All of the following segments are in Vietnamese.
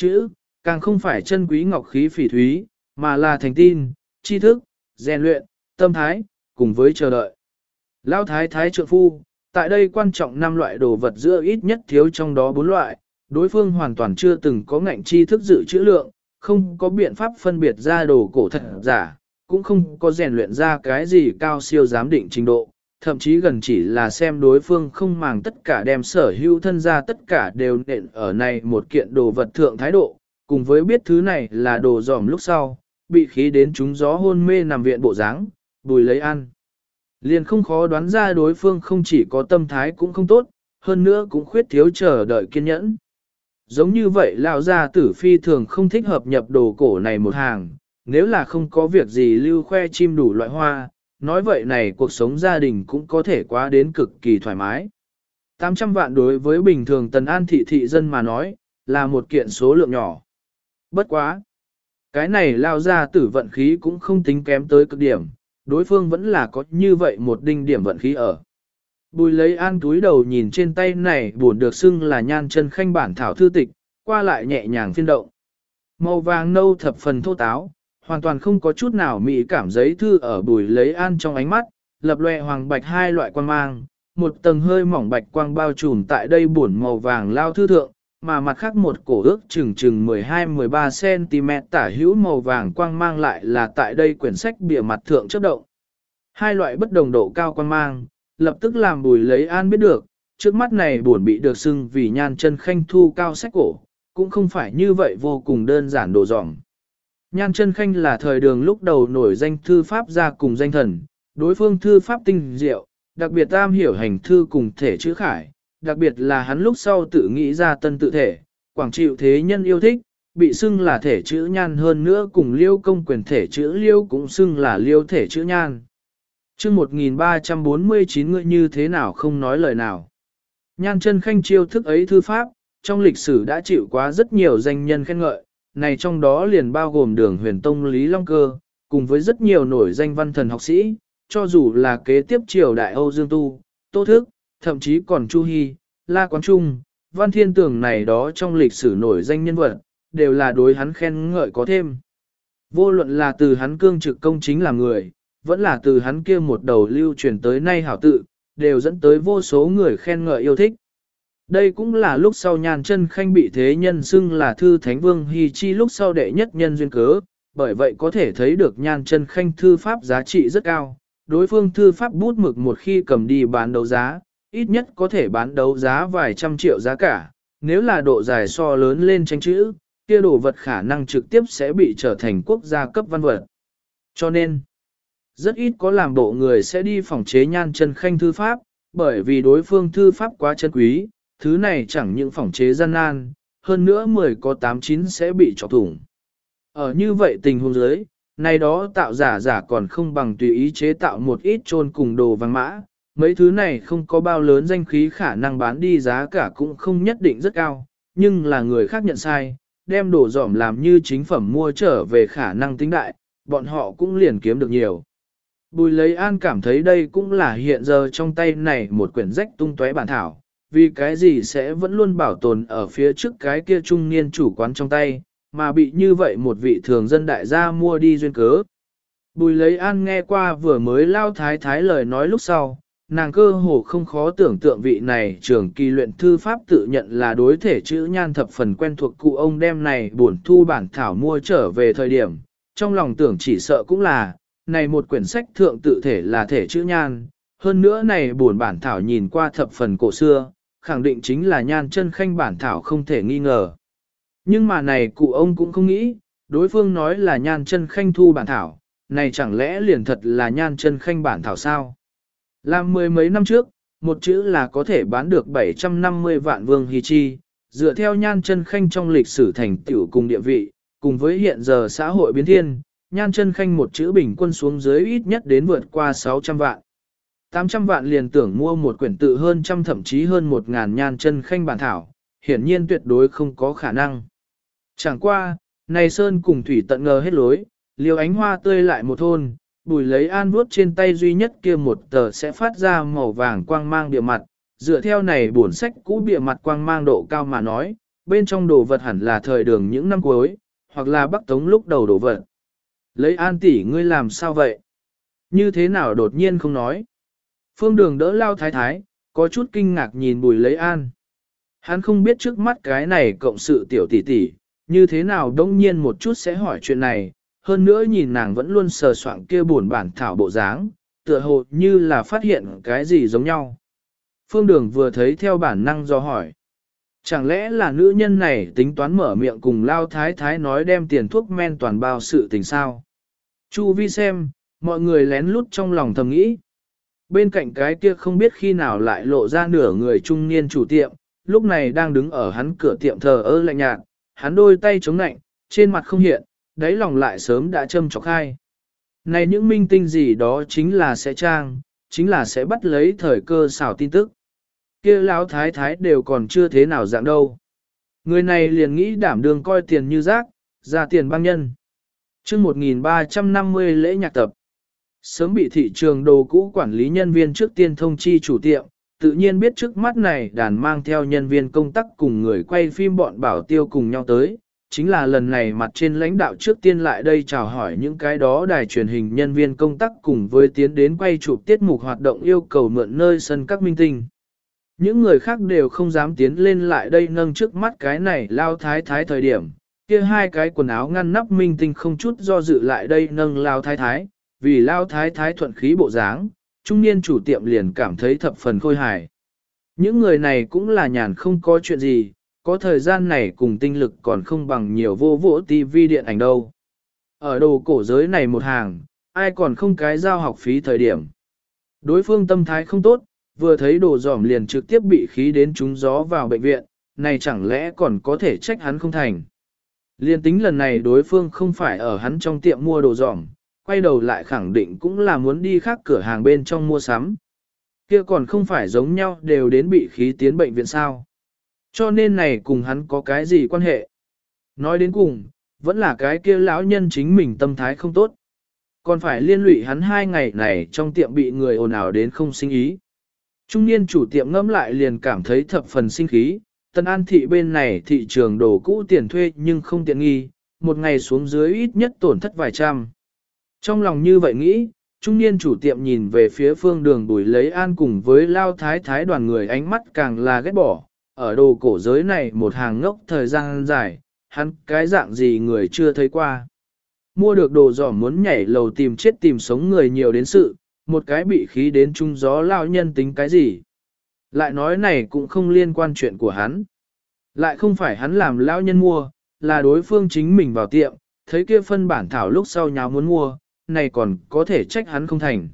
chữ, càng không phải chân quý ngọc khí phỉ thúy, mà là thành tin, tri thức, rèn luyện, tâm thái, cùng với chờ đợi. Lão thái thái trượng phu, tại đây quan trọng 5 loại đồ vật giữa ít nhất thiếu trong đó 4 loại, đối phương hoàn toàn chưa từng có ngạnh tri thức dự trữ lượng, không có biện pháp phân biệt ra đồ cổ thật giả, cũng không có rèn luyện ra cái gì cao siêu giám định trình độ, thậm chí gần chỉ là xem đối phương không màng tất cả đem sở hữu thân ra tất cả đều nện ở này một kiện đồ vật thượng thái độ, cùng với biết thứ này là đồ giỏm lúc sau, bị khí đến trúng gió hôn mê nằm viện bộ dáng, Bùi lấy ăn. Liền không khó đoán ra đối phương không chỉ có tâm thái cũng không tốt, hơn nữa cũng khuyết thiếu chờ đợi kiên nhẫn. Giống như vậy lão gia tử phi thường không thích hợp nhập đồ cổ này một hàng, nếu là không có việc gì lưu khoe chim đủ loại hoa, nói vậy này cuộc sống gia đình cũng có thể quá đến cực kỳ thoải mái. 800 vạn đối với bình thường Tần An thị thị dân mà nói, là một kiện số lượng nhỏ. Bất quá. Cái này lao ra tử vận khí cũng không tính kém tới cực điểm, đối phương vẫn là có như vậy một đinh điểm vận khí ở. Bùi lấy an túi đầu nhìn trên tay này buồn được xưng là nhan chân khanh bản thảo thư tịch, qua lại nhẹ nhàng phiên động. Màu vàng nâu thập phần thô táo, hoàn toàn không có chút nào mỹ cảm giấy thư ở bùi lấy an trong ánh mắt, lập lòe hoàng bạch hai loại quang mang, một tầng hơi mỏng bạch quang bao trùm tại đây buồn màu vàng lao thư thượng, mà mặt khác một cổ ước chừng 12-13cm tả hữu màu vàng quang mang lại là tại đây quyển sách bìa mặt thượng chớp động. Hai loại bất đồng độ cao quang mang, lập tức làm bùi lấy an biết được, trước mắt này buồn bị được xưng vì nhan chân khanh thu cao sách cổ, cũng không phải như vậy vô cùng đơn giản đồ dỏng. Nhan chân khanh là thời đường lúc đầu nổi danh thư pháp gia cùng danh thần, đối phương thư pháp tinh diệu, đặc biệt am hiểu hành thư cùng thể chữ khải, đặc biệt là hắn lúc sau tự nghĩ ra tân tự thể, quảng chịu thế nhân yêu thích, bị xưng là thể chữ nhan hơn nữa cùng liêu công quyền thể chữ liêu cũng xưng là liêu thể chữ nhan. Chương 1349 người như thế nào không nói lời nào. Nhan chân khanh chiêu thức ấy thư pháp, trong lịch sử đã chịu quá rất nhiều danh nhân khen ngợi, này trong đó liền bao gồm Đường Huyền Tông Lý Long Cơ, cùng với rất nhiều nổi danh văn thần học sĩ, cho dù là kế tiếp triều đại Âu Dương Tu, Tô Thức, thậm chí còn Chu Hy, La Quán Trung, Văn Thiên Tường này đó trong lịch sử nổi danh nhân vật, đều là đối hắn khen ngợi có thêm. Vô luận là từ hắn cương trực công chính làm người, vẫn là từ hắn kia một đầu lưu truyền tới nay hảo tự, đều dẫn tới vô số người khen ngợi yêu thích. Đây cũng là lúc sau Nhan chân khanh bị thế nhân xưng là thư thánh vương Hy Chi lúc sau đệ nhất nhân duyên cớ, bởi vậy có thể thấy được Nhan chân khanh thư pháp giá trị rất cao, đối phương thư pháp bút mực một khi cầm đi bán đấu giá, ít nhất có thể bán đấu giá vài trăm triệu giá cả, nếu là độ dài so lớn lên tranh chữ, kia đồ vật khả năng trực tiếp sẽ bị trở thành quốc gia cấp văn vật. Cho nên, rất ít có làm bộ người sẽ đi phòng chế Nhan chân khanh thư pháp, bởi vì đối phương thư pháp quá chân quý, thứ này chẳng những phòng chế gian nan, hơn nữa 10 có 8-9 sẽ bị chọc thủng. Ở như vậy tình huống dưới, này đó tạo giả còn không bằng tùy ý chế tạo một ít trôn cùng đồ vàng mã, mấy thứ này không có bao lớn danh khí khả năng bán đi giá cả cũng không nhất định rất cao, nhưng là người khác nhận sai, đem đồ dỏm làm như chính phẩm mua trở về khả năng tính đại, bọn họ cũng liền kiếm được nhiều. Bùi lấy an cảm thấy đây cũng là hiện giờ trong tay này một quyển rách tung tóe bản thảo, vì cái gì sẽ vẫn luôn bảo tồn ở phía trước cái kia trung niên chủ quán trong tay, mà bị như vậy một vị thường dân đại gia mua đi duyên cớ. Bùi lấy an nghe qua vừa mới lao thái thái lời nói lúc sau, nàng cơ hồ không khó tưởng tượng vị này trưởng kỳ luyện thư pháp tự nhận là đối thể chữ nhan thập phần quen thuộc cụ ông đem này bổn thu bản thảo mua trở về thời điểm, trong lòng tưởng chỉ sợ cũng là, này một quyển sách thượng tự thể là thể chữ nhan, hơn nữa này bổn bản thảo nhìn qua thập phần cổ xưa, khẳng định chính là Nhan chân khanh bản thảo không thể nghi ngờ. Nhưng mà này cụ ông cũng không nghĩ, đối phương nói là Nhan chân khanh thu bản thảo, này chẳng lẽ liền thật là Nhan chân khanh bản thảo sao? Làm mười mấy năm trước, một chữ là có thể bán được 750 vạn vương hy chi, dựa theo Nhan chân khanh trong lịch sử thành tựu cùng địa vị, cùng với hiện giờ xã hội biến thiên, Nhan chân khanh một chữ bình quân xuống dưới ít nhất đến vượt qua 600 vạn. 800 vạn liền tưởng mua một quyển tự hơn trăm thậm chí hơn 1.000 Nhan chân khanh bản thảo, hiển nhiên tuyệt đối không có khả năng. Chẳng qua, này sơn cùng thủy tận ngờ hết lối, liều ánh hoa tươi lại một thôn, bùi lấy an vuốt trên tay duy nhất kia một tờ sẽ phát ra màu vàng quang mang bìa mặt, dựa theo này bổn sách cũ bìa mặt quang mang độ cao mà nói, bên trong đồ vật hẳn là thời đường những năm cuối, hoặc là Bắc Tống lúc đầu đồ vật. Lấy An tỷ ngươi làm sao vậy? Như thế nào đột nhiên không nói? Phương Đường đỡ Lao Thái Thái, có chút kinh ngạc nhìn Bùi Lấy An. Hắn không biết trước mắt cái này cộng sự tiểu tỷ tỷ, như thế nào đông nhiên một chút sẽ hỏi chuyện này, hơn nữa nhìn nàng vẫn luôn sờ soạng kia buồn bản thảo bộ dáng, tựa hồ như là phát hiện cái gì giống nhau. Phương Đường vừa thấy theo bản năng do hỏi. Chẳng lẽ là nữ nhân này tính toán mở miệng cùng Lao Thái Thái nói đem tiền thuốc men toàn bao sự tình sao? Chu vi xem, mọi người lén lút trong lòng thầm nghĩ. Bên cạnh cái kia không biết khi nào lại lộ ra nửa người trung niên chủ tiệm, lúc này đang đứng ở hắn cửa tiệm thờ ơ lạnh nhạt, hắn đôi tay chống nạnh, trên mặt không hiện, đáy lòng lại sớm đã châm chọc khai. Này những minh tinh gì đó chính là sẽ trang, chính là sẽ bắt lấy thời cơ xảo tin tức. Kia lão thái thái đều còn chưa thế nào dạng đâu. Người này liền nghĩ đảm đương coi tiền như rác, ra tiền băng nhân. Chương 1350 lễ nhạc tập. Sớm bị thị trường đồ cũ quản lý nhân viên trước tiên thông chi chủ tiệm, tự nhiên biết trước mắt này đàn mang theo nhân viên công tác cùng người quay phim bọn bảo tiêu cùng nhau tới. Chính là lần này mặt trên lãnh đạo trước tiên lại đây chào hỏi những cái đó đài truyền hình nhân viên công tác cùng với tiến đến quay chụp tiết mục hoạt động yêu cầu mượn nơi sân các minh tinh. Những người khác đều không dám tiến lên lại đây nâng trước mắt cái này Lao Thái Thái thời điểm, kia hai cái quần áo ngăn nắp minh tinh không chút do dự lại đây nâng Lao Thái Thái, vì Lao Thái Thái thuận khí bộ dáng, trung niên chủ tiệm liền cảm thấy thập phần khôi hài. Những người này cũng là nhàn không có chuyện gì, có thời gian này cùng tinh lực còn không bằng nhiều vô vỗ tivi điện ảnh đâu. Ở đồ cổ giới này một hàng, ai còn không cái giao học phí thời điểm. Đối phương tâm thái không tốt, vừa thấy đồ giỏm liền trực tiếp bị khí đến trúng gió vào bệnh viện, này chẳng lẽ còn có thể trách hắn không thành. Liên tính lần này đối phương không phải ở hắn trong tiệm mua đồ giỏm, quay đầu lại khẳng định cũng là muốn đi khác cửa hàng bên trong mua sắm. Kia còn không phải giống nhau đều đến bị khí tiến bệnh viện sao. Cho nên này cùng hắn có cái gì quan hệ. Nói đến cùng, vẫn là cái kia lão nhân chính mình tâm thái không tốt. Còn phải liên lụy hắn 2 ngày này trong tiệm bị người ồn ào đến không sinh ý. Trung niên chủ tiệm ngẫm lại liền cảm thấy thập phần sinh khí, Tân An thị bên này thị trường đồ cũ tiền thuê nhưng không tiện nghi, một ngày xuống dưới ít nhất tổn thất vài trăm. Trong lòng như vậy nghĩ, trung niên chủ tiệm nhìn về phía Phương Đường Bùi Lấy An cùng với Lao Thái Thái đoàn người ánh mắt càng là ghét bỏ, ở đồ cổ giới này một hàng ngốc thời gian dài, hắn cái dạng gì người chưa thấy qua. Mua được đồ giỏ muốn nhảy lầu tìm chết tìm sống người nhiều đến sự, một cái bị khí đến trung gió lao nhân tính cái gì. Lại nói này cũng không liên quan chuyện của hắn. Lại không phải hắn làm lao nhân mua, là đối phương chính mình vào tiệm, thấy kia phân bản thảo lúc sau nháo muốn mua, này còn có thể trách hắn không thành.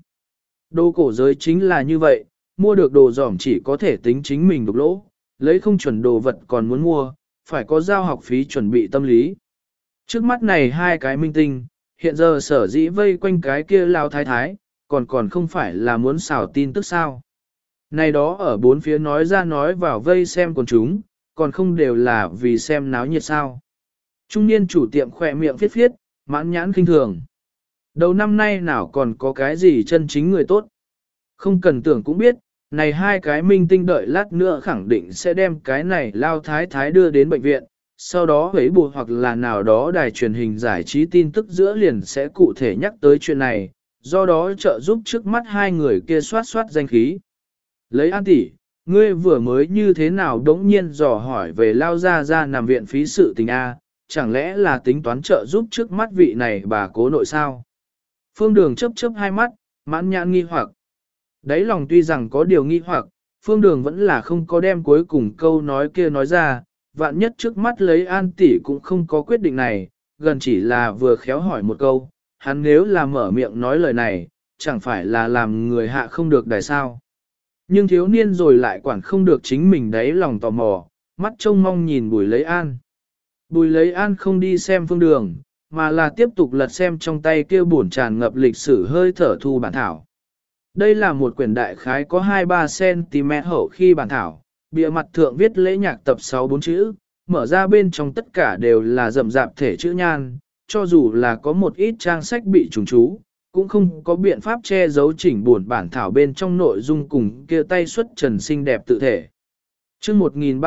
Đồ cổ giới chính là như vậy, mua được đồ giỏm chỉ có thể tính chính mình đục lỗ, lấy không chuẩn đồ vật còn muốn mua, phải có giao học phí chuẩn bị tâm lý. Trước mắt này hai cái minh tinh, hiện giờ sở dĩ vây quanh cái kia lao thái thái, còn không phải là muốn xào tin tức sao. Này đó ở bốn phía nói ra nói vào vây xem con chúng, còn không đều là vì xem náo nhiệt sao. Trung niên chủ tiệm khỏe miệng phiết phiết, mãn nhãn khinh thường. Đầu năm nay nào còn có cái gì chân chính người tốt. Không cần tưởng cũng biết, này hai cái minh tinh đợi lát nữa khẳng định sẽ đem cái này lao thái thái đưa đến bệnh viện, sau đó hấy buộc hoặc là nào đó đài truyền hình giải trí tin tức giữa liền sẽ cụ thể nhắc tới chuyện này, do đó trợ giúp trước mắt hai người kia soát danh khí. Lấy An tỷ, ngươi vừa mới như thế nào đống nhiên dò hỏi về lao ra nằm viện phí sự tình A, chẳng lẽ là tính toán trợ giúp trước mắt vị này bà cố nội sao? Phương Đường chớp hai mắt, mãn nhãn nghi hoặc. Đấy lòng tuy rằng có điều nghi hoặc, Phương Đường vẫn là không có đem cuối cùng câu nói kia nói ra, vạn nhất trước mắt lấy An tỷ cũng không có quyết định này, gần chỉ là vừa khéo hỏi một câu, hắn nếu là mở miệng nói lời này, chẳng phải là làm người hạ không được đài sao. Nhưng thiếu niên rồi lại quản không được chính mình đấy lòng tò mò, mắt trông mong nhìn Bùi Lấy An. Bùi Lấy An không đi xem Phương Đường, mà là tiếp tục lật xem trong tay kia bổn tràn ngập lịch sử hơi thở thu bản thảo. Đây là một quyển đại khái có 2-3 cm hậu khi bản thảo, bìa mặt thượng viết lễ nhạc tập 6-4 chữ, mở ra bên trong tất cả đều là rậm rạp thể chữ nhan, cho dù là có một ít trang sách bị trùng chú, cũng không có biện pháp che giấu chỉnh buồn bản thảo bên trong nội dung cùng kia tay xuất trần xinh đẹp tự thể. chương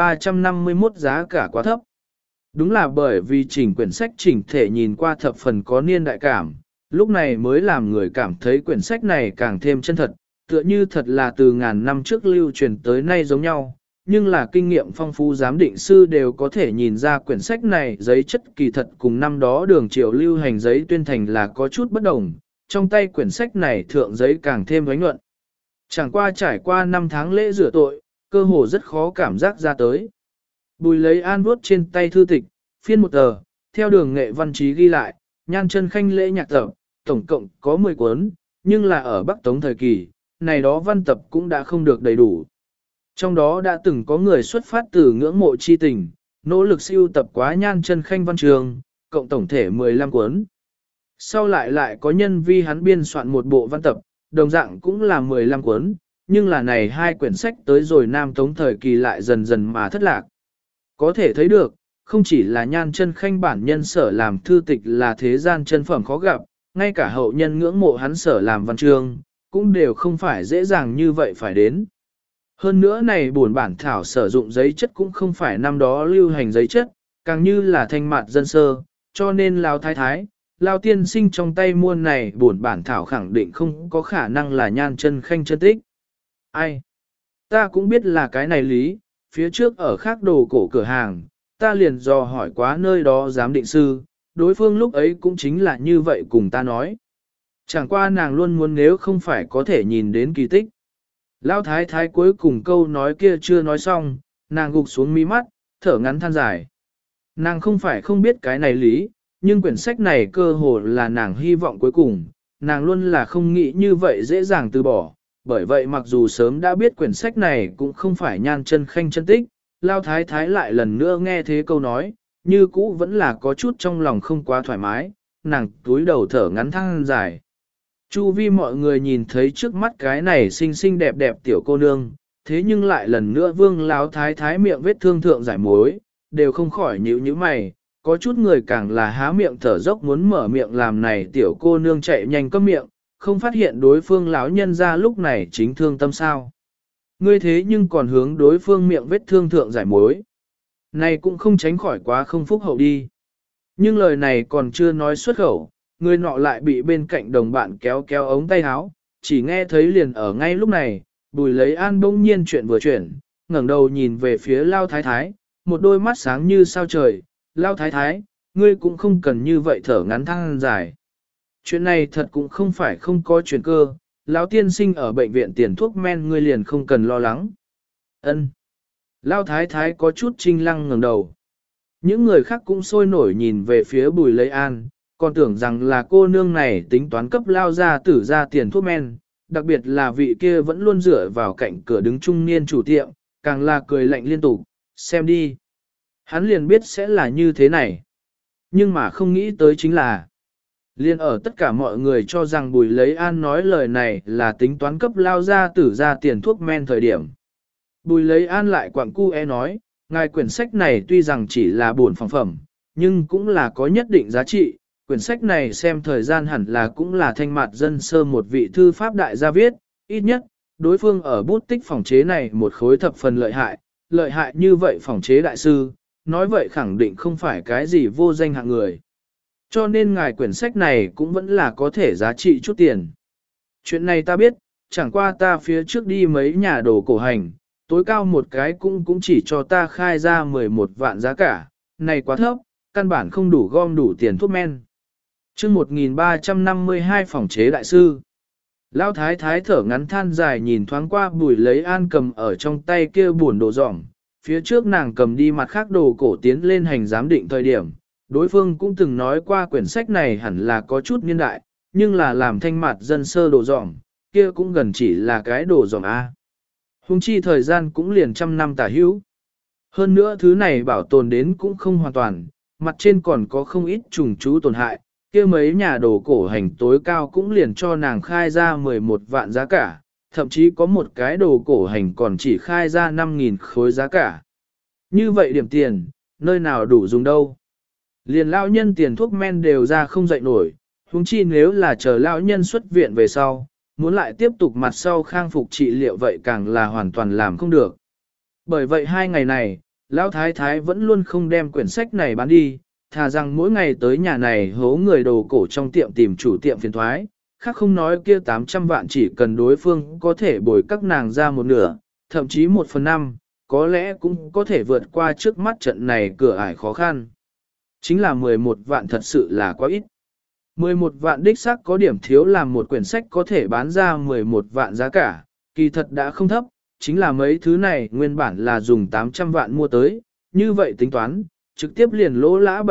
1351 giá cả quá thấp. Đúng là bởi vì chỉnh quyển sách chỉnh thể nhìn qua thập phần có niên đại cảm, lúc này mới làm người cảm thấy quyển sách này càng thêm chân thật, tựa như thật là từ ngàn năm trước lưu truyền tới nay giống nhau. Nhưng là kinh nghiệm phong phú giám định sư đều có thể nhìn ra quyển sách này giấy chất kỳ thật cùng năm đó đường triều lưu hành giấy tuyên thành là có chút bất đồng, trong tay quyển sách này thượng giấy càng thêm ánh nhuận. Chẳng qua trải qua 5 tháng lễ rửa tội, cơ hồ rất khó cảm giác ra tới. Bùi lấy an vuốt trên tay thư tịch, phiên một tờ, theo đường nghệ văn trí ghi lại, nhan chân khanh lễ nhạc tập, tổng cộng có 10 cuốn, nhưng là ở Bắc Tống thời kỳ, này đó văn tập cũng đã không được đầy đủ. Trong đó đã từng có người xuất phát từ ngưỡng mộ chi tình, nỗ lực siêu tập quá nhan chân khanh văn trường, cộng tổng thể 15 cuốn. Sau lại có nhân vi hắn biên soạn một bộ văn tập, đồng dạng cũng là 15 cuốn, nhưng là này hai quyển sách tới rồi Nam Tống thời kỳ lại dần dần mà thất lạc. Có thể thấy được, không chỉ là nhan chân khanh bản nhân sở làm thư tịch là thế gian chân phẩm khó gặp, ngay cả hậu nhân ngưỡng mộ hắn sở làm văn chương, cũng đều không phải dễ dàng như vậy phải đến. Hơn nữa này buồn bản thảo sử dụng giấy chất cũng không phải năm đó lưu hành giấy chất, càng như là thanh mạt dân sơ, cho nên Lao Thái Thái, Lao Tiên Sinh trong tay muôn này buồn bản thảo khẳng định không có khả năng là nhan chân khanh chân tích. Ai? Ta cũng biết là cái này lý, phía trước ở khác đồ cổ cửa hàng, ta liền dò hỏi quá nơi đó giám định sư, đối phương lúc ấy cũng chính là như vậy cùng ta nói. Chẳng qua nàng luôn muốn nếu không phải có thể nhìn đến kỳ tích. Lão thái thái cuối cùng câu nói kia chưa nói xong, nàng gục xuống mí mắt, thở ngắn than dài. Nàng không phải không biết cái này lý, nhưng quyển sách này cơ hồ là nàng hy vọng cuối cùng, nàng luôn là không nghĩ như vậy dễ dàng từ bỏ. Bởi vậy mặc dù sớm đã biết quyển sách này cũng không phải nhan chân khanh chân tích, Lao thái thái lại lần nữa nghe thế câu nói, như cũ vẫn là có chút trong lòng không quá thoải mái, nàng túi đầu thở ngắn than dài. Chu vi mọi người nhìn thấy trước mắt cái này xinh xinh đẹp đẹp tiểu cô nương, thế nhưng lại lần nữa vương Lão thái thái miệng vết thương thượng giải mối, đều không khỏi nhíu nhíu mày, có chút người càng là há miệng thở dốc muốn mở miệng làm này tiểu cô nương chạy nhanh cấm miệng, không phát hiện đối phương lão nhân ra lúc này chính thương tâm sao. Ngươi thế nhưng còn hướng đối phương miệng vết thương thượng giải mối. Này cũng không tránh khỏi quá không phúc hậu đi. Nhưng lời này còn chưa nói xuất khẩu, người nọ lại bị bên cạnh đồng bạn kéo kéo ống tay áo, chỉ nghe thấy liền ở ngay lúc này, Bùi lấy an bỗng nhiên chuyện vừa chuyển, ngẩng đầu nhìn về phía Lao Thái Thái, một đôi mắt sáng như sao trời, Lao Thái Thái, ngươi cũng không cần như vậy thở ngắn than dài. Chuyện này thật cũng không phải không có chuyện cơ, lão tiên sinh ở bệnh viện tiền thuốc men ngươi liền không cần lo lắng. Ân. Lao Thái Thái có chút trinh lăng ngẩng đầu. Những người khác cũng sôi nổi nhìn về phía Bùi lấy an, còn tưởng rằng là cô nương này tính toán cấp Lao ra tử ra tiền thuốc men, đặc biệt là vị kia vẫn luôn dựa vào cạnh cửa đứng trung niên chủ tiệm, càng là cười lạnh liên tục, xem đi. Hắn liền biết sẽ là như thế này. Nhưng mà không nghĩ tới chính là, liên ở tất cả mọi người cho rằng Bùi lấy an nói lời này là tính toán cấp Lao ra tử ra tiền thuốc men thời điểm. Bùi lấy an lại quặng cu nói, ngài quyển sách này tuy rằng chỉ là buồn phòng phẩm, nhưng cũng là có nhất định giá trị. Quyển sách này xem thời gian hẳn là cũng là thanh mạt dân sơ một vị thư pháp đại gia viết, ít nhất, đối phương ở bút tích phòng chế này một khối thập phần lợi hại như vậy phòng chế đại sư, nói vậy khẳng định không phải cái gì vô danh hạng người. Cho nên ngài quyển sách này cũng vẫn là có thể giá trị chút tiền. Chuyện này ta biết, chẳng qua ta phía trước đi mấy nhà đồ cổ hành, tối cao một cái cũng chỉ cho ta khai ra 11 vạn giá cả, này quá thấp, căn bản không đủ gom đủ tiền thuốc men. chương 1352 phòng chế đại sư. Lão thái thái thở ngắn than dài nhìn thoáng qua Bùi lấy an cầm ở trong tay kia buồn đồ dỏng, phía trước nàng cầm đi mặt khác đồ cổ tiến lên hành giám định thời điểm. Đối phương cũng từng nói qua quyển sách này hẳn là có chút niên đại, nhưng là làm thanh mặt dân sơ đồ dỏng, kia cũng gần chỉ là cái đồ dỏng A. Hùng chi thời gian cũng liền 100 năm tả hữu. Hơn nữa thứ này bảo tồn đến cũng không hoàn toàn, mặt trên còn có không ít trùng chú tổn hại, kia mấy nhà đồ cổ hành tối cao cũng liền cho nàng khai ra 11 vạn giá cả, thậm chí có một cái đồ cổ hành còn chỉ khai ra 5.000 khối giá cả. Như vậy điểm tiền, nơi nào đủ dùng đâu. Liền lão nhân tiền thuốc men đều ra không dậy nổi, huống chi nếu là chờ lão nhân xuất viện về sau, muốn lại tiếp tục mặt sau khang phục trị liệu vậy càng là hoàn toàn làm không được. Bởi vậy 2 ngày này, Lão Thái Thái vẫn luôn không đem quyển sách này bán đi, thà rằng mỗi ngày tới nhà này hố người đồ cổ trong tiệm tìm chủ tiệm phiền thoái, khác không nói kia 800 vạn chỉ cần đối phương có thể bồi các nàng ra một nửa, thậm chí 1/5, có lẽ cũng có thể vượt qua trước mắt trận này cửa ải khó khăn. Chính là 11 vạn thật sự là quá ít. 11 vạn đích xác có điểm thiếu làm một quyển sách có thể bán ra 11 vạn giá cả, kỳ thật đã không thấp, chính là mấy thứ này nguyên bản là dùng 800 vạn mua tới, như vậy tính toán, trực tiếp liền lỗ lã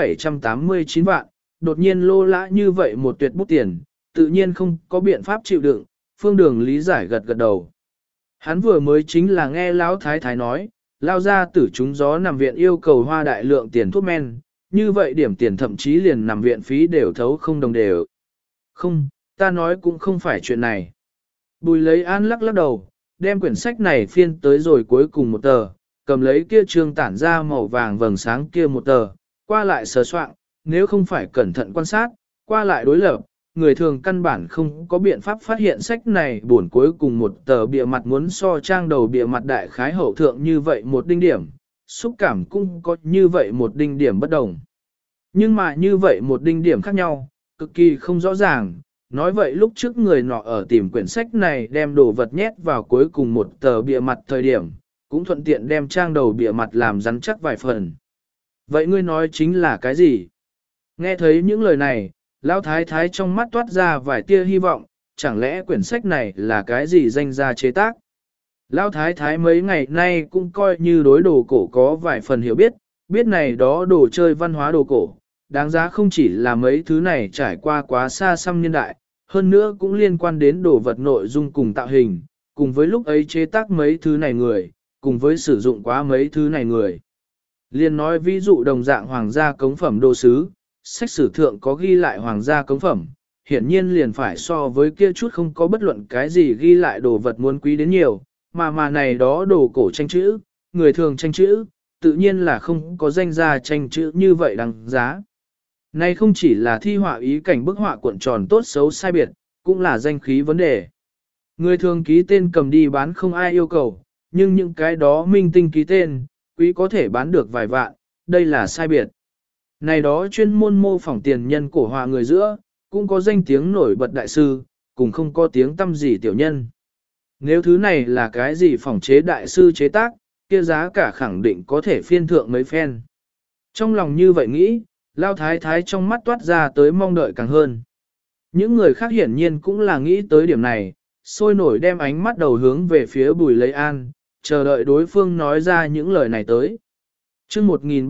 789 vạn, đột nhiên lỗ lã như vậy một tuyệt bút tiền, tự nhiên không có biện pháp chịu đựng, Phương Đường lý giải gật gật đầu. Hắn vừa mới chính là nghe Lão Thái Thái nói, lao ra tử chúng gió nằm viện yêu cầu hoa đại lượng tiền thuốc men, như vậy điểm tiền thậm chí liền nằm viện phí đều thấu không đồng đều. Không, ta nói cũng không phải chuyện này. Bùi lấy an lắc lắc đầu, đem quyển sách này phiên tới rồi cuối cùng một tờ, cầm lấy kia trương tản ra màu vàng vầng sáng kia một tờ, qua lại sờ soạn, nếu không phải cẩn thận quan sát, qua lại đối lập, người thường căn bản không có biện pháp phát hiện sách này buồn cuối cùng một tờ bìa mặt muốn so trang đầu bìa mặt đại khái hậu thượng như vậy một đinh điểm, xúc cảm cũng có như vậy một đinh điểm bất đồng. Nhưng mà như vậy một đinh điểm khác nhau, cực kỳ không rõ ràng, nói vậy lúc trước người nọ ở tìm quyển sách này đem đồ vật nhét vào cuối cùng một tờ bìa mặt thời điểm, cũng thuận tiện đem trang đầu bìa mặt làm rắn chắc vài phần. Vậy ngươi nói chính là cái gì? Nghe thấy những lời này, Lão Thái Thái trong mắt toát ra vài tia hy vọng, chẳng lẽ quyển sách này là cái gì danh gia chế tác? Lão Thái Thái mấy ngày nay cũng coi như đối đồ cổ có vài phần hiểu biết, biết này đó đồ chơi văn hóa đồ cổ, đáng giá không chỉ là mấy thứ này trải qua quá xa xăm niên đại, hơn nữa cũng liên quan đến đồ vật nội dung cùng tạo hình, cùng với lúc ấy chế tác mấy thứ này người, cùng với sử dụng quá mấy thứ này người. Liên nói ví dụ đồng dạng hoàng gia cống phẩm đồ sứ, sách sử thượng có ghi lại hoàng gia cống phẩm, hiển nhiên liền phải so với kia chút không có bất luận cái gì ghi lại đồ vật muốn quý đến nhiều, mà này đó đồ cổ tranh chữ, người thường tranh chữ, tự nhiên là không có danh gia tranh chữ như vậy đăng giá. Này không chỉ là thi họa ý cảnh bức họa cuộn tròn tốt xấu sai biệt, cũng là danh khí vấn đề. Người thường ký tên cầm đi bán không ai yêu cầu, nhưng những cái đó minh tinh ký tên, quý có thể bán được vài vạn, đây là sai biệt. Này đó chuyên môn mô phỏng tiền nhân cổ họa người giữa, cũng có danh tiếng nổi bật đại sư, cũng không có tiếng tâm gì tiểu nhân. Nếu thứ này là cái gì phỏng chế đại sư chế tác, kia giá cả khẳng định có thể phiên thượng mấy phen. Trong lòng như vậy nghĩ, Lao Thái Thái trong mắt toát ra tới mong đợi càng hơn. Những người khác hiển nhiên cũng là nghĩ tới điểm này, sôi nổi đem ánh mắt đầu hướng về phía Bùi Lấy An, chờ đợi đối phương nói ra những lời này tới. Chương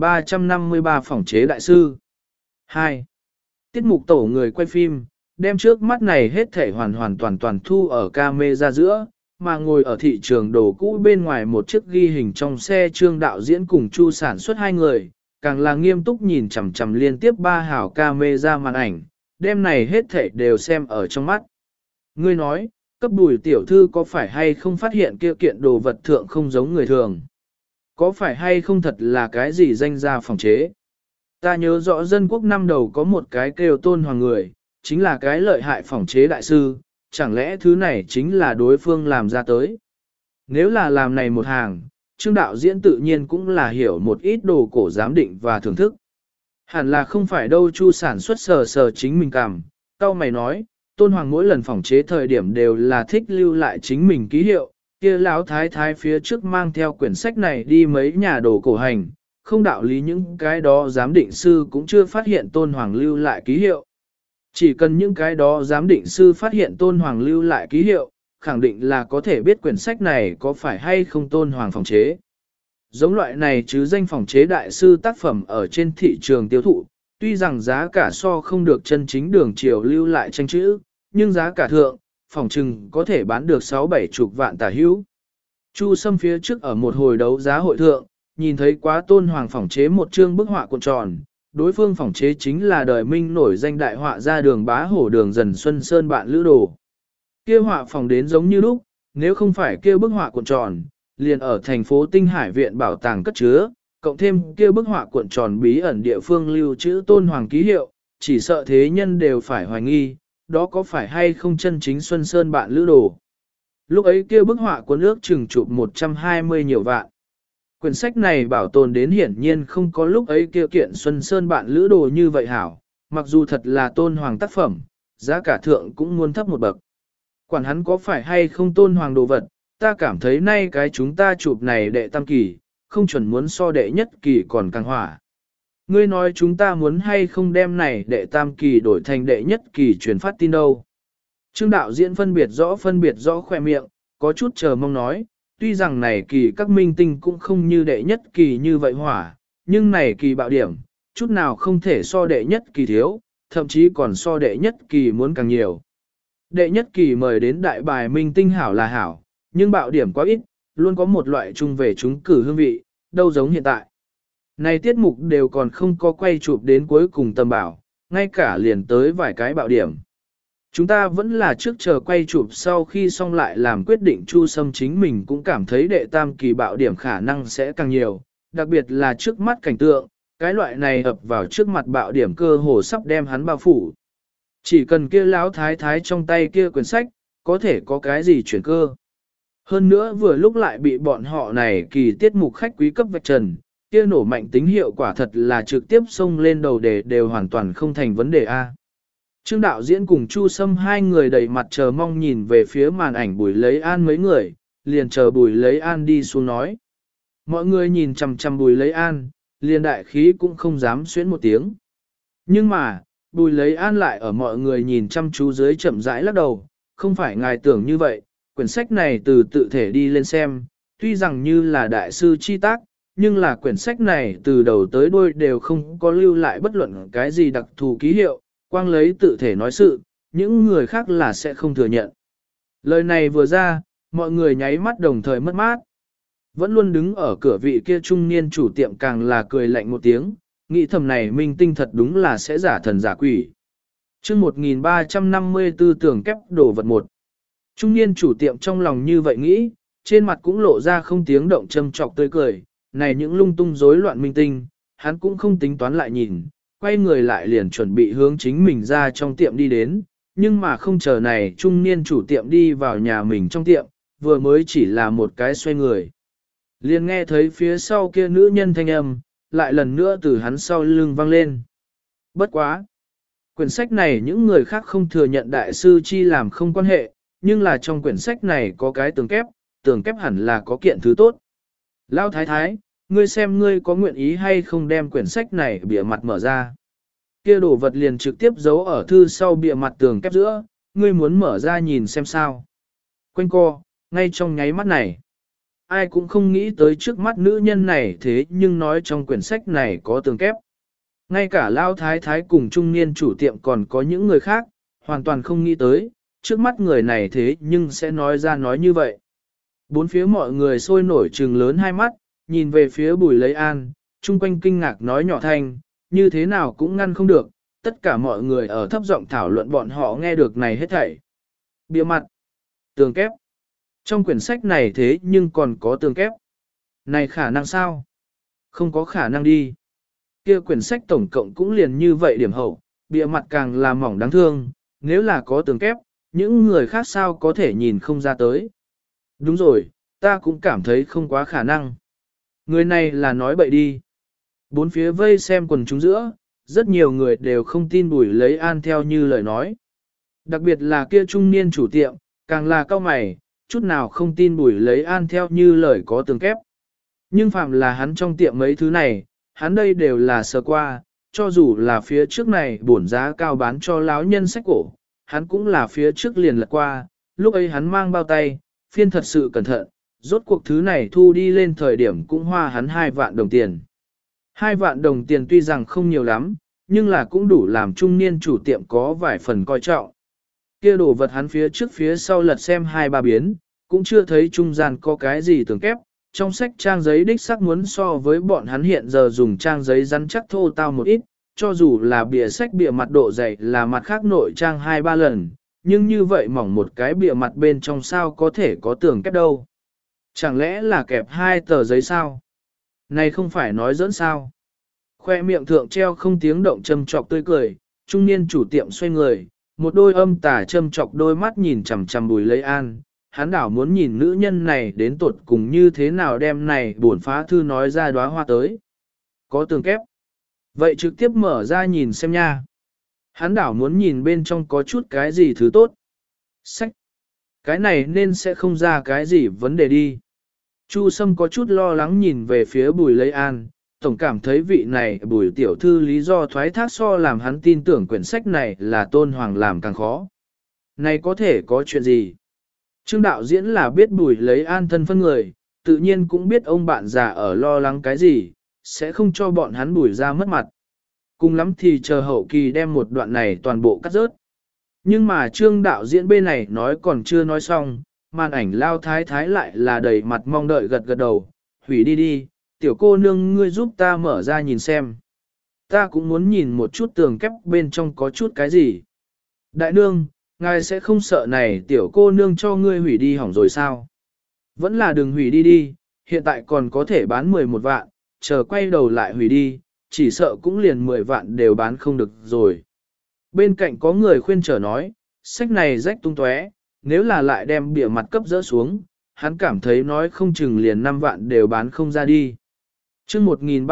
1353 phỏng chế đại sư 2. Tiết mục tổ người quay phim, đem trước mắt này hết thể hoàn toàn thu ở camera giữa, mà ngồi ở thị trường đồ cũ bên ngoài một chiếc ghi hình trong xe Trương đạo diễn cùng Chu sản xuất hai người, càng là nghiêm túc nhìn chằm chằm liên tiếp 3 hảo camera màn ảnh, đem này hết thể đều xem ở trong mắt. Ngươi nói, cấp Bùi tiểu thư có phải hay không phát hiện kia kiện đồ vật thượng không giống người thường? Có phải hay không thật là cái gì danh gia phòng chế? Ta nhớ rõ dân quốc năm đầu có một cái kêu Tôn Hoàng người, chính là cái lợi hại phòng chế đại sư, chẳng lẽ thứ này chính là đối phương làm ra tới? Nếu là làm này một hàng, Trương đạo diễn tự nhiên cũng là hiểu một ít đồ cổ giám định và thưởng thức. Hẳn là không phải đâu. Chu sản xuất sờ chính mình cảm, tao mày nói, Tôn Hoàng mỗi lần phòng chế thời điểm đều là thích lưu lại chính mình ký hiệu, kia lão thái thái phía trước mang theo quyển sách này đi mấy nhà đồ cổ hành, không đạo lý những cái đó giám định sư cũng chưa phát hiện Tôn Hoàng lưu lại ký hiệu. Chỉ cần những cái đó giám định sư phát hiện Tôn Hoàng lưu lại ký hiệu, khẳng định là có thể biết quyển sách này có phải hay không Tôn Hoàng phòng chế. Giống loại này chứ danh phòng chế đại sư tác phẩm ở trên thị trường tiêu thụ, tuy rằng giá cả so không được chân chính đường triều lưu lại tranh chữ, nhưng giá cả thượng, phòng trừng có thể bán được 6-7 chục vạn tả hữu. Chu Sâm phía trước ở một hồi đấu giá hội thượng, nhìn thấy quá Tôn Hoàng phòng chế một chương bức họa cuộn tròn, đối phương phòng chế chính là đời Minh nổi danh đại họa ra Đường Bá Hổ Đường Dần Xuân Sơn bạn lữ đồ. Kia họa phòng đến giống như lúc, nếu không phải kia bức họa cuộn tròn, liền ở thành phố Tinh Hải viện bảo tàng cất chứa, cộng thêm kia bức họa cuộn tròn bí ẩn địa phương lưu trữ Tôn Hoàng ký hiệu, chỉ sợ thế nhân đều phải hoài nghi, đó có phải hay không chân chính Xuân Sơn bạn lữ đồ. Lúc ấy kia bức họa cuốn ước chừng chụp 120 nhiều vạn. Quyển sách này bảo tồn đến hiển nhiên không có lúc ấy kia kiện Xuân Sơn bạn lữ đồ như vậy hảo, mặc dù thật là tôn hoàng tác phẩm, giá cả thượng cũng muốn thấp một bậc. Quản hắn có phải hay không tôn hoàng đồ vật, ta cảm thấy nay cái chúng ta chụp này đệ tam kỳ, không chuẩn muốn so đệ nhất kỳ còn càng hỏa. Ngươi nói chúng ta muốn hay không đem này đệ tam kỳ đổi thành đệ nhất kỳ truyền phát tin đâu. Trương đạo diễn phân biệt rõ khoe miệng, có chút chờ mong nói, tuy rằng này kỳ các minh tinh cũng không như đệ nhất kỳ như vậy hỏa, nhưng này kỳ bạo điểm, chút nào không thể so đệ nhất kỳ thiếu, thậm chí còn so đệ nhất kỳ muốn càng nhiều. Đệ nhất kỳ mời đến đại bài minh tinh hảo là hảo, nhưng bạo điểm quá ít, luôn có một loại chung về chúng cử hương vị, đâu giống hiện tại. Này tiết mục đều còn không có quay chụp đến cuối cùng tầm bảo, ngay cả liền tới vài cái bạo điểm. Chúng ta vẫn là trước chờ quay chụp sau khi xong lại làm quyết định. Chu Sâm chính mình cũng cảm thấy đệ tam kỳ bạo điểm khả năng sẽ càng nhiều, đặc biệt là trước mắt cảnh tượng, cái loại này ập vào trước mặt bạo điểm cơ hồ sắp đem hắn bao phủ. Chỉ cần kia lão thái thái trong tay kia quyển sách, có thể có cái gì chuyển cơ. Hơn nữa vừa lúc lại bị bọn họ này kỳ tiết mục khách quý cấp vạch trần, kia nổ mạnh tính hiệu quả thật là trực tiếp xông lên đầu để đều hoàn toàn không thành vấn đề A. Trương đạo diễn cùng Chu Sâm hai người đầy mặt chờ mong nhìn về phía màn ảnh Bùi Lấy An mấy người, liền chờ Bùi Lấy An đi xuống nói. Mọi người nhìn chằm chằm Bùi Lấy An, liền đại khí cũng không dám xuyến một tiếng. Nhưng mà, Bùi Lấy An lại ở mọi người nhìn chăm chú dưới chậm rãi lắc đầu, không phải ngài tưởng như vậy, quyển sách này từ tự thể đi lên xem, tuy rằng như là đại sư chi tác, nhưng là quyển sách này từ đầu tới đuôi đều không có lưu lại bất luận cái gì đặc thù ký hiệu, quang lấy tự thể nói sự, những người khác là sẽ không thừa nhận. Lời này vừa ra, mọi người nháy mắt đồng thời mất mát. Vẫn luôn đứng ở cửa vị kia trung niên chủ tiệm càng là cười lạnh một tiếng, nghĩ thầm này minh tinh thật đúng là sẽ giả thần giả quỷ. Chương 1354 tưởng kép đồ vật một. Trung niên chủ tiệm trong lòng như vậy nghĩ, trên mặt cũng lộ ra không tiếng động châm trọc tươi cười, này những lung tung rối loạn minh tinh, hắn cũng không tính toán lại nhìn, quay người lại liền chuẩn bị hướng chính mình ra trong tiệm đi đến, nhưng mà không chờ này trung niên chủ tiệm đi vào nhà mình trong tiệm, vừa mới chỉ là một cái xoay người. Liền nghe thấy phía sau kia nữ nhân thanh âm, lại lần nữa từ hắn sau lưng vang lên. Bất quá! Quyển sách này những người khác không thừa nhận đại sư chi làm không quan hệ, nhưng là trong quyển sách này có cái tường kép hẳn là có kiện thứ tốt. Lão thái thái, ngươi xem ngươi có nguyện ý hay không đem quyển sách này bìa mặt mở ra. Kia đồ vật liền trực tiếp giấu ở thư sau bìa mặt tường kép giữa, ngươi muốn mở ra nhìn xem sao. Quanh co, ngay trong nháy mắt này. Ai cũng không nghĩ tới trước mắt nữ nhân này thế nhưng nói trong quyển sách này có tường kép. Ngay cả Lão thái thái cùng trung niên chủ tiệm còn có những người khác, hoàn toàn không nghĩ tới, trước mắt người này thế nhưng sẽ nói ra nói như vậy. Bốn phía mọi người sôi nổi trừng lớn hai mắt, nhìn về phía Bùi Lấy An, chung quanh kinh ngạc nói nhỏ thanh, như thế nào cũng ngăn không được, tất cả mọi người ở thấp giọng thảo luận bọn họ nghe được này hết thảy. Bìa mặt, tường kép. Trong quyển sách này thế nhưng còn có tường kép. Này khả năng sao? Không có khả năng đi. Kia quyển sách tổng cộng cũng liền như vậy điểm hậu, bìa mặt càng là mỏng đáng thương, nếu là có tường kép, những người khác sao có thể nhìn không ra tới. Đúng rồi, ta cũng cảm thấy không quá khả năng. Người này là nói bậy đi. Bốn phía vây xem quần chúng giữa, rất nhiều người đều không tin Bùi Lấy An theo như lời nói. Đặc biệt là kia trung niên chủ tiệm, càng là cao mày, chút nào không tin Bùi Lấy An theo như lời có tường kép. Nhưng phạm là hắn trong tiệm mấy thứ này, hắn đây đều là sơ qua, cho dù là phía trước này bổn giá cao bán cho lão nhân sách cổ, hắn cũng là phía trước liền lật qua, lúc ấy hắn mang bao tay, phiên thật sự cẩn thận, rốt cuộc thứ này thu đi lên thời điểm cũng hoa hắn 2 vạn đồng tiền. 2 vạn đồng tiền tuy rằng không nhiều lắm, nhưng là cũng đủ làm trung niên chủ tiệm có vài phần coi trọng. Kia đồ vật hắn phía trước phía sau lật xem 2-3 biến, cũng chưa thấy trung gian có cái gì tường kép, trong sách trang giấy đích sắc muốn so với bọn hắn hiện giờ dùng trang giấy rắn chắc thô tao một ít, cho dù là bìa sách bìa mặt độ dày là mặt khác nội trang 2-3 lần, nhưng như vậy mỏng một cái bìa mặt bên trong sao có thể có tường kép đâu. Chẳng lẽ là kẹp 2 tờ giấy sao? Này không phải nói giỡn sao? Khoe miệng thượng treo không tiếng động châm chọc tươi cười, trung niên chủ tiệm xoay người, một đôi âm tà châm chọc đôi mắt nhìn chằm chằm Bùi Lấy An, hắn đảo muốn nhìn nữ nhân này đến tột cùng như thế nào đem này buồn phá thư nói ra đóa hoa tới. Có tường kép. Vậy trực tiếp mở ra nhìn xem nha. Hắn đảo muốn nhìn bên trong có chút cái gì thứ tốt. Sách. Cái này nên sẽ không ra cái gì vấn đề đi. Chu Sâm có chút lo lắng nhìn về phía Bùi Lấy An, tổng cảm thấy vị này Bùi tiểu thư lý do thoái thác so làm hắn tin tưởng quyển sách này là Tôn Hoàng làm càng khó. Này có thể có chuyện gì? Trương đạo diễn là biết Bùi Lấy An thân phân người, tự nhiên cũng biết ông bạn già ở lo lắng cái gì, sẽ không cho bọn hắn Bùi ra mất mặt. Cùng lắm thì chờ hậu kỳ đem một đoạn này toàn bộ cắt rớt. Nhưng mà Trương đạo diễn bên này nói còn chưa nói xong, màn ảnh lao thái thái lại là đầy mặt mong đợi gật gật đầu, hủy đi đi, tiểu cô nương ngươi giúp ta mở ra nhìn xem. Ta cũng muốn nhìn một chút tường kép bên trong có chút cái gì. Đại nương, ngài sẽ không sợ này tiểu cô nương cho ngươi hủy đi hỏng rồi sao? Vẫn là đừng hủy đi đi, hiện tại còn có thể bán 11 vạn, chờ quay đầu lại hủy đi, chỉ sợ cũng liền 10 vạn đều bán không được rồi. Bên cạnh có người khuyên trở nói, sách này rách tung tóe, nếu là lại đem bìa mặt cấp dỡ xuống, hắn cảm thấy nói không chừng liền 5 vạn đều bán không ra đi. chương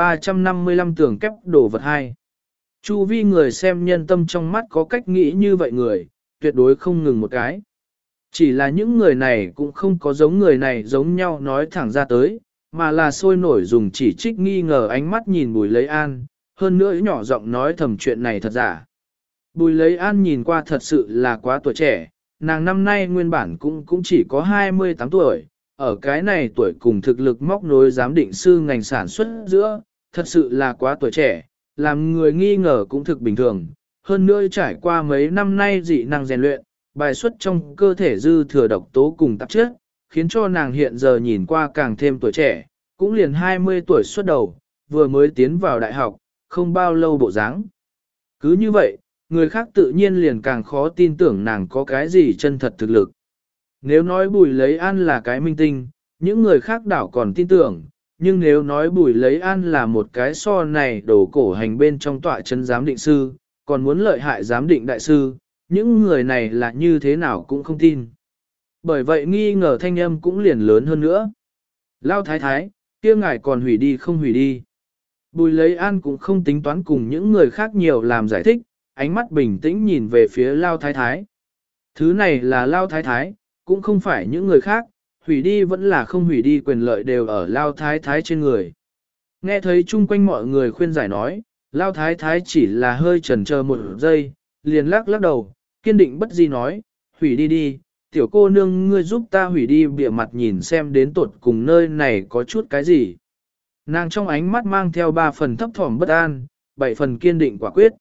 1355 tường kép đồ vật 2. Chu vi người xem nhân tâm trong mắt có cách nghĩ như vậy người, tuyệt đối không ngừng một cái. Chỉ là những người này cũng không có giống người này giống nhau nói thẳng ra tới, mà là sôi nổi dùng chỉ trích nghi ngờ ánh mắt nhìn Bùi Lấy An, hơn nữa nhỏ giọng nói thầm chuyện này thật giả. Bùi Lấy An nhìn qua thật sự là quá tuổi trẻ, nàng năm nay nguyên bản cũng chỉ có 28 tuổi, ở cái này tuổi cùng thực lực móc nối giám định sư ngành sản xuất giữa, thật sự là quá tuổi trẻ, làm người nghi ngờ cũng thực bình thường. Hơn nữa trải qua mấy năm nay dị năng rèn luyện, bài xuất trong cơ thể dư thừa độc tố cùng tạp chất, khiến cho nàng hiện giờ nhìn qua càng thêm tuổi trẻ, cũng liền 20 tuổi xuất đầu, vừa mới tiến vào đại học, không bao lâu bộ dáng. Cứ như vậy, người khác tự nhiên liền càng khó tin tưởng nàng có cái gì chân thật thực lực. Nếu nói Bùi Lấy An là cái minh tinh, những người khác đảo còn tin tưởng, nhưng nếu nói Bùi Lấy An là một cái so này đổ cổ hành bên trong tọa chân giám định sư, còn muốn lợi hại giám định đại sư, những người này là như thế nào cũng không tin. Bởi vậy nghi ngờ thanh âm cũng liền lớn hơn nữa. Lao thái thái, kia ngài còn hủy đi không hủy đi. Bùi Lấy An cũng không tính toán cùng những người khác nhiều làm giải thích, ánh mắt bình tĩnh nhìn về phía Lao thái thái. Thứ này là Lao thái thái, cũng không phải những người khác, hủy đi vẫn là không hủy đi quyền lợi đều ở Lao thái thái trên người. Nghe thấy chung quanh mọi người khuyên giải nói, Lao thái thái chỉ là hơi chần chờ một giây, liền lắc đầu, kiên định bất di nói, hủy đi đi, tiểu cô nương ngươi giúp ta hủy đi bìa mặt nhìn xem đến tột cùng nơi này có chút cái gì. Nàng trong ánh mắt mang theo 3 phần thấp thỏm bất an, 7 phần kiên định quả quyết.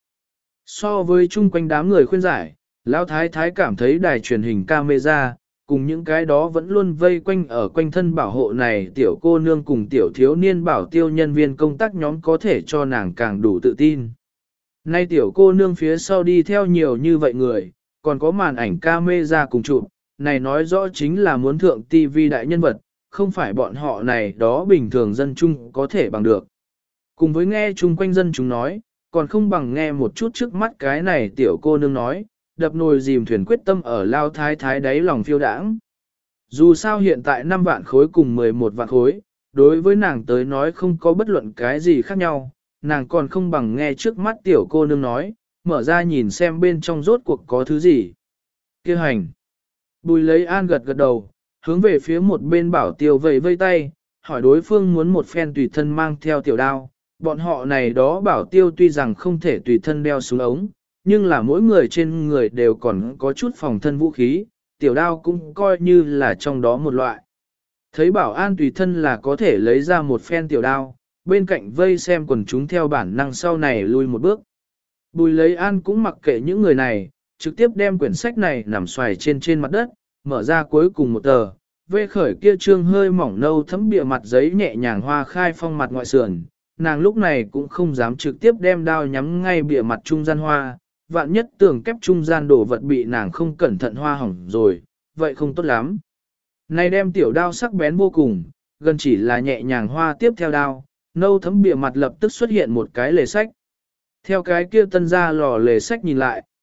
So với chung quanh đám người khuyên giải, Lão thái thái cảm thấy đài truyền hình camera, cùng những cái đó vẫn luôn vây quanh ở quanh thân bảo hộ này tiểu cô nương cùng tiểu thiếu niên bảo tiêu nhân viên công tác nhóm có thể cho nàng càng đủ tự tin. Nay tiểu cô nương phía sau đi theo nhiều như vậy người, còn có màn ảnh camera cùng chụp, này nói rõ chính là muốn thượng TV đại nhân vật, không phải bọn họ này đó bình thường dân chung có thể bằng được. Cùng với nghe chung quanh dân chúng nói, còn không bằng nghe một chút trước mắt cái này tiểu cô nương nói, đập nồi dìm thuyền quyết tâm ở Lao thái thái đáy lòng phiêu đãng. Dù sao hiện tại 5 vạn khối cùng 11 vạn khối, đối với nàng tới nói không có bất luận cái gì khác nhau, nàng còn không bằng nghe trước mắt tiểu cô nương nói, mở ra nhìn xem bên trong rốt cuộc có thứ gì. Kêu hành. Bùi Lấy An gật đầu, hướng về phía một bên bảo tiêu vẫy vây tay, hỏi đối phương muốn một phen tùy thân mang theo tiểu đao. Bọn họ này đó bảo tiêu tuy rằng không thể tùy thân đeo súng ống, nhưng là mỗi người trên người đều còn có chút phòng thân vũ khí, tiểu đao cũng coi như là trong đó một loại. Thấy bảo an tùy thân là có thể lấy ra một phen tiểu đao, bên cạnh vây xem quần chúng theo bản năng sau này lui một bước. Bùi Lấy An cũng mặc kệ những người này, trực tiếp đem quyển sách này nằm xoài trên mặt đất, mở ra cuối cùng một tờ, vê khởi kia trương hơi mỏng nâu thấm bìa mặt giấy nhẹ nhàng hoa khai phong mặt ngoại sườn. Nàng lúc này cũng không dám trực tiếp đem đao nhắm ngay bìa mặt trung gian hoa, vạn nhất tường kép trung gian đổ vật bị nàng không cẩn thận hoa hỏng rồi, vậy không tốt lắm. Này đem tiểu đao sắc bén vô cùng, gần chỉ là nhẹ nhàng hoa tiếp theo đao, nâu thấm bìa mặt lập tức xuất hiện một cái lề sách. Theo cái kia tân ra lò lề sách nhìn lại,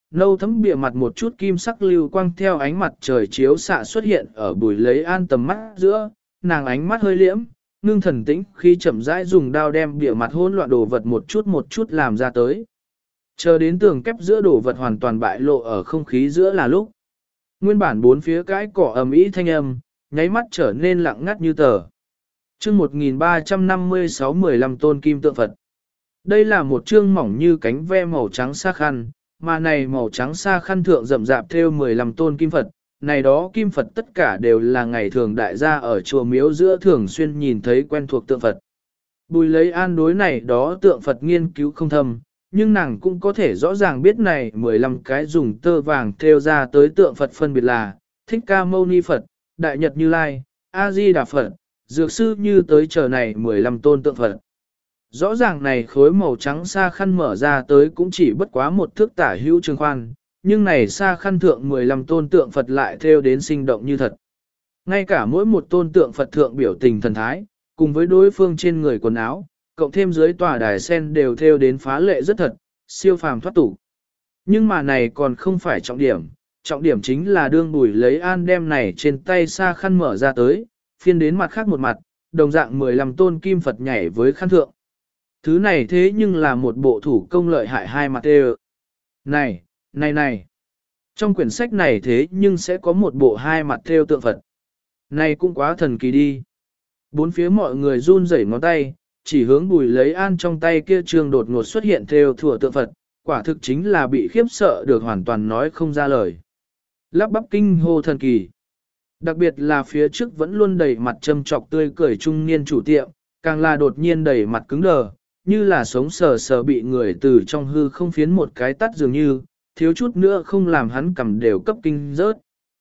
nâu thấm bìa mặt một chút kim sắc lưu quang theo ánh mặt trời chiếu xạ xuất hiện ở Bùi Lấy An tầm mắt giữa, nàng ánh mắt hơi liễm, ngưng thần tĩnh khi chậm rãi dùng đao đem bìa mặt hỗn loạn đồ vật một chút làm ra tới. Chờ đến tường kép giữa đồ vật hoàn toàn bại lộ ở không khí giữa là lúc. Nguyên bản bốn phía cái cỏ ầm ĩ thanh âm, nháy mắt trở nên lặng ngắt như tờ. Chương 1356 15 tôn kim tượng Phật. Đây là một chương mỏng như cánh ve màu trắng sa khăn, mà này màu trắng sa khăn thượng rậm rạp theo 15 tôn kim Phật. Này đó kim Phật tất cả đều là ngày thường đại gia ở chùa miếu giữa thường xuyên nhìn thấy quen thuộc tượng Phật. Bùi Lấy An đối này đó tượng Phật nghiên cứu không thâm, nhưng nàng cũng có thể rõ ràng biết này 15 cái dùng tơ vàng thêu ra tới tượng Phật phân biệt là Thích Ca Mâu Ni Phật, Đại Nhật Như Lai, A Di Đà Phật, Dược Sư Như tới chờ này 15 tôn tượng Phật. Rõ ràng này khối màu trắng sa khăn mở ra tới cũng chỉ bất quá một thước tả hữu trường khoan, nhưng này sa khăn thượng 15 tôn tượng Phật lại thêu đến sinh động như thật. Ngay cả mỗi một tôn tượng Phật thượng biểu tình thần thái, cùng với đối phương trên người quần áo, cộng thêm dưới tòa đài sen đều thêu đến phá lệ rất thật, siêu phàm thoát tục. Nhưng mà này còn không phải trọng điểm chính là đương Bùi Lấy An đem này trên tay sa khăn mở ra tới, phiên đến mặt khác một mặt, đồng dạng 15 tôn kim Phật nhảy với khăn thượng. Thứ này thế nhưng là một bộ thủ công lợi hại hai mặt đều. Này! Trong quyển sách này thế nhưng sẽ có một bộ hai mặt theo tượng Phật. Này cũng quá thần kỳ đi. Bốn phía mọi người run rẩy ngón tay, chỉ hướng Bùi Lấy An trong tay kia trường đột ngột xuất hiện theo thủa tượng Phật, quả thực chính là bị khiếp sợ được hoàn toàn nói không ra lời. Lắp bắp kinh hô thần kỳ. Đặc biệt là phía trước vẫn luôn đầy mặt châm trọc tươi cười trung niên chủ tiệm, càng là đột nhiên đầy mặt cứng đờ, như là sống sờ sờ bị người từ trong hư không phiến một cái tắt dường như, thiếu chút nữa không làm hắn cầm đều cấp kinh rớt.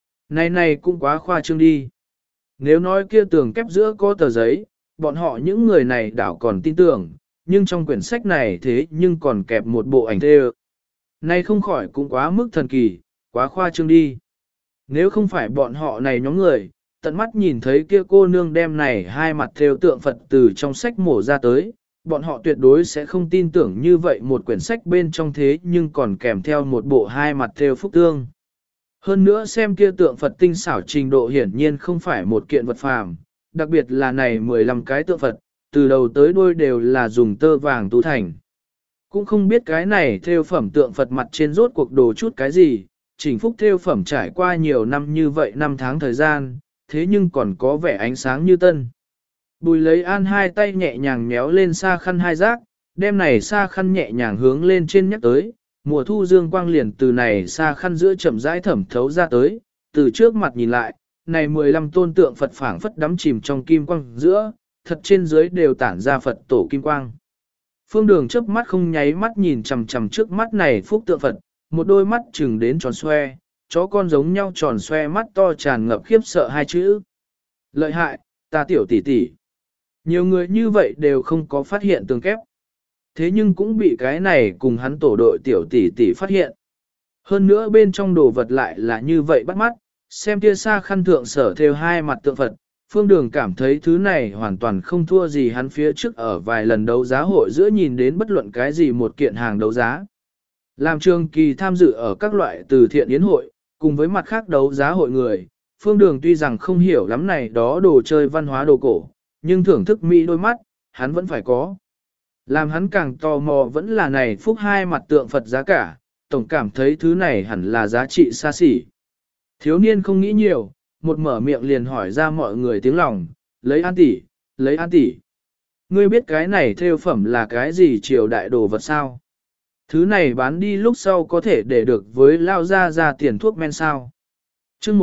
Này cũng quá khoa trương đi. Nếu nói kia tường kép giữa có tờ giấy, bọn họ những người này đảo còn tin tưởng, nhưng trong quyển sách này thế nhưng còn kẹp một bộ ảnh thê. Này không khỏi cũng quá mức thần kỳ, quá khoa trương đi. Nếu không phải bọn họ này nhóm người, tận mắt nhìn thấy kia cô nương đem này hai mặt thêu tượng Phật từ trong sách mổ ra tới, bọn họ tuyệt đối sẽ không tin tưởng như vậy một quyển sách bên trong thế nhưng còn kèm theo một bộ hai mặt thêu phúc tương. Hơn nữa xem kia tượng Phật tinh xảo trình độ hiển nhiên không phải một kiện vật phàm, đặc biệt là này 15 cái tượng Phật, từ đầu tới đuôi đều là dùng tơ vàng tu thành. Cũng không biết cái này thêu phẩm tượng Phật mặt trên rốt cuộc đồ chút cái gì, chỉnh phúc thêu phẩm trải qua nhiều năm như vậy năm tháng thời gian, thế nhưng còn có vẻ ánh sáng như tân. Bùi Lấy An hai tay nhẹ nhàng méo lên sa khăn hai giác, đem này sa khăn nhẹ nhàng hướng lên trên nhắc tới, mùa thu dương quang liền từ này sa khăn giữa chậm rãi thẩm thấu ra tới, từ trước mặt nhìn lại, này 15 tôn tượng Phật phảng phất đắm chìm trong kim quang giữa, thật trên dưới đều tản ra Phật tổ kim quang. Phương Đường chớp mắt không nháy mắt nhìn chằm chằm trước mắt này phúc tượng Phật, một đôi mắt chừng đến tròn xoe, chó con giống nhau tròn xoe mắt to tràn ngập khiếp sợ hai chữ. Lợi hại, ta tiểu tỷ tỷ. Nhiều người như vậy đều không có phát hiện tường kép. Thế nhưng cũng bị cái này cùng hắn tổ đội tiểu tỷ tỷ phát hiện. Hơn nữa bên trong đồ vật lại là như vậy bắt mắt, xem kia xa khăn thượng sở theo hai mặt tượng Phật, Phương Đường cảm thấy thứ này hoàn toàn không thua gì hắn phía trước ở vài lần đấu giá hội giữa nhìn đến bất luận cái gì một kiện hàng đấu giá. Làm trường kỳ tham dự ở các loại từ thiện yến hội, cùng với mặt khác đấu giá hội người, Phương Đường tuy rằng không hiểu lắm này đó đồ chơi văn hóa đồ cổ, nhưng thưởng thức mỹ đôi mắt, hắn vẫn phải có. Làm hắn càng tò mò vẫn là này phúc hai mặt tượng Phật giá cả, tổng cảm thấy thứ này hẳn là giá trị xa xỉ. Thiếu niên không nghĩ nhiều, một mở miệng liền hỏi ra mọi người tiếng lòng, lấy An tỷ. Ngươi biết cái này theo phẩm là cái gì triều đại đồ vật sao? Thứ này bán đi lúc sau có thể để được với lao ra tiền thuốc men sao? Chương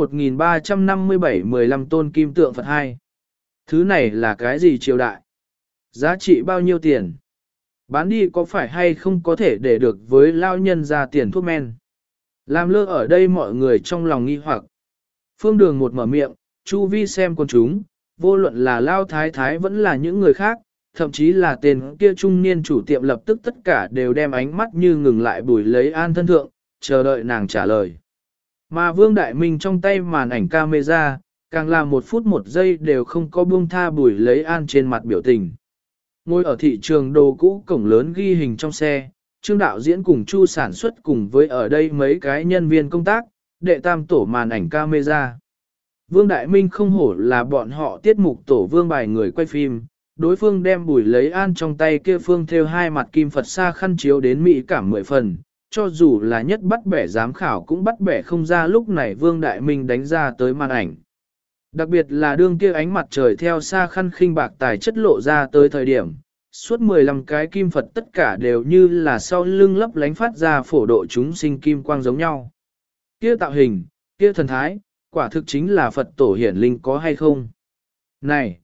1357 15 tôn kim tượng Phật 2. Thứ này là cái gì triều đại? Giá trị bao nhiêu tiền? Bán đi có phải hay không có thể để được với lao nhân ra tiền thuốc men? Làm lơ ở đây mọi người trong lòng nghi hoặc. Phương Đường một mở miệng, chu vi xem con chúng, vô luận là lao thái thái vẫn là những người khác, thậm chí là tên kia trung niên chủ tiệm lập tức tất cả đều đem ánh mắt như ngừng lại Bùi Lấy An thân thượng, chờ đợi nàng trả lời. Mà Vương Đại Minh trong tay màn ảnh camera, càng là 1 phút 1 giây đều không có buông tha Bùi Lấy An trên mặt biểu tình. Ngồi ở thị trường đồ cũ cổng lớn ghi hình trong xe, Trương đạo diễn cùng Chu sản xuất cùng với ở đây mấy cái nhân viên công tác, đệ tam tổ màn ảnh camera. Vương Đại Minh không hổ là bọn họ tiết mục tổ vương bài người quay phim, đối phương đem Bùi Lấy An trong tay kia phương theo hai mặt kim Phật sa khăn chiếu đến mỹ cảm 10 phần, cho dù là nhất bắt bẻ giám khảo cũng bắt bẻ không ra lúc này Vương Đại Minh đánh ra tới màn ảnh. Đặc biệt là đương kia ánh mặt trời theo sa khăn khinh bạc tài chất lộ ra tới thời điểm, suốt 15 cái kim Phật tất cả đều như là sau lưng lấp lánh phát ra phổ độ chúng sinh kim quang giống nhau. Kia tạo hình, kia thần thái, quả thực chính là Phật tổ hiển linh có hay không? Này,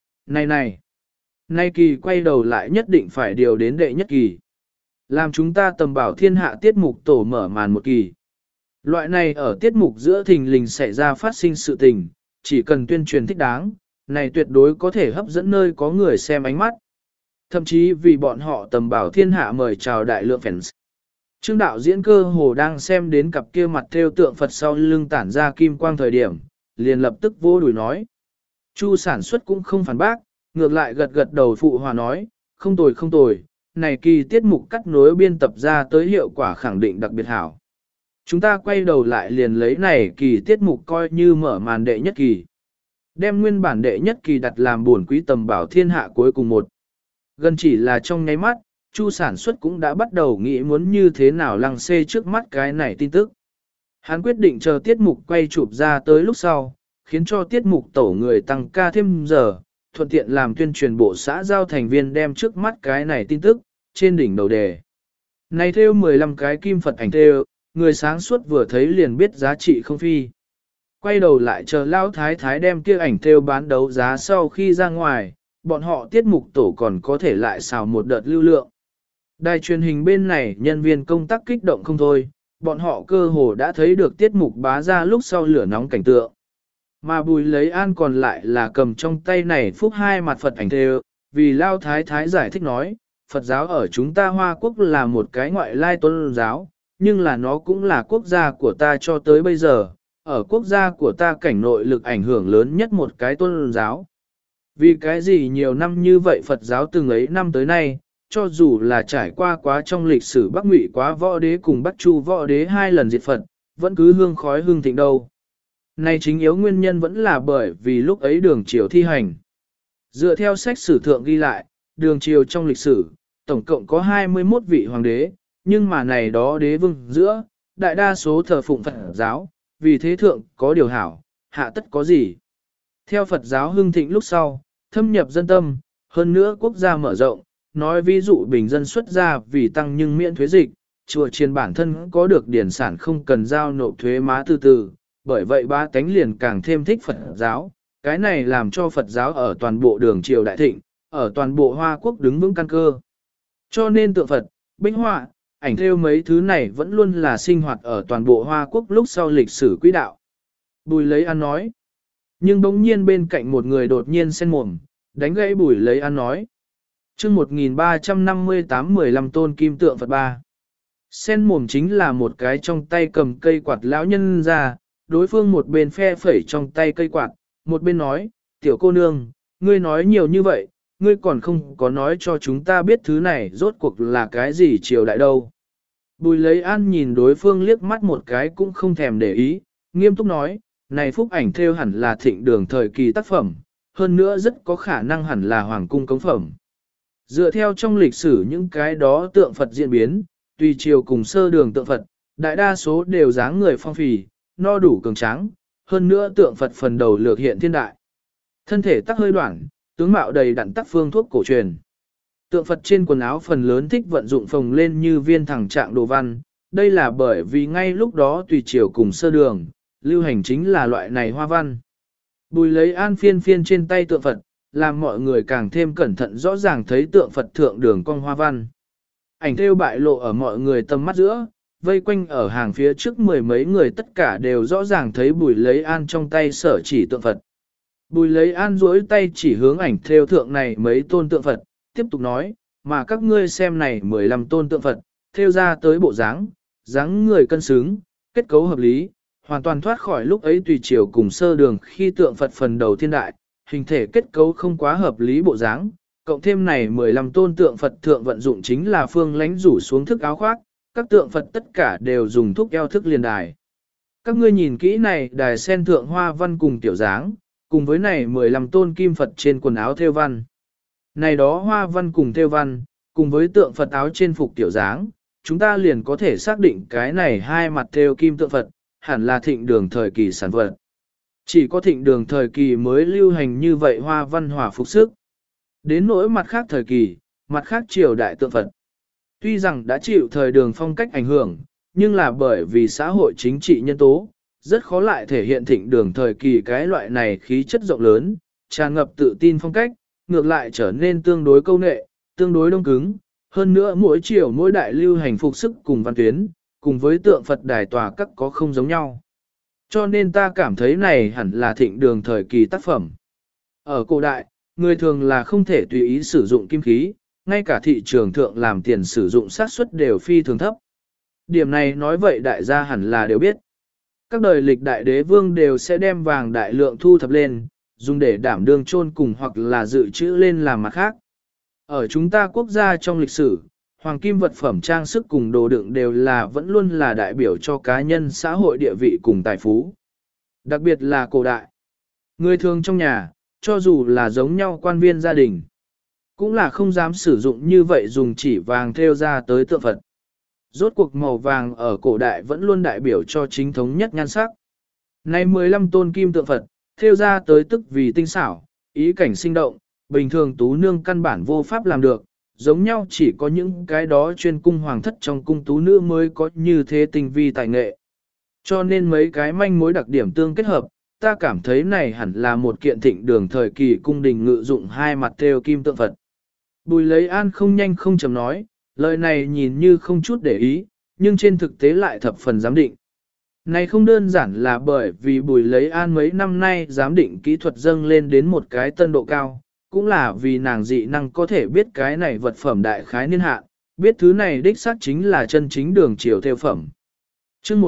nay kỳ quay đầu lại nhất định phải điều đến đệ nhất kỳ. Làm chúng ta tầm bảo thiên hạ tiết mục tổ mở màn một kỳ. Loại này ở tiết mục giữa thình lình xảy ra phát sinh sự tình, chỉ cần tuyên truyền thích đáng, này tuyệt đối có thể hấp dẫn nơi có người xem ánh mắt. Thậm chí vì bọn họ tầm bảo thiên hạ mời chào đại lượng fans. Trương đạo diễn cơ hồ đang xem đến cặp kia mặt theo tượng Phật sau lưng tản ra kim quang thời điểm, liền lập tức vô đuổi nói. Chu sản xuất cũng không phản bác, ngược lại gật gật đầu phụ hòa nói, không tồi, này kỳ tiết mục cắt nối biên tập ra tới hiệu quả khẳng định đặc biệt hảo. Chúng ta quay đầu lại liền lấy này kỳ tiết mục coi như mở màn đệ nhất kỳ. Đem nguyên bản đệ nhất kỳ đặt làm buồn quý tầm bảo thiên hạ cuối cùng một. Gần chỉ là trong nháy mắt, Chu sản xuất cũng đã bắt đầu nghĩ muốn như thế nào lăng xê trước mắt cái này tin tức. Hắn quyết định chờ tiết mục quay chụp ra tới lúc sau, khiến cho tiết mục tổ người tăng ca thêm giờ, thuận tiện làm tuyên truyền bộ xã giao thành viên đem trước mắt cái này tin tức, trên đỉnh đầu đề. Này theo 15 cái kim Phật ảnh theo, người sáng suốt vừa thấy liền biết giá trị không phi. Quay đầu lại chờ Lão Thái Thái đem kia ảnh theo bán đấu giá sau khi ra ngoài, bọn họ tiết mục tổ còn có thể lại xào một đợt lưu lượng. Đài truyền hình bên này nhân viên công tác kích động không thôi, bọn họ cơ hồ đã thấy được tiết mục bá ra lúc sau lửa nóng cảnh tượng. Mà Bùi Lấy An còn lại là cầm trong tay này phúc hai mặt Phật ảnh thêu, vì Lao Thái Thái giải thích nói, Phật giáo ở chúng ta Hoa Quốc là một cái ngoại lai tôn giáo, nhưng là nó cũng là quốc gia của ta cho tới bây giờ, ở quốc gia của ta cảnh nội lực ảnh hưởng lớn nhất một cái tôn giáo. Vì cái gì nhiều năm như vậy Phật giáo từng ấy năm tới nay, cho dù là trải qua quá trong lịch sử Bắc Ngụy quá võ đế cùng Bắc Chu võ đế hai lần diệt Phật, vẫn cứ hương khói hương thịnh đâu. Này chính yếu nguyên nhân vẫn là bởi vì lúc ấy đường triều thi hành. Dựa theo sách sử thượng ghi lại, đường triều trong lịch sử, tổng cộng có 21 vị hoàng đế, nhưng mà này đó đế vương giữa, đại đa số thờ phụng Phật giáo, vì thế thượng có điều hảo, hạ tất có gì. Theo Phật giáo hưng thịnh lúc sau, thâm nhập dân tâm, hơn nữa quốc gia mở rộng, nói ví dụ bình dân xuất gia vì tăng nhưng miễn thuế dịch, chùa chiền bản thân có được điển sản không cần giao nộp thuế má từ từ, bởi vậy ba tánh liền càng thêm thích Phật giáo, cái này làm cho Phật giáo ở toàn bộ đường triều đại thịnh, ở toàn bộ Hoa Quốc đứng vững căn cơ. Cho nên tượng Phật, bích họa, ảnh thêu mấy thứ này vẫn luôn là sinh hoạt ở toàn bộ Hoa Quốc lúc sau lịch sử quỹ đạo. Bùi Lấy An nói, nhưng bỗng nhiên bên cạnh một người đột nhiên xen mồm, đánh gãy Bùi Lấy An nói. Chương 1358 15 tôn kim tượng Phật ba. Sen mồm chính là một cái trong tay cầm cây quạt lão nhân ra, đối phương một bên phe phẩy trong tay cây quạt, một bên nói, tiểu cô nương, ngươi nói nhiều như vậy, ngươi còn không có nói cho chúng ta biết thứ này rốt cuộc là cái gì triều đại đâu. Bùi Lấy An nhìn đối phương liếc mắt một cái cũng không thèm để ý, nghiêm túc nói, này phúc ảnh theo hẳn là thịnh đường thời kỳ tác phẩm, hơn nữa rất có khả năng hẳn là hoàng cung cống phẩm. Dựa theo trong lịch sử những cái đó tượng Phật diễn biến, tùy triều cùng sơ đường tượng Phật, đại đa số đều dáng người phong phì, no đủ cường tráng, hơn nữa tượng Phật phần đầu lược hiện thiên đại. Thân thể tắc hơi đoạn, tướng mạo đầy đặn tắc phương thuốc cổ truyền. Tượng Phật trên quần áo phần lớn thích vận dụng phồng lên như viên thẳng trạng đồ văn, đây là bởi vì ngay lúc đó tùy triều cùng sơ đường, lưu hành chính là loại này hoa văn. Bùi Lấy An phiên trên tay tượng Phật, làm mọi người càng thêm cẩn thận rõ ràng thấy tượng Phật thượng đường cong hoa văn. Ảnh thêu bại lộ ở mọi người tầm mắt giữa, vây quanh ở hàng phía trước mười mấy người tất cả đều rõ ràng thấy Bùi Lấy An trong tay sở chỉ tượng Phật. Bùi Lấy An duỗi tay chỉ hướng ảnh thêu thượng này mấy tôn tượng Phật, tiếp tục nói, mà các ngươi xem này 15 tôn tượng Phật, thêu ra tới bộ dáng người cân xứng, kết cấu hợp lý, hoàn toàn thoát khỏi lúc ấy tùy chiều cùng sơ đường khi tượng Phật phần đầu thiên đại, hình thể kết cấu không quá hợp lý bộ dáng, cộng thêm này 15 tôn tượng Phật thượng vận dụng chính là phương lánh rủ xuống thức áo khoác, các tượng Phật tất cả đều dùng thúc eo thức liền đài. Các ngươi nhìn kỹ này, đài sen thượng hoa văn cùng tiểu dáng, cùng với này 15 tôn kim Phật trên quần áo thêu văn. Này đó hoa văn cùng thêu văn, cùng với tượng Phật áo trên phục tiểu dáng, chúng ta liền có thể xác định cái này hai mặt thêu kim tượng Phật, hẳn là thịnh đường thời kỳ sản vật. Chỉ có thịnh đường thời kỳ mới lưu hành như vậy hoa văn hòa phục sức. Đến nỗi mặt khác thời kỳ, mặt khác triều đại tượng Phật. Tuy rằng đã chịu thời đường phong cách ảnh hưởng, nhưng là bởi vì xã hội chính trị nhân tố, rất khó lại thể hiện thịnh đường thời kỳ cái loại này khí chất rộng lớn, tràn ngập tự tin phong cách, ngược lại trở nên tương đối câu nệ, tương đối đông cứng. Hơn nữa mỗi triều mỗi đại lưu hành phục sức cùng văn tuyến, cùng với tượng Phật đài tòa các có không giống nhau. Cho nên ta cảm thấy này hẳn là thịnh đường thời kỳ tác phẩm. Ở cổ đại, người thường là không thể tùy ý sử dụng kim khí, ngay cả thị trường thượng làm tiền sử dụng xác suất đều phi thường thấp. Điểm này nói vậy đại gia hẳn là đều biết. Các đời lịch đại đế vương đều sẽ đem vàng đại lượng thu thập lên, dùng để đảm đương chôn cùng hoặc là dự trữ lên làm mặt khác. Ở chúng ta quốc gia trong lịch sử, hoàng kim vật phẩm trang sức cùng đồ đựng đều là vẫn luôn là đại biểu cho cá nhân xã hội địa vị cùng tài phú. Đặc biệt là cổ đại. Người thường trong nhà, cho dù là giống nhau quan viên gia đình, cũng là không dám sử dụng như vậy dùng chỉ vàng thêu ra tới tượng Phật. Rốt cuộc màu vàng ở cổ đại vẫn luôn đại biểu cho chính thống nhất nhan sắc. Nay 15 tôn kim tượng Phật, thêu ra tới tức vì tinh xảo, ý cảnh sinh động, bình thường tú nương căn bản vô pháp làm được, giống nhau chỉ có những cái đó chuyên cung hoàng thất trong cung tú nữ mới có như thế tinh vi tài nghệ. Cho nên mấy cái manh mối đặc điểm tương kết hợp, ta cảm thấy này hẳn là một kiện thịnh đường thời kỳ cung đình ngự dụng hai mặt thêu kim tượng Phật. Bùi Lấy An không nhanh không chậm nói, lời này nhìn như không chút để ý, nhưng trên thực tế lại thập phần giám định. Này không đơn giản là bởi vì Bùi Lấy An mấy năm nay giám định kỹ thuật dâng lên đến một cái tân độ cao, cũng là vì nàng dị năng có thể biết cái này vật phẩm đại khái niên hạn, biết thứ này đích xác chính là chân chính đường chiều theo phẩm. chương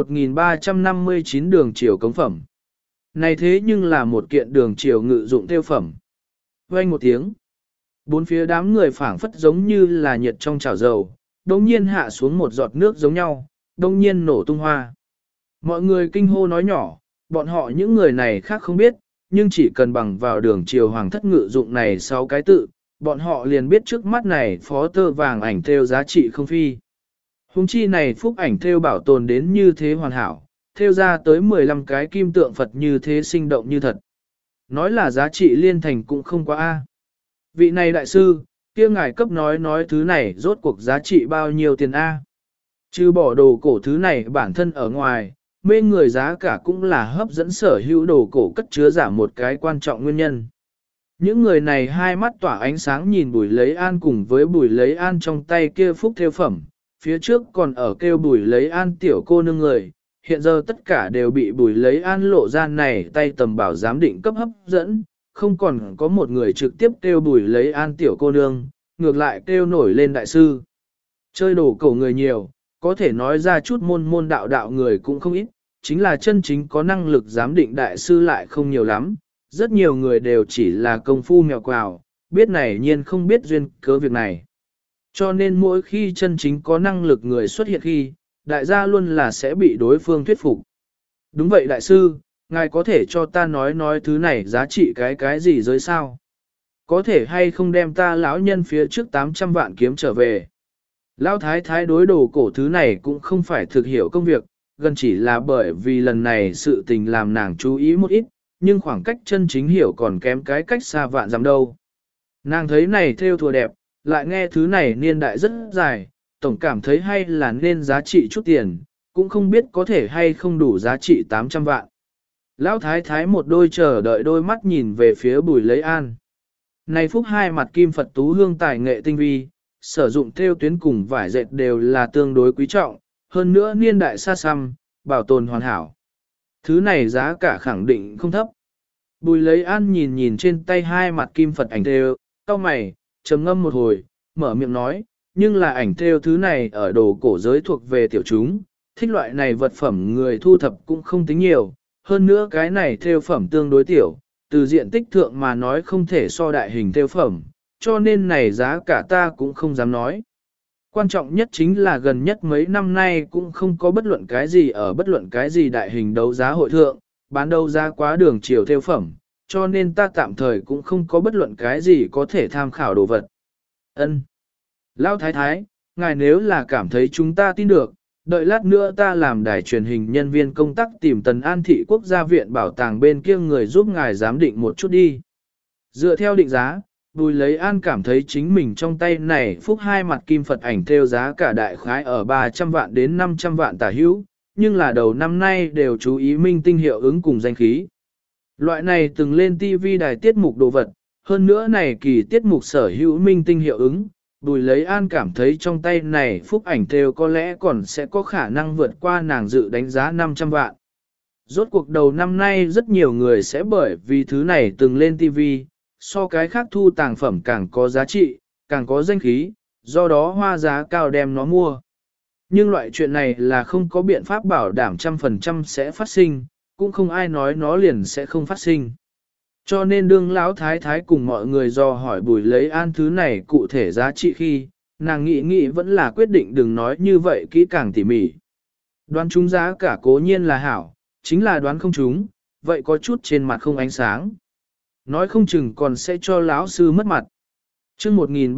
1359 đường chiều cống phẩm. Này thế nhưng là một kiện đường chiều ngự dụng theo phẩm. Vang một tiếng. Bốn phía đám người phảng phất giống như là nhiệt trong chảo dầu, đồng nhiên hạ xuống một giọt nước giống nhau, đồng nhiên nổ tung hoa. Mọi người kinh hô nói nhỏ, bọn họ những người này khác không biết, nhưng chỉ cần bằng vào đường chiều hoàng thất ngự dụng này 6 cái tự, bọn họ liền biết trước mắt này phó tơ vàng ảnh theo giá trị không phi. Hùng chi này phúc ảnh theo bảo tồn đến như thế hoàn hảo, theo ra tới 15 cái kim tượng Phật như thế sinh động như thật. Nói là giá trị liên thành cũng không quá a. Vị này đại sư, kia ngài cấp nói thứ này rốt cuộc giá trị bao nhiêu tiền a? Chứ bỏ đồ cổ thứ này bản thân ở ngoài, mê người giá cả cũng là hấp dẫn sở hữu đồ cổ cất chứa giả một cái quan trọng nguyên nhân. Những người này hai mắt tỏa ánh sáng nhìn Bùi Lấy An cùng với Bùi Lấy An trong tay kia phúc theo phẩm, phía trước còn ở kêu Bùi Lấy An tiểu cô nương người, hiện giờ tất cả đều bị Bùi Lấy An lộ ra này tay tầm bảo giám định cấp hấp dẫn, không còn có một người trực tiếp kêu Bùi Lấy An tiểu cô nương, ngược lại kêu nổi lên đại sư. Chơi đồ cổ người nhiều, có thể nói ra chút môn đạo người cũng không ít, chính là chân chính có năng lực giám định đại sư lại không nhiều lắm, rất nhiều người đều chỉ là công phu mèo quào, biết này nhiên không biết duyên cớ việc này. Cho nên mỗi khi chân chính có năng lực người xuất hiện khi, đại gia luôn là sẽ bị đối phương thuyết phục. Đúng vậy đại sư, ngài có thể cho ta nói thứ này giá trị cái gì giới sao? Có thể hay không đem ta lão nhân phía trước 800 vạn kiếm trở về? Lão thái thái đối đồ cổ thứ này cũng không phải thực hiểu công việc, gần chỉ là bởi vì lần này sự tình làm nàng chú ý một ít, nhưng khoảng cách chân chính hiểu còn kém cái cách xa vạn dặm đâu. Nàng thấy này theo thùa đẹp, lại nghe thứ này niên đại rất dài, tổng cảm thấy hay là nên giá trị chút tiền, cũng không biết có thể hay không đủ giá trị 800 vạn. Lão thái thái một đôi chờ đợi đôi mắt nhìn về phía Bùi Lấy An. Này phúc hai mặt kim Phật tú hương tài nghệ tinh vi, sử dụng theo tuyến cùng vải dệt đều là tương đối quý trọng, hơn nữa niên đại xa xăm, bảo tồn hoàn hảo. Thứ này giá cả khẳng định không thấp. Bùi Lấy An nhìn trên tay hai mặt kim Phật ảnh thêu, cau mày, trầm ngâm một hồi, mở miệng nói, nhưng là ảnh thêu thứ này ở đồ cổ giới thuộc về tiểu chúng, thích loại này vật phẩm người thu thập cũng không tính nhiều, hơn nữa cái này thêu phẩm tương đối tiểu, từ diện tích thượng mà nói không thể so đại hình thêu phẩm, cho nên này giá cả ta cũng không dám nói. Quan trọng nhất chính là gần nhất mấy năm nay cũng không có bất luận cái gì ở bất luận cái gì đại hình đấu giá hội thượng, bán đấu giá quá đường chiều theo phẩm, cho nên ta tạm thời cũng không có bất luận cái gì có thể tham khảo đồ vật. Ân, Lão Thái Thái, ngài nếu là cảm thấy chúng ta tin được, đợi lát nữa ta làm đài truyền hình nhân viên công tác tìm Tần An Thị Quốc gia viện bảo tàng bên kia người giúp ngài giám định một chút đi. Dựa theo định giá, Bùi Lấy An cảm thấy chính mình trong tay này phúc hai mặt kim Phật ảnh theo giá cả đại khái ở 300 vạn đến 500 vạn tả hữu, nhưng là đầu năm nay đều chú ý minh tinh hiệu ứng cùng danh khí. Loại này từng lên TV đài tiết mục đồ vật, hơn nữa này kỳ tiết mục sở hữu minh tinh hiệu ứng, Bùi Lấy An cảm thấy trong tay này phúc ảnh theo có lẽ còn sẽ có khả năng vượt qua nàng dự đánh giá 500 vạn. Rốt cuộc đầu năm nay rất nhiều người sẽ bởi vì thứ này từng lên TV, so cái khác thu tàng phẩm càng có giá trị, càng có danh khí, do đó hoa giá cao đem nó mua. Nhưng loại chuyện này là không có biện pháp bảo đảm 100% sẽ phát sinh, cũng không ai nói nó liền sẽ không phát sinh. Cho nên đương lão thái thái cùng mọi người dò hỏi Bùi Lấy An thứ này cụ thể giá trị khi, nàng nghĩ vẫn là quyết định đừng nói như vậy kỹ càng tỉ mỉ. Đoán trúng giá cả cố nhiên là hảo, chính là đoán không trúng, vậy có chút trên mặt không ánh sáng. Nói không chừng còn sẽ cho lão sư mất mặt. Chương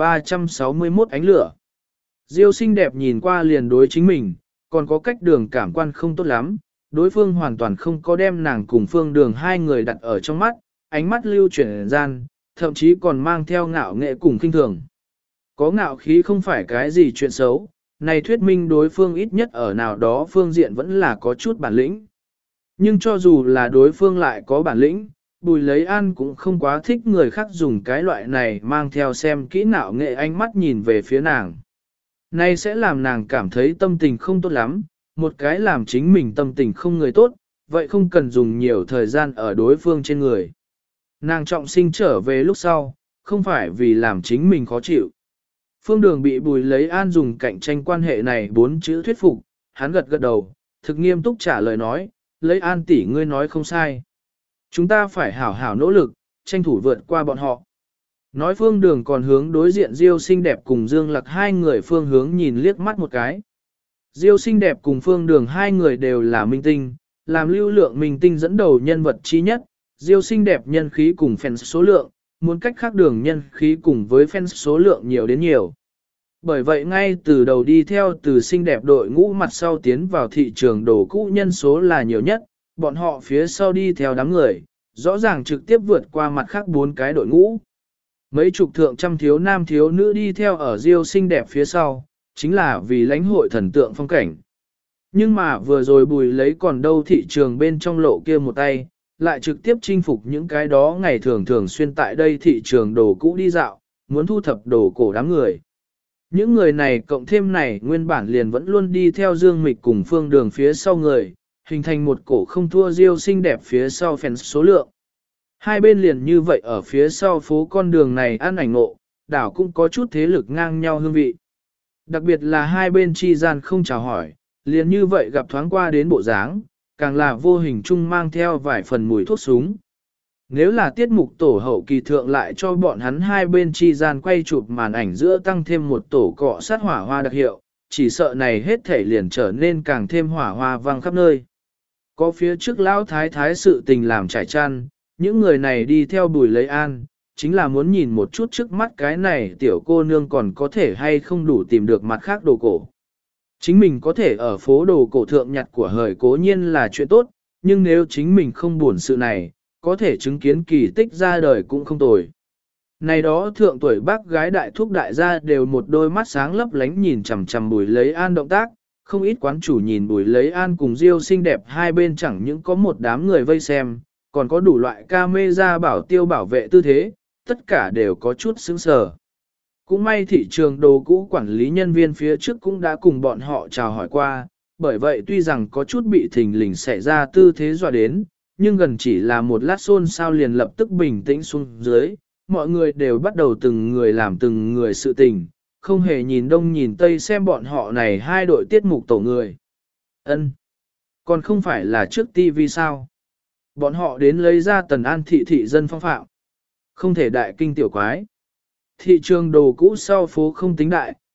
1361 ánh lửa. Diêu xinh đẹp nhìn qua liền đối chính mình, còn có cách đường cảm quan không tốt lắm, đối phương hoàn toàn không có đem nàng cùng Phương Đường hai người đặt ở trong mắt, ánh mắt lưu chuyển gian, thậm chí còn mang theo ngạo nghệ cùng khinh thường. Có ngạo khí không phải cái gì chuyện xấu, này thuyết minh đối phương ít nhất ở nào đó phương diện vẫn là có chút bản lĩnh. Nhưng cho dù là đối phương lại có bản lĩnh, Bùi Lấy An cũng không quá thích người khác dùng cái loại này mang theo xem kỹ ngạo nghệ ánh mắt nhìn về phía nàng. Này sẽ làm nàng cảm thấy tâm tình không tốt lắm, một cái làm chính mình tâm tình không người tốt, vậy không cần dùng nhiều thời gian ở đối phương trên người. Nàng trọng sinh trở về lúc sau, không phải vì làm chính mình khó chịu. Phương Đường bị Bùi Lấy An dùng cạnh tranh quan hệ này 4 chữ thuyết phục, hắn gật gật đầu, thực nghiêm túc trả lời nói, Lấy An tỷ ngươi nói không sai. Chúng ta phải hảo hảo nỗ lực, tranh thủ vượt qua bọn họ. Nói Phương Đường còn hướng đối diện Diêu xinh đẹp cùng Dương Lặc hai người phương hướng nhìn liếc mắt một cái. Diêu xinh đẹp cùng Phương Đường hai người đều là minh tinh, làm lưu lượng minh tinh dẫn đầu nhân vật chi nhất, Diêu xinh đẹp nhân khí cùng fans số lượng, muốn cách khác Đường nhân khí cùng với fans số lượng nhiều đến nhiều. Bởi vậy ngay từ đầu đi theo từ xinh đẹp đội ngũ mặt sau tiến vào thị trường đồ cũ nhân số là nhiều nhất, bọn họ phía sau đi theo đám người, rõ ràng trực tiếp vượt qua mặt khác 4 cái đội ngũ. Mấy chục thượng trăm thiếu nam thiếu nữ đi theo ở Diêu xinh đẹp phía sau, chính là vì lãnh hội thần tượng phong cảnh. Nhưng mà vừa rồi Bùi Lấy còn đâu thị trường bên trong lộ kia một tay, lại trực tiếp chinh phục những cái đó ngày thường thường xuyên tại đây thị trường đồ cũ đi dạo, muốn thu thập đồ cổ đám người. Những người này cộng thêm này nguyên bản liền vẫn luôn đi theo Dương Mịch cùng Phương Đường phía sau người, hình thành một cổ không thua Diêu xinh đẹp phía sau fans số lượng. Hai bên liền như vậy ở phía sau phố con đường này ăn ảnh ngộ, đảo cũng có chút thế lực ngang nhau hương vị. Đặc biệt là hai bên chi gian không chào hỏi, liền như vậy gặp thoáng qua đến bộ dáng, càng là vô hình chung mang theo vài phần mùi thuốc súng. Nếu là tiết mục tổ hậu kỳ thượng lại cho bọn hắn hai bên chi gian quay chụp màn ảnh giữa tăng thêm một tổ cọ sát hỏa hoa đặc hiệu, chỉ sợ này hết thể liền trở nên càng thêm hỏa hoa vang khắp nơi. Có phía trước lão thái thái sự tình làm trải chăn, những người này đi theo Bùi Lấy An, chính là muốn nhìn một chút trước mắt cái này tiểu cô nương còn có thể hay không đủ tìm được mặt khác đồ cổ. Chính mình có thể ở phố đồ cổ thượng nhặt của hời cố nhiên là chuyện tốt, nhưng nếu chính mình không buồn sự này, có thể chứng kiến kỳ tích ra đời cũng không tồi. Này đó thượng tuổi bác gái đại thúc đại gia đều một đôi mắt sáng lấp lánh nhìn chằm chằm Bùi Lấy An động tác, không ít quán chủ nhìn Bùi Lấy An cùng Diêu xinh đẹp hai bên chẳng những có một đám người vây xem, còn có đủ loại camera bảo tiêu bảo vệ tư thế, tất cả đều có chút sững sờ. Cũng may thị trường đồ cũ quản lý nhân viên phía trước cũng đã cùng bọn họ chào hỏi qua, bởi vậy tuy rằng có chút bị thình lình xảy ra tư thế dọa đến, nhưng gần chỉ là một lát xôn xao liền lập tức bình tĩnh xuống dưới, mọi người đều bắt đầu từng người làm từng người sự tình, không hề nhìn đông nhìn tây xem bọn họ này hai đội tiết mục tổ người. Ân, còn không phải là trước TV sao? Bọn họ đến lấy ra Tần An thị thị dân phong phạm. Không thể đại kinh tiểu quái. Thị trường đồ cũ sau phố không tính đại,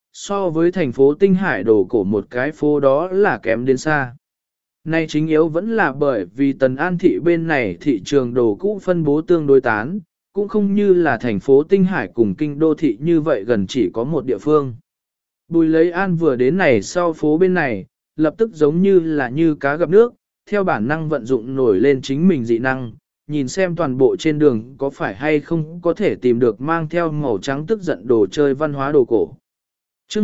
so với thành phố Tinh Hải đồ cổ một cái phố đó là kém đến xa. Nay chính yếu vẫn là bởi vì Tần An thị bên này thị trường đồ cũ phân bố tương đối tán, cũng không như là thành phố Tinh Hải cùng kinh đô thị như vậy gần chỉ có một địa phương. Bùi Lấy An vừa đến này sau phố bên này, lập tức giống như là như cá gặp nước, theo bản năng vận dụng nổi lên chính mình dị năng, nhìn xem toàn bộ trên đường có phải hay không có thể tìm được mang theo màu trắng tức giận đồ chơi văn hóa đồ cổ. Trước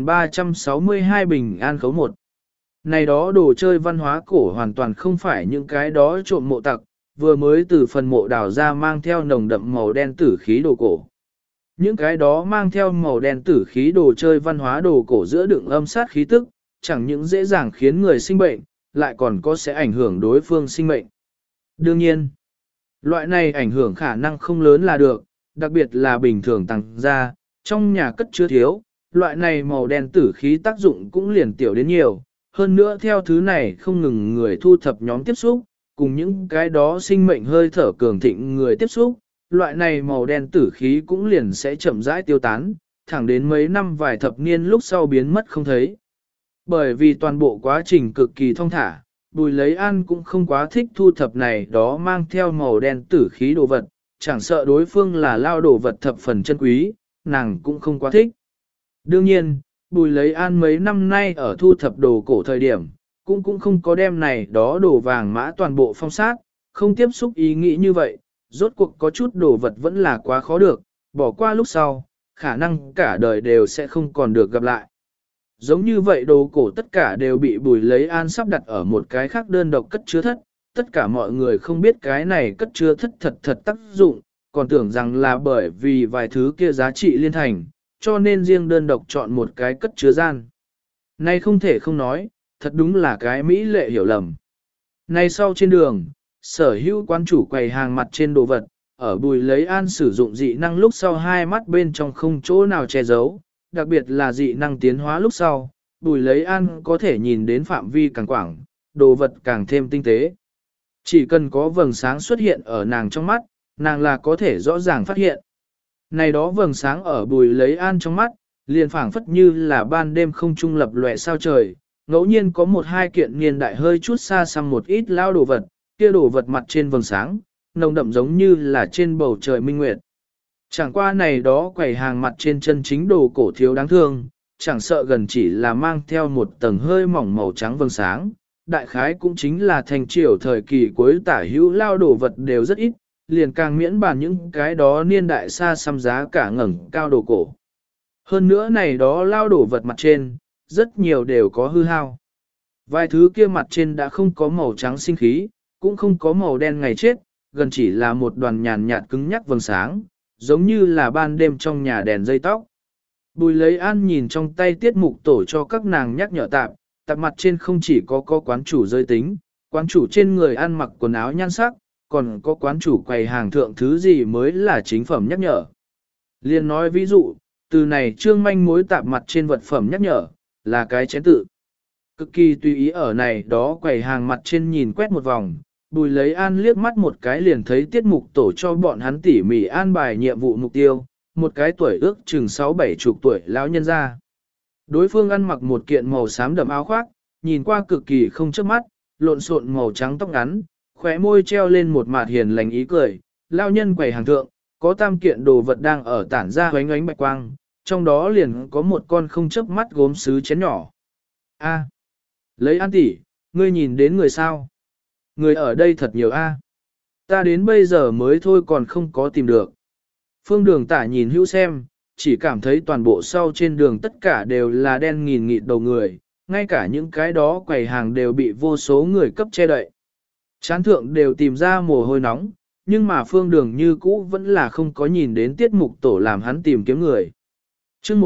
1362 Bình An khấu 1. Này đó đồ chơi văn hóa cổ hoàn toàn không phải những cái đó trộm mộ tặc, vừa mới từ phần mộ đào ra mang theo nồng đậm màu đen tử khí đồ cổ. Những cái đó mang theo màu đen tử khí đồ chơi văn hóa đồ cổ giữa đựng âm sát khí tức, chẳng những dễ dàng khiến người sinh bệnh, lại còn có sẽ ảnh hưởng đối phương sinh mệnh. Đương nhiên, loại này ảnh hưởng khả năng không lớn là được, đặc biệt là bình thường tăng ra, trong nhà cất chứa thiếu, loại này màu đen tử khí tác dụng cũng liền tiểu đến nhiều. Hơn nữa theo thứ này không ngừng người thu thập nhóm tiếp xúc, cùng những cái đó sinh mệnh hơi thở cường thịnh người tiếp xúc, loại này màu đen tử khí cũng liền sẽ chậm rãi tiêu tán, thẳng đến mấy năm vài thập niên lúc sau biến mất không thấy. Bởi vì toàn bộ quá trình cực kỳ thông thả, Bùi Lấy An cũng không quá thích thu thập này đó mang theo màu đen tử khí đồ vật, chẳng sợ đối phương là lao đồ vật thập phần chân quý, nàng cũng không quá thích. Đương nhiên, Bùi Lấy An mấy năm nay ở thu thập đồ cổ thời điểm, cũng không có đem này đó đồ vàng mã toàn bộ phong sát, không tiếp xúc ý nghĩ như vậy, rốt cuộc có chút đồ vật vẫn là quá khó được, bỏ qua lúc sau, khả năng cả đời đều sẽ không còn được gặp lại. Giống như vậy đồ cổ tất cả đều bị Bùi Lấy An sắp đặt ở một cái khác đơn độc cất chứa thất, tất cả mọi người không biết cái này cất chứa thất thật tác dụng, còn tưởng rằng là bởi vì vài thứ kia giá trị liên thành, cho nên riêng đơn độc chọn một cái cất chứa gian. Nay không thể không nói, thật đúng là cái mỹ lệ hiểu lầm. Nay sau trên đường, sở hữu quán chủ quầy hàng mặt trên đồ vật, ở Bùi Lấy An sử dụng dị năng lúc sau hai mắt bên trong không chỗ nào che giấu, đặc biệt là dị năng tiến hóa lúc sau, Bùi Lấy An có thể nhìn đến phạm vi càng quảng, đồ vật càng thêm tinh tế. Chỉ cần có vầng sáng xuất hiện ở nàng trong mắt, nàng là có thể rõ ràng phát hiện. Này đó vầng sáng ở Bùi Lấy An trong mắt, liền phảng phất như là ban đêm không trung lập lòe sao trời, ngẫu nhiên có một hai kiện niên đại hơi chút xa xăm một ít lao đồ vật, kia đồ vật mặt trên vầng sáng, nồng đậm giống như là trên bầu trời minh nguyệt. Chẳng qua này đó quầy hàng mặt trên chân chính đồ cổ thiếu đáng thương, chẳng sợ gần chỉ là mang theo một tầng hơi mỏng màu trắng vầng sáng, đại khái cũng chính là thành triều thời kỳ cuối tả hữu lao đồ vật đều rất ít, liền càng miễn bàn những cái đó niên đại xa xăm giá cả ngẩng cao đồ cổ. Hơn nữa này đó lao đồ vật mặt trên, rất nhiều đều có hư hao. Vài thứ kia mặt trên đã không có màu trắng sinh khí, cũng không có màu đen ngày chết, gần chỉ là một đoàn nhàn nhạt cứng nhắc vầng sáng, giống như là ban đêm trong nhà đèn dây tóc. Bùi Lấy An nhìn trong tay tiết mục tổ cho các nàng nhắc nhở tạp mặt trên không chỉ có quán chủ giới tính, quán chủ trên người ăn mặc quần áo nhan sắc, còn có quán chủ quầy hàng thượng thứ gì mới là chính phẩm nhắc nhở. Liên nói ví dụ, từ này trương manh mối tạp mặt trên vật phẩm nhắc nhở, là cái chén tự. Cực kỳ tùy ý ở này đó quầy hàng mặt trên nhìn quét một vòng, Bùi Lấy An liếc mắt một cái liền thấy tiết mục tổ cho bọn hắn tỉ mỉ an bài nhiệm vụ mục tiêu, một cái tuổi ước chừng 6-7 chục tuổi lão nhân ra. Đối phương ăn mặc một kiện màu xám đậm áo khoác, nhìn qua cực kỳ không chớp mắt, lộn xộn màu trắng tóc ngắn, khóe môi treo lên một mặt hiền lành ý cười, lão nhân quầy hàng thượng, có tam kiện đồ vật đang ở tản ra ánh ánh bạch quang, trong đó liền có một con không chớp mắt gốm sứ chén nhỏ. A, Lấy An tỷ, ngươi nhìn đến người sao? Người ở đây thật nhiều a. Ta đến bây giờ mới thôi còn không có tìm được. Phương Đường Tả nhìn hữu xem, chỉ cảm thấy toàn bộ sau trên đường tất cả đều là đen nghìn nghịt đầu người, ngay cả những cái đó quầy hàng đều bị vô số người cấp che đậy. Chán thượng đều tìm ra mồ hôi nóng, nhưng mà Phương Đường như cũ vẫn là không có nhìn đến tiết mục tổ làm hắn tìm kiếm người. Chương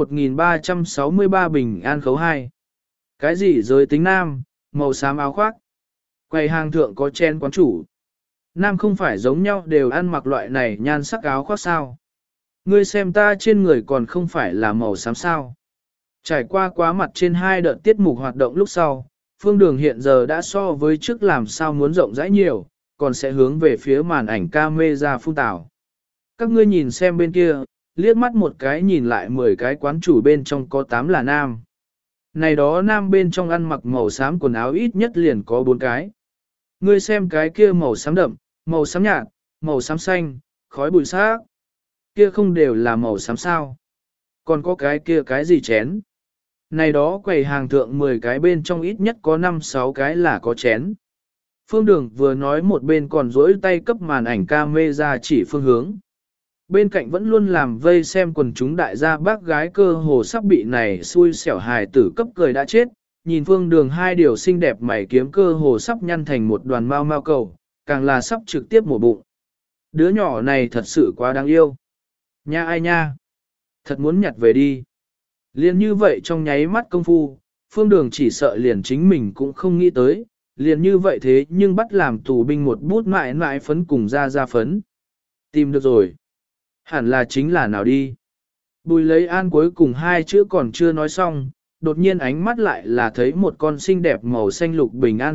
1363 Bình An khấu 2. Cái gì giới tính nam, màu xám áo khoác. Quầy hàng thượng có chen quán chủ. Nam không phải giống nhau đều ăn mặc loại này nhan sắc áo khoác sao. Ngươi xem ta trên người còn không phải là màu xám sao. Trải qua quá mặt trên hai đợt tiết mục hoạt động lúc sau, Phương Đường hiện giờ đã so với trước làm sao muốn rộng rãi nhiều, còn sẽ hướng về phía màn ảnh camera phun tảo. Các ngươi nhìn xem bên kia, liếc mắt một cái nhìn lại 10 cái quán chủ bên trong có 8 là nam. Này đó nam bên trong ăn mặc màu xám quần áo ít nhất liền có 4 cái. Ngươi xem cái kia màu xám đậm, màu xám nhạt, màu xám xanh, khói bụi xác. Kia không đều là màu xám sao. Còn có cái kia cái gì chén. Này đó quầy hàng thượng 10 cái bên trong ít nhất có 5-6 cái là có chén. Phương Đường vừa nói một bên còn dỗi tay cấp màn ảnh camera chỉ phương hướng. Bên cạnh vẫn luôn làm vây xem quần chúng đại gia bác gái cơ hồ sắp bị này xui xẻo hài tử cấp cười đã chết. Nhìn Phương Đường hai điều xinh đẹp mày kiếm cơ hồ sắp nhăn thành một đoàn mau mau cầu, càng là sắp trực tiếp mổ bụng. Đứa nhỏ này thật sự quá đáng yêu. Nha ai nha. Thật muốn nhặt về đi. Liền như vậy trong nháy mắt công phu, Phương Đường chỉ sợ liền chính mình cũng không nghĩ tới, liền như vậy thế nhưng bắt làm tù binh một bút mại mại phấn cùng ra phấn. Tìm được rồi. Hẳn là chính là nào đi. Bùi lấy an cuối cùng hai chữ còn chưa nói xong, đột nhiên ánh mắt lại là thấy một con xinh đẹp màu xanh lục bình an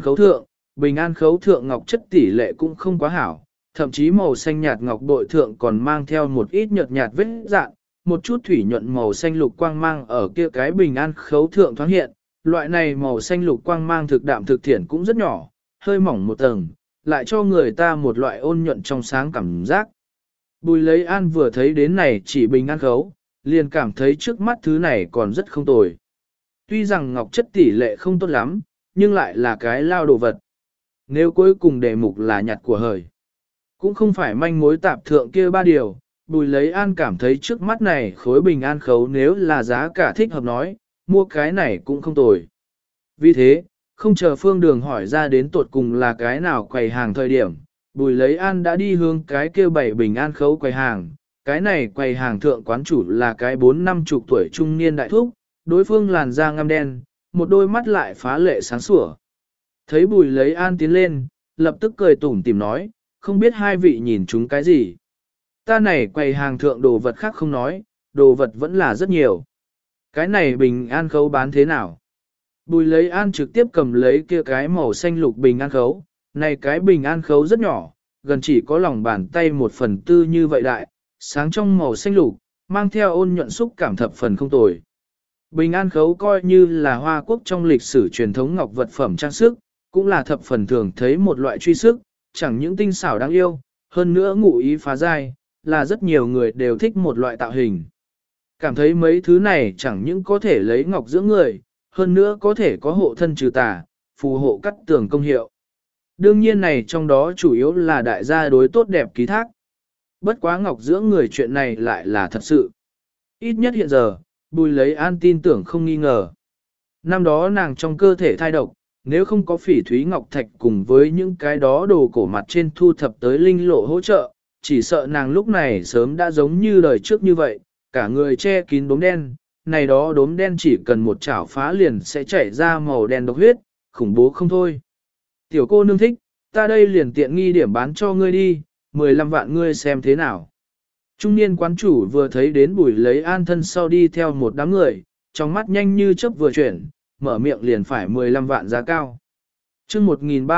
khấu thượng ngọc chất tỷ lệ cũng không quá hảo, thậm chí màu xanh nhạt ngọc bội thượng còn mang theo một ít nhợt nhạt vết dạn, một chút thủy nhuận màu xanh lục quang mang ở kia cái bình an khấu thượng thoáng hiện, loại này màu xanh lục quang mang thực đạm thực thiện cũng rất nhỏ, hơi mỏng một tầng, lại cho người ta một loại ôn nhuận trong sáng cảm giác. Bùi lấy an vừa thấy đến này chỉ bình an khấu, liền cảm thấy trước mắt thứ này còn rất không tồi. Tuy rằng ngọc chất tỷ lệ không tốt lắm, nhưng lại là cái lao đồ vật. Nếu cuối cùng đề mục là nhặt của hời, cũng không phải manh mối tạp thượng kia ba điều, bùi lấy an cảm thấy trước mắt này khối bình an khấu nếu là giá cả thích hợp nói, mua cái này cũng không tồi. Vì thế, không chờ Phương Đường hỏi ra đến tột cùng là cái nào quầy hàng thời điểm, bùi lấy an đã đi hướng cái kia 7 bình an khấu quầy hàng. Cái này quầy hàng thượng quán chủ là cái 4-50 tuổi trung niên đại thúc, đối phương làn da ngăm đen, một đôi mắt lại phá lệ sáng sủa. Thấy bùi lấy an tiến lên, lập tức cười tủm tỉm nói, không biết hai vị nhìn chúng cái gì. Ta này quầy hàng thượng đồ vật khác không nói, đồ vật vẫn là rất nhiều. Cái này bình an khấu bán thế nào? Bùi lấy an trực tiếp cầm lấy kia cái màu xanh lục bình an khấu. Này cái bình an khấu rất nhỏ, gần chỉ có lòng bàn tay 1/4 như vậy đại, sáng trong màu xanh lục, mang theo ôn nhuận xúc cảm thập phần không tồi. Bình an khấu coi như là Hoa Quốc trong lịch sử truyền thống ngọc vật phẩm trang sức, cũng là thập phần thường thấy một loại truy sức, chẳng những tinh xảo đáng yêu, hơn nữa ngụ ý phá dai, là rất nhiều người đều thích một loại tạo hình. Cảm thấy mấy thứ này chẳng những có thể lấy ngọc dưỡng người, hơn nữa có thể có hộ thân trừ tà, phù hộ cắt tường công hiệu. Đương nhiên này trong đó chủ yếu là đại gia đối tốt đẹp ký thác. Bất quá ngọc dưỡng người chuyện này lại là thật sự. Ít nhất hiện giờ, bùi lấy an tin tưởng không nghi ngờ. Năm đó nàng trong cơ thể thai độc, nếu không có phỉ thúy ngọc thạch cùng với những cái đó đồ cổ mặt trên thu thập tới linh lộ hỗ trợ, chỉ sợ nàng lúc này sớm đã giống như đời trước như vậy, cả người che kín đốm đen, này đó đốm đen chỉ cần một chảo phá liền sẽ chảy ra màu đen độc huyết, khủng bố không thôi. Tiểu cô nương thích, ta đây liền tiện nghi điểm bán cho ngươi đi, 15 vạn ngươi xem thế nào. Trung niên quán chủ vừa thấy đến bùi lấy an thân sau đi theo một đám người, trong mắt nhanh như chớp vừa chuyển, mở miệng liền phải 15 vạn giá cao. chương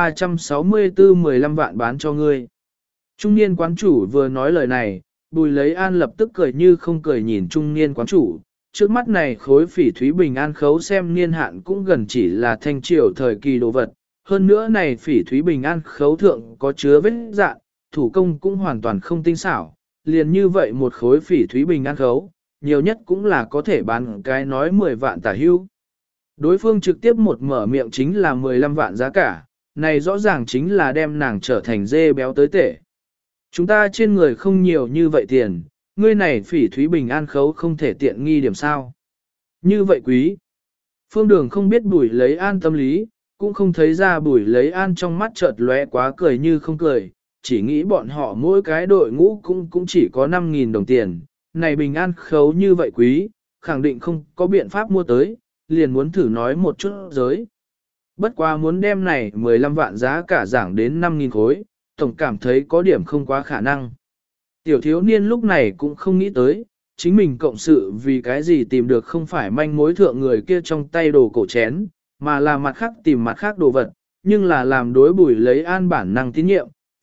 1364 15 vạn bán cho ngươi. Trung niên quán chủ vừa nói lời này, bùi lấy an lập tức cười như không cười nhìn trung niên quán chủ. Trước mắt này khối phỉ thúy bình an khấu xem niên hạn cũng gần chỉ là thanh triều thời kỳ đồ vật. Hơn nữa này phỉ thúy bình an khấu thượng có chứa vết dạn, thủ công cũng hoàn toàn không tinh xảo. Liền như vậy một khối phỉ thúy bình an khấu, nhiều nhất cũng là có thể bán cái nói 10 vạn tả hưu. Đối phương trực tiếp một mở miệng chính là 15 vạn giá cả, này rõ ràng chính là đem nàng trở thành dê béo tới tể. Chúng ta trên người không nhiều như vậy tiền, ngươi này phỉ thúy bình an khấu không thể tiện nghi điểm sao. Như vậy quý. Phương Đường không biết bùi lấy an tâm lý, cũng không thấy ra bùi lấy an trong mắt chợt lóe quá cười như không cười, chỉ nghĩ bọn họ mỗi cái đội ngũ cũng chỉ có 5.000 đồng tiền, này bình an khấu như vậy quý, khẳng định không có biện pháp mua tới, liền muốn thử nói một chút giới. Bất quá muốn đem này 15 vạn giá cả giảng đến 5.000 khối, tổng cảm thấy có điểm không quá khả năng. Tiểu thiếu niên lúc này cũng không nghĩ tới, chính mình cộng sự vì cái gì tìm được không phải manh mối thượng người kia trong tay đồ cổ chén, mà là mặt khác tìm mặt khác đồ vật, nhưng là làm đối bùi lấy an bản năng tín nhiệm,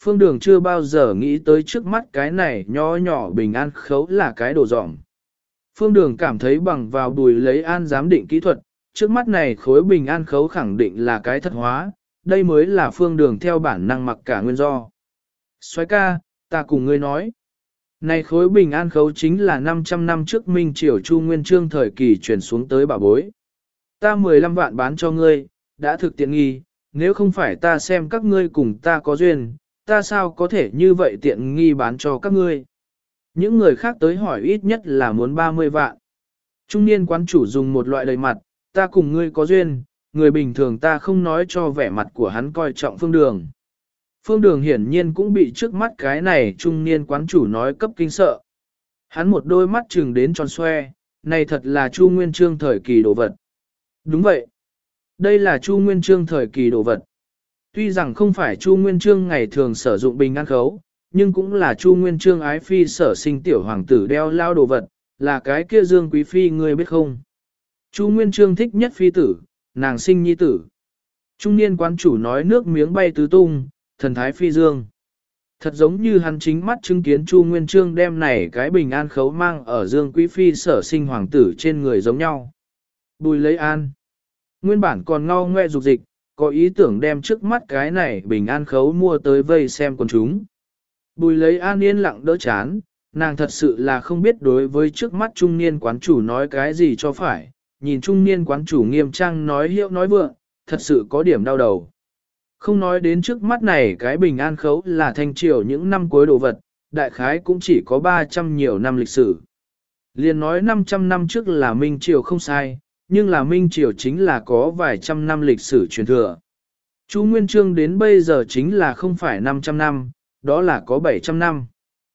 Phương Đường chưa bao giờ nghĩ tới trước mắt cái này nho nhỏ bình an khấu là cái đồ dỏng. Phương Đường cảm thấy bằng vào Bùi Lấy An giám định kỹ thuật, trước mắt này khối bình an khấu khẳng định là cái thật hóa, đây mới là Phương Đường theo bản năng mặc cả nguyên do. Soái ca, ta cùng ngươi nói. Này khối bình an khấu chính là 500 năm trước Minh Triều Chu Nguyên Chương thời kỳ truyền xuống tới bảo bối. Ta 15 vạn bán cho ngươi, đã thực tiện nghi, nếu không phải ta xem các ngươi cùng ta có duyên, ta sao có thể như vậy tiện nghi bán cho các ngươi. Những người khác tới hỏi ít nhất là muốn 30 vạn. Trung niên quán chủ dùng một loại đầy mặt, ta cùng ngươi có duyên, người bình thường ta không nói cho vẻ mặt của hắn coi trọng Phương Đường. Phương Đường hiển nhiên cũng bị trước mắt cái này trung niên quán chủ nói cấp kinh sợ. Hắn một đôi mắt trừng đến tròn xoe, này thật là Chu Nguyên Chương thời kỳ đồ vật. Đúng vậy. Đây là Chu Nguyên Chương thời kỳ đồ vật. Tuy rằng không phải Chu Nguyên Chương ngày thường sử dụng bình an khấu, nhưng cũng là Chu Nguyên Chương ái phi sở sinh tiểu hoàng tử đeo lao đồ vật, là cái kia Dương Quý Phi ngươi biết không? Chu Nguyên Chương thích nhất phi tử, nàng sinh nhi tử. Trung niên quán chủ nói nước miếng bay tứ tung, thần thái phi dương. Thật giống như hắn chính mắt chứng kiến Chu Nguyên Chương đem này cái bình an khấu mang ở Dương Quý Phi sở sinh hoàng tử trên người giống nhau. Bùi Lấy An. Nguyên bản còn ngao ngoe dục dịch, có ý tưởng đem trước mắt cái này bình an khấu mua tới vây xem con chúng. Bùi Lấy An yên lặng đỡ chán, nàng thật sự là không biết đối với trước mắt trung niên quán chủ nói cái gì cho phải, nhìn trung niên quán chủ nghiêm trang nói hiệu nói vượng, thật sự có điểm đau đầu. Không nói đến trước mắt này cái bình an khấu là thanh triều những năm cuối đồ vật, đại khái cũng chỉ có 300 nhiều năm lịch sử. Liên nói 500 năm trước là Minh Triều không sai, nhưng là Minh Triều chính là có vài trăm năm lịch sử truyền thừa. Chu Nguyên Chương đến bây giờ chính là không phải 500 năm, đó là có 700 năm.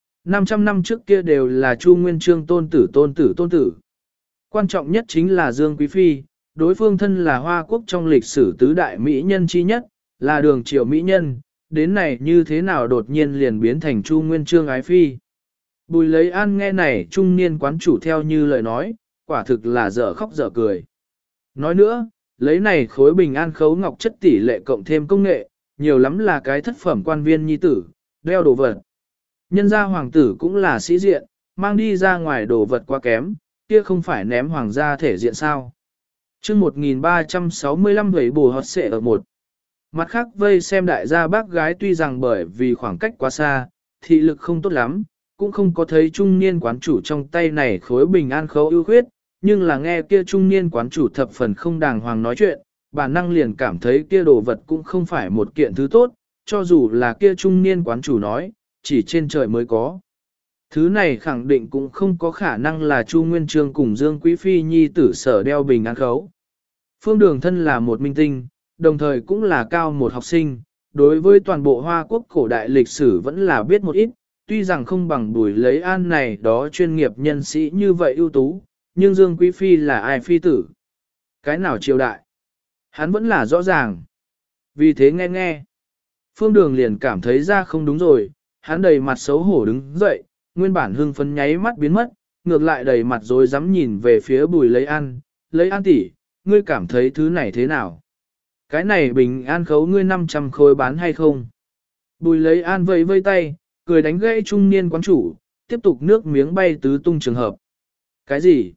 500 năm trước kia đều là Chu Nguyên Chương tôn tử. Quan trọng nhất chính là Dương Quý Phi, đối phương thân là Hoa Quốc trong lịch sử tứ đại mỹ nhân chi nhất, là đường triều mỹ nhân, đến này như thế nào đột nhiên liền biến thành Chu Nguyên Chương ái phi. Bùi Lấy An nghe này trung niên quán chủ theo như lời nói, quả thực là dở khóc dở cười. Nói nữa, lấy này khối bình an khấu ngọc chất tỷ lệ cộng thêm công nghệ, nhiều lắm là cái thất phẩm quan viên nhi tử, đeo đồ vật. Nhân gia hoàng tử cũng là sĩ diện, mang đi ra ngoài đồ vật quá kém, kia không phải ném hoàng gia thể diện sao. chương 1365 vẩy bù hót xệ ở một. Mặt khác vây xem đại gia bác gái tuy rằng bởi vì khoảng cách quá xa, thị lực không tốt lắm, cũng không có thấy trung niên quán chủ trong tay này khối bình an khấu ưu khuyết, nhưng là nghe kia trung niên quán chủ thập phần không đàng hoàng nói chuyện, bản năng liền cảm thấy kia đồ vật cũng không phải một kiện thứ tốt, cho dù là kia trung niên quán chủ nói, chỉ trên trời mới có. Thứ này khẳng định cũng không có khả năng là Chu Nguyên Chương cùng Dương Quý Phi nhi tử sở đeo bình an khấu. Phương Đường thân là một minh tinh, đồng thời cũng là cao một học sinh, đối với toàn bộ Hoa Quốc cổ đại lịch sử vẫn là biết một ít, tuy rằng không bằng Bùi Lấy An này đó chuyên nghiệp nhân sĩ như vậy ưu tú, nhưng Dương Quý Phi là ai phi tử? Cái nào triều đại? Hắn vẫn là rõ ràng. Vì thế nghe. Phương Đường liền cảm thấy ra không đúng rồi, hắn đầy mặt xấu hổ đứng dậy, nguyên bản hưng phấn nháy mắt biến mất, ngược lại đầy mặt rồi dám nhìn về phía Bùi Lấy An. Lấy An tỷ, ngươi cảm thấy thứ này thế nào? Cái này bình an khấu ngươi 500 khối bán hay không? Bùi Lấy An vẫy vây tay, cười đánh gãy trung niên quán chủ, tiếp tục nước miếng bay tứ tung trường hợp. Cái gì?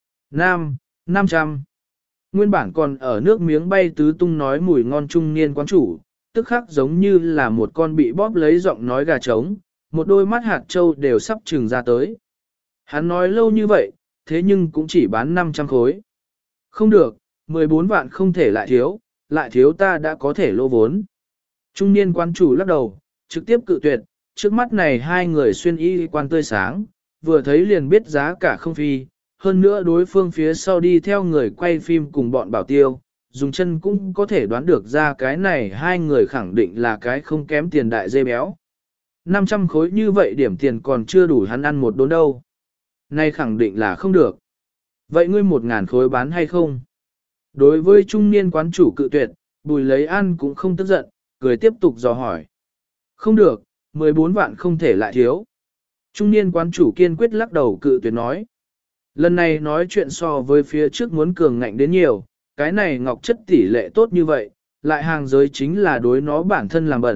500. Nguyên bản còn ở nước miếng bay tứ tung nói mùi ngon trung niên quán chủ, tức khắc giống như là một con bị bóp lấy giọng nói gà trống, một đôi mắt hạt trâu đều sắp trừng ra tới. Hắn nói lâu như vậy, thế nhưng cũng chỉ bán 500 khối. Không được, 14 vạn không thể lại thiếu ta đã có thể lỗ vốn. Trung niên quán chủ lắc đầu, trực tiếp cự tuyệt, trước mắt này hai người xuyên y quan tươi sáng, vừa thấy liền biết giá cả không phi, hơn nữa đối phương phía sau đi theo người quay phim cùng bọn bảo tiêu, dùng chân cũng có thể đoán được ra cái này hai người khẳng định là cái không kém tiền đại dê béo. 500 khối như vậy điểm tiền còn chưa đủ hắn ăn một đốn đâu. Nay khẳng định là không được. Vậy ngươi 1.000 khối bán hay không? Đối với trung niên quán chủ cự tuyệt, Bùi Lấy An cũng không tức giận, cười tiếp tục dò hỏi. Không được, 14 vạn không thể lại thiếu. Trung niên quán chủ kiên quyết lắc đầu cự tuyệt nói. Lần này nói chuyện so với phía trước muốn cường ngạnh đến nhiều, cái này ngọc chất tỷ lệ tốt như vậy, lại hàng giới chính là đối nó bản thân làm bẩn,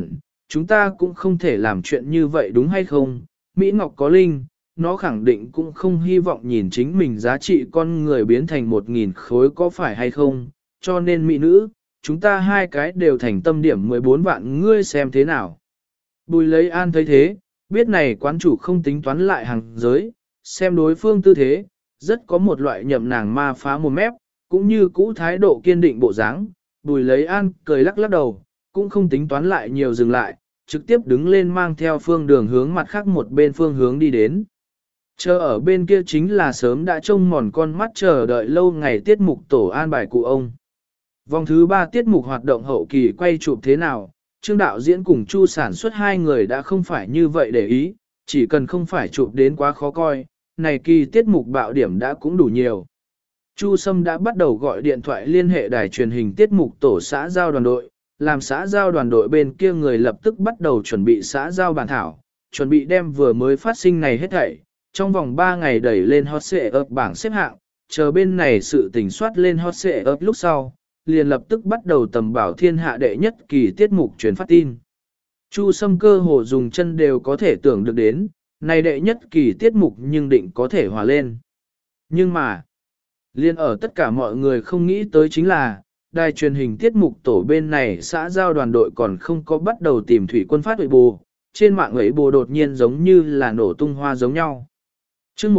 chúng ta cũng không thể làm chuyện như vậy đúng hay không? Mỹ Ngọc có linh, nó khẳng định cũng không hy vọng nhìn chính mình giá trị con người biến thành 1.000 khối có phải hay không, cho nên mỹ nữ, chúng ta hai cái đều thành tâm điểm 14 vạn ngươi xem thế nào. Bùi lấy an thấy thế, biết này quán chủ không tính toán lại hàng giới, xem đối phương tư thế, rất có một loại nhậm nàng ma phá một mép, cũng như cũ thái độ kiên định bộ dáng. Bùi lấy an cười lắc lắc đầu, cũng không tính toán lại nhiều dừng lại, trực tiếp đứng lên mang theo phương đường hướng mặt khác một bên phương hướng đi đến. Chờ ở bên kia chính là sớm đã trông mòn con mắt chờ đợi lâu ngày tiết mục tổ an bài cụ ông. Vòng thứ 3 tiết mục hoạt động hậu kỳ quay chụp thế nào, Trương đạo diễn cùng Chu sản xuất hai người đã không phải như vậy để ý, chỉ cần không phải chụp đến quá khó coi, này kỳ tiết mục bạo điểm đã cũng đủ nhiều. Chu Sâm đã bắt đầu gọi điện thoại liên hệ đài truyền hình tiết mục tổ xã giao đoàn đội, làm xã giao đoàn đội bên kia người lập tức bắt đầu chuẩn bị xã giao bản thảo, chuẩn bị đem vừa mới phát sinh này hết thảy, trong vòng 3 ngày đẩy lên hot search bảng xếp hạng, chờ bên này sự tình soát lên hot search lúc sau, liền lập tức bắt đầu tầm bảo thiên hạ đệ nhất kỳ tiết mục truyền phát tin. Chu Sâm cơ hồ dùng chân đều có thể tưởng được đến, này đệ nhất kỳ tiết mục nhưng định có thể hòa lên. Nhưng mà, liên ở tất cả mọi người không nghĩ tới chính là, đài truyền hình tiết mục tổ bên này xã giao đoàn đội còn không có bắt đầu tìm thủy quân phát huệ bù, trên mạng ấy bù đột nhiên giống như là nổ tung hoa giống nhau. chương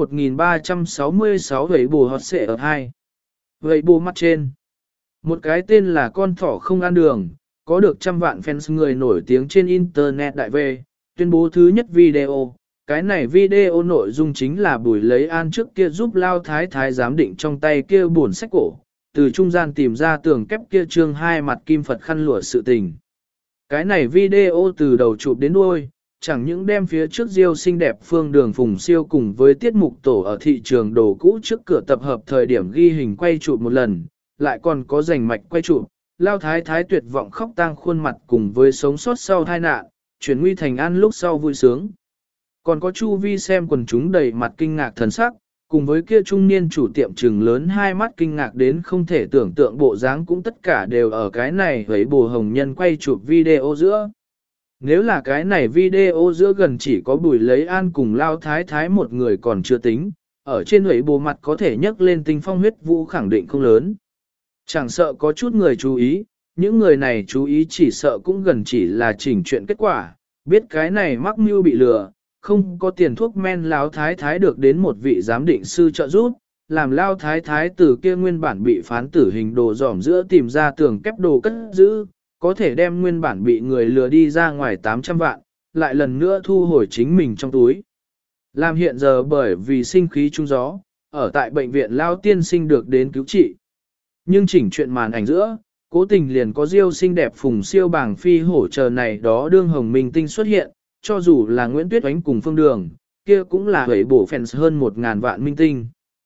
1366 huệ bù hot xệ ở 2. Huệ bù mắt trên. Một cái tên là con thỏ không ăn đường, có được trăm vạn fans người nổi tiếng trên internet đại về, tuyên bố thứ nhất video. Cái này video nội dung chính là Bùi Lấy An trước kia giúp Lao Thái Thái giám định trong tay kia buồn sách cổ, từ trung gian tìm ra tường kép kia trương hai mặt kim Phật khăn lụa sự tình. Cái này video từ đầu chụp đến đuôi, chẳng những đem phía trước Diêu xinh đẹp Phương Đường Phùng Siêu cùng với tiết mục tổ ở thị trường đồ cũ trước cửa tập hợp thời điểm ghi hình quay chụp một lần, lại còn có rành mạch quay chụp, Lao Thái Thái tuyệt vọng khóc tang khuôn mặt cùng với sống sót sau tai nạn, chuyển nguy thành an lúc sau vui sướng. Còn có chu vi xem quần chúng đầy mặt kinh ngạc thần sắc, cùng với kia trung niên chủ tiệm trừng lớn hai mắt kinh ngạc đến không thể tưởng tượng bộ dáng cũng tất cả đều ở cái này với bồ hồng nhân quay chụp video giữa. Nếu là cái này video giữa gần chỉ có Bùi Lấy An cùng Lao Thái Thái một người còn chưa tính, ở trên ấy bồ mặt có thể nhấc lên tinh phong huyết vũ khẳng định không lớn. Chẳng sợ có chút người chú ý, những người này chú ý chỉ sợ cũng gần chỉ là chỉnh chuyện kết quả, biết cái này mắc mưu bị lừa, không có tiền thuốc men Lao Thái Thái được đến một vị giám định sư trợ giúp, làm Lao Thái Thái từ kia nguyên bản bị phán tử hình đồ dỏm giữa tìm ra tường kép đồ cất giữ, có thể đem nguyên bản bị người lừa đi ra ngoài 800 vạn, lại lần nữa thu hồi chính mình trong túi. Làm hiện giờ bởi vì sinh khí trung gió, ở tại bệnh viện Lao tiên sinh được đến cứu trị. Nhưng chỉnh chuyện màn ảnh giữa, cố tình liền có Diêu xinh đẹp Phùng Siêu bảng phi hổ chờ này đó đương hồng minh tinh xuất hiện, cho dù là Nguyễn Tuyết Oánh cùng Phương Đường, kia cũng là hủy bổ fans hơn 1.000 vạn minh tinh.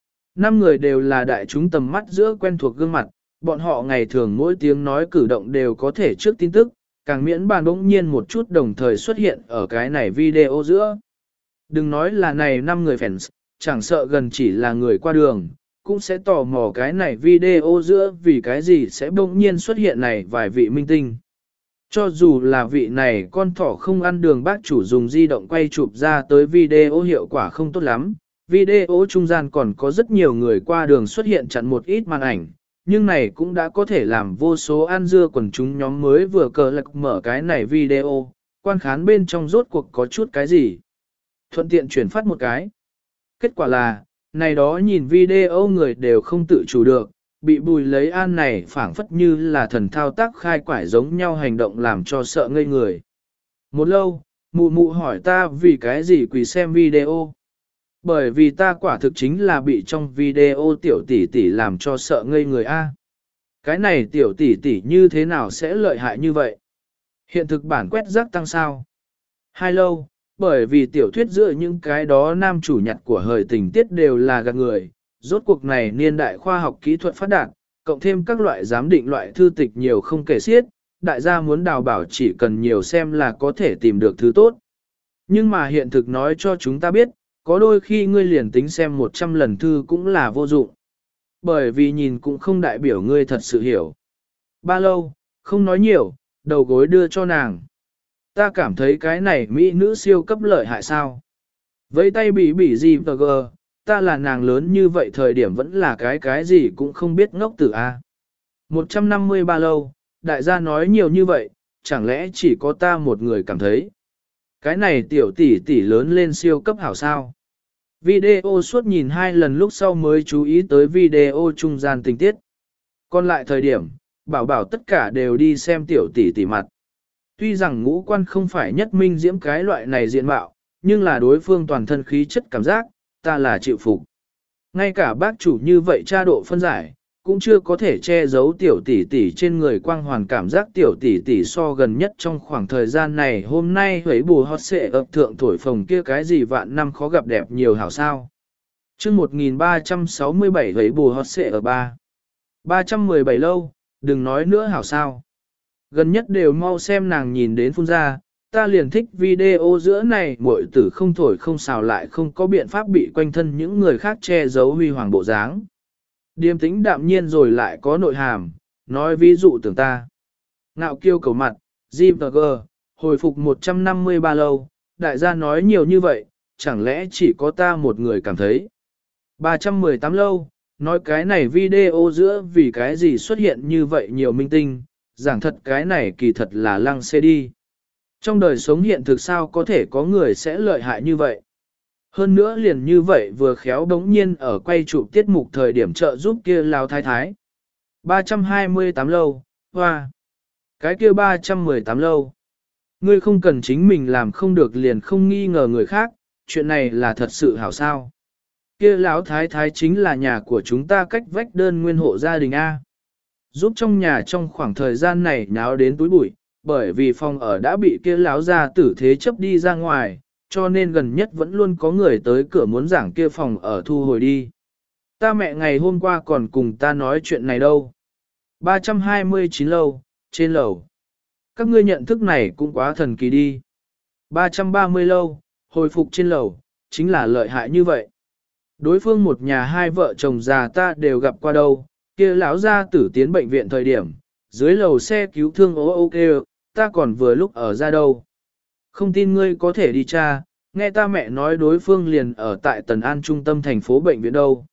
5 người đều là đại chúng tầm mắt giữa quen thuộc gương mặt, bọn họ ngày thường mỗi tiếng nói cử động đều có thể trước tin tức, càng miễn bàn bỗng nhiên một chút đồng thời xuất hiện ở cái này video giữa. Đừng nói là này 5 người fans, chẳng sợ gần chỉ là người qua đường, cũng sẽ tò mò cái này video giữa vì cái gì sẽ bỗng nhiên xuất hiện này vài vị minh tinh. Cho dù là vị này con thỏ không ăn đường bác chủ dùng di động quay chụp ra tới video hiệu quả không tốt lắm, video trung gian còn có rất nhiều người qua đường xuất hiện chặn một ít màn ảnh, nhưng này cũng đã có thể làm vô số ăn dưa quần chúng nhóm mới vừa cờ lạc mở cái này video, quan khán bên trong rốt cuộc có chút cái gì. Thuận tiện chuyển phát một cái. Kết quả là, này đó nhìn video người đều không tự chủ được, bị Bùi Lấy An này phảng phất như là thần thao tác khai quải giống nhau hành động làm cho sợ ngây người. Một lâu, mụ mụ hỏi ta vì cái gì quỳ xem video. Bởi vì ta quả thực chính là bị trong video tiểu tỷ tỷ làm cho sợ ngây người a. Cái này tiểu tỷ tỷ như thế nào sẽ lợi hại như vậy? Hiện thực bản quét rác tăng sao? Hai lâu, bởi vì tiểu thuyết giữa những cái đó nam chủ nhặt của hời tình tiết đều là gạt người, rốt cuộc này niên đại khoa học kỹ thuật phát đạt, cộng thêm các loại giám định loại thư tịch nhiều không kể xiết, đại gia muốn đào bảo chỉ cần nhiều xem là có thể tìm được thứ tốt. Nhưng mà hiện thực nói cho chúng ta biết, có đôi khi ngươi liền tính xem 100 lần thư cũng là vô dụng. Bởi vì nhìn cũng không đại biểu ngươi thật sự hiểu. Ba lâu, không nói nhiều, đầu gối đưa cho nàng. Ta cảm thấy cái này mỹ nữ siêu cấp lợi hại sao. Với tay bị gì tờ gờ, ta là nàng lớn như vậy thời điểm vẫn là cái gì cũng không biết ngốc tử a. 153 lâu, đại gia nói nhiều như vậy, chẳng lẽ chỉ có ta một người cảm thấy. Cái này tiểu tỷ tỷ lớn lên siêu cấp hảo sao. Video suốt nhìn 2 lần lúc sau mới chú ý tới video trung gian tình tiết. Còn lại thời điểm, bảo tất cả đều đi xem tiểu tỷ tỷ mặt. Tuy rằng ngũ quan không phải nhất minh diễm cái loại này diện mạo, nhưng là đối phương toàn thân khí chất cảm giác, ta là chịu phục. Ngay cả bác chủ như vậy tra độ phân giải, cũng chưa có thể che giấu tiểu tỷ tỷ trên người quang hoàn cảm giác tiểu tỷ tỷ so gần nhất trong khoảng thời gian này hôm nay hấy bù hót xệ ập thượng thổi phồng kia cái gì vạn năm khó gặp đẹp nhiều hảo sao. chương 1367 hấy bù hót xệ ở 317 lâu, đừng nói nữa hảo sao. Gần nhất đều mau xem nàng nhìn đến phun ra, ta liền thích video giữa này muội tử không thổi không xào lại không có biện pháp bị quanh thân những người khác che giấu huy hoàng bộ dáng. Điềm tĩnh đạm nhiên rồi lại có nội hàm, nói ví dụ tưởng ta. Ngạo kiêu cầu mặt, GVG, hồi phục 153 lâu, đại gia nói nhiều như vậy, chẳng lẽ chỉ có ta một người cảm thấy. 318 lâu, nói cái này video giữa vì cái gì xuất hiện như vậy nhiều minh tinh, giảng thật cái này kỳ thật là lăng xê đi. Trong đời sống hiện thực sao có thể có người sẽ lợi hại như vậy. Hơn nữa liền như vậy vừa khéo đống nhiên ở quay chụp tiết mục thời điểm trợ giúp kia lao thái thái. 328 lâu, hoa. Cái kia 318 lâu. Ngươi không cần chính mình làm không được liền không nghi ngờ người khác, chuyện này là thật sự hảo sao. Kia lão thái thái chính là nhà của chúng ta cách vách đơn nguyên hộ gia đình A. Giúp trong nhà trong khoảng thời gian này náo đến túi bụi, bởi vì phòng ở đã bị kia lão gia tử thế chấp đi ra ngoài, cho nên gần nhất vẫn luôn có người tới cửa muốn giảng kia phòng ở thu hồi đi. Ta mẹ ngày hôm qua còn cùng ta nói chuyện này đâu. 329 lâu, trên lầu. Các ngươi nhận thức này cũng quá thần kỳ đi. 330 lâu, hồi phục trên lầu, chính là lợi hại như vậy. Đối phương một nhà hai vợ chồng già ta đều gặp qua đâu, kia lão gia tử tiến bệnh viện thời điểm, dưới lầu xe cứu thương ok, ta còn vừa lúc ở ra đâu. Không tin ngươi có thể đi tra, nghe ta mẹ nói đối phương liền ở tại Tần An trung tâm thành phố bệnh viện đâu.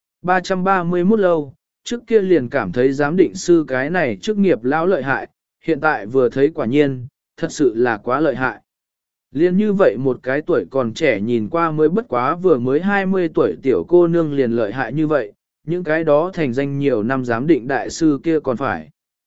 331 lâu, trước kia liền cảm thấy giám định sư cái này chức nghiệp lão lợi hại, hiện tại vừa thấy quả nhiên, thật sự là quá lợi hại. Liên như vậy một cái tuổi còn trẻ nhìn qua mới bất quá vừa mới 20 tuổi tiểu cô nương liền lợi hại như vậy, những cái đó thành danh nhiều năm giám định đại sư kia còn phải.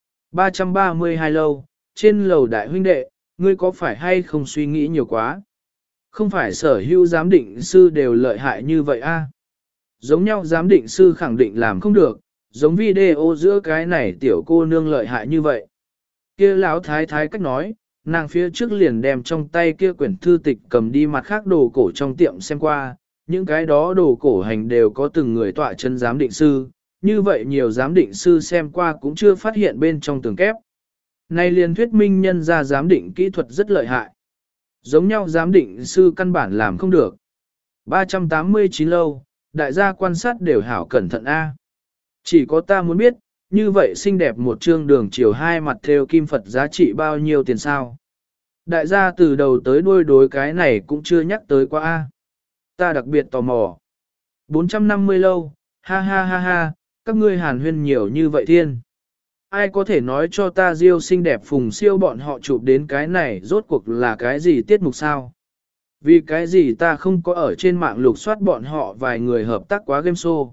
332 lâu, trên lầu đại huynh đệ, ngươi có phải hay không suy nghĩ nhiều quá? Không phải sở hữu giám định sư đều lợi hại như vậy a? Giống nhau giám định sư khẳng định làm không được, giống video giữa cái này tiểu cô nương lợi hại như vậy. Kia lão thái thái cách nói, nàng phía trước liền đem trong tay kia quyển thư tịch cầm đi mặt khác đồ cổ trong tiệm xem qua, những cái đó đồ cổ hành đều có từng người tọa chân giám định sư, như vậy nhiều giám định sư xem qua cũng chưa phát hiện bên trong tường kép. Này liền thuyết minh nhân ra giám định kỹ thuật rất lợi hại. Giống nhau giám định sư căn bản làm không được. 389 lâu, đại gia quan sát đều hảo cẩn thận A. Chỉ có ta muốn biết, như vậy xinh đẹp một chương đường chiều hai mặt theo kim Phật giá trị bao nhiêu tiền sao? Đại gia từ đầu tới đuôi đối cái này cũng chưa nhắc tới qua A. Ta đặc biệt tò mò. 450 lâu, ha ha ha ha, các ngươi hàn huyên nhiều như vậy thiên. Ai có thể nói cho ta Diêu xinh đẹp phùng siêu bọn họ chụp đến cái này rốt cuộc là cái gì tiết mục sao? Vì cái gì ta không có ở trên mạng lục soát bọn họ vài người hợp tác quá game show.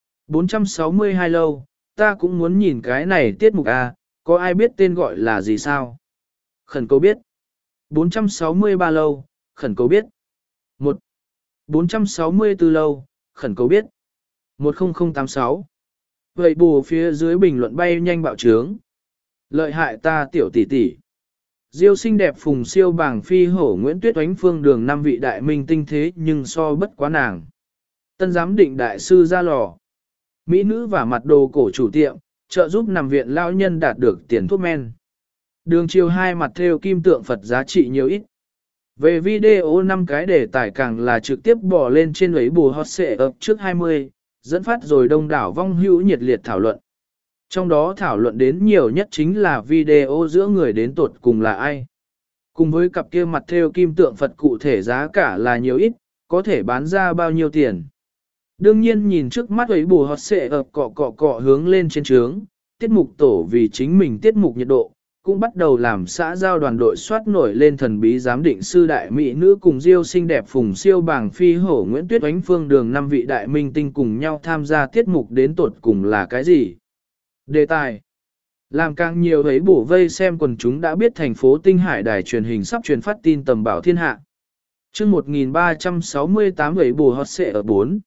462 lâu, ta cũng muốn nhìn cái này tiết mục à, có ai biết tên gọi là gì sao? Khẩn cầu biết. 463 lâu, khẩn cầu biết. 464 lâu, khẩn cầu biết. 10086. Vậy bù phía dưới bình luận bay nhanh bạo trướng. Lợi hại ta tiểu tỷ tỷ. Diêu xinh đẹp phùng siêu bảng phi hổ Nguyễn Tuyết Oánh Phương Đường 5 vị đại minh tinh thế nhưng so bất quá nàng. Tân giám định đại sư ra lò. Mỹ nữ và mặt đồ cổ chủ tiệm, trợ giúp nằm viện lao nhân đạt được tiền thuốc men. Đường chiều hai mặt theo kim tượng Phật giá trị nhiều ít. Về video 5 cái đề tài càng là trực tiếp bỏ lên trên ấy bù hot xệ ập trước 20, dẫn phát rồi đông đảo vong hữu nhiệt liệt thảo luận. Trong đó thảo luận đến nhiều nhất chính là video giữa người đến tuột cùng là ai. Cùng với cặp kia mặt thêu kim tượng Phật cụ thể giá cả là nhiều ít, có thể bán ra bao nhiêu tiền. Đương nhiên nhìn trước mắt ấy bù hót xệ ập cọ hướng lên trên trướng, tiết mục tổ vì chính mình tiết mục nhiệt độ, cũng bắt đầu làm xã giao đoàn đội soát nổi lên thần bí giám định sư đại mỹ nữ cùng diêu xinh đẹp Phùng Siêu Bàng Phi Hổ Nguyễn Tuyết Oánh Phương Đường 5 vị đại minh tinh cùng nhau tham gia tiết mục đến tột cùng là cái gì. Đề tài làm càng nhiều ấy bổ vây xem quần chúng đã biết thành phố Tinh Hải đài truyền hình sắp truyền phát tin tầm bảo thiên hạ. chương 1368 ấy bổ hot xệ ở 4.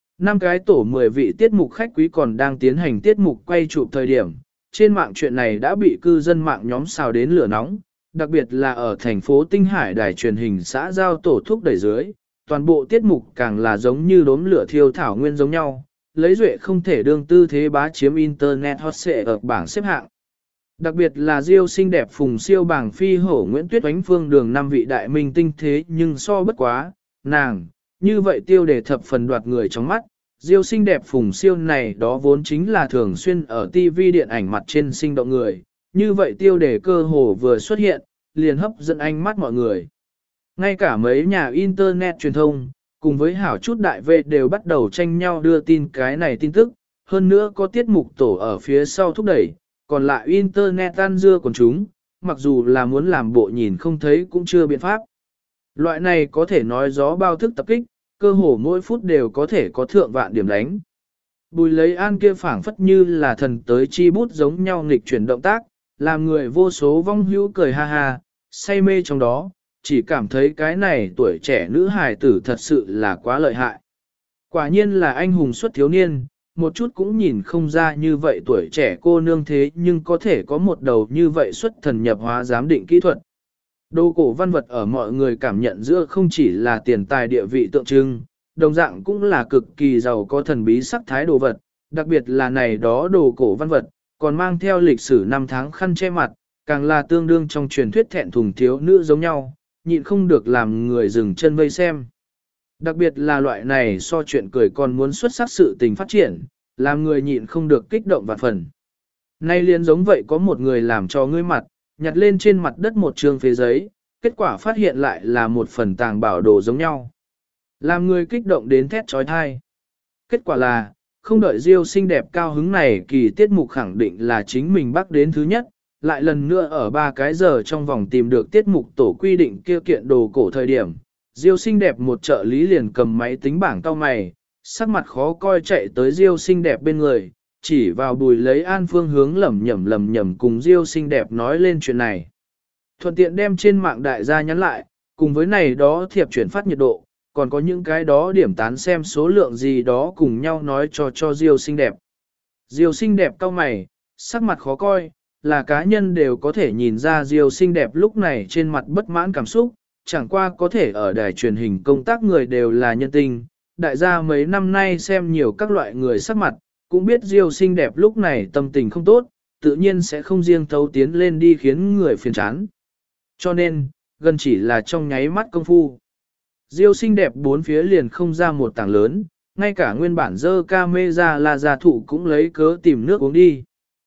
5 cái tổ 10 vị tiết mục khách quý còn đang tiến hành tiết mục quay chụp thời điểm. Trên mạng chuyện này đã bị cư dân mạng nhóm xào đến lửa nóng, đặc biệt là ở thành phố Tinh Hải đài truyền hình xã giao tổ thúc đẩy dưới, toàn bộ tiết mục càng là giống như đốm lửa thiêu thảo nguyên giống nhau, lấy duệ không thể đương tư thế bá chiếm internet hot search ở bảng xếp hạng. Đặc biệt là diêu xinh đẹp Phùng Siêu Bàng Phi Hổ Nguyễn Tuyết Oánh Phương Đường 5 vị đại minh tinh thế nhưng so bất quá, nàng, như vậy tiêu đề thập phần đoạt người trong mắt. Diêu xinh đẹp Phùng Siêu này đó vốn chính là thường xuyên ở TV điện ảnh mặt trên sinh động người, như vậy tiêu đề cơ hồ vừa xuất hiện, liền hấp dẫn ánh mắt mọi người. Ngay cả mấy nhà internet truyền thông, cùng với hảo chút đại vệ đều bắt đầu tranh nhau đưa tin cái này tin tức, hơn nữa có tiết mục tổ ở phía sau thúc đẩy, còn lại internet ăn dưa còn chúng, mặc dù là muốn làm bộ nhìn không thấy cũng chưa biện pháp. Loại này có thể nói gió bao thức tập kích, cơ hồ mỗi phút đều có thể có thượng vạn điểm đánh. Bùi lấy an kia phảng phất như là thần tới chi bút giống nhau nghịch chuyển động tác, làm người vô số vong hữu cười ha ha, say mê trong đó, chỉ cảm thấy cái này tuổi trẻ nữ hài tử thật sự là quá lợi hại. Quả nhiên là anh hùng xuất thiếu niên, một chút cũng nhìn không ra như vậy tuổi trẻ cô nương thế nhưng có thể có một đầu như vậy xuất thần nhập hóa giám định kỹ thuật. Đồ cổ văn vật ở mọi người cảm nhận giữa không chỉ là tiền tài địa vị tượng trưng, đồng dạng cũng là cực kỳ giàu có thần bí sắc thái đồ vật, đặc biệt là này đó đồ cổ văn vật, còn mang theo lịch sử năm tháng khăn che mặt, càng là tương đương trong truyền thuyết thẹn thùng thiếu nữ giống nhau, nhịn không được làm người dừng chân vây xem. Đặc biệt là loại này so chuyện cười còn muốn xuất sắc sự tình phát triển, làm người nhịn không được kích động vạn phần. Nay liền giống vậy có một người làm cho ngươi mặt, nhặt lên trên mặt đất một trường phế giấy, kết quả phát hiện lại là một phần tàng bảo đồ giống nhau. Làm người kích động đến thét trói thai. Kết quả là, không đợi Diêu xinh đẹp cao hứng này kỳ tiết mục khẳng định là chính mình bắt đến thứ nhất, lại lần nữa ở 3 cái giờ trong vòng tìm được tiết mục tổ quy định kia kiện đồ cổ thời điểm. Diêu xinh đẹp một trợ lý liền cầm máy tính bảng cao mày, sắc mặt khó coi chạy tới Diêu xinh đẹp bên người, chỉ vào Bùi lấy an phương hướng lẩm nhẩm cùng Diêu xinh đẹp nói lên chuyện này. Thuận tiện đem trên mạng đại gia nhắn lại, cùng với này đó thiệp chuyển phát nhiệt độ, còn có những cái đó điểm tán xem số lượng gì đó cùng nhau nói cho Diêu xinh đẹp. Diêu xinh đẹp cau mày, sắc mặt khó coi, là cá nhân đều có thể nhìn ra Diêu xinh đẹp lúc này trên mặt bất mãn cảm xúc, chẳng qua có thể ở đài truyền hình công tác người đều là nhân tình, đại gia mấy năm nay xem nhiều các loại người sắc mặt, cũng biết Diêu xinh đẹp lúc này tâm tình không tốt, tự nhiên sẽ không riêng thấu tiến lên đi khiến người phiền chán. Cho nên, gần chỉ là trong nháy mắt công phu. Diêu xinh đẹp bốn phía liền không ra một tảng lớn, ngay cả nguyên bản dơ camera là gia thụ cũng lấy cớ tìm nước uống đi.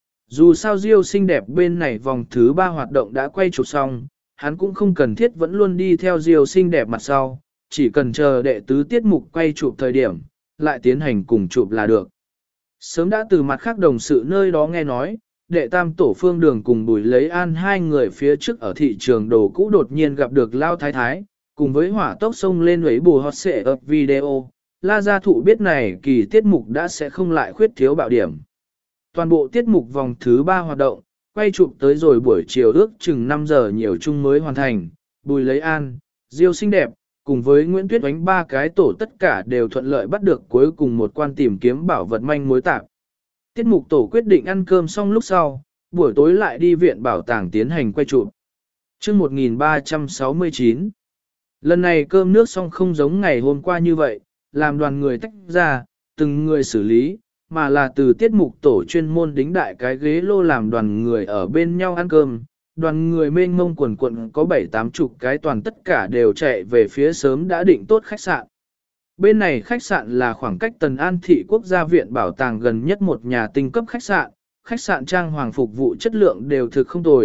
Dù sao Diêu xinh đẹp bên này vòng thứ 3 hoạt động đã quay chụp xong, hắn cũng không cần thiết vẫn luôn đi theo Diêu xinh đẹp mặt sau, chỉ cần chờ đệ tứ tiết mục quay chụp thời điểm, lại tiến hành cùng chụp là được. Sớm đã từ mặt khác đồng sự nơi đó nghe nói, đệ tam tổ Phương Đường cùng Bùi lấy an hai người phía trước ở thị trường đồ cũ đột nhiên gặp được Lao Thái Thái, cùng với hỏa tốc xông lên ấy bù hot xệ ập video, La Gia Thụ biết này kỳ tiết mục đã sẽ không lại khuyết thiếu bạo điểm. Toàn bộ tiết mục vòng thứ 3 hoạt động, quay chụp tới rồi buổi chiều ước chừng 5 giờ nhiều chung mới hoàn thành, Bùi lấy an, Diêu xinh đẹp, cùng với Nguyễn Tuyết Oánh 3 cái tổ tất cả đều thuận lợi bắt được cuối cùng một quan tìm kiếm bảo vật manh mối tạp. Tiết mục tổ quyết định ăn cơm xong lúc sau, buổi tối lại đi viện bảo tàng tiến hành quay chụp. Chương 1369. Lần này cơm nước xong không giống ngày hôm qua như vậy, làm đoàn người tách ra, từng người xử lý, mà là từ tiết mục tổ chuyên môn đính đại cái ghế lô làm đoàn người ở bên nhau ăn cơm. Đoàn người mênh mông quần quận có 7-8 chục cái toàn tất cả đều chạy về phía sớm đã định tốt khách sạn. Bên này khách sạn là khoảng cách Tần An Thị Quốc gia viện bảo tàng gần nhất một nhà tinh cấp khách sạn trang hoàng phục vụ chất lượng đều thực không tồi,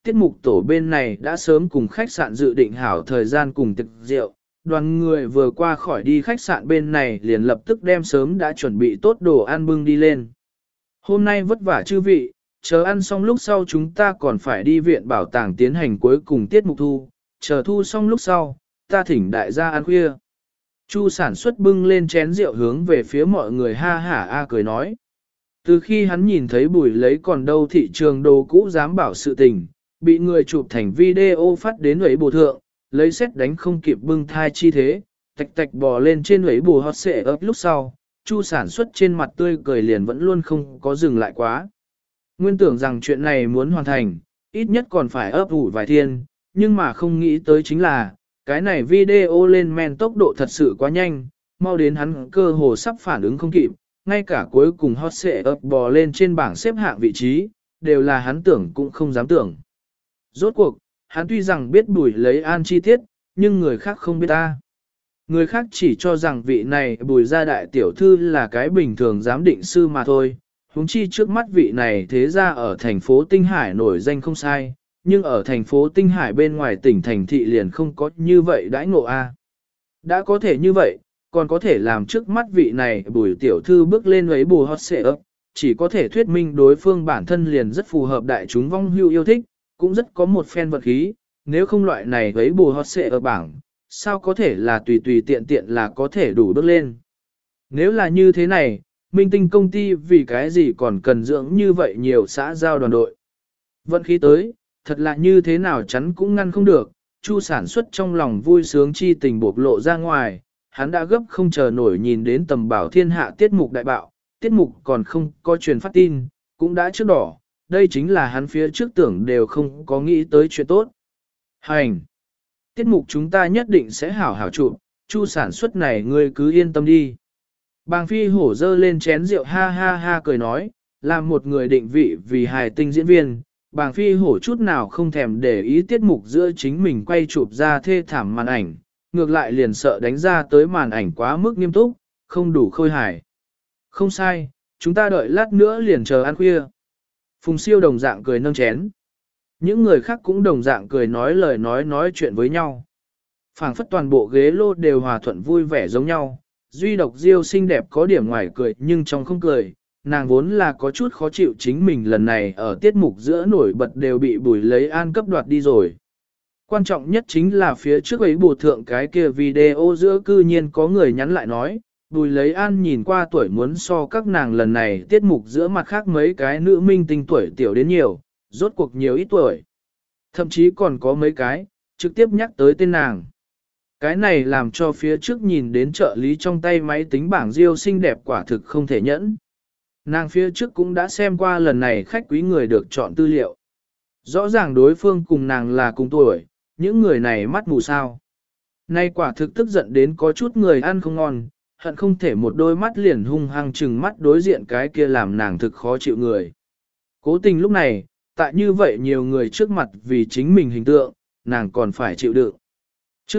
tiết mục tổ bên này đã sớm cùng khách sạn dự định hảo thời gian cùng tiệc rượu. Đoàn người vừa qua khỏi đi khách sạn bên này liền lập tức đem sớm đã chuẩn bị tốt đồ ăn bưng đi lên. Hôm nay vất vả chư vị, chờ ăn xong lúc sau chúng ta còn phải đi viện bảo tàng tiến hành cuối cùng tiết mục thu, chờ thu xong lúc sau, ta thỉnh đại gia ăn khuya. Chu sản xuất bưng lên chén rượu hướng về phía mọi người ha hả a cười nói. Từ khi hắn nhìn thấy Bùi lấy còn đâu thị trường đồ cũ dám bảo sự tình, bị người chụp thành video phát đến ấy bù thượng, lấy xét đánh không kịp bưng thai chi thế, tạch tạch bò lên trên ấy bù hot xệ ấp lúc sau, Chu sản xuất trên mặt tươi cười liền vẫn luôn không có dừng lại quá. Nguyên tưởng rằng chuyện này muốn hoàn thành, ít nhất còn phải ấp ủ vài thiên, nhưng mà không nghĩ tới chính là, cái này video lên men tốc độ thật sự quá nhanh, mau đến hắn cơ hồ sắp phản ứng không kịp, ngay cả cuối cùng hot xệ ấp bò lên trên bảng xếp hạng vị trí, đều là hắn tưởng cũng không dám tưởng. Rốt cuộc, hắn tuy rằng biết Bùi lấy an chi tiết, nhưng người khác không biết ta. Người khác chỉ cho rằng vị này Bùi gia đại tiểu thư là cái bình thường giám định sư mà thôi, huống chi trước mắt vị này thế ra ở thành phố Tinh Hải nổi danh không sai, nhưng ở thành phố Tinh Hải bên ngoài tỉnh thành thị liền không có như vậy đãi ngộ a. Đã có thể như vậy, còn có thể làm trước mắt vị này Bùi tiểu thư bước lên ấy bù hot xệ ấp, chỉ có thể thuyết minh đối phương bản thân liền rất phù hợp đại chúng vong hưu yêu thích, cũng rất có một phen vật khí, nếu không loại này ấy bù hot xệ ở bảng, sao có thể là tùy tùy tiện tiện là có thể đủ bước lên. Nếu là như thế này, minh tinh công ty vì cái gì còn cần dưỡng như vậy nhiều xã giao đoàn đội. Vận khí tới, thật là như thế nào chắn cũng ngăn không được, Chu sản xuất trong lòng vui sướng chi tình bộc lộ ra ngoài, hắn đã gấp không chờ nổi nhìn đến tầm bảo thiên hạ tiết mục đại bạo, tiết mục còn không có truyền phát tin, cũng đã trước đỏ, đây chính là hắn phía trước tưởng đều không có nghĩ tới chuyện tốt. Hành! Tiết mục chúng ta nhất định sẽ hảo hảo chụp, Chu sản xuất này ngươi cứ yên tâm đi. Bàng Phi Hổ dơ lên chén rượu ha ha ha cười nói, làm một người định vị vì hài tinh diễn viên, Bàng Phi Hổ chút nào không thèm để ý tiết mục giữa chính mình quay chụp ra thê thảm màn ảnh, ngược lại liền sợ đánh ra tới màn ảnh quá mức nghiêm túc, không đủ khôi hài. Không sai, chúng ta đợi lát nữa liền chờ ăn khuya. Phùng Siêu đồng dạng cười nâng chén. Những người khác cũng đồng dạng cười nói lời nói chuyện với nhau. Phảng phất toàn bộ ghế lô đều hòa thuận vui vẻ giống nhau. Duy độc Diêu xinh đẹp có điểm ngoài cười nhưng trong không cười. Nàng vốn là có chút khó chịu chính mình lần này ở tiết mục giữa nổi bật đều bị Bùi lấy an cấp đoạt đi rồi. Quan trọng nhất chính là phía trước ấy bù thượng cái kia video giữa cư nhiên có người nhắn lại nói, Bùi lấy an nhìn qua tuổi muốn so các nàng lần này tiết mục giữa mặt khác mấy cái nữ minh tinh tuổi tiểu đến nhiều, rốt cuộc nhiều ít tuổi. Thậm chí còn có mấy cái, trực tiếp nhắc tới tên nàng. Cái này làm cho phía trước nhìn đến trợ lý trong tay máy tính bảng Diêu xinh đẹp quả thực không thể nhẫn. Nàng phía trước cũng đã xem qua lần này khách quý người được chọn tư liệu. Rõ ràng đối phương cùng nàng là cùng tuổi, những người này mắt mù sao. Nay quả thực tức giận đến có chút người ăn không ngon, hận không thể một đôi mắt liền hung hăng chừng mắt đối diện cái kia làm nàng thực khó chịu người. Cố tình lúc này, tại như vậy nhiều người trước mặt vì chính mình hình tượng, nàng còn phải chịu đựng. Chương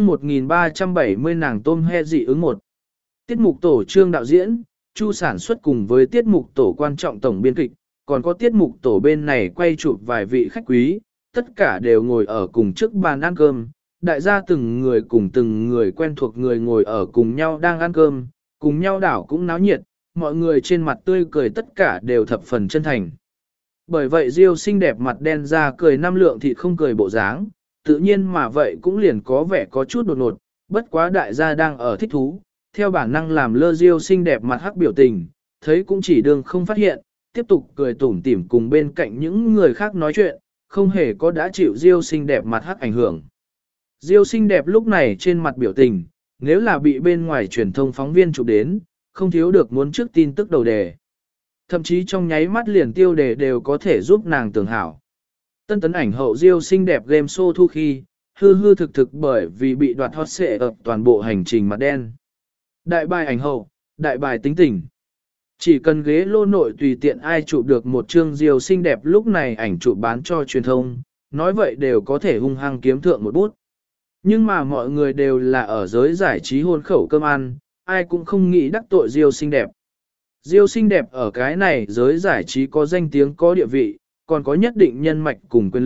1370 nàng tôm he dị ứng 1. Tiết mục tổ trương đạo diễn, Chu sản xuất cùng với tiết mục tổ quan trọng tổng biên kịch, còn có tiết mục tổ bên này quay chụp vài vị khách quý, tất cả đều ngồi ở cùng trước bàn ăn cơm. Đại gia từng người cùng từng người quen thuộc người ngồi ở cùng nhau đang ăn cơm, cùng nhau đảo cũng náo nhiệt, mọi người trên mặt tươi cười tất cả đều thập phần chân thành. Bởi vậy Diêu xinh đẹp mặt đen ra cười năm lượng thịt không cười bộ dáng, tự nhiên mà vậy cũng liền có vẻ có chút đột ngột, bất quá đại gia đang ở thích thú, theo bản năng làm lơ Diêu xinh đẹp mặt hắc biểu tình, thấy cũng chỉ đương không phát hiện, tiếp tục cười tủm tỉm cùng bên cạnh những người khác nói chuyện, không hề có đã chịu Diêu xinh đẹp mặt hắc ảnh hưởng. Diêu xinh đẹp lúc này trên mặt biểu tình, nếu là bị bên ngoài truyền thông phóng viên chụp đến, không thiếu được muốn trước tin tức đầu đề. Thậm chí trong nháy mắt liền tiêu đề đều có thể giúp nàng tưởng hảo. Tân tấn ảnh hậu Diêu xinh đẹp game show thu khi, hư hư thực thực bởi vì bị đoạt hot xệ ập toàn bộ hành trình mặt đen. Đại bài ảnh hậu, đại bài tính tình. Chỉ cần ghế lô nội tùy tiện ai chụp được một chương Diêu xinh đẹp lúc này ảnh chụp bán cho truyền thông, nói vậy đều có thể hung hăng kiếm thượng một bút. Nhưng mà mọi người đều là ở giới giải trí hôn khẩu cơm ăn, ai cũng không nghĩ đắc tội Diêu xinh đẹp. Diêu xinh đẹp ở cái này giới giải trí có danh tiếng có địa vị, còn có nhất định nhân mạch cùng quyền lực,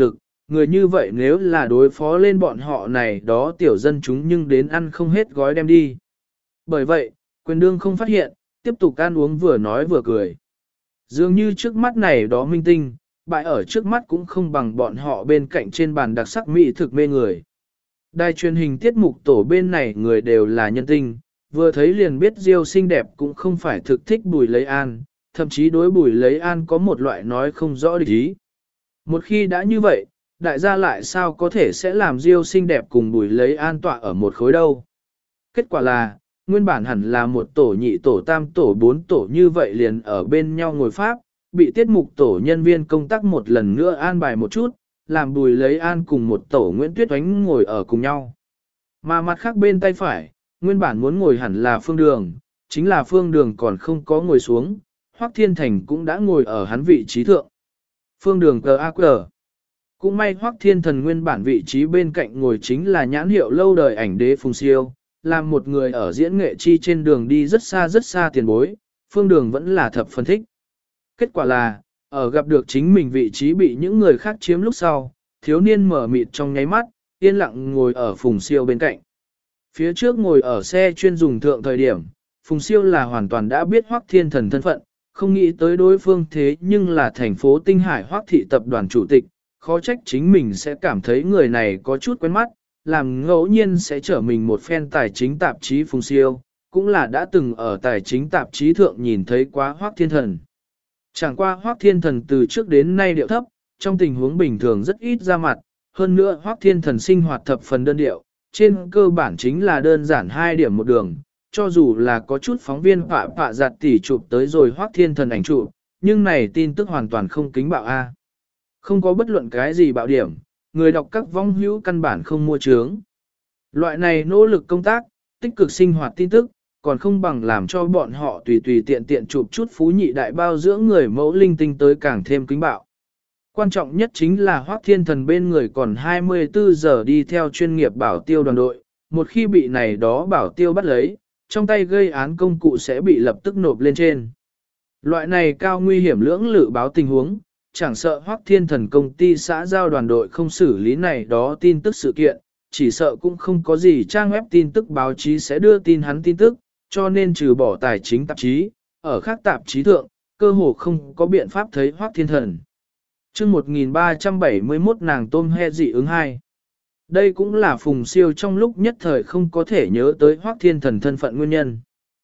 người như vậy nếu là đối phó lên bọn họ này đó tiểu dân chúng nhưng đến ăn không hết gói đem đi. Bởi vậy, quyền đương không phát hiện, tiếp tục ăn uống vừa nói vừa cười. Dường như trước mắt này đó minh tinh, bại ở trước mắt cũng không bằng bọn họ bên cạnh trên bàn đặc sắc mỹ thực mê người. Đài truyền hình tiết mục tổ bên này người đều là nhân tinh, vừa thấy liền biết Diêu xinh đẹp cũng không phải thực thích Bùi Lấy An, thậm chí đối Bùi Lấy An có một loại nói không rõ địch ý. Một khi đã như vậy, đại gia lại sao có thể sẽ làm Diêu xinh đẹp cùng Bùi Lấy An tọa ở một khối đâu. Kết quả là, nguyên bản hẳn là một tổ nhị tổ tam tổ bốn tổ như vậy liền ở bên nhau ngồi pháp, bị tiết mục tổ nhân viên công tác một lần nữa an bài một chút, làm Bùi Lấy An cùng một tổ Nguyễn Tuyết Oánh ngồi ở cùng nhau. Mà mặt khác bên tay phải, nguyên bản muốn ngồi hẳn là Phương Đường, chính là Phương Đường còn không có ngồi xuống, Hoắc Thiên Thành cũng đã ngồi ở hắn vị trí thượng. Phương Đường G.A.Q. Cũng may Hoắc Thiên Thần nguyên bản vị trí bên cạnh ngồi chính là nhãn hiệu lâu đời ảnh đế Phùng Siêu, làm một người ở diễn nghệ chi trên đường đi rất xa tiền bối, Phương Đường vẫn là thập phân thích. Kết quả là, ở gặp được chính mình vị trí bị những người khác chiếm lúc sau, thiếu niên mở mịt trong nháy mắt, yên lặng ngồi ở Phùng Siêu bên cạnh. Phía trước ngồi ở xe chuyên dùng thượng thời điểm, Phùng Siêu là hoàn toàn đã biết Hoắc Thiên Thần thân phận, không nghĩ tới đối phương thế nhưng là thành phố Tinh Hải Hoắc thị tập đoàn chủ tịch, khó trách chính mình sẽ cảm thấy người này có chút quen mắt, làm ngẫu nhiên sẽ trở mình một fan tài chính tạp chí Phùng Siêu, cũng là đã từng ở tài chính tạp chí thượng nhìn thấy quá Hoắc Thiên Thần. Chẳng qua Hoắc Thiên Thần từ trước đến nay điệu thấp, trong tình huống bình thường rất ít ra mặt, hơn nữa Hoắc Thiên Thần sinh hoạt thập phần đơn điệu, trên cơ bản chính là đơn giản 2 điểm một đường, cho dù là có chút phóng viên phạ giặt tỉ chụp tới rồi Hoắc Thiên Thần ảnh chụp, nhưng này tin tức hoàn toàn không kính bạo A. Không có bất luận cái gì bạo điểm, người đọc các vong hữu căn bản không mua trướng. Loại này nỗ lực công tác, tích cực sinh hoạt tin tức, còn không bằng làm cho bọn họ tùy tùy tiện tiện chụp chút phú nhị đại bao dưỡng người mẫu linh tinh tới càng thêm kính bạo. Quan trọng nhất chính là Hoắc Thiên Thần bên người còn 24 giờ đi theo chuyên nghiệp bảo tiêu đoàn đội, một khi bị này đó bảo tiêu bắt lấy, trong tay gây án công cụ sẽ bị lập tức nộp lên trên. Loại này cao nguy hiểm lưỡng lự báo tình huống, chẳng sợ Hoắc Thiên Thần công ty xã giao đoàn đội không xử lý này đó tin tức sự kiện, chỉ sợ cũng không có gì trang web tin tức báo chí sẽ đưa tin hắn tin tức, cho nên trừ bỏ tài chính tạp chí, ở khác tạp chí thượng, cơ hồ không có biện pháp thấy Hoắc Thiên Thần. Chương 1371 nàng tôm he dị ứng 2. Đây cũng là Phùng Siêu trong lúc nhất thời không có thể nhớ tới Hoắc Thiên Thần thân phận nguyên nhân.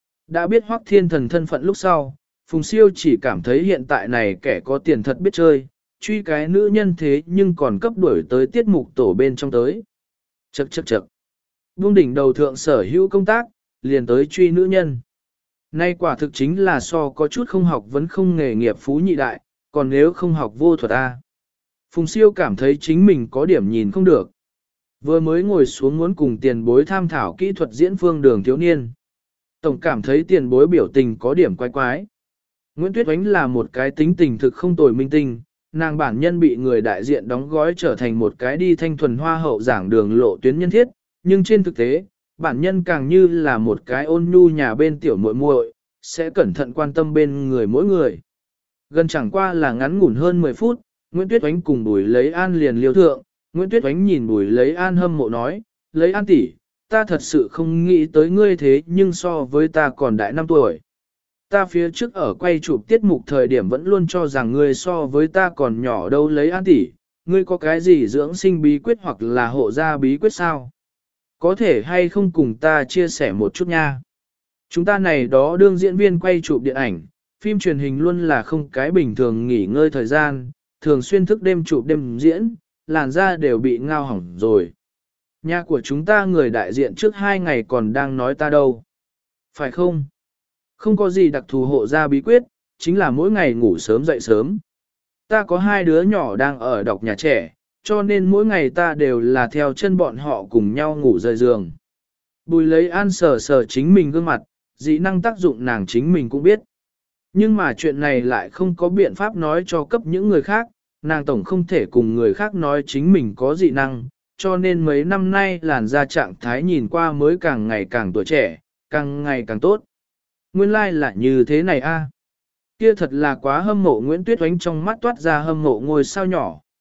Đã biết Hoắc Thiên Thần thân phận lúc sau, Phùng Siêu chỉ cảm thấy hiện tại này kẻ có tiền thật biết chơi, truy cái nữ nhân thế nhưng còn cấp đuổi tới tiết mục tổ bên trong tới. Chậc. Buông đỉnh đầu thượng sở hữu công tác, liền tới truy nữ nhân. Nay quả thực chính là so có chút không học vẫn không nghề nghiệp phú nhị đại, còn nếu không học vô thuật A. Phùng Siêu cảm thấy chính mình có điểm nhìn không được. Vừa mới ngồi xuống muốn cùng tiền bối tham thảo kỹ thuật diễn Phương Đường thiếu niên. Tổng cảm thấy tiền bối biểu tình có điểm quái quái. Nguyễn Tuyết Oánh là một cái tính tình thực không tồi minh tinh, nàng bản nhân bị người đại diện đóng gói trở thành một cái đi thanh thuần hoa hậu giảng đường lộ tuyến nhân thiết, nhưng trên thực tế, bản nhân càng như là một cái ôn nhu nhà bên tiểu muội muội, sẽ cẩn thận quan tâm bên người mỗi người. Gần chẳng qua là ngắn ngủn hơn 10 phút, Nguyễn Tuyết Oánh cùng Bùi Lấy An liền liêu thượng, Nguyễn Tuyết Oánh nhìn Bùi Lấy An hâm mộ nói, Lấy An tỷ, ta thật sự không nghĩ tới ngươi thế nhưng so với ta còn đại 5 tuổi. Ta phía trước ở quay chụp tiết mục thời điểm vẫn luôn cho rằng ngươi so với ta còn nhỏ đâu Lấy An tỷ, ngươi có cái gì dưỡng sinh bí quyết hoặc là hộ gia bí quyết sao? Có thể hay không cùng ta chia sẻ một chút nha? Chúng ta này đó đương diễn viên quay chụp điện ảnh, phim truyền hình luôn là không cái bình thường nghỉ ngơi thời gian, thường xuyên thức đêm chụp đêm diễn, làn da đều bị ngao hỏng rồi. Nhà của chúng ta người đại diện trước 2 ngày còn đang nói ta đâu. Phải không? Không có gì đặc thù hộ gia bí quyết, chính là mỗi ngày ngủ sớm dậy sớm. Ta có 2 đứa nhỏ đang ở đọc nhà trẻ, cho nên mỗi ngày ta đều là theo chân bọn họ cùng nhau ngủ rời giường. Bùi Lấy An sờ chính mình gương mặt, dị năng tác dụng nàng chính mình cũng biết. Nhưng mà chuyện này lại không có biện pháp nói cho cấp những người khác, nàng tổng không thể cùng người khác nói chính mình có dị năng, cho nên mấy năm nay làn da trạng thái nhìn qua mới càng ngày càng tuổi trẻ, càng ngày càng tốt. Nguyên lai là như thế này a. Kia thật là quá hâm mộ Nguyễn Tuyết Oánh trong mắt toát ra hâm mộ ngôi sao nhỏ.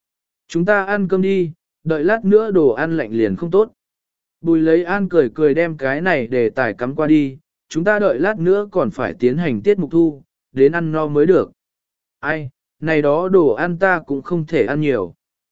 Chúng ta ăn cơm đi, đợi lát nữa đồ ăn lạnh liền không tốt. Bùi lấy an cười cười đem cái này để tải cắm qua đi, chúng ta đợi lát nữa còn phải tiến hành tiết mục thu, đến ăn no mới được. Ai, này đó đồ ăn ta cũng không thể ăn nhiều.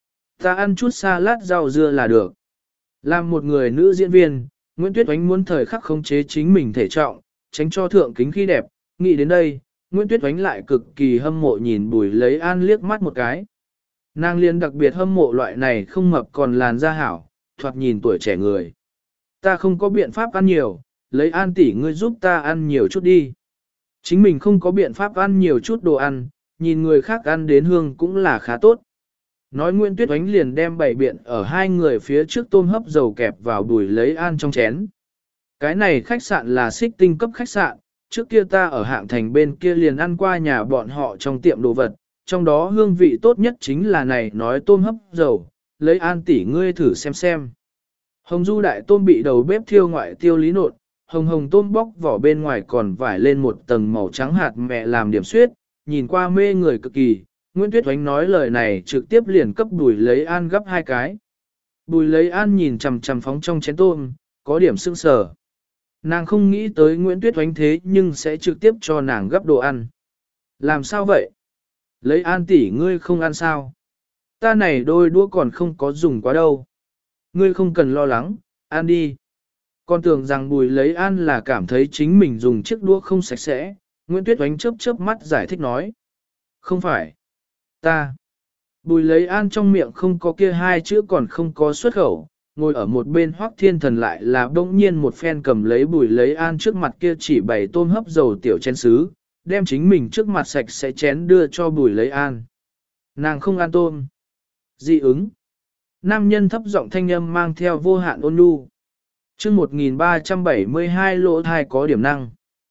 Ta ăn chút salad rau dưa là được. Làm một người nữ diễn viên, Nguyễn Tuyết Oánh muốn thời khắc khống chế chính mình thể trọng, tránh cho thượng kính khi đẹp. Nghĩ đến đây, Nguyễn Tuyết Oánh lại cực kỳ hâm mộ nhìn Bùi Lấy An liếc mắt một cái. Nàng liên đặc biệt hâm mộ loại này không mập còn làn da hảo, thoạt nhìn tuổi trẻ người. Ta không có biện pháp ăn nhiều, Lấy An tỷ ngươi giúp ta ăn nhiều chút đi. Chính mình không có biện pháp ăn nhiều chút đồ ăn, nhìn người khác ăn đến hương cũng là khá tốt. Nói Nguyễn Tuyết Oánh liền đem bày biện ở hai người phía trước tôm hấp dầu kẹp vào Bùi Lấy An trong chén. Cái này khách sạn là xích tinh cấp khách sạn, trước kia ta ở hạng thành bên kia liền ăn qua nhà bọn họ trong tiệm đồ vật, trong đó hương vị tốt nhất chính là này nói tôm hấp dầu, Lấy An tỷ ngươi thử xem. Hồng du đại tôm bị đầu bếp thiêu ngoại tiêu lý nộn, hồng hồng tôm bóc vỏ bên ngoài còn vải lên một tầng màu trắng hạt mẹ làm điểm xuyết, nhìn qua mê người cực kỳ. Nguyễn Tuyết Oánh nói lời này trực tiếp liền cấp Bùi Lấy An gấp hai cái. Bùi Lấy An nhìn chằm chằm phóng trong chén tôm, có điểm sưng sờ. Nàng không nghĩ tới Nguyễn Tuyết Oánh thế nhưng sẽ trực tiếp cho nàng gấp đồ ăn. Làm sao vậy? Lấy An tỷ ngươi không ăn sao? Ta này đôi đũa còn không có dùng quá đâu. Ngươi không cần lo lắng, ăn đi. Con tưởng rằng Bùi Lấy An là cảm thấy chính mình dùng chiếc đũa không sạch sẽ. Nguyễn Tuyết Oánh chớp chớp mắt giải thích nói. Không phải. Ta. Bùi Lấy An trong miệng không có kia hai chữ còn không có xuất khẩu, ngồi ở một bên Hoắc Thiên Thần lại là bỗng nhiên một phen cầm lấy Bùi Lấy An trước mặt kia chỉ bày tôm hấp dầu tiểu chén sứ, đem chính mình trước mặt sạch sẽ chén đưa cho Bùi Lấy An. Nàng không ăn tôm. Dị ứng. Nam nhân thấp giọng thanh âm mang theo vô hạn ôn nhu. Chương 1372 lỗ thai có điểm năng.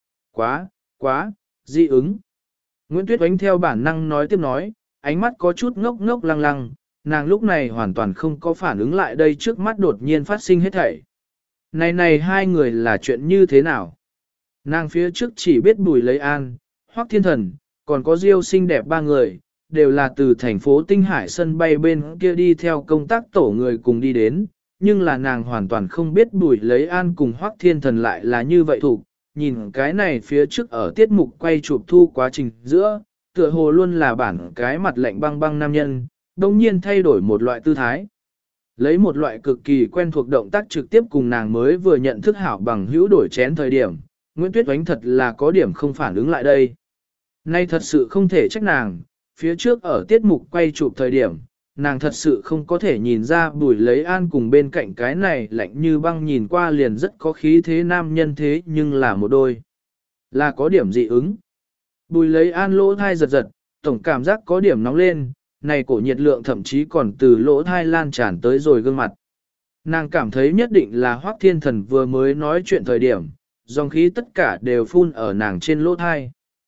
Quá, dị ứng. Nguyễn Tuyết Oánh theo bản năng nói tiếp nói, ánh mắt có chút ngốc ngốc lăng lăng, nàng lúc này hoàn toàn không có phản ứng lại đây trước mắt đột nhiên phát sinh hết thảy. Này hai người là chuyện như thế nào? Nàng phía trước chỉ biết Bùi Lấy An, Hoắc Thiên Thần, còn có Diêu xinh đẹp ba người, đều là từ thành phố Tinh Hải sân bay bên kia đi theo công tác tổ người cùng đi đến, nhưng là nàng hoàn toàn không biết Bùi Lấy An cùng Hoắc Thiên Thần lại là như vậy thủ. Nhìn cái này phía trước ở tiết mục quay chụp thu quá trình giữa, tựa hồ luôn là bản cái mặt lạnh băng băng nam nhân, đồng nhiên thay đổi một loại tư thái. Lấy một loại cực kỳ quen thuộc động tác trực tiếp cùng nàng mới vừa nhận thức hảo bằng hữu đổi chén thời điểm, Nguyễn Tuyết Oánh thật là có điểm không phản ứng lại đây. Nay thật sự không thể trách nàng, phía trước ở tiết mục quay chụp thời điểm, nàng thật sự không có thể nhìn ra Bùi Lấy An cùng bên cạnh cái này lạnh như băng nhìn qua liền rất có khí thế nam nhân thế nhưng là một đôi. Là có điểm dị ứng. Bùi Lấy An lỗ thai giật giật, tổng cảm giác có điểm nóng lên, này cổ nhiệt lượng thậm chí còn từ lỗ thai lan tràn tới rồi gương mặt. Nàng cảm thấy nhất định là Hoắc Thiên Thần vừa mới nói chuyện thời điểm, dòng khí tất cả đều phun ở nàng trên lỗ thai.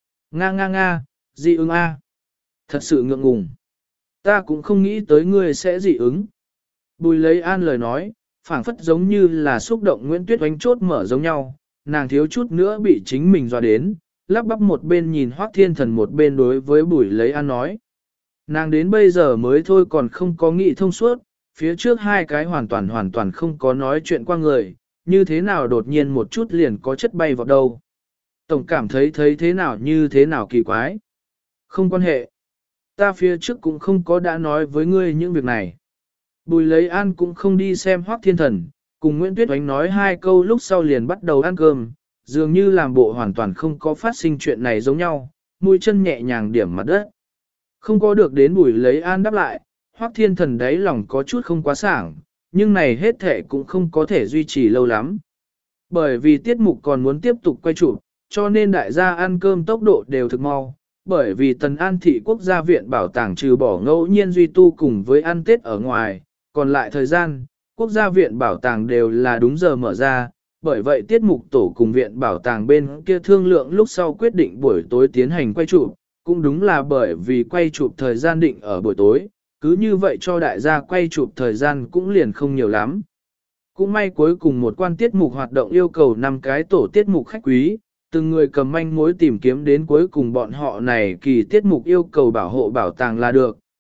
Nga, dị ứng a. Thật sự ngượng ngùng. Ta cũng không nghĩ tới ngươi sẽ dị ứng. Bùi Lấy An lời nói, phảng phất giống như là xúc động Nguyễn Tuyết Oánh chốt mở giống nhau, nàng thiếu chút nữa bị chính mình dọa đến, lắp bắp một bên nhìn Hoắc Thiên Thần một bên đối với Bùi Lấy An nói. Nàng đến bây giờ mới thôi còn không có nghĩ thông suốt, phía trước hai cái hoàn toàn không có nói chuyện qua người, như thế nào đột nhiên một chút liền có chất bay vào đâu. Tổng cảm thấy thế nào như thế nào kỳ quái. Không quan hệ. Ta phía trước cũng không có đã nói với ngươi những việc này. Bùi Lấy An cũng không đi xem Hoắc Thiên Thần, cùng Nguyễn Tuyết Oánh nói hai câu lúc sau liền bắt đầu ăn cơm, dường như làm bộ hoàn toàn không có phát sinh chuyện này giống nhau, mũi chân nhẹ nhàng điểm mặt đất. Không có được đến Bùi Lấy An đáp lại, Hoắc Thiên Thần đáy lòng có chút không quá sảng, nhưng này hết thể cũng không có thể duy trì lâu lắm. Bởi vì tiết mục còn muốn tiếp tục quay chụp, cho nên đại gia ăn cơm tốc độ đều thực mau. Bởi vì Tần An Thị Quốc gia viện bảo tàng trừ bỏ ngẫu nhiên duy tu cùng với ăn Tết ở ngoài, còn lại thời gian, Quốc gia viện bảo tàng đều là đúng giờ mở ra, bởi vậy tiết mục tổ cùng viện bảo tàng bên kia thương lượng lúc sau quyết định buổi tối tiến hành quay chụp, cũng đúng là bởi vì quay chụp thời gian định ở buổi tối, cứ như vậy cho đại gia quay chụp thời gian cũng liền không nhiều lắm. Cũng may cuối cùng một quan tiết mục hoạt động yêu cầu 5 cái tổ tiết mục khách quý, từng người cầm manh mối tìm kiếm đến cuối cùng bọn họ này kỳ tiết mục yêu cầu bảo hộ bảo tàng là được,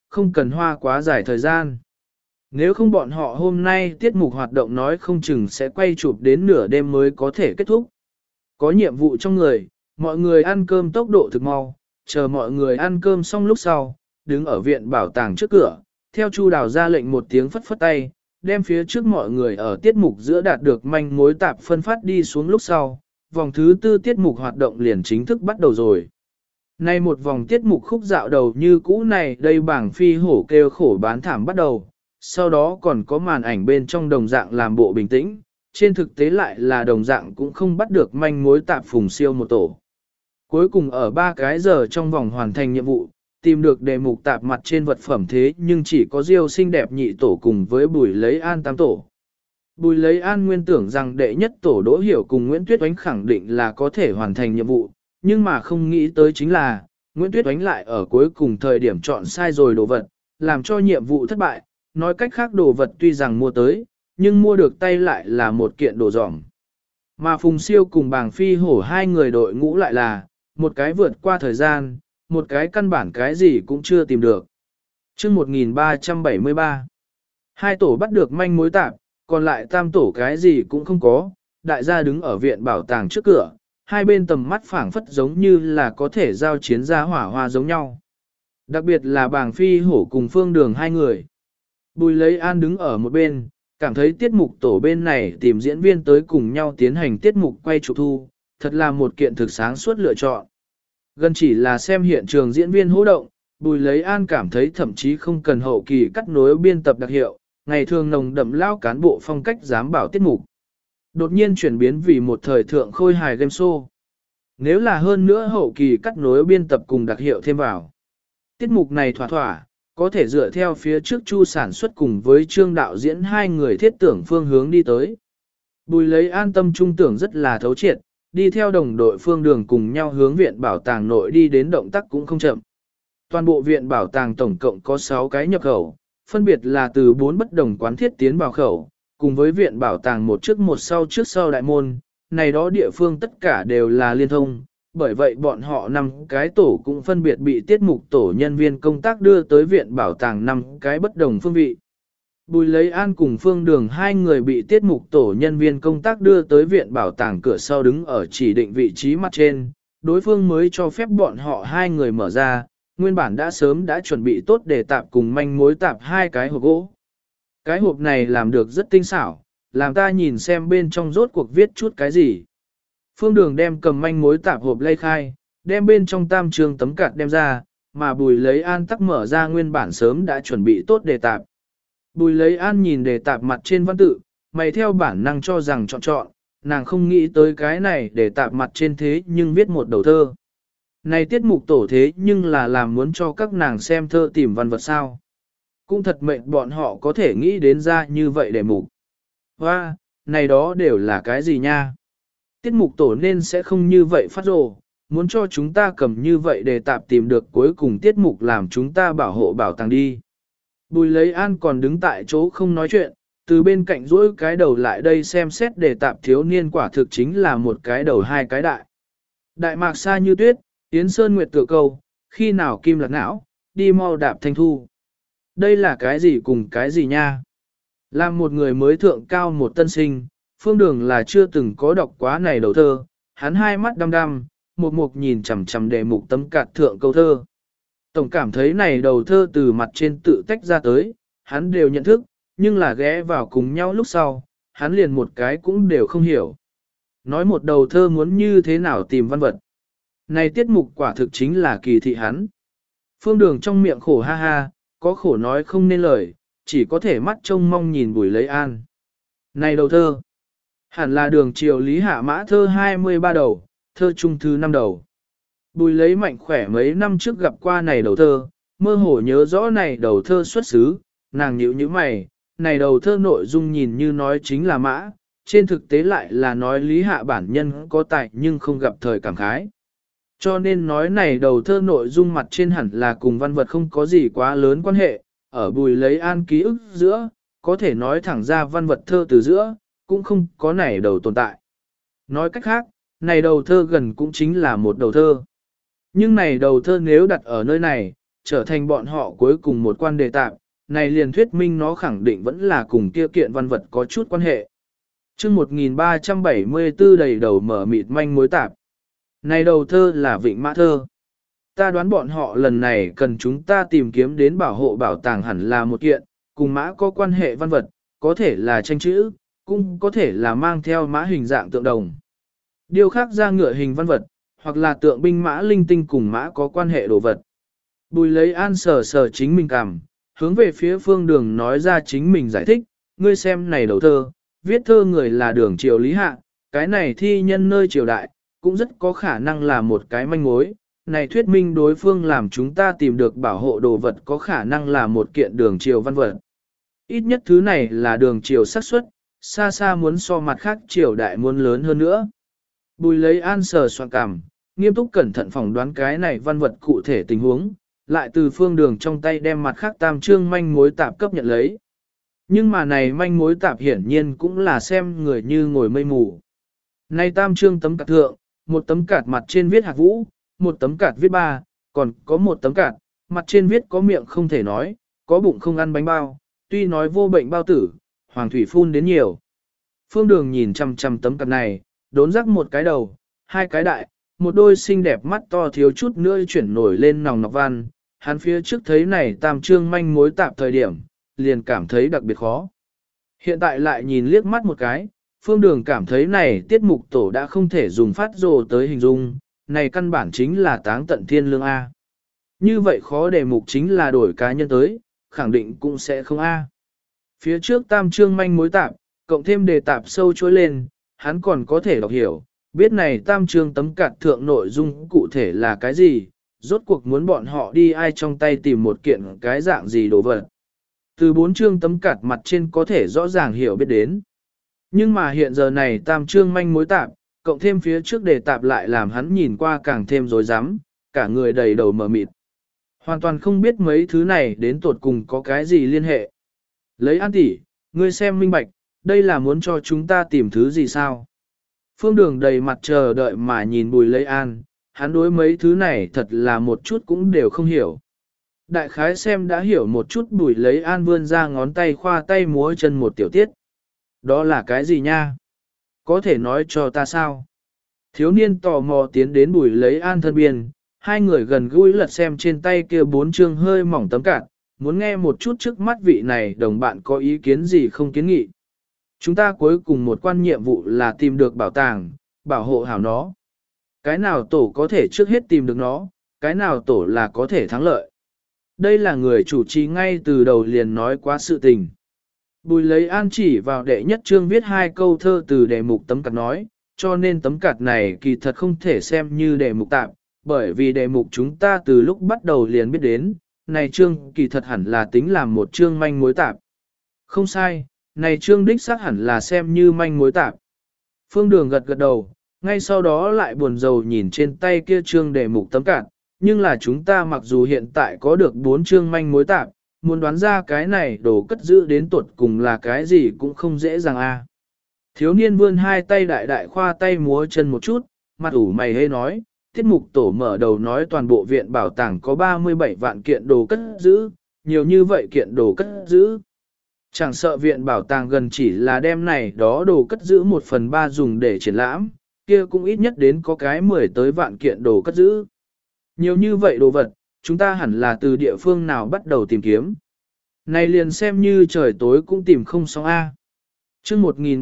không cần hoa quá dài thời gian. Nếu không bọn họ hôm nay tiết mục hoạt động nói không chừng sẽ quay chụp đến nửa đêm mới có thể kết thúc. Có nhiệm vụ trong người, mọi người ăn cơm tốc độ thực mau, chờ mọi người ăn cơm xong lúc sau, đứng ở viện bảo tàng trước cửa, theo Chu Đào ra lệnh một tiếng phất phất tay, đem phía trước mọi người ở tiết mục giữa đạt được manh mối tạp phân phát đi xuống lúc sau, vòng thứ tư tiết mục hoạt động liền chính thức bắt đầu rồi. Nay một vòng tiết mục khúc dạo đầu như cũ này đây bảng phi hổ kêu khổ bán thảm bắt đầu, sau đó còn có màn ảnh bên trong đồng dạng làm bộ bình tĩnh, trên thực tế lại là đồng dạng cũng không bắt được manh mối tạp Phùng Siêu một tổ. Cuối cùng ở 3 cái giờ trong vòng hoàn thành nhiệm vụ, tìm được đề mục tạp mặt trên vật phẩm thế nhưng chỉ có Diêu xinh đẹp nhị tổ cùng với Bùi Lấy An tam tổ. Bùi Lấy An nguyên tưởng rằng đệ nhất tổ Đỗ Hiểu cùng Nguyễn Tuyết Oánh khẳng định là có thể hoàn thành nhiệm vụ, nhưng mà không nghĩ tới chính là, Nguyễn Tuyết Oánh lại ở cuối cùng thời điểm chọn sai rồi đồ vật, làm cho nhiệm vụ thất bại, nói cách khác đồ vật tuy rằng mua tới, nhưng mua được tay lại là một kiện đồ dỏng. Mà Phùng Siêu cùng Bàng Phi Hổ hai người đội ngũ lại là, một cái vượt qua thời gian, một cái căn bản cái gì cũng chưa tìm được. Chương 1373 hai tổ bắt được manh mối tạp, còn lại tam tổ cái gì cũng không có, đại gia đứng ở viện bảo tàng trước cửa, hai bên tầm mắt phảng phất giống như là có thể giao chiến ra hỏa hoa giống nhau. Đặc biệt là Bàng Phi Hổ cùng Phương Đường hai người. Bùi Lấy An đứng ở một bên, cảm thấy tiết mục tổ bên này tìm diễn viên tới cùng nhau tiến hành tiết mục quay chụp thu, thật là một kiện thực sáng suốt lựa chọn. Gần chỉ là xem hiện trường diễn viên hô động, Bùi Lấy An cảm thấy thậm chí không cần hậu kỳ cắt nối biên tập đặc hiệu, ngày thường nồng đậm lao cán bộ phong cách giám bảo tiết mục. Đột nhiên chuyển biến vì một thời thượng khôi hài game show. Nếu là hơn nữa hậu kỳ cắt nối biên tập cùng đặc hiệu thêm vào. Tiết mục này thỏa thỏa, có thể dựa theo phía trước Chu sản xuất cùng với Trương đạo diễn hai người thiết tưởng phương hướng đi tới. Bùi Lấy An tâm trung tưởng rất là thấu triệt, đi theo đồng đội Phương Đường cùng nhau hướng viện bảo tàng nội đi đến động tác cũng không chậm. Toàn bộ viện bảo tàng tổng cộng có 6 cái nhập khẩu, phân biệt là từ 4 bất đồng quán thiết tiến vào khẩu, cùng với viện bảo tàng một trước sau đại môn, này đó địa phương tất cả đều là liên thông, bởi vậy bọn họ 5 cái tổ cũng phân biệt bị tiết mục tổ nhân viên công tác đưa tới viện bảo tàng 5 cái bất đồng phương vị. Bùi Lấy An cùng Phương Đường hai người bị tiết mục tổ nhân viên công tác đưa tới viện bảo tàng cửa sau đứng ở chỉ định vị trí mặt trên, đối phương mới cho phép bọn họ hai người mở ra, nguyên bản đã sớm đã chuẩn bị tốt để tạp cùng manh mối tạp hai cái hộp gỗ. Cái hộp này làm được rất tinh xảo, làm ta nhìn xem bên trong rốt cuộc viết chút cái gì. Phương Đường đem cầm manh mối tạp hộp lay khai, đem bên trong tam trường tấm cạt đem ra, mà Bùi Lấy An tắc mở ra nguyên bản sớm đã chuẩn bị tốt để tạp. Bùi Lấy An nhìn đề tạp mặt trên văn tự, mày theo bản năng cho rằng chọn, nàng không nghĩ tới cái này để tạp mặt trên thế nhưng viết một đầu thơ. Này tiết mục tổ thế nhưng là làm muốn cho các nàng xem thơ tìm văn vật sao. Cũng thật mệnh bọn họ có thể nghĩ đến ra như vậy để mục. Hoa, này đó đều là cái gì nha? Tiết mục tổ nên sẽ không như vậy phát rồ, muốn cho chúng ta cầm như vậy để tạp tìm được cuối cùng tiết mục làm chúng ta bảo hộ bảo tàng đi. Bùi Lấy An còn đứng tại chỗ không nói chuyện, từ bên cạnh duỗi cái đầu lại đây xem xét để tạp thiếu niên quả thực chính là một cái đầu hai cái đại. Đại mạc xa như tuyết, Yến Sơn Nguyệt tựa câu, khi nào kim lạc não, đi mau đạp thanh thu. Đây là cái gì cùng cái gì nha? Làm một người mới thượng cao một tân sinh, Phương Đường là chưa từng có đọc quá này đầu thơ, hắn hai mắt đăm đăm, một nhìn chằm chằm đề mục tấm cạt thượng câu thơ. Tổng cảm thấy này đầu thơ từ mặt trên tự tách ra tới, hắn đều nhận thức, nhưng là ghé vào cùng nhau lúc sau, hắn liền một cái cũng đều không hiểu. Nói một đầu thơ muốn như thế nào tìm văn vật. Này tiết mục quả thực chính là kỳ thị hắn. Phương Đường trong miệng khổ ha ha, có khổ nói không nên lời, chỉ có thể mắt trông mong nhìn Bùi Lấy An. Này đầu thơ, hẳn là Đường Triều Lý Hạ Mã thơ 23 đầu, thơ trung thứ 5 đầu. Bùi Lấy mạnh khỏe mấy năm trước gặp qua này đầu thơ, mơ hồ nhớ rõ này đầu thơ xuất xứ, nàng nhíu như mày, này đầu thơ nội dung nhìn như nói chính là Mã, trên thực tế lại là nói Lý Hạ bản nhân có tài nhưng không gặp thời cảm khái. Cho nên nói này đầu thơ nội dung mặt trên hẳn là cùng văn vật không có gì quá lớn quan hệ, ở Bùi Lấy An ký ức giữa, có thể nói thẳng ra văn vật thơ từ giữa, cũng không có này đầu tồn tại. Nói cách khác, này đầu thơ gần cũng chính là một đầu thơ. Nhưng này đầu thơ nếu đặt ở nơi này, trở thành bọn họ cuối cùng một quan đề tạp, này liền thuyết minh nó khẳng định vẫn là cùng kia kiện văn vật có chút quan hệ. chương 1374 đầy đầu mở mịt manh mối tạp. Này đầu thơ là Vịnh Mã thơ. Ta đoán bọn họ lần này cần chúng ta tìm kiếm đến bảo hộ bảo tàng hẳn là một kiện, cùng mã có quan hệ văn vật, có thể là tranh chữ, cũng có thể là mang theo mã hình dạng tượng đồng. Điều khác ra ngựa hình văn vật, hoặc là tượng binh mã linh tinh cùng mã có quan hệ đồ vật. Bùi lấy an sờ sờ chính mình cảm, hướng về phía Phương Đường nói ra chính mình giải thích, ngươi xem này đầu thơ, viết thơ người là Đường triều Lý Hạ, cái này thi nhân nơi triều đại, cũng rất có khả năng là một cái manh mối. Này thuyết minh đối phương làm chúng ta tìm được bảo hộ đồ vật có khả năng là một kiện Đường triều văn vật. Ít nhất thứ này là Đường triều xác suất, xa xa muốn so mặt khác triều đại muốn lớn hơn nữa. Bùi lấy an sờ soạn cảm, nghiêm túc cẩn thận phỏng đoán cái này văn vật cụ thể tình huống, lại từ Phương Đường trong tay đem mặt khác tam trương manh mối tạp cấp nhận lấy. Nhưng mà này manh mối tạp hiển nhiên cũng là xem người như ngồi mây mù. Này tam trương tấm cạt thượng, một tấm cạt mặt trên viết Hạc Vũ, một tấm cạt viết ba, còn có một tấm cạt, mặt trên viết có miệng không thể nói, có bụng không ăn bánh bao, tuy nói vô bệnh bao tử, hoàng thủy phun đến nhiều. Phương Đường nhìn chăm chăm tấm cạt này, đốn rắc một cái đầu, hai cái đại, một đôi xinh đẹp mắt to thiếu chút nữa chuyển nổi lên nòng nọc văn, hắn phía trước thấy này tam trương manh mối tạp thời điểm, liền cảm thấy đặc biệt khó. Hiện tại lại nhìn liếc mắt một cái, Phương Đường cảm thấy này tiết mục tổ đã không thể dùng phát rồ tới hình dung, này căn bản chính là táng tận thiên lương A. Như vậy khó đề mục chính là đổi cá nhân tới, khẳng định cũng sẽ không A. Phía trước tam trương manh mối tạp, cộng thêm đề tạp sâu trôi lên, hắn còn có thể đọc hiểu, biết này tam trương tấm cạt thượng nội dung cụ thể là cái gì, rốt cuộc muốn bọn họ đi ai trong tay tìm một kiện cái dạng gì đồ vật. Từ bốn trương tấm cạt mặt trên có thể rõ ràng hiểu biết đến. Nhưng mà hiện giờ này tam trương manh mối tạp, cộng thêm phía trước đề tạp lại làm hắn nhìn qua càng thêm rối rắm, cả người đầy đầu mờ mịt. Hoàn toàn không biết mấy thứ này đến tột cùng có cái gì liên hệ. Lấy An tỷ, ngươi xem minh bạch, đây là muốn cho chúng ta tìm thứ gì sao? Phương Đường đầy mặt chờ đợi mà nhìn Bùi Lấy An, hắn đối mấy thứ này thật là một chút cũng đều không hiểu. Đại khái xem đã hiểu một chút Bùi Lấy An vươn ra ngón tay khoa tay múa chân một tiểu tiết. Đó là cái gì nha? Có thể nói cho ta sao? Thiếu niên tò mò tiến đến Bùi Lấy An thân biên, hai người gần gũi lật xem trên tay kia bốn chương hơi mỏng tấm cạt, muốn nghe một chút trước mắt vị này đồng bạn có ý kiến gì không kiến nghị. Chúng ta cuối cùng một quan nhiệm vụ là tìm được bảo tàng, bảo hộ hảo nó. Cái nào tổ có thể trước hết tìm được nó, cái nào tổ là có thể thắng lợi. Đây là người chủ trì ngay từ đầu liền nói quá sự tình. Bùi Lấy An chỉ vào đệ nhất chương viết hai câu thơ từ đề mục tấm cạt nói, cho nên tấm cạt này kỳ thật không thể xem như đề mục tạm, bởi vì đề mục chúng ta từ lúc bắt đầu liền biết đến, này chương kỳ thật hẳn là tính làm một chương manh mối tạp. Không sai, này chương đích xác hẳn là xem như manh mối tạp. Phương Đường gật gật đầu, ngay sau đó lại buồn rầu nhìn trên tay kia chương đề mục tấm cạt, nhưng là chúng ta mặc dù hiện tại có được 4 chương manh mối tạp, muốn đoán ra cái này đồ cất giữ đến tuột cùng là cái gì cũng không dễ dàng a. Thiếu niên vươn hai tay đại đại khoa tay múa chân một chút, mặt ủ mày hê nói, tiết mục tổ mở đầu nói toàn bộ viện bảo tàng có 37 vạn kiện đồ cất giữ, nhiều như vậy kiện đồ cất giữ. Chẳng sợ viện bảo tàng gần chỉ là đem này đó đồ cất giữ 1/3 dùng để triển lãm, kia cũng ít nhất đến có cái 10 tới vạn kiện đồ cất giữ. Nhiều như vậy đồ vật, chúng ta hẳn là từ địa phương nào bắt đầu tìm kiếm. Này liền xem như trời tối cũng tìm không xong A. chương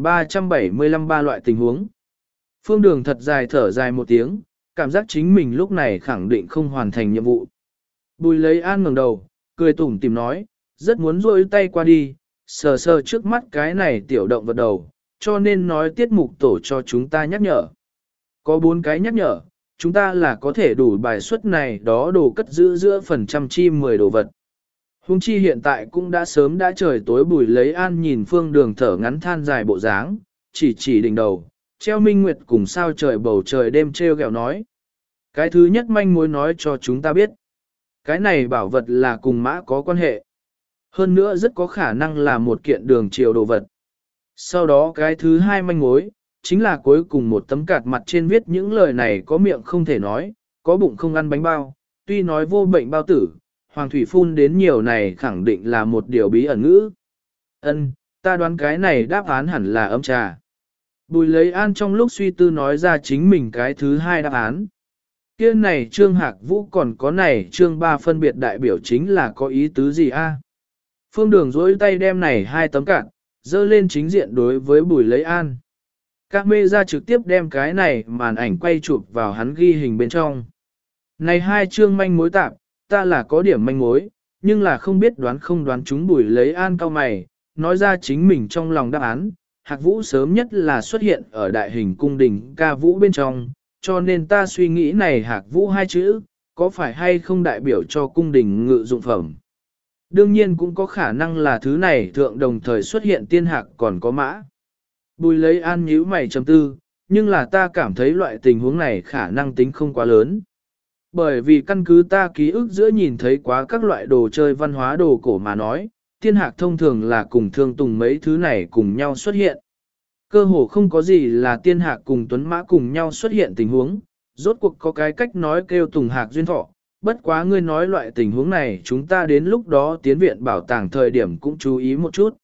1375 ba loại tình huống. Phương Đường thật dài thở dài một tiếng, cảm giác chính mình lúc này khẳng định không hoàn thành nhiệm vụ. Bùi Lấy An ngẩng đầu, cười tủm tỉm nói, rất muốn rôi tay qua đi, sờ sờ trước mắt cái này tiểu động vật đầu, cho nên nói tiết mục tổ cho chúng ta nhắc nhở. Có 4 cái nhắc nhở, chúng ta là có thể đủ bài suất này đó đồ cất giữ giữa phần trăm chi 10 đồ vật. Hùng chi hiện tại cũng đã sớm đã trời tối. Bùi Lấy An nhìn Phương Đường thở ngắn than dài bộ dáng, chỉ đỉnh đầu, treo minh nguyệt cùng sao trời bầu trời đêm treo gẹo nói. Cái thứ nhất manh mối nói cho chúng ta biết. Cái này bảo vật là cùng mã có quan hệ. Hơn nữa rất có khả năng là một kiện đường triều đồ vật. Sau đó cái thứ hai manh mối, chính là cuối cùng một tấm cạt mặt trên viết những lời này có miệng không thể nói, có bụng không ăn bánh bao, tuy nói vô bệnh bao tử, Hoàng thủy phun đến nhiều này khẳng định là một điều bí ẩn ngữ. Ân, ta đoán cái này đáp án hẳn là ấm trà. Bùi lấy an trong lúc suy tư nói ra chính mình cái thứ hai đáp án. Kia này Trương Hạc Vũ còn có này Trương Ba phân biệt đại biểu chính là có ý tứ gì a? Phương Đường dối tay đem này hai tấm cạn, dơ lên chính diện đối với Bùi lấy an. Các mê ra trực tiếp đem cái này màn ảnh quay chụp vào hắn ghi hình bên trong. Này hai chương manh mối tạp, ta là có điểm manh mối, nhưng là không biết đoán không đoán chúng Bùi lấy an cao mày, nói ra chính mình trong lòng đáp án. Hạc Vũ sớm nhất là xuất hiện ở đại hình cung đình ca vũ bên trong, cho nên ta suy nghĩ này Hạc Vũ hai chữ, có phải hay không đại biểu cho cung đình ngự dụng phẩm. Đương nhiên cũng có khả năng là thứ này thượng đồng thời xuất hiện tiên hạc còn có mã. Bùi lấy an nhíu mày trầm tư, nhưng là ta cảm thấy loại tình huống này khả năng tính không quá lớn. Bởi vì căn cứ ta ký ức giữa nhìn thấy quá các loại đồ chơi văn hóa đồ cổ mà nói, tiên hạc thông thường là cùng thương tùng mấy thứ này cùng nhau xuất hiện. Cơ hồ không có gì là tiên hạc cùng tuấn mã cùng nhau xuất hiện tình huống, rốt cuộc có cái cách nói kêu tùng hạc duyên thọ, bất quá ngươi nói loại tình huống này chúng ta đến lúc đó tiến viện bảo tàng thời điểm cũng chú ý một chút.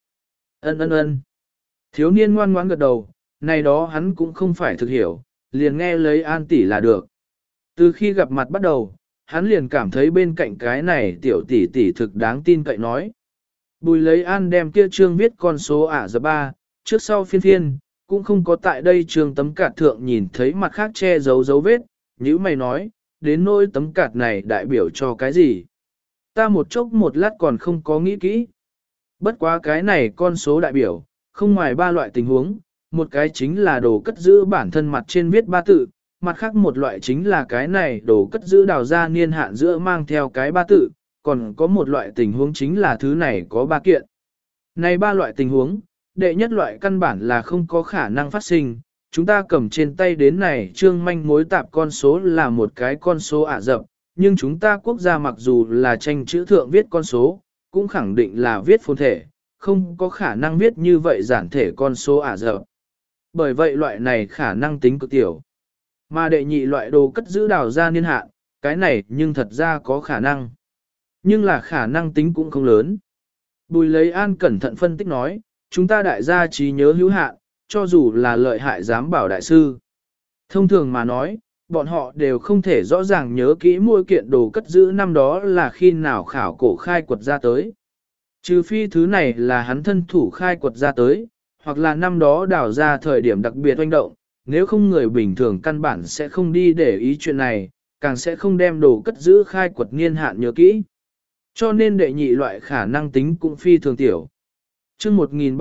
Ân. Thiếu niên ngoan ngoãn gật đầu, này đó hắn cũng không phải thực hiểu, liền nghe lấy an tỷ là được. Từ khi gặp mặt bắt đầu, hắn liền cảm thấy bên cạnh cái này tiểu tỷ tỷ thực đáng tin cậy nói. Bùi lấy an đem kia trương viết con số ả giờ 3, trước sau phiên, cũng không có tại đây trương tấm cạt thượng nhìn thấy mặt khác che giấu dấu vết, như mày nói, đến nỗi tấm cạt này đại biểu cho cái gì. Ta một chốc một lát còn không có nghĩ kỹ. Bất quá cái này con số đại biểu, không ngoài ba loại tình huống, một cái chính là đồ cất giữ bản thân mặt trên viết ba tự, mặt khác một loại chính là cái này đồ cất giữ đào ra niên hạn giữa mang theo cái ba tự, còn có một loại tình huống chính là thứ này có ba kiện. Này ba loại tình huống, đệ nhất loại căn bản là không có khả năng phát sinh, chúng ta cầm trên tay đến này trương manh mối tạp con số là một cái con số ả rập, nhưng chúng ta quốc gia mặc dù là tranh chữ thượng viết con số, cũng khẳng định là viết phồn thể, không có khả năng viết như vậy giản thể con số ả rập. Bởi vậy loại này khả năng tính cực tiểu. Mà đệ nhị loại đồ cất giữ đào ra niên hạn, cái này nhưng thật ra có khả năng. Nhưng là khả năng tính cũng không lớn. Bùi lấy an cẩn thận phân tích nói, chúng ta đại gia trí nhớ hữu hạn, cho dù là lợi hại giám bảo đại sư. Thông thường mà nói, bọn họ đều không thể rõ ràng nhớ kỹ mỗi kiện đồ cất giữ năm đó là khi nào khảo cổ khai quật ra tới. Trừ phi thứ này là hắn thân thủ khai quật ra tới, hoặc là năm đó đào ra thời điểm đặc biệt oanh động, nếu không người bình thường căn bản sẽ không đi để ý chuyện này, càng sẽ không đem đồ cất giữ khai quật niên hạn nhớ kỹ. Cho nên đệ nhị loại khả năng tính cũng phi thường tiểu. Chương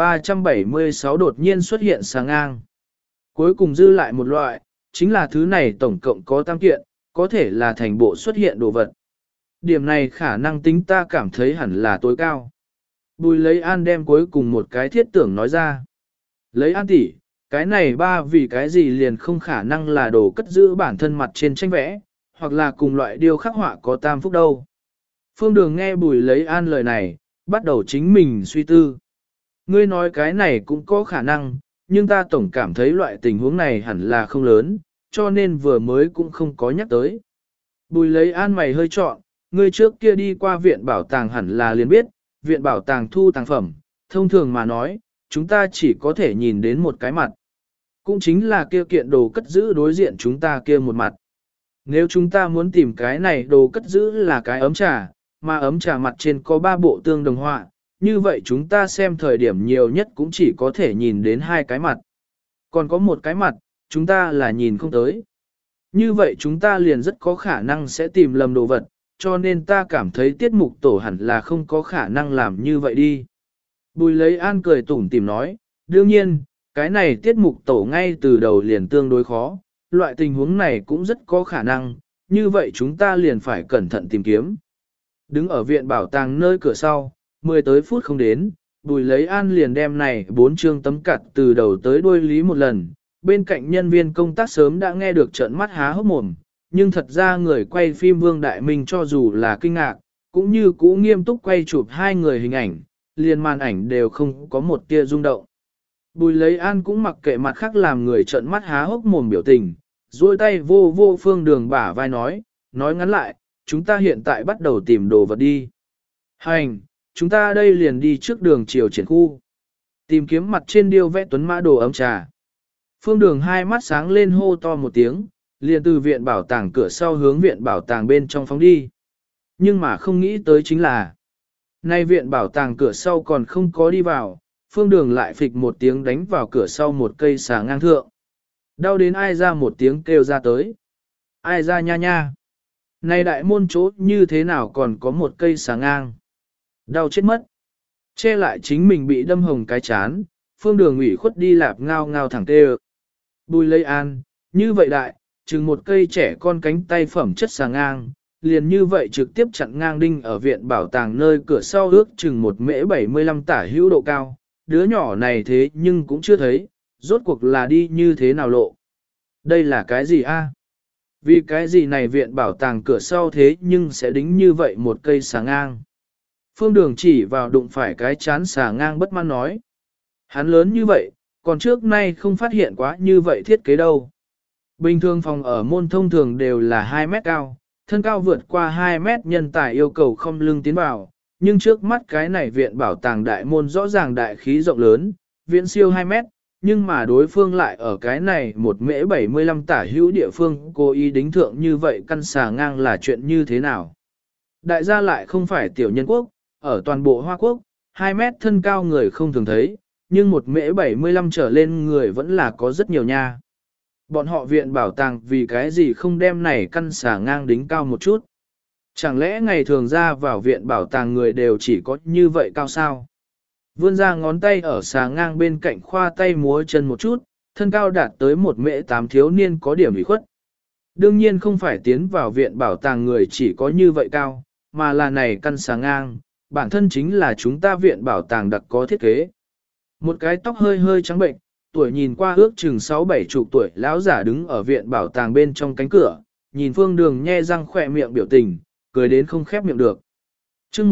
1376 đột nhiên xuất hiện sáng ngang. Cuối cùng dư lại một loại, chính là thứ này tổng cộng có tam kiện, có thể là thành bộ xuất hiện đồ vật. Điểm này khả năng tính ta cảm thấy hẳn là tối cao. Bùi lấy an đem cuối cùng một cái thiết tưởng nói ra. Lấy an tỷ, cái này ba vì cái gì liền không khả năng là đồ cất giữ bản thân mặt trên tranh vẽ, hoặc là cùng loại điêu khắc họa có tam phúc đâu. Phương Đường nghe Bùi lấy an lời này, bắt đầu chính mình suy tư. Ngươi nói cái này cũng có khả năng, nhưng ta tổng cảm thấy loại tình huống này hẳn là không lớn, cho nên vừa mới cũng không có nhắc tới. Bùi lấy an mày hơi trọn, ngươi trước kia đi qua viện bảo tàng hẳn là liền biết, viện bảo tàng thu tàng phẩm, thông thường mà nói, chúng ta chỉ có thể nhìn đến một cái mặt. Cũng chính là kia kiện đồ cất giữ đối diện chúng ta kia một mặt. Nếu chúng ta muốn tìm cái này đồ cất giữ là cái ấm trà, mà ấm trà mặt trên có 3 bộ tương đồng họa, như vậy chúng ta xem thời điểm nhiều nhất cũng chỉ có thể nhìn đến 2 cái mặt. Còn có một cái mặt, chúng ta là nhìn không tới. Như vậy chúng ta liền rất có khả năng sẽ tìm lầm đồ vật, cho nên ta cảm thấy tiết mục tổ hẳn là không có khả năng làm như vậy đi. Bùi lấy an cười tủm tìm nói, đương nhiên, cái này tiết mục tổ ngay từ đầu liền tương đối khó, loại tình huống này cũng rất có khả năng, như vậy chúng ta liền phải cẩn thận tìm kiếm. Đứng ở viện bảo tàng nơi cửa sau, 10 tới phút không đến, Bùi lấy an liền đem này 4 chương tấm cặt từ đầu tới đuôi lý một lần, bên cạnh nhân viên công tác sớm đã nghe được trợn mắt há hốc mồm, nhưng thật ra người quay phim Vương Đại Minh cho dù là kinh ngạc, cũng như cũ nghiêm túc quay chụp hai người hình ảnh, liền màn ảnh đều không có một tia rung động. Bùi lấy an cũng mặc kệ mặt khác làm người trợn mắt há hốc mồm biểu tình, duỗi tay vô Phương Đường bả vai nói ngắn lại, chúng ta hiện tại bắt đầu tìm đồ vật đi. Hành, chúng ta đây liền đi trước đường chiều triển khu. Tìm kiếm mặt trên điêu vẽ tuấn mã đồ ấm trà. Phương Đường hai mắt sáng lên hô to một tiếng, liền từ viện bảo tàng cửa sau hướng viện bảo tàng bên trong phóng đi. Nhưng mà không nghĩ tới chính là, nay viện bảo tàng cửa sau còn không có đi vào, Phương Đường lại phịch một tiếng đánh vào cửa sau một cây xà ngang thượng. Đau đến ai ra một tiếng kêu ra tới. Ai ra nha nha. Này đại môn chỗ như thế nào còn có một cây xà ngang. Đau chết mất. Che lại chính mình bị đâm hồng cái chán, Phương Đường ủy khuất đi lạp ngao ngao thẳng tê. Bùi Lây An, như vậy đại, chừng một cây trẻ con cánh tay phẩm chất xà ngang, liền như vậy trực tiếp chặn ngang đinh ở viện bảo tàng nơi cửa sau ước chừng 1m75 tả hữu độ cao. Đứa nhỏ này thế nhưng cũng chưa thấy, rốt cuộc là đi như thế nào lộ. Đây là cái gì a? Vì cái gì này viện bảo tàng cửa sau thế nhưng sẽ đính như vậy một cây xà ngang. Phương Đường chỉ vào đụng phải cái chán xà ngang bất mãn nói. Hắn lớn như vậy, còn trước nay không phát hiện quá như vậy thiết kế đâu. Bình thường phòng ở môn thông thường đều là 2 mét cao, thân cao vượt qua 2 mét nhân tài yêu cầu không lưng tiến vào, nhưng trước mắt cái này viện bảo tàng đại môn rõ ràng đại khí rộng lớn, viện siêu 2 mét, nhưng mà đối phương lại ở cái này 1m75 tả hữu địa phương cố ý đính thượng như vậy căn xà ngang là chuyện như thế nào. Đại gia lại không phải tiểu nhân quốc, ở toàn bộ Hoa Quốc, 2 mét thân cao người không thường thấy, nhưng 1m75 trở lên người vẫn là có rất nhiều nha. Bọn họ viện bảo tàng vì cái gì không đem này căn xà ngang đính cao một chút. Chẳng lẽ ngày thường ra vào viện bảo tàng người đều chỉ có như vậy cao sao? Vươn ra ngón tay ở xà ngang bên cạnh khoa tay múa chân một chút, thân cao đạt tới 1m8 thiếu niên có điểm ủy khuất. Đương nhiên không phải tiến vào viện bảo tàng người chỉ có như vậy cao, mà là này căn xà ngang, bản thân chính là chúng ta viện bảo tàng đặc có thiết kế. Một cái tóc hơi hơi trắng bệnh, tuổi nhìn qua ước chừng 6-7 chục tuổi lão giả đứng ở viện bảo tàng bên trong cánh cửa, nhìn Phương Đường nhe răng khỏe miệng biểu tình, cười đến không khép miệng được. Chương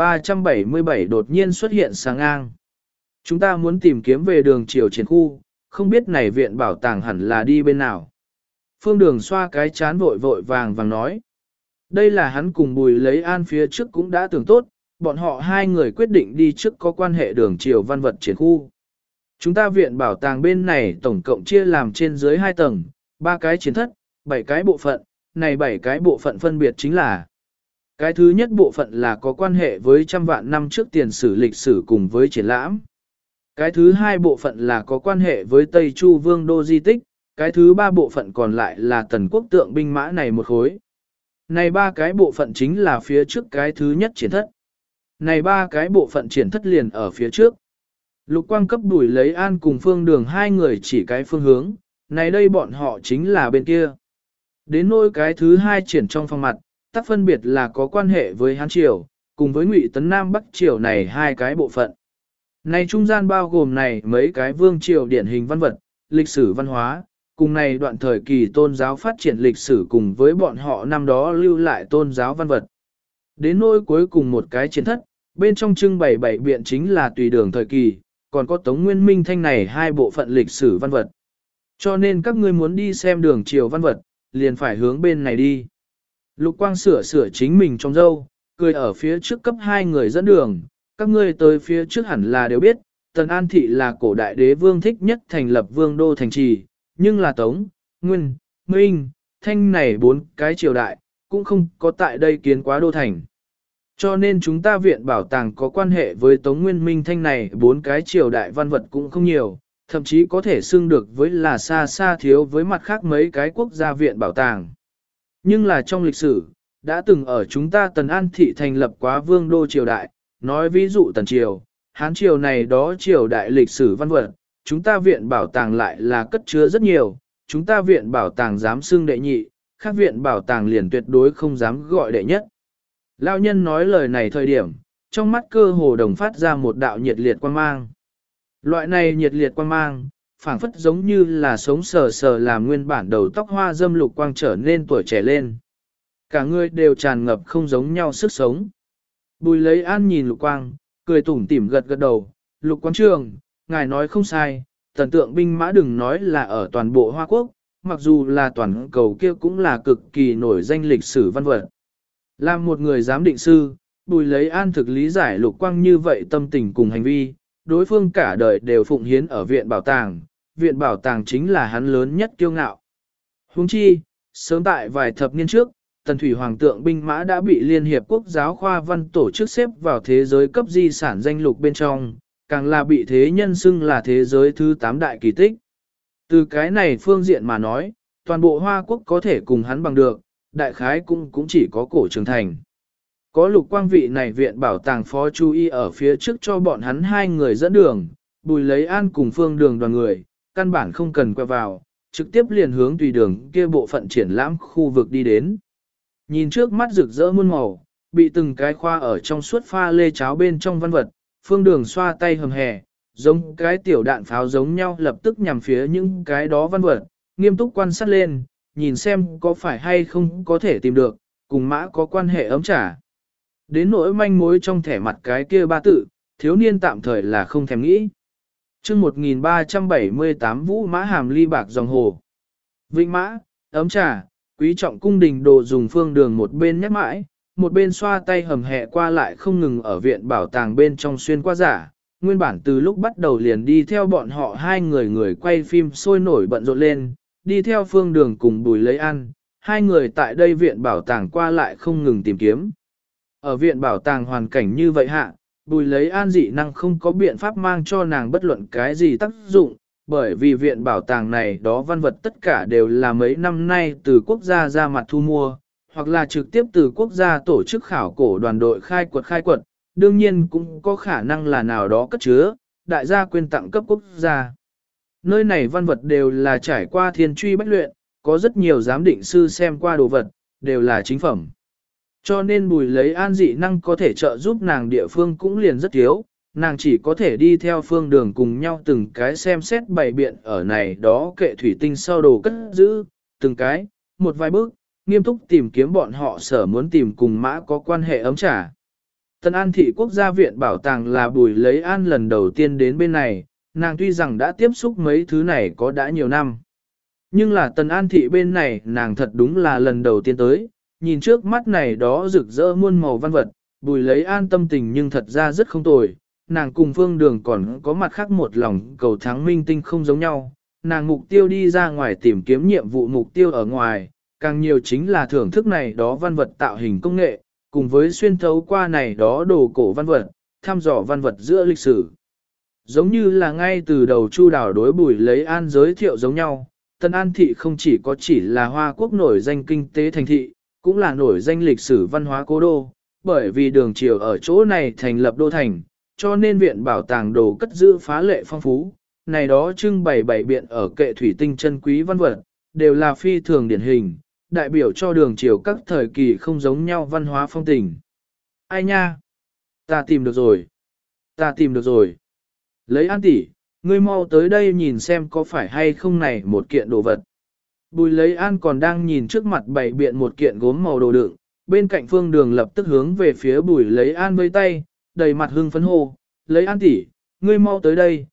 1377 đột nhiên xuất hiện xà ngang. Chúng ta muốn tìm kiếm về đường chiều triển khu, không biết này viện bảo tàng hẳn là đi bên nào. Phương Đường xoa cái chán vội vội vàng vàng nói. Đây là hắn cùng Bùi Lấy An phía trước cũng đã tưởng tốt, bọn họ hai người quyết định đi trước có quan hệ đường chiều văn vật triển khu. Chúng ta viện bảo tàng bên này tổng cộng chia làm trên dưới 2 tầng, 3 cái chiến thất, 7 cái bộ phận, này 7 cái bộ phận phân biệt chính là: cái thứ nhất bộ phận là có quan hệ với 100 vạn năm trước tiền sử lịch sử cùng với triển lãm. Cái thứ hai bộ phận là có quan hệ với Tây Chu Vương đô di tích, cái thứ ba bộ phận còn lại là tần quốc tượng binh mã này một khối. Này 3 cái bộ phận chính là phía trước cái thứ nhất triển thất. Này 3 cái bộ phận triển thất liền ở phía trước. Lục Quang cấp Bùi Lấy An cùng Phương Đường hai người chỉ cái phương hướng, này đây bọn họ chính là bên kia. Đến nỗi cái thứ hai triển trong phòng mặt, tác phân biệt là có quan hệ với Hán Triều, cùng với Ngụy Tấn Nam Bắc Triều này 2 cái bộ phận. Này trung gian bao gồm này mấy cái vương triều điển hình văn vật, lịch sử văn hóa, cùng này đoạn thời kỳ tôn giáo phát triển lịch sử cùng với bọn họ năm đó lưu lại tôn giáo văn vật. Đến nỗi cuối cùng một cái triển thất, bên trong trưng bày 7 biện chính là tùy đường thời kỳ, còn có Tống Nguyên Minh Thanh này 2 bộ phận lịch sử văn vật. Cho nên các ngươi muốn đi xem đường triều văn vật, liền phải hướng bên này đi. Lục Quang sửa chính mình trong râu, cười ở phía trước cấp 2 người dẫn đường, các ngươi tới phía trước hẳn là đều biết, Tần An Thị là cổ đại đế vương thích nhất thành lập vương đô thành trì, nhưng là Tống, Nguyên, Minh, Thanh này 4 cái triều đại, cũng không có tại đây kiến quá đô thành. Cho nên chúng ta viện bảo tàng có quan hệ với Tống Nguyên Minh Thanh này 4 cái triều đại văn vật cũng không nhiều, thậm chí có thể xưng được với là xa xa thiếu với mặt khác mấy cái quốc gia viện bảo tàng. Nhưng là trong lịch sử, đã từng ở chúng ta Tần An Thị thành lập quá vương đô triều đại, nói ví dụ Tần Triều, Hán Triều này đó triều đại lịch sử văn vật, chúng ta viện bảo tàng lại là cất chứa rất nhiều, chúng ta viện bảo tàng dám xưng đệ nhị, khác viện bảo tàng liền tuyệt đối không dám gọi đệ nhất. Lão nhân nói lời này thời điểm, trong mắt cơ hồ đồng phát ra một đạo nhiệt liệt quang mang. Loại này nhiệt liệt quang mang, phảng phất giống như là sống sờ sờ làm nguyên bản đầu tóc hoa dâm lục quang trở nên tuổi trẻ lên. Cả người đều tràn ngập không giống nhau sức sống. Bùi Lấy An nhìn lục quang, cười tủm tỉm gật gật đầu, lục quang trường, ngài nói không sai, tần tượng binh mã đừng nói là ở toàn bộ Hoa Quốc, mặc dù là toàn cầu kia cũng là cực kỳ nổi danh lịch sử văn vật. Làm một người giám định sư, Bùi Lấy An thực lý giải Lục Quang như vậy tâm tình cùng hành vi, đối phương cả đời đều phụng hiến ở viện bảo tàng chính là hắn lớn nhất kiêu ngạo. Huống chi, sớm tại vài thập niên trước, Tần Thủy Hoàng tượng binh mã đã bị Liên Hiệp Quốc giáo khoa văn tổ chức xếp vào thế giới cấp di sản danh lục bên trong, càng là bị thế nhân xưng là thế giới thứ 8 đại kỳ tích. Từ cái này phương diện mà nói, toàn bộ Hoa Quốc có thể cùng hắn bằng được, đại khái cũng chỉ có Cổ Trường Thành. Có Lục Quang vị này viện bảo tàng phó chú y ở phía trước cho bọn hắn hai người dẫn đường, Bùi Lấy An cùng Phương Đường đoàn người, căn bản không cần quay vào, trực tiếp liền hướng tùy đường kia bộ phận triển lãm khu vực đi đến. Nhìn trước mắt rực rỡ muôn màu, bị từng cái khoa ở trong suốt pha lê cháo bên trong văn vật, Phương Đường xoa tay hầm hè, giống cái tiểu đạn pháo giống nhau lập tức nhằm phía những cái đó văn vật, nghiêm túc quan sát lên, nhìn xem có phải hay không có thể tìm được, cùng mã có quan hệ ấm trả. Đến nỗi manh mối trong thẻ mặt cái kia ba tự, thiếu niên tạm thời là không thèm nghĩ. chương 1378 Vũ Mã Hàm Ly Bạc Dòng Hồ. Vĩnh Mã, ấm trà, quý trọng cung đình đồ dùng Phương Đường một bên nhắc mãi, một bên xoa tay hầm hẹ qua lại không ngừng ở viện bảo tàng bên trong xuyên qua giả. Nguyên bản từ lúc bắt đầu liền đi theo bọn họ hai người quay phim sôi nổi bận rộn lên, đi theo Phương Đường cùng Bùi Lấy An, hai người tại đây viện bảo tàng qua lại không ngừng tìm kiếm. Ở viện bảo tàng hoàn cảnh như vậy hạ, Bùi Lấy An dị năng không có biện pháp mang cho nàng bất luận cái gì tác dụng, bởi vì viện bảo tàng này đó văn vật tất cả đều là mấy năm nay từ quốc gia ra mặt thu mua, hoặc là trực tiếp từ quốc gia tổ chức khảo cổ đoàn đội khai quật, đương nhiên cũng có khả năng là nào đó cất chứa, đại gia quyên tặng cấp quốc gia. Nơi này văn vật đều là trải qua thiên truy bách luyện, có rất nhiều giám định sư xem qua đồ vật, đều là chính phẩm. Cho nên Bùi Lấy An dị năng có thể trợ giúp nàng địa phương cũng liền rất thiếu, nàng chỉ có thể đi theo Phương Đường cùng nhau từng cái xem xét bày biện ở này đó kệ thủy tinh sau đồ cất giữ, từng cái, một vài bước, nghiêm túc tìm kiếm bọn họ sở muốn tìm cùng mã có quan hệ ấm trả. Tân An Thị Quốc gia viện bảo tàng là Bùi Lấy An lần đầu tiên đến bên này, nàng tuy rằng đã tiếp xúc mấy thứ này có đã nhiều năm. Nhưng là Tân An Thị bên này nàng thật đúng là lần đầu tiên tới, nhìn trước mắt này đó rực rỡ muôn màu văn vật, Bùi Lấy An tâm tình nhưng thật ra rất không tồi, nàng cùng Phương Đường còn có mặt khác một lòng cầu thắng minh tinh không giống nhau, nàng mục tiêu đi ra ngoài tìm kiếm nhiệm vụ mục tiêu ở ngoài, càng nhiều chính là thưởng thức này đó văn vật tạo hình công nghệ, cùng với xuyên thấu qua này đó đồ cổ văn vật, thăm dò văn vật giữa lịch sử. Giống như là ngay từ đầu Chu Đào đối Bùi Lấy An giới thiệu giống nhau, Tân An Thị không chỉ là Hoa Quốc nổi danh kinh tế thành thị, cũng là nổi danh lịch sử văn hóa cố đô, bởi vì đường triều ở chỗ này thành lập đô thành, cho nên viện bảo tàng đồ cất giữ phá lệ phong phú, này đó trưng bày biện ở kệ thủy tinh chân quý văn vật, đều là phi thường điển hình, đại biểu cho đường triều các thời kỳ không giống nhau văn hóa phong tình. Ai nha? Ta tìm được rồi. Lấy An tỷ, ngươi mau tới đây nhìn xem có phải hay không này một kiện đồ vật. Bùi Lấy An còn đang nhìn trước mặt bày biện một kiện gốm màu đồ đựng, bên cạnh Phương Đường lập tức hướng về phía Bùi Lấy An vây tay, đầy mặt hưng phấn hô, Lấy An tỷ, ngươi mau tới đây.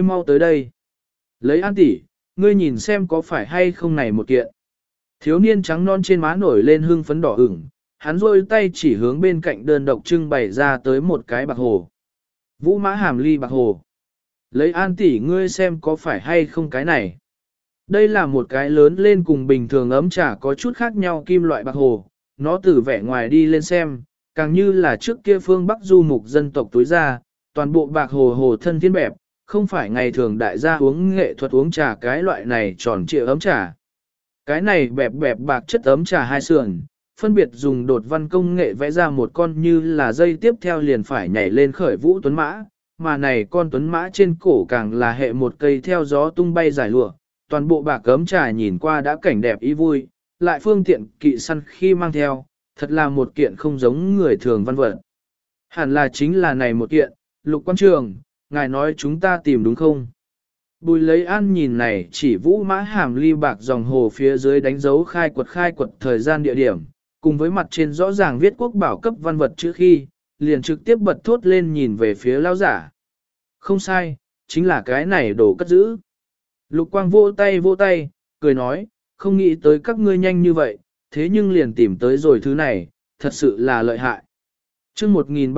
Lấy An tỷ, ngươi nhìn xem có phải hay không này một kiện. Thiếu niên trắng non trên má nổi lên hưng phấn đỏ ửng, hắn rôi tay chỉ hướng bên cạnh đơn độc trưng bày ra tới một cái bạc hồ. Vũ Mã Hàm Ly bạc hồ. Lấy An tỷ ngươi xem có phải hay không cái này. Đây là một cái lớn lên cùng bình thường ấm trà có chút khác nhau kim loại bạc hồ, nó từ vẻ ngoài đi lên xem, càng như là trước kia phương Bắc du mục dân tộc túi ra, toàn bộ bạc hồ thân thiên bẹp, không phải ngày thường đại gia uống nghệ thuật uống trà cái loại này tròn trịa ấm trà. Cái này bẹp bạc chất ấm trà hai sườn, phân biệt dùng đột văn công nghệ vẽ ra một con như là dây tiếp theo liền phải nhảy lên khởi vũ tuấn mã, mà này con tuấn mã trên cổ càng là hệ một cây theo gió tung bay giải lụa, toàn bộ bạc ấm trà nhìn qua đã cảnh đẹp ý vui, lại phương tiện kỵ săn khi mang theo, thật là một kiện không giống người thường văn vật. Hẳn là chính là này một kiện, Lục quan trường, ngài nói chúng ta tìm đúng không? Bùi Lấy An nhìn này chỉ Vũ Mã Hàm Ly bạc dòng hồ phía dưới đánh dấu khai quật thời gian địa điểm, cùng với mặt trên rõ ràng viết quốc bảo cấp văn vật trước khi, liền trực tiếp bật thốt lên nhìn về phía lão giả. Không sai, chính là cái này đồ cất giữ. Lục Quang vỗ tay, cười nói, không nghĩ tới các ngươi nhanh như vậy, thế nhưng liền tìm tới rồi thứ này, thật sự là lợi hại. chương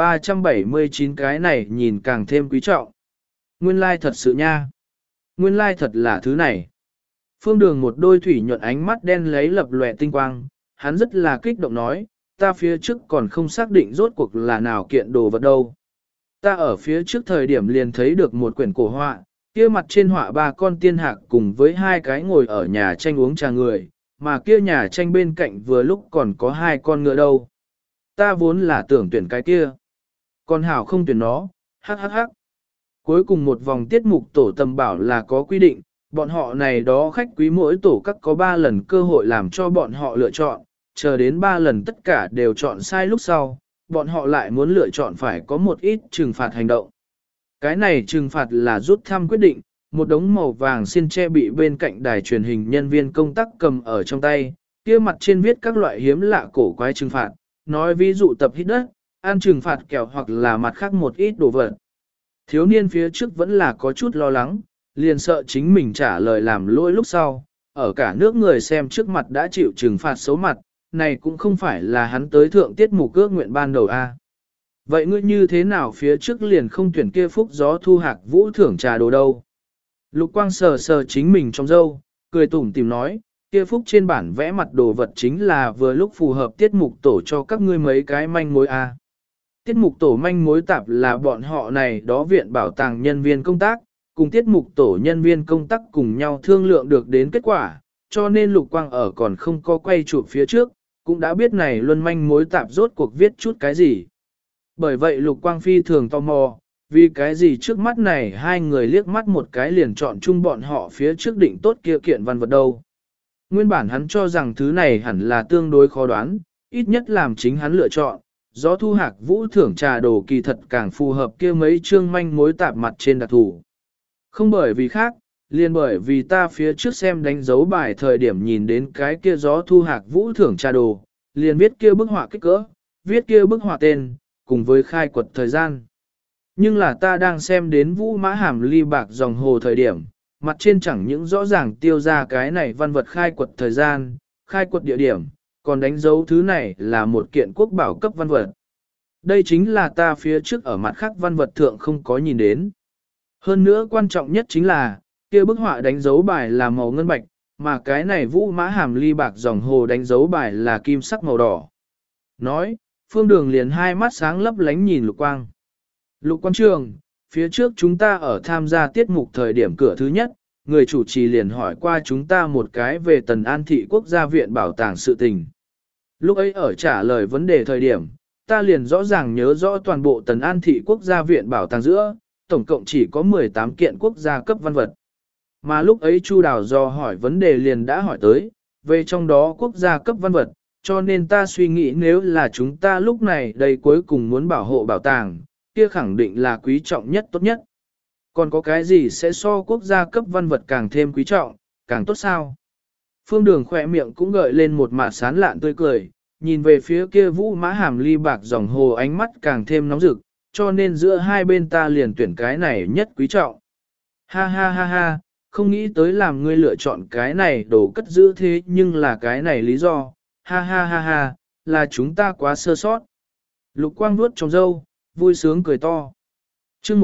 1379 cái này nhìn càng thêm quý trọng. Nguyên lai thật sự nha. Nguyên lai thật là thứ này. Phương Đường một đôi thủy nhuận ánh mắt đen lấy lập lòe tinh quang, hắn rất là kích động nói, ta phía trước còn không xác định rốt cuộc là nào kiện đồ vật đâu. Ta ở phía trước thời điểm liền thấy được một quyển cổ họa, kia mặt trên họa ba con tiên hạc cùng với hai cái ngồi ở nhà tranh uống trà người, mà kia nhà tranh bên cạnh vừa lúc còn có hai con ngựa đâu. Ta vốn là tưởng tuyển cái kia. Còn hảo không tuyển nó, hắc hắc hắc. Cuối cùng một vòng tiết mục tổ tầm bảo là có quy định, bọn họ này đó khách quý mỗi tổ các có 3 lần cơ hội làm cho bọn họ lựa chọn, chờ đến 3 lần tất cả đều chọn sai lúc sau, bọn họ lại muốn lựa chọn phải có một ít trừng phạt hành động. Cái này trừng phạt là rút thăm quyết định, một đống màu vàng xiên tre bị bên cạnh đài truyền hình nhân viên công tác cầm ở trong tay, kia mặt trên viết các loại hiếm lạ cổ quái trừng phạt, nói ví dụ tập hít đất, ăn trừng phạt kẹo hoặc là mặt khác một ít đồ vật. Thiếu niên phía trước vẫn là có chút lo lắng, liền sợ chính mình trả lời làm lỗi lúc sau, ở cả nước người xem trước mặt đã chịu trừng phạt xấu mặt, này cũng không phải là hắn tới thượng tiết mục ước nguyện ban đầu a. Vậy ngươi như thế nào phía trước liền không tuyển kia phúc gió thu hạc vũ thưởng trà đồ đâu? Lục Quang sờ sờ chính mình trong râu, cười tủm tìm nói, kia phúc trên bản vẽ mặt đồ vật chính là vừa lúc phù hợp tiết mục tổ cho các ngươi mấy cái manh mối a. Tiết mục tổ manh mối tạp là bọn họ này đó viện bảo tàng nhân viên công tác, cùng tiết mục tổ nhân viên công tác cùng nhau thương lượng được đến kết quả, cho nên Lục Quang ở còn không có quay chụp phía trước, cũng đã biết này luân manh mối tạp rốt cuộc viết chút cái gì. Bởi vậy Lục Quang phi thường tò mò, vì cái gì trước mắt này hai người liếc mắt một cái liền chọn chung bọn họ phía trước định tốt kia kiện văn vật đâu. Nguyên bản hắn cho rằng thứ này hẳn là tương đối khó đoán, ít nhất làm chính hắn lựa chọn, gió thu hạc vũ thưởng trà đồ kỳ thật càng phù hợp kia mấy chương manh mối tạp mặt trên đặc thủ. Không bởi vì khác, liền bởi vì ta phía trước xem đánh dấu bài thời điểm nhìn đến cái kia gió thu hạc vũ thưởng trà đồ, liền viết kia bức họa kích cỡ, viết kia bức họa tên, cùng với khai quật thời gian. Nhưng là ta đang xem đến vũ mã hàm ly bạc dòng hồ thời điểm, mặt trên chẳng những rõ ràng tiêu ra cái này văn vật khai quật thời gian, khai quật địa điểm, còn đánh dấu thứ này là một kiện quốc bảo cấp văn vật. Đây chính là ta phía trước ở mặt khác văn vật thượng không có nhìn đến. Hơn nữa quan trọng nhất chính là, kia bức họa đánh dấu bài là màu ngân bạch, mà cái này vũ mã hàm ly bạc dòng hồ đánh dấu bài là kim sắc màu đỏ. Nói, Phương Đường liền hai mắt sáng lấp lánh nhìn Lục Quang. Lục Quang Trường, phía trước chúng ta ở tham gia tiết mục thời điểm cửa thứ nhất, người chủ trì liền hỏi qua chúng ta một cái về Tần An Thị Quốc gia viện bảo tàng sự tình. Lúc ấy ở trả lời vấn đề thời điểm, ta liền rõ ràng nhớ rõ toàn bộ Tần An Thị Quốc gia viện bảo tàng giữa, tổng cộng chỉ có 18 kiện quốc gia cấp văn vật. Mà lúc ấy Chu Đào do hỏi vấn đề liền đã hỏi tới, về trong đó quốc gia cấp văn vật, cho nên ta suy nghĩ nếu là chúng ta lúc này đây cuối cùng muốn bảo hộ bảo tàng, kia khẳng định là quý trọng nhất tốt nhất. Còn có cái gì sẽ so quốc gia cấp văn vật càng thêm quý trọng, càng tốt sao? Phương Đường khỏe miệng cũng gợi lên một mạt sán lạn tươi cười, nhìn về phía kia vũ mã hàm ly bạc dòng hồ ánh mắt càng thêm nóng rực, cho nên giữa hai bên ta liền tuyển cái này nhất quý trọng. Ha ha ha ha, không nghĩ tới làm ngươi lựa chọn cái này đồ cất giữ thế nhưng là cái này lý do, ha ha ha ha, là chúng ta quá sơ sót. Lục Quang vuốt trong râu, vui sướng cười to. chương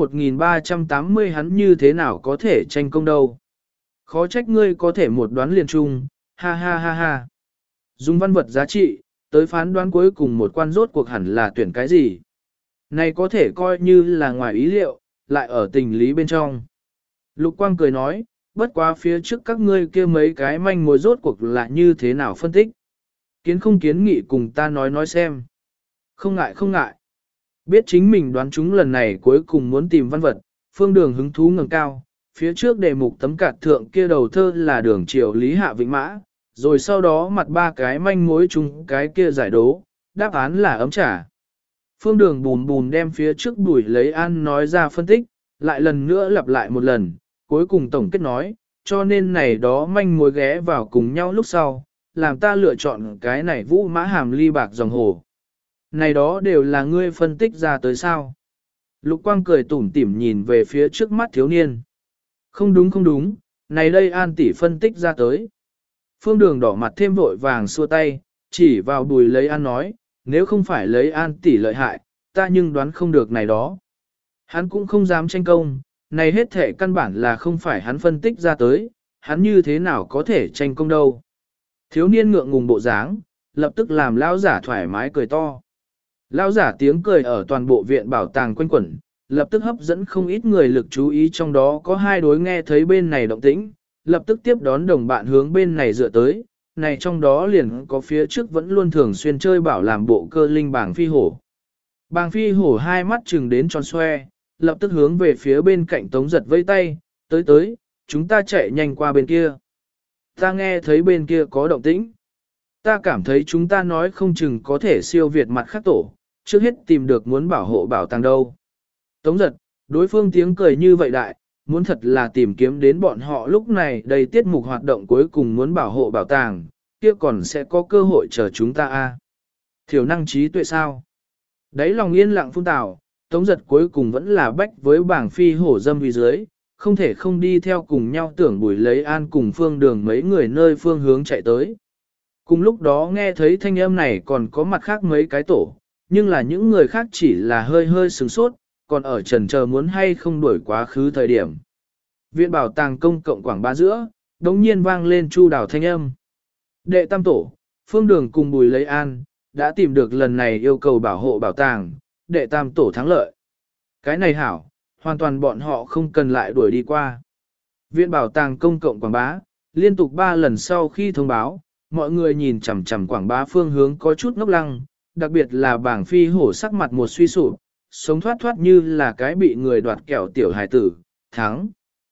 1380 hắn như thế nào có thể tranh công đâu. Khó trách ngươi có thể một đoán liền chung, ha ha ha ha. Dùng văn vật giá trị, tới phán đoán cuối cùng một quan rốt cuộc hẳn là tuyển cái gì. Này có thể coi như là ngoài ý liệu, lại ở tình lý bên trong. Lục Quang cười nói, bất quá phía trước các ngươi kia mấy cái manh mối rốt cuộc là như thế nào phân tích. Kiến không kiến nghị cùng ta nói xem. Không ngại không ngại. Biết chính mình đoán chúng lần này cuối cùng muốn tìm văn vật, Phương Đường hứng thú ngẩng cao, phía trước đề mục tấm cạt thượng kia đầu thơ là đường triều Lý Hạ Vĩnh Mã, rồi sau đó mặt ba cái manh mối chung cái kia giải đố, đáp án là ấm trà. Phương Đường bùn bùn đem phía trước Bùi Lấy An nói ra phân tích, lại lần nữa lặp lại một lần, cuối cùng tổng kết nói, cho nên này đó manh mối ghé vào cùng nhau lúc sau, làm ta lựa chọn cái này vũ mã hàm ly bạc dòng hồ. Này đó đều là ngươi phân tích ra tới sao. Lục Quang cười tủm tỉm nhìn về phía trước mắt thiếu niên. Không đúng không đúng, này đây An tỷ phân tích ra tới. Phương Đường đỏ mặt thêm vội vàng xua tay, chỉ vào Bùi Lấy An nói, nếu không phải lấy An tỷ lợi hại, ta nhưng đoán không được này đó. Hắn cũng không dám tranh công, này hết thể căn bản là không phải hắn phân tích ra tới, hắn như thế nào có thể tranh công đâu. Thiếu niên ngượng ngùng bộ dáng, lập tức làm lão giả thoải mái cười to. Lão giả tiếng cười ở toàn bộ viện bảo tàng quanh quẩn, lập tức hấp dẫn không ít người lực chú ý, trong đó có hai đối nghe thấy bên này động tĩnh, lập tức tiếp đón đồng bạn hướng bên này dựa tới, này trong đó liền có phía trước vẫn luôn thường xuyên chơi bảo làm bộ cơ linh bảng phi hổ. Bàng phi hổ hai mắt trừng đến tròn xoe, lập tức hướng về phía bên cạnh Tống Giật vây tay, tới, chúng ta chạy nhanh qua bên kia. Ta nghe thấy bên kia có động tĩnh. Ta cảm thấy chúng ta nói không chừng có thể siêu việt mặt khác tổ, trước hết tìm được muốn bảo hộ bảo tàng đâu. Tống Giật, đối phương tiếng cười như vậy đại, muốn thật là tìm kiếm đến bọn họ lúc này đầy tiết mục hoạt động cuối cùng muốn bảo hộ bảo tàng, kia còn sẽ có cơ hội chờ chúng ta a. Thiểu năng trí tuệ sao? Đấy lòng yên lặng phun tào, Tống Giật cuối cùng vẫn là bách với bảng phi hổ dâm vì dưới, không thể không đi theo cùng nhau tưởng Bùi Lấy An cùng Phương Đường mấy người nơi phương hướng chạy tới. Cùng lúc đó nghe thấy thanh âm này còn có mặt khác mấy cái tổ, nhưng là những người khác chỉ là hơi sửng sốt, còn ở trần chờ muốn hay không đuổi quá khứ thời điểm. Viện bảo tàng công cộng quảng bá giữa, đống nhiên vang lên chu đào thanh âm. Đệ tam tổ, Phương Đường cùng Bùi Lấy An, đã tìm được lần này yêu cầu bảo hộ bảo tàng, đệ tam tổ thắng lợi. Cái này hảo, hoàn toàn bọn họ không cần lại đuổi đi qua. Viện bảo tàng công cộng quảng bá, liên tục 3 lần sau khi thông báo, mọi người nhìn chằm chằm quảng bá phương hướng có chút ngốc lăng, đặc biệt là bảng phi hổ sắc mặt một suy sụp, sống thoát như là cái bị người đoạt kẹo tiểu hài tử, thắng.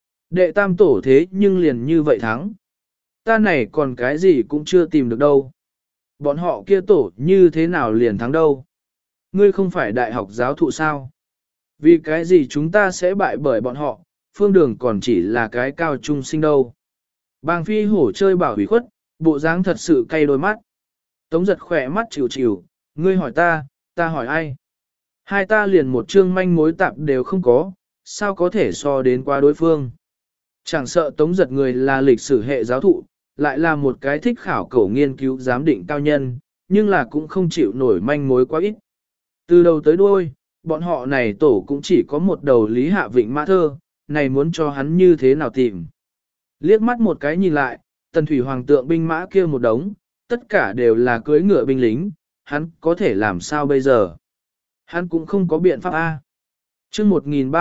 Đệ tam tổ thế nhưng liền như vậy thắng. Ta này còn cái gì cũng chưa tìm được đâu. Bọn họ kia tổ như thế nào liền thắng đâu. Ngươi không phải đại học giáo thụ sao? Vì cái gì chúng ta sẽ bại bởi bọn họ, Phương Đường còn chỉ là cái cao trung sinh đâu. Bàng phi hổ chơi bảo hủy khuất, bộ dáng thật sự cay đôi mắt. Tống Giật khỏe mắt chịu, ngươi hỏi ta hỏi ai? Hai ta liền một chương manh mối tạp đều không có, sao có thể so đến qua đối phương? Chẳng sợ Tống Giật người là lịch sử hệ giáo thụ, lại là một cái thích khảo cổ nghiên cứu giám định cao nhân, nhưng là cũng không chịu nổi manh mối quá ít. Từ đầu tới đuôi, bọn họ này tổ cũng chỉ có một đầu Lý Hạ Vịnh Mã Thơ, này muốn cho hắn như thế nào tìm. Liếc mắt một cái nhìn lại, tần thủy hoàng tượng binh mã kia một đống, tất cả đều là cưỡi ngựa binh lính, hắn có thể làm sao bây giờ? Hắn cũng không có biện pháp A. chương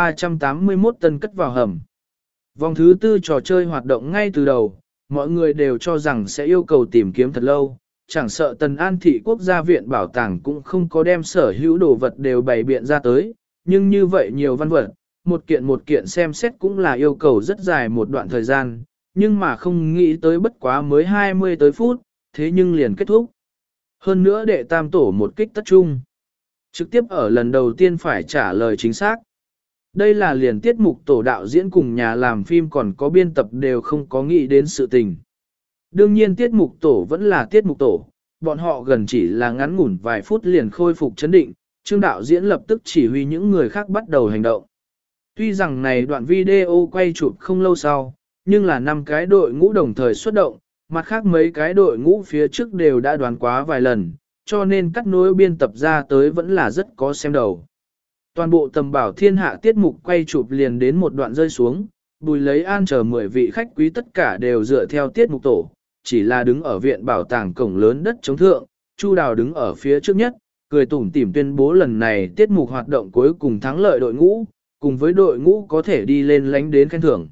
1381 tân cất vào hầm. Vòng thứ 4 trò chơi hoạt động ngay từ đầu, mọi người đều cho rằng sẽ yêu cầu tìm kiếm thật lâu, chẳng sợ Tần An Thị Quốc gia viện bảo tàng cũng không có đem sở hữu đồ vật đều bày biện ra tới, nhưng như vậy nhiều văn vật, một kiện xem xét cũng là yêu cầu rất dài một đoạn thời gian, nhưng mà không nghĩ tới bất quá mới 20 tới phút, thế nhưng liền kết thúc. Hơn nữa đệ tam tổ một kích tất trung. Trực tiếp ở lần đầu tiên phải trả lời chính xác. Đây là liền tiết mục tổ đạo diễn cùng nhà làm phim còn có biên tập đều không có nghĩ đến sự tình. Đương nhiên tiết mục tổ vẫn là tiết mục tổ, bọn họ gần chỉ là ngắn ngủn vài phút liền khôi phục chấn định, Trương đạo diễn lập tức chỉ huy những người khác bắt đầu hành động. Tuy rằng này đoạn video quay chụp không lâu sau, nhưng là 5 cái đội ngũ đồng thời xuất động, mặt khác mấy cái đội ngũ phía trước đều đã đoán quá vài lần, cho nên cắt nối biên tập ra tới vẫn là rất có xem đầu. Toàn bộ tầm bảo thiên hạ tiết mục quay chụp liền đến một đoạn rơi xuống, Bùi Lấy An chờ 10 vị khách quý tất cả đều dựa theo tiết mục tổ, chỉ là đứng ở viện bảo tàng cổng lớn đất chống thượng, Chu Đào đứng ở phía trước nhất, cười tủm tỉm tuyên bố lần này tiết mục hoạt động cuối cùng thắng lợi đội ngũ, cùng với đội ngũ có thể đi lên lánh đến khen thưởng.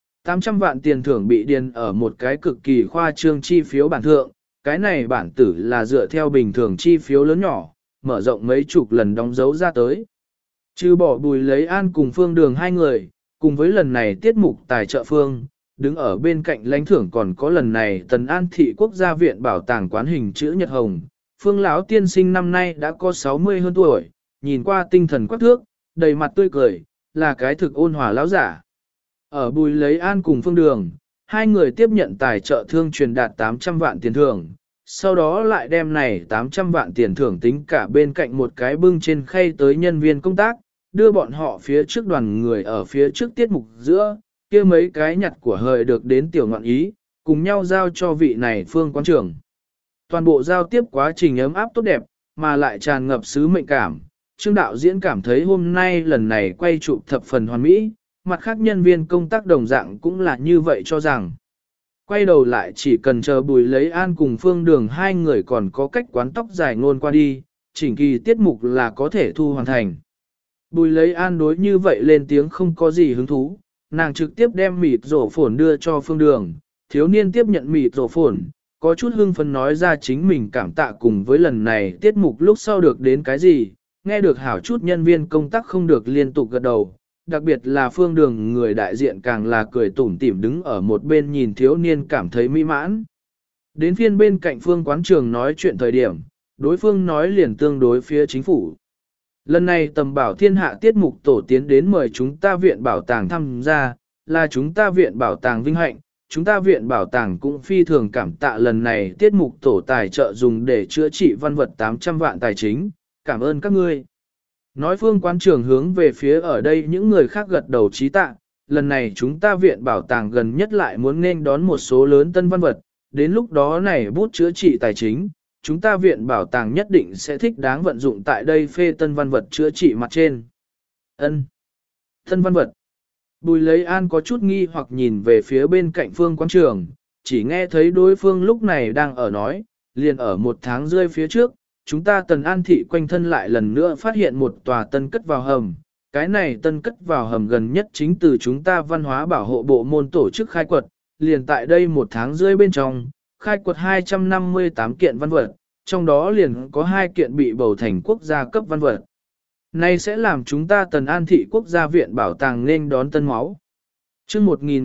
800 vạn tiền thưởng bị điền ở một cái cực kỳ khoa trương chi phiếu bản thượng, cái này bản tử là dựa theo bình thường chi phiếu lớn nhỏ, mở rộng mấy chục lần đóng dấu ra tới. Trừ bỏ Bùi Lấy An cùng Phương Đường hai người, cùng với lần này tiết mục tài trợ phương, đứng ở bên cạnh lãnh thưởng còn có lần này Tần An Thị Quốc gia viện bảo tàng quán hình chữ nhật hồng. Phương lão tiên sinh năm nay đã có 60 hơn tuổi, nhìn qua tinh thần quắc thước, đầy mặt tươi cười, là cái thực ôn hòa lão giả. Ở Bùi Lấy An cùng Phương Đường, hai người tiếp nhận tài trợ thương truyền đạt 800 vạn tiền thưởng, sau đó lại đem này 800 vạn tiền thưởng tính cả bên cạnh một cái bưng trên khay tới nhân viên công tác, đưa bọn họ phía trước đoàn người ở phía trước tiết mục giữa, kia mấy cái nhặt của hời được đến tiểu ngọn ý, cùng nhau giao cho vị này Phương quán trưởng. Toàn bộ giao tiếp quá trình ấm áp tốt đẹp, mà lại tràn ngập sứ mệnh cảm. Trương đạo diễn cảm thấy hôm nay lần này quay chụp thập phần hoàn mỹ, mặt khác nhân viên công tác đồng dạng cũng là như vậy cho rằng. Quay đầu lại chỉ cần chờ Bùi Lấy An cùng Phương Đường hai người còn có cách quán tóc dài ngôn qua đi, chỉnh kỳ tiết mục là có thể thu hoàn thành. Bùi Lấy An đối như vậy lên tiếng không có gì hứng thú, nàng trực tiếp đem mịt rổ phồn đưa cho Phương Đường, thiếu niên tiếp nhận mịt rổ phồn, có chút hưng phấn nói ra chính mình cảm tạ cùng với lần này tiết mục lúc sau được đến cái gì, nghe được hảo chút nhân viên công tác không được liên tục gật đầu, đặc biệt là Phương Đường người đại diện càng là cười tủm tỉm đứng ở một bên nhìn thiếu niên cảm thấy mỹ mãn. Đến phiên bên cạnh Phương Quán Trường nói chuyện thời điểm, đối phương nói liền tương đối phía chính phủ. Lần này tầm bảo thiên hạ tiết mục tổ tiến đến mời chúng ta viện bảo tàng tham gia, là chúng ta viện bảo tàng vinh hạnh, chúng ta viện bảo tàng cũng phi thường cảm tạ lần này tiết mục tổ tài trợ dùng để chữa trị văn vật 800 vạn tài chính, cảm ơn các ngươi. Nói Phương Quán Trường hướng về phía ở đây những người khác gật đầu trí tạ, lần này chúng ta viện bảo tàng gần nhất lại muốn nên đón một số lớn tân văn vật, đến lúc đó này bút chữa trị tài chính, chúng ta viện bảo tàng nhất định sẽ thích đáng vận dụng tại đây phê tân văn vật chữa trị mặt trên. Ân, tân văn vật. Bùi Lấy An có chút nghi hoặc nhìn về phía bên cạnh Phương Quán Trường, chỉ nghe thấy đối phương lúc này đang ở nói, liền ở một tháng rơi phía trước, chúng ta Tần An thị quanh thân lại lần nữa phát hiện một tòa tân cất vào hầm. Cái này tân cất vào hầm gần nhất chính từ chúng ta văn hóa bảo hộ bộ môn tổ chức khai quật, liền tại đây một tháng rơi bên trong, khai quật 258 kiện văn vật, trong đó liền có 2 kiện bị bầu thành quốc gia cấp văn vật. Này sẽ làm chúng ta Tần An thị quốc gia viện bảo tàng nên đón tân máu. Chương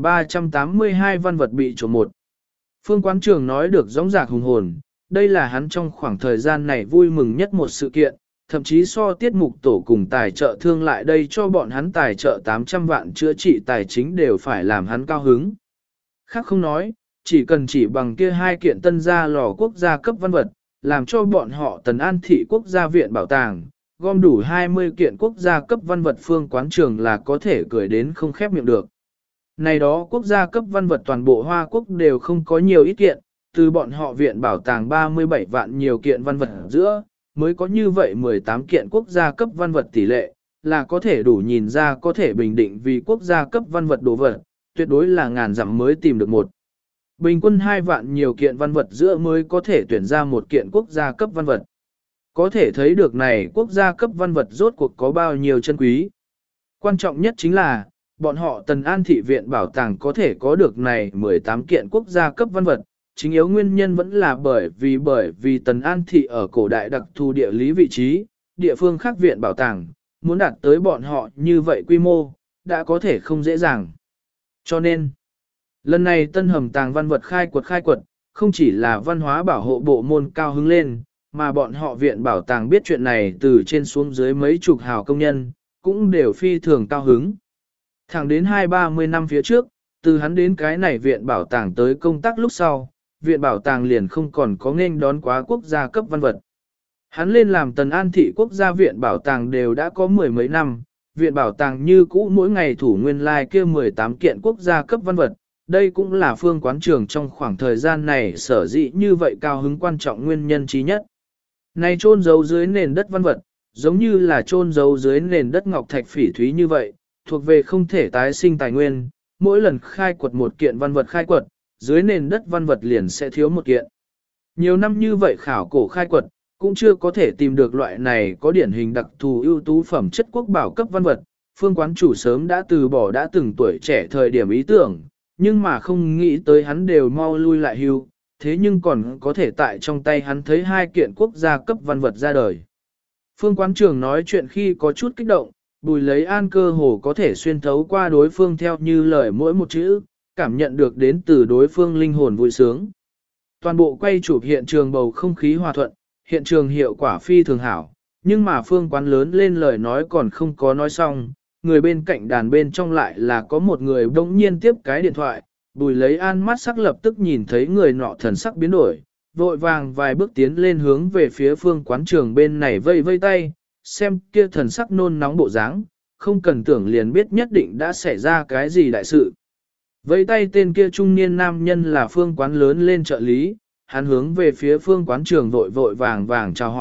1382 văn vật bị trộm một. Phương Quán Trường nói được rõ ràng hùng hồn, đây là hắn trong khoảng thời gian này vui mừng nhất một sự kiện, thậm chí so tiết mục tổ cùng tài trợ thương lại đây cho bọn hắn tài trợ 800 vạn chữa trị tài chính đều phải làm hắn cao hứng. Khác không nói, chỉ bằng kia 2 kiện tân gia lò quốc gia cấp văn vật, làm cho bọn họ Tần An thị quốc gia viện bảo tàng, gom đủ 20 kiện quốc gia cấp văn vật. Phương Quán Trường là có thể cười đến không khép miệng được. Này đó quốc gia cấp văn vật toàn bộ Hoa Quốc đều không có nhiều ít kiện, từ bọn họ viện bảo tàng 37 vạn nhiều kiện văn vật giữa, mới có như vậy 18 kiện quốc gia cấp văn vật tỷ lệ, là có thể đủ nhìn ra có thể bình định vì quốc gia cấp văn vật đồ vật, tuyệt đối là ngàn dặm mới tìm được một. Bình quân 2 vạn nhiều kiện văn vật giữa mới có thể tuyển ra một kiện quốc gia cấp văn vật. Có thể thấy được này quốc gia cấp văn vật rốt cuộc có bao nhiêu chân quý. Quan trọng nhất chính là, bọn họ Tần An thị viện bảo tàng có thể có được này 18 kiện quốc gia cấp văn vật. Chính yếu nguyên nhân vẫn là bởi vì Tần An thị ở cổ đại đặc thù địa lý vị trí, địa phương khác viện bảo tàng, muốn đạt tới bọn họ như vậy quy mô, đã có thể không dễ dàng. Cho nên, lần này tân hầm tàng văn vật khai quật, không chỉ là văn hóa bảo hộ bộ môn cao hứng lên, mà bọn họ viện bảo tàng biết chuyện này từ trên xuống dưới mấy chục hào công nhân, cũng đều phi thường cao hứng. Thẳng đến 20-30 năm phía trước, từ hắn đến cái này viện bảo tàng tới công tác lúc sau, viện bảo tàng liền không còn có nghênh đón quá quốc gia cấp văn vật. Hắn lên làm Tần An thị quốc gia viện bảo tàng đều đã có 10 mấy năm, viện bảo tàng như cũ mỗi ngày thủ nguyên lai kia 18 kiện quốc gia cấp văn vật, đây cũng là Phương Quán Trường trong khoảng thời gian này sở dĩ như vậy cao hứng quan trọng nguyên nhân trí nhất. Này chôn giấu dưới nền đất văn vật, giống như là chôn giấu dưới nền đất ngọc thạch phỉ thúy như vậy, thuộc về không thể tái sinh tài nguyên, mỗi lần khai quật một kiện văn vật khai quật, dưới nền đất văn vật liền sẽ thiếu một kiện. Nhiều năm như vậy khảo cổ khai quật, cũng chưa có thể tìm được loại này có điển hình đặc thù ưu tú phẩm chất quốc bảo cấp văn vật. Phương Quán chủ sớm đã từ bỏ đã từng tuổi trẻ thời điểm ý tưởng, nhưng mà không nghĩ tới hắn đều mau lui lại hưu, thế nhưng còn có thể tại trong tay hắn thấy 2 kiện quốc gia cấp văn vật ra đời. Phương Quán Trường nói chuyện khi có chút kích động, Bùi Lấy An cơ hồ có thể xuyên thấu qua đối phương theo như lời mỗi một chữ, cảm nhận được đến từ đối phương linh hồn vui sướng. Toàn bộ quay chụp hiện trường bầu không khí hòa thuận, hiện trường hiệu quả phi thường hảo, nhưng mà Phương Quán lớn lên lời nói còn không có nói xong, người bên cạnh đàn bên trong lại là có một người bỗng nhiên tiếp cái điện thoại, Bùi Lấy An mắt sắc lập tức nhìn thấy người nọ thần sắc biến đổi, vội vàng vài bước tiến lên hướng về phía Phương Quán Trường bên này vây vây tay, xem kia thần sắc nôn nóng bộ dáng, không cần tưởng liền biết nhất định đã xảy ra cái gì đại sự. Vây tay tên kia trung niên nam nhân là Phương Quán lớn lên trợ lý, hắn hướng về phía Phương Quán Trường vội vàng chào hỏi,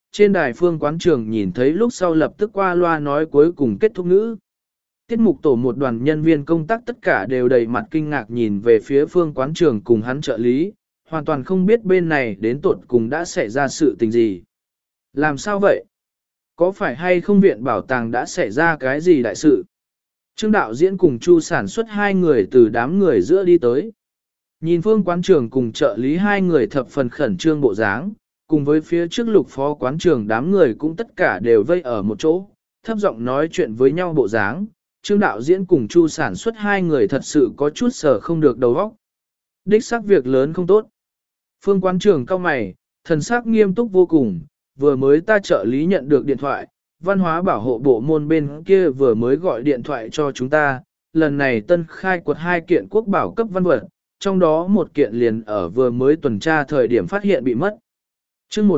trên đài phương quán trường nhìn thấy lúc sau lập tức qua loa nói cuối cùng kết thúc ngữ. Tiết mục tổ một đoàn nhân viên công tác tất cả đều đầy mặt kinh ngạc nhìn về phía phương quán trường cùng hắn trợ lý, hoàn toàn không biết bên này đến tột cùng đã xảy ra sự tình gì. Làm sao vậy? Có phải hay không viện bảo tàng đã xảy ra cái gì đại sự? Trương đạo diễn cùng Chu sản xuất hai người từ đám người giữa đi tới. Nhìn phương quán trường cùng trợ lý hai người thập phần khẩn trương bộ dáng, cùng với phía trước lục phó quán trường đám người cũng tất cả đều vây ở một chỗ, thấp giọng nói chuyện với nhau bộ dáng. Trương đạo diễn cùng Chu sản xuất hai người thật sự có chút sở không được đầu óc. Đích xác việc lớn không tốt. Phương quán trường cao mày, thần sắc nghiêm túc vô cùng, vừa mới ta trợ lý nhận được điện thoại, văn hóa bảo hộ bộ môn bên kia vừa mới gọi điện thoại cho chúng ta, lần này tân khai quật 2 kiện quốc bảo cấp văn vật, trong đó một kiện liền ở vừa mới tuần tra thời điểm phát hiện bị mất. Chương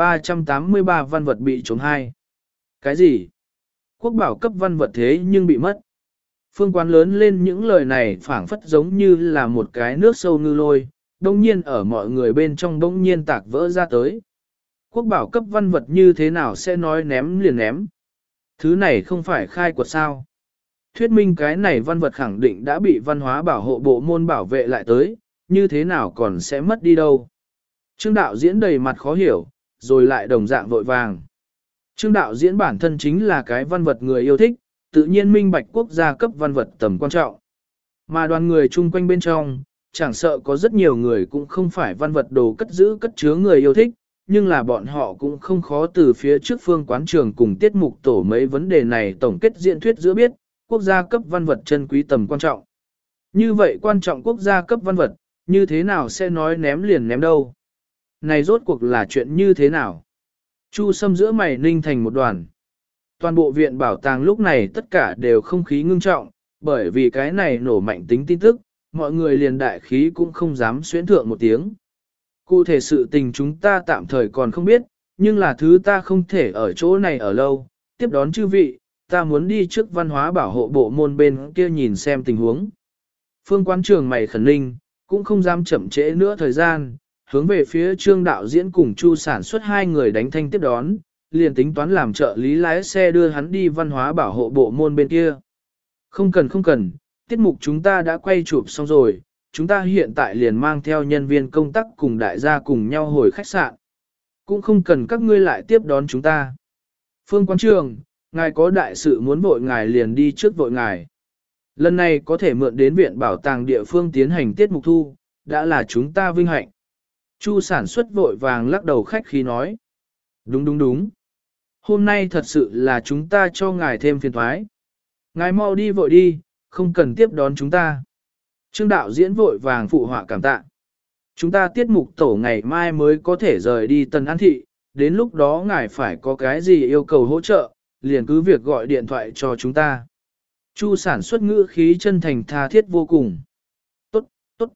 1383 văn vật bị trống 2. Cái gì? Quốc bảo cấp văn vật thế nhưng bị mất. Phương quán lớn lên những lời này phảng phất giống như là một cái nước sâu ngư lôi, đông nhiên ở mọi người bên trong đông nhiên tạc vỡ ra tới. Quốc bảo cấp văn vật như thế nào sẽ nói ném liền ném? Thứ này không phải khai quật sao? Thuyết minh cái này văn vật khẳng định đã bị văn hóa bảo hộ bộ môn bảo vệ lại tới, như thế nào còn sẽ mất đi đâu? Trương đạo diễn đầy mặt khó hiểu, rồi lại đồng dạng vội vàng. Trương đạo diễn bản thân chính là cái văn vật người yêu thích, tự nhiên minh bạch quốc gia cấp văn vật tầm quan trọng. Mà đoàn người chung quanh bên trong, chẳng sợ có rất nhiều người cũng không phải văn vật đồ cất giữ cất chứa người yêu thích, nhưng là bọn họ cũng không khó từ phía trước phương quán trường cùng tiết mục tổ mấy vấn đề này tổng kết diễn thuyết giữa biết, quốc gia cấp văn vật chân quý tầm quan trọng. Như vậy quan trọng quốc gia cấp văn vật, như thế nào sẽ nói ném liền ném đâu? Này rốt cuộc là chuyện như thế nào? Chu Sâm giữa mày ninh thành một đoàn. Toàn bộ viện bảo tàng lúc này tất cả đều không khí ngưng trọng, bởi vì cái này nổ mạnh tính tin tức, mọi người liền đại khí cũng không dám xuyến thượng một tiếng. Cụ thể sự tình chúng ta tạm thời còn không biết, nhưng là thứ ta không thể ở chỗ này ở lâu, tiếp đón chư vị, ta muốn đi trước văn hóa bảo hộ bộ môn bên kia nhìn xem tình huống. Phương quán trường mày khẩn ninh, cũng không dám chậm trễ nữa thời gian, hướng về phía Trương đạo diễn cùng Chu sản xuất hai người đánh thanh tiếp đón, liền tính toán làm trợ lý lái xe đưa hắn đi văn hóa bảo hộ bộ môn bên kia. Không cần, tiết mục chúng ta đã quay chụp xong rồi, chúng ta hiện tại liền mang theo nhân viên công tác cùng đại gia cùng nhau hồi khách sạn. Cũng không cần các ngươi lại tiếp đón chúng ta. Phương quán trường, ngài có đại sự muốn vội ngài liền đi trước vội ngài. Lần này có thể mượn đến viện bảo tàng địa phương tiến hành tiết mục thu, đã là chúng ta vinh hạnh. Chu sản xuất vội vàng lắc đầu khách khí nói. Đúng. Hôm nay thật sự là chúng ta cho ngài thêm phiền thoái. Ngài mau đi vội đi, không cần tiếp đón chúng ta. Trương đạo diễn vội vàng phụ họa cảm tạ. Chúng ta tiết mục tổ ngày mai mới có thể rời đi Tân An Thị, đến lúc đó ngài phải có cái gì yêu cầu hỗ trợ, liền cứ việc gọi điện thoại cho chúng ta. Chu sản xuất ngữ khí chân thành tha thiết vô cùng. Tốt,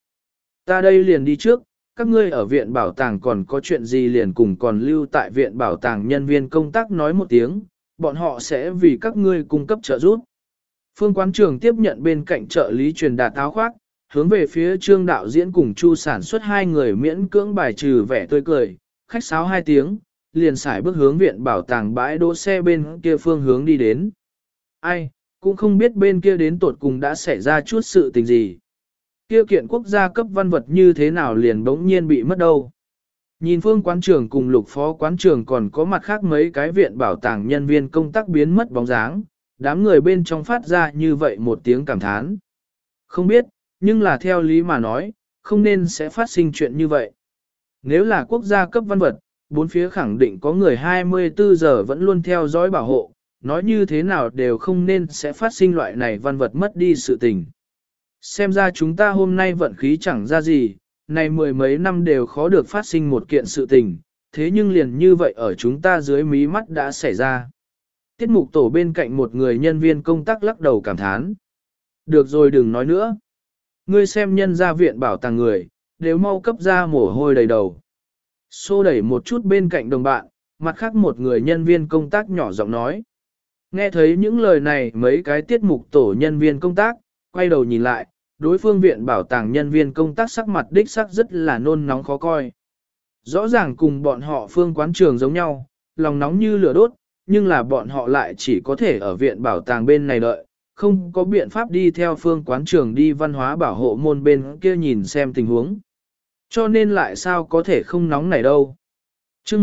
ta đây liền đi trước, các ngươi ở viện bảo tàng còn có chuyện gì liền cùng còn lưu tại viện bảo tàng nhân viên công tác nói một tiếng, bọn họ sẽ vì các ngươi cung cấp trợ giúp. Phương quán trường tiếp nhận bên cạnh trợ lý truyền đạt áo khoác, hướng về phía Trương đạo diễn cùng Chu sản xuất hai người miễn cưỡng bài trừ vẻ tươi cười, khách sáo 2 tiếng, liền xài bước hướng viện bảo tàng bãi đỗ xe bên kia phương hướng đi đến. Ai, cũng không biết bên kia đến tột cùng đã xảy ra chút sự tình gì. Kia kiện quốc gia cấp văn vật như thế nào liền bỗng nhiên bị mất đâu. Nhìn phương quán trường cùng lục phó quán trường còn có mặt khác mấy cái viện bảo tàng nhân viên công tác biến mất bóng dáng, đám người bên trong phát ra như vậy một tiếng cảm thán. Không biết, nhưng là theo lý mà nói, không nên sẽ phát sinh chuyện như vậy. Nếu là quốc gia cấp văn vật, bốn phía khẳng định có người 24 giờ vẫn luôn theo dõi bảo hộ, nói như thế nào đều không nên sẽ phát sinh loại này văn vật mất đi sự tình. Xem ra chúng ta hôm nay vận khí chẳng ra gì, này 10 mấy năm đều khó được phát sinh một kiện sự tình, thế nhưng liền như vậy ở chúng ta dưới mí mắt đã xảy ra. Tiết mục tổ bên cạnh một người nhân viên công tác lắc đầu cảm thán. Được rồi đừng nói nữa. Ngươi xem nhân gia viện bảo tàng người, đều mau cấp ra mồ hôi đầy đầu. Xô đẩy một chút bên cạnh đồng bạn, mặt khác một người nhân viên công tác nhỏ giọng nói. Nghe thấy những lời này mấy cái tiết mục tổ nhân viên công tác, quay đầu nhìn lại, đối phương viện bảo tàng nhân viên công tác sắc mặt đích sắc rất là nôn nóng khó coi. Rõ ràng cùng bọn họ phương quán trường giống nhau, lòng nóng như lửa đốt, nhưng là bọn họ lại chỉ có thể ở viện bảo tàng bên này đợi, không có biện pháp đi theo phương quán trường đi văn hóa bảo hộ môn bên kia nhìn xem tình huống. Cho nên lại sao có thể không nóng này đâu. chương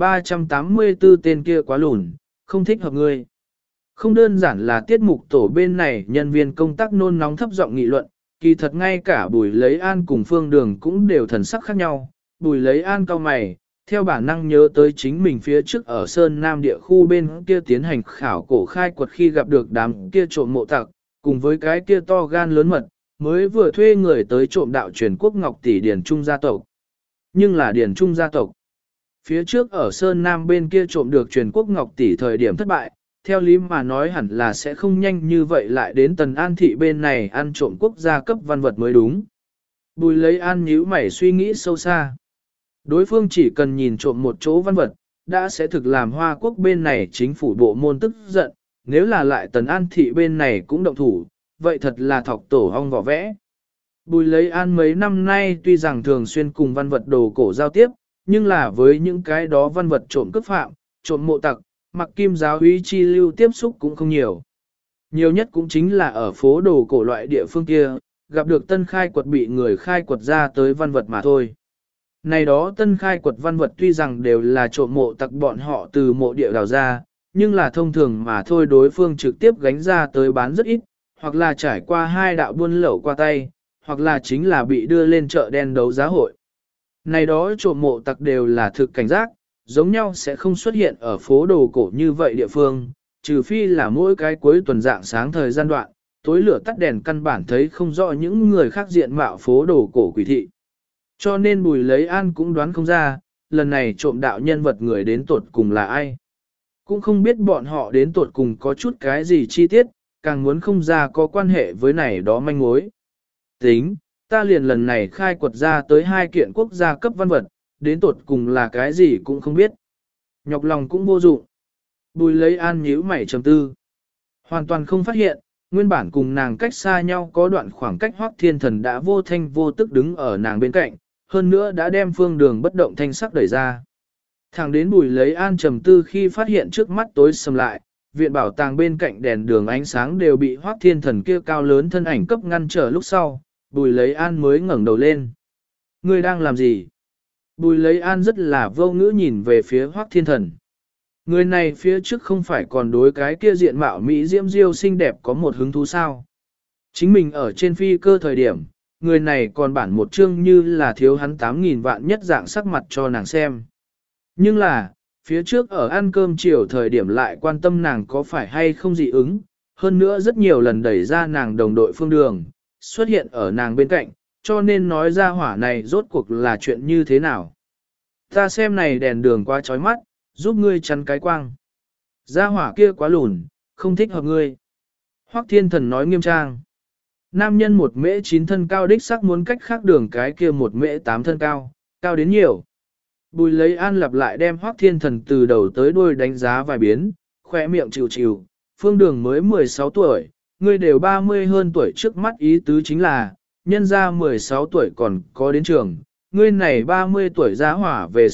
1384 tên kia quá lùn, không thích hợp ngươi. Không đơn giản là tiết mục tổ bên này nhân viên công tác nôn nóng thấp giọng nghị luận, kỳ thật ngay cả Bùi Lấy An cùng Phương Đường cũng đều thần sắc khác nhau. Bùi Lấy An cau mày, theo bản năng nhớ tới chính mình phía trước ở Sơn Nam địa khu bên kia tiến hành khảo cổ khai quật khi gặp được đám kia trộm mộ tặc, cùng với cái kia to gan lớn mật, mới vừa thuê người tới trộm đạo truyền quốc ngọc tỷ Điền Trung gia tộc. Nhưng là Điền Trung gia tộc. Phía trước ở Sơn Nam bên kia trộm được truyền quốc ngọc tỷ thời điểm thất bại, theo lý mà nói hẳn là sẽ không nhanh như vậy lại đến Tần An thị bên này ăn trộm quốc gia cấp văn vật mới đúng. Bùi Lấy An nhíu mày suy nghĩ sâu xa. Đối phương chỉ cần nhìn trộm một chỗ văn vật, đã sẽ thực làm Hoa Quốc bên này chính phủ bộ môn tức giận, nếu là lại Tần An thị bên này cũng động thủ, vậy thật là thọc tổ hong vỏ vẽ. Bùi Lấy An mấy năm nay tuy rằng thường xuyên cùng văn vật đồ cổ giao tiếp, nhưng là với những cái đó văn vật trộm cướp phạm, trộm mộ tặc, mặc kim giáo úy chi lưu tiếp xúc cũng không nhiều. Nhiều nhất cũng chính là ở phố đồ cổ loại địa phương kia, gặp được tân khai quật bị người khai quật ra tới văn vật mà thôi. Này đó tân khai quật văn vật tuy rằng đều là trộm mộ tặc bọn họ từ mộ địa đào ra, nhưng là thông thường mà thôi đối phương trực tiếp gánh ra tới bán rất ít, hoặc là trải qua hai đạo buôn lậu qua tay, hoặc là chính là bị đưa lên chợ đen đấu giá hội. Này đó trộm mộ tặc đều là thực cảnh giác, giống nhau sẽ không xuất hiện ở phố đồ cổ như vậy địa phương, trừ phi là mỗi cái cuối tuần dạng sáng thời gian đoạn, tối lửa tắt đèn căn bản thấy không rõ những người khác diện mạo phố đồ cổ quỷ thị. Cho nên Bùi Lấy An cũng đoán không ra, lần này trộm đạo nhân vật người đến tột cùng là ai. Cũng không biết bọn họ đến tột cùng có chút cái gì chi tiết, càng muốn không ra có quan hệ với này đó manh mối. Tính, ta liền lần này khai quật ra tới 2 kiện quốc gia cấp văn vật, đến tột cùng là cái gì cũng không biết. Nhọc lòng cũng vô dụng. Bùi Lấy An nhíu mày trầm tư. Hoàn toàn không phát hiện, nguyên bản cùng nàng cách xa nhau có đoạn khoảng cách Hoắc Thiên Thần đã vô thanh vô tức đứng ở nàng bên cạnh, hơn nữa đã đem Phương Đường bất động thanh sắc đẩy ra. Thẳng đến Bùi Lấy An trầm tư khi phát hiện trước mắt tối sầm lại, viện bảo tàng bên cạnh đèn đường ánh sáng đều bị Hoắc Thiên Thần kia cao lớn thân ảnh cấp ngăn trở lúc sau, Bùi Lấy An mới ngẩng đầu lên. Ngươi đang làm gì? Bùi Lấy An rất là vô ngữ nhìn về phía Hoắc Thiên Thần. Người này phía trước không phải còn đối cái kia diện mạo Mỹ diễm diêu xinh đẹp có một hứng thú sao. Chính mình ở trên phi cơ thời điểm, người này còn bản một chương như là thiếu hắn 8.000 vạn nhất dạng sắc mặt cho nàng xem. Nhưng là, phía trước ở ăn cơm chiều thời điểm lại quan tâm nàng có phải hay không dị ứng, hơn nữa rất nhiều lần đẩy ra nàng đồng đội Phương Đường, xuất hiện ở nàng bên cạnh, cho nên nói ra hỏa này rốt cuộc là chuyện như thế nào. Ta xem này đèn đường quá chói mắt, giúp ngươi chắn cái quang. Gia hỏa kia quá lùn, không thích hợp ngươi. Hoắc Thiên Thần nói nghiêm trang. Nam nhân 1m9 thân cao đích sắc muốn cách khác đường cái kia 1m8 thân cao, cao đến nhiều. Bùi Lấy An lặp lại đem Hoắc Thiên Thần từ đầu tới đuôi đánh giá vài biến, khỏe miệng chịu chịu, Phương Đường mới 16 tuổi, ngươi đều 30 hơn tuổi trước mắt ý tứ chính là, nhân ra 16 tuổi còn có đến trường, ngươi này 30 tuổi giá hỏa về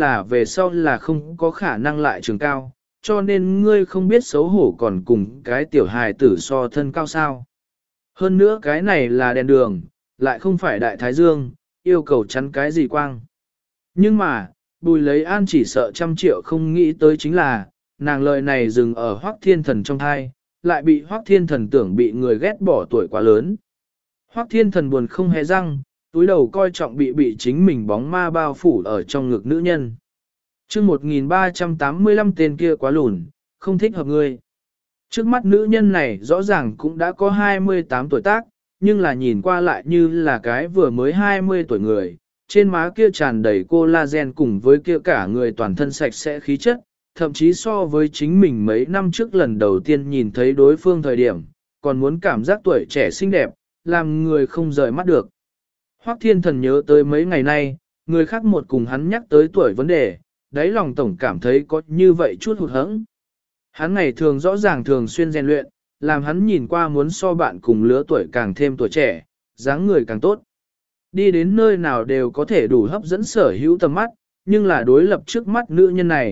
sau là không có khả năng lại trường cao, cho nên ngươi không biết xấu hổ còn cùng cái tiểu hài tử so thân cao sao. Hơn nữa cái này là đèn đường, lại không phải đại thái dương, yêu cầu chắn cái gì quang. Nhưng mà, Bùi Lấy An chỉ sợ 100 triệu không nghĩ tới chính là, nàng lời này dừng ở Hoắc Thiên Thần trong thai, lại bị Hoắc Thiên Thần tưởng bị người ghét bỏ tuổi quá lớn. Hoắc Thiên Thần buồn không hề răng, túi đầu coi trọng bị chính mình bóng ma bao phủ ở trong ngực nữ nhân. chương 1385 tên kia quá lùn, không thích hợp ngươi. Trước mắt nữ nhân này rõ ràng cũng đã có 28 tuổi tác, nhưng là nhìn qua lại như là cái vừa mới 20 tuổi người, trên má kia tràn đầy collagen cùng với kia cả người toàn thân sạch sẽ khí chất, thậm chí so với chính mình mấy năm trước lần đầu tiên nhìn thấy đối phương thời điểm, còn muốn cảm giác tuổi trẻ xinh đẹp, làm người không rời mắt được. Hoắc Thiên Thần nhớ tới mấy ngày nay, người khác một cùng hắn nhắc tới tuổi vấn đề, đáy lòng tổng cảm thấy có như vậy chút hụt hẫng. Hắn ngày thường rõ ràng thường xuyên rèn luyện, làm hắn nhìn qua muốn so bạn cùng lứa tuổi càng thêm tuổi trẻ, dáng người càng tốt. Đi đến nơi nào đều có thể đủ hấp dẫn sở hữu tầm mắt, nhưng là đối lập trước mắt nữ nhân này,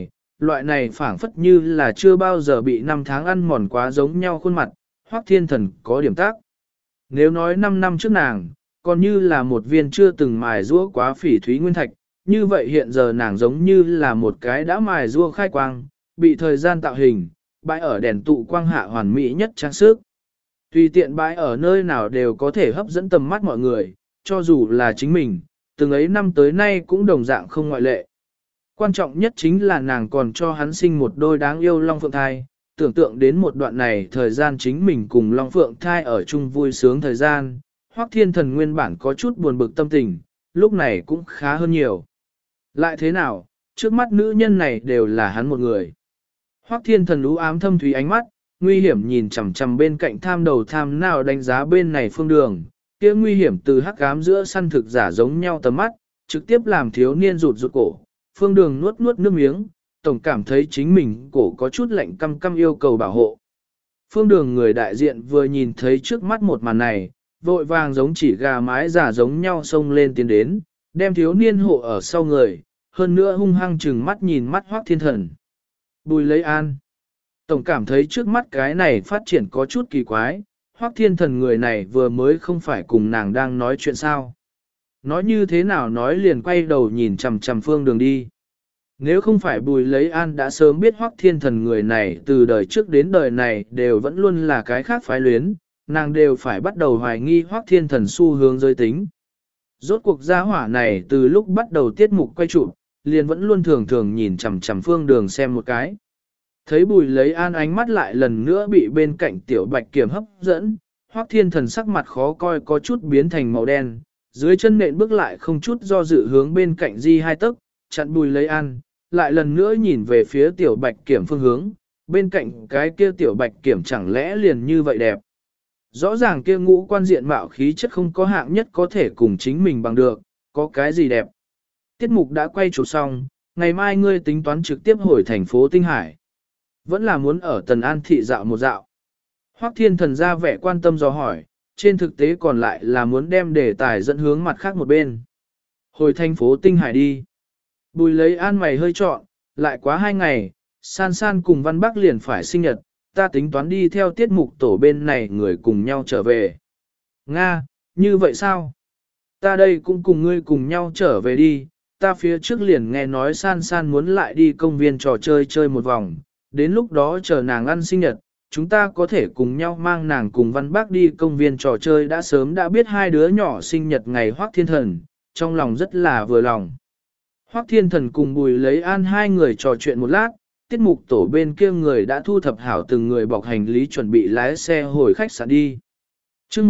loại này phảng phất như là chưa bao giờ bị năm tháng ăn mòn quá giống nhau khuôn mặt, Hoắc Thiên Thần có điểm tác. Nếu nói 5 năm trước nàng, còn như là một viên chưa từng mài rũa quá phỉ thúy nguyên thạch, như vậy hiện giờ nàng giống như là một cái đã mài rũa khai quang, bị thời gian tạo hình, bãi ở đèn tụ quang hạ hoàn mỹ nhất trang sức. Tùy tiện bãi ở nơi nào đều có thể hấp dẫn tầm mắt mọi người, cho dù là chính mình, từng ấy năm tới nay cũng đồng dạng không ngoại lệ. Quan trọng nhất chính là nàng còn cho hắn sinh một đôi đáng yêu Long Phượng thai, tưởng tượng đến một đoạn này thời gian chính mình cùng Long Phượng thai ở chung vui sướng thời gian, Hoắc Thiên Thần nguyên bản có chút buồn bực tâm tình, lúc này cũng khá hơn nhiều. Lại thế nào, trước mắt nữ nhân này đều là hắn một người. Hoắc Thiên Thần u ám thâm thúy ánh mắt, nguy hiểm nhìn chằm chằm bên cạnh tham đầu tham nào đánh giá bên này Phương Đường, kia nguy hiểm từ hắc ám giữa săn thực giả giống nhau tầm mắt, trực tiếp làm thiếu niên rụt rụt cổ. Phương Đường nuốt nuốt nước miếng, tổng cảm thấy chính mình cổ có chút lạnh căm căm yêu cầu bảo hộ. Phương Đường người đại diện vừa nhìn thấy trước mắt một màn này, vội vàng giống chỉ gà mái giả giống nhau xông lên tiến đến, đem thiếu niên hộ ở sau người, hơn nữa hung hăng chừng mắt nhìn mắt Hoắc Thiên Thần. Bùi lấy an. Tổng cảm thấy trước mắt cái này phát triển có chút kỳ quái, Hoắc Thiên Thần người này vừa mới không phải cùng nàng đang nói chuyện sao. Nói như thế nào nói liền quay đầu nhìn chằm chằm Phương Đường đi. Nếu không phải Bùi Lấy An đã sớm biết Hoắc Thiên Thần người này từ đời trước đến đời này đều vẫn luôn là cái khác phái luyến, nàng đều phải bắt đầu hoài nghi Hoắc Thiên Thần xu hướng giới tính. Rốt cuộc gia hỏa này từ lúc bắt đầu tiết mục quay chụp, liền vẫn luôn thường thường nhìn chằm chằm Phương Đường xem một cái. Thấy Bùi Lấy An ánh mắt lại lần nữa bị bên cạnh Tiểu Bạch Kiểm hấp dẫn, Hoắc Thiên Thần sắc mặt khó coi có chút biến thành màu đen, dưới chân nện bước lại không chút do dự hướng bên cạnh Di Hai Tấc, chặn Bùi Lấy An, lại lần nữa nhìn về phía Tiểu Bạch Kiểm phương hướng, bên cạnh cái kia Tiểu Bạch Kiểm chẳng lẽ liền như vậy đẹp. Rõ ràng kia ngũ quan diện mạo khí chất không có hạng nhất có thể cùng chính mình bằng được, có cái gì đẹp. Tiết mục đã quay chụp xong, ngày mai ngươi tính toán trực tiếp hồi thành phố Tinh Hải. Vẫn là muốn ở Tần An thị dạo một dạo. Hoắc Thiên Thần ra vẻ quan tâm dò hỏi, trên thực tế còn lại là muốn đem đề tài dẫn hướng mặt khác một bên. Hồi thành phố Tinh Hải đi. Bùi Lấy An mày hơi trọn, lại quá 2 ngày, San San cùng Văn Bắc liền phải sinh nhật, ta tính toán đi theo tiết mục tổ bên này người cùng nhau trở về. Nga, như vậy sao? Ta đây cũng cùng ngươi cùng nhau trở về đi, ta phía trước liền nghe nói San San muốn lại đi công viên trò chơi chơi một vòng, đến lúc đó chờ nàng ăn sinh nhật, chúng ta có thể cùng nhau mang nàng cùng Văn Bác đi công viên trò chơi đã sớm đã biết hai đứa nhỏ sinh nhật ngày Hoắc Thiên Thần, trong lòng rất là vừa lòng. Hoắc Thiên Thần cùng Bùi Lấy An hai người trò chuyện một lát, tiết mục tổ bên kia người đã thu thập hảo từng người bọc hành lý chuẩn bị lái xe hồi khách sạn đi. Chương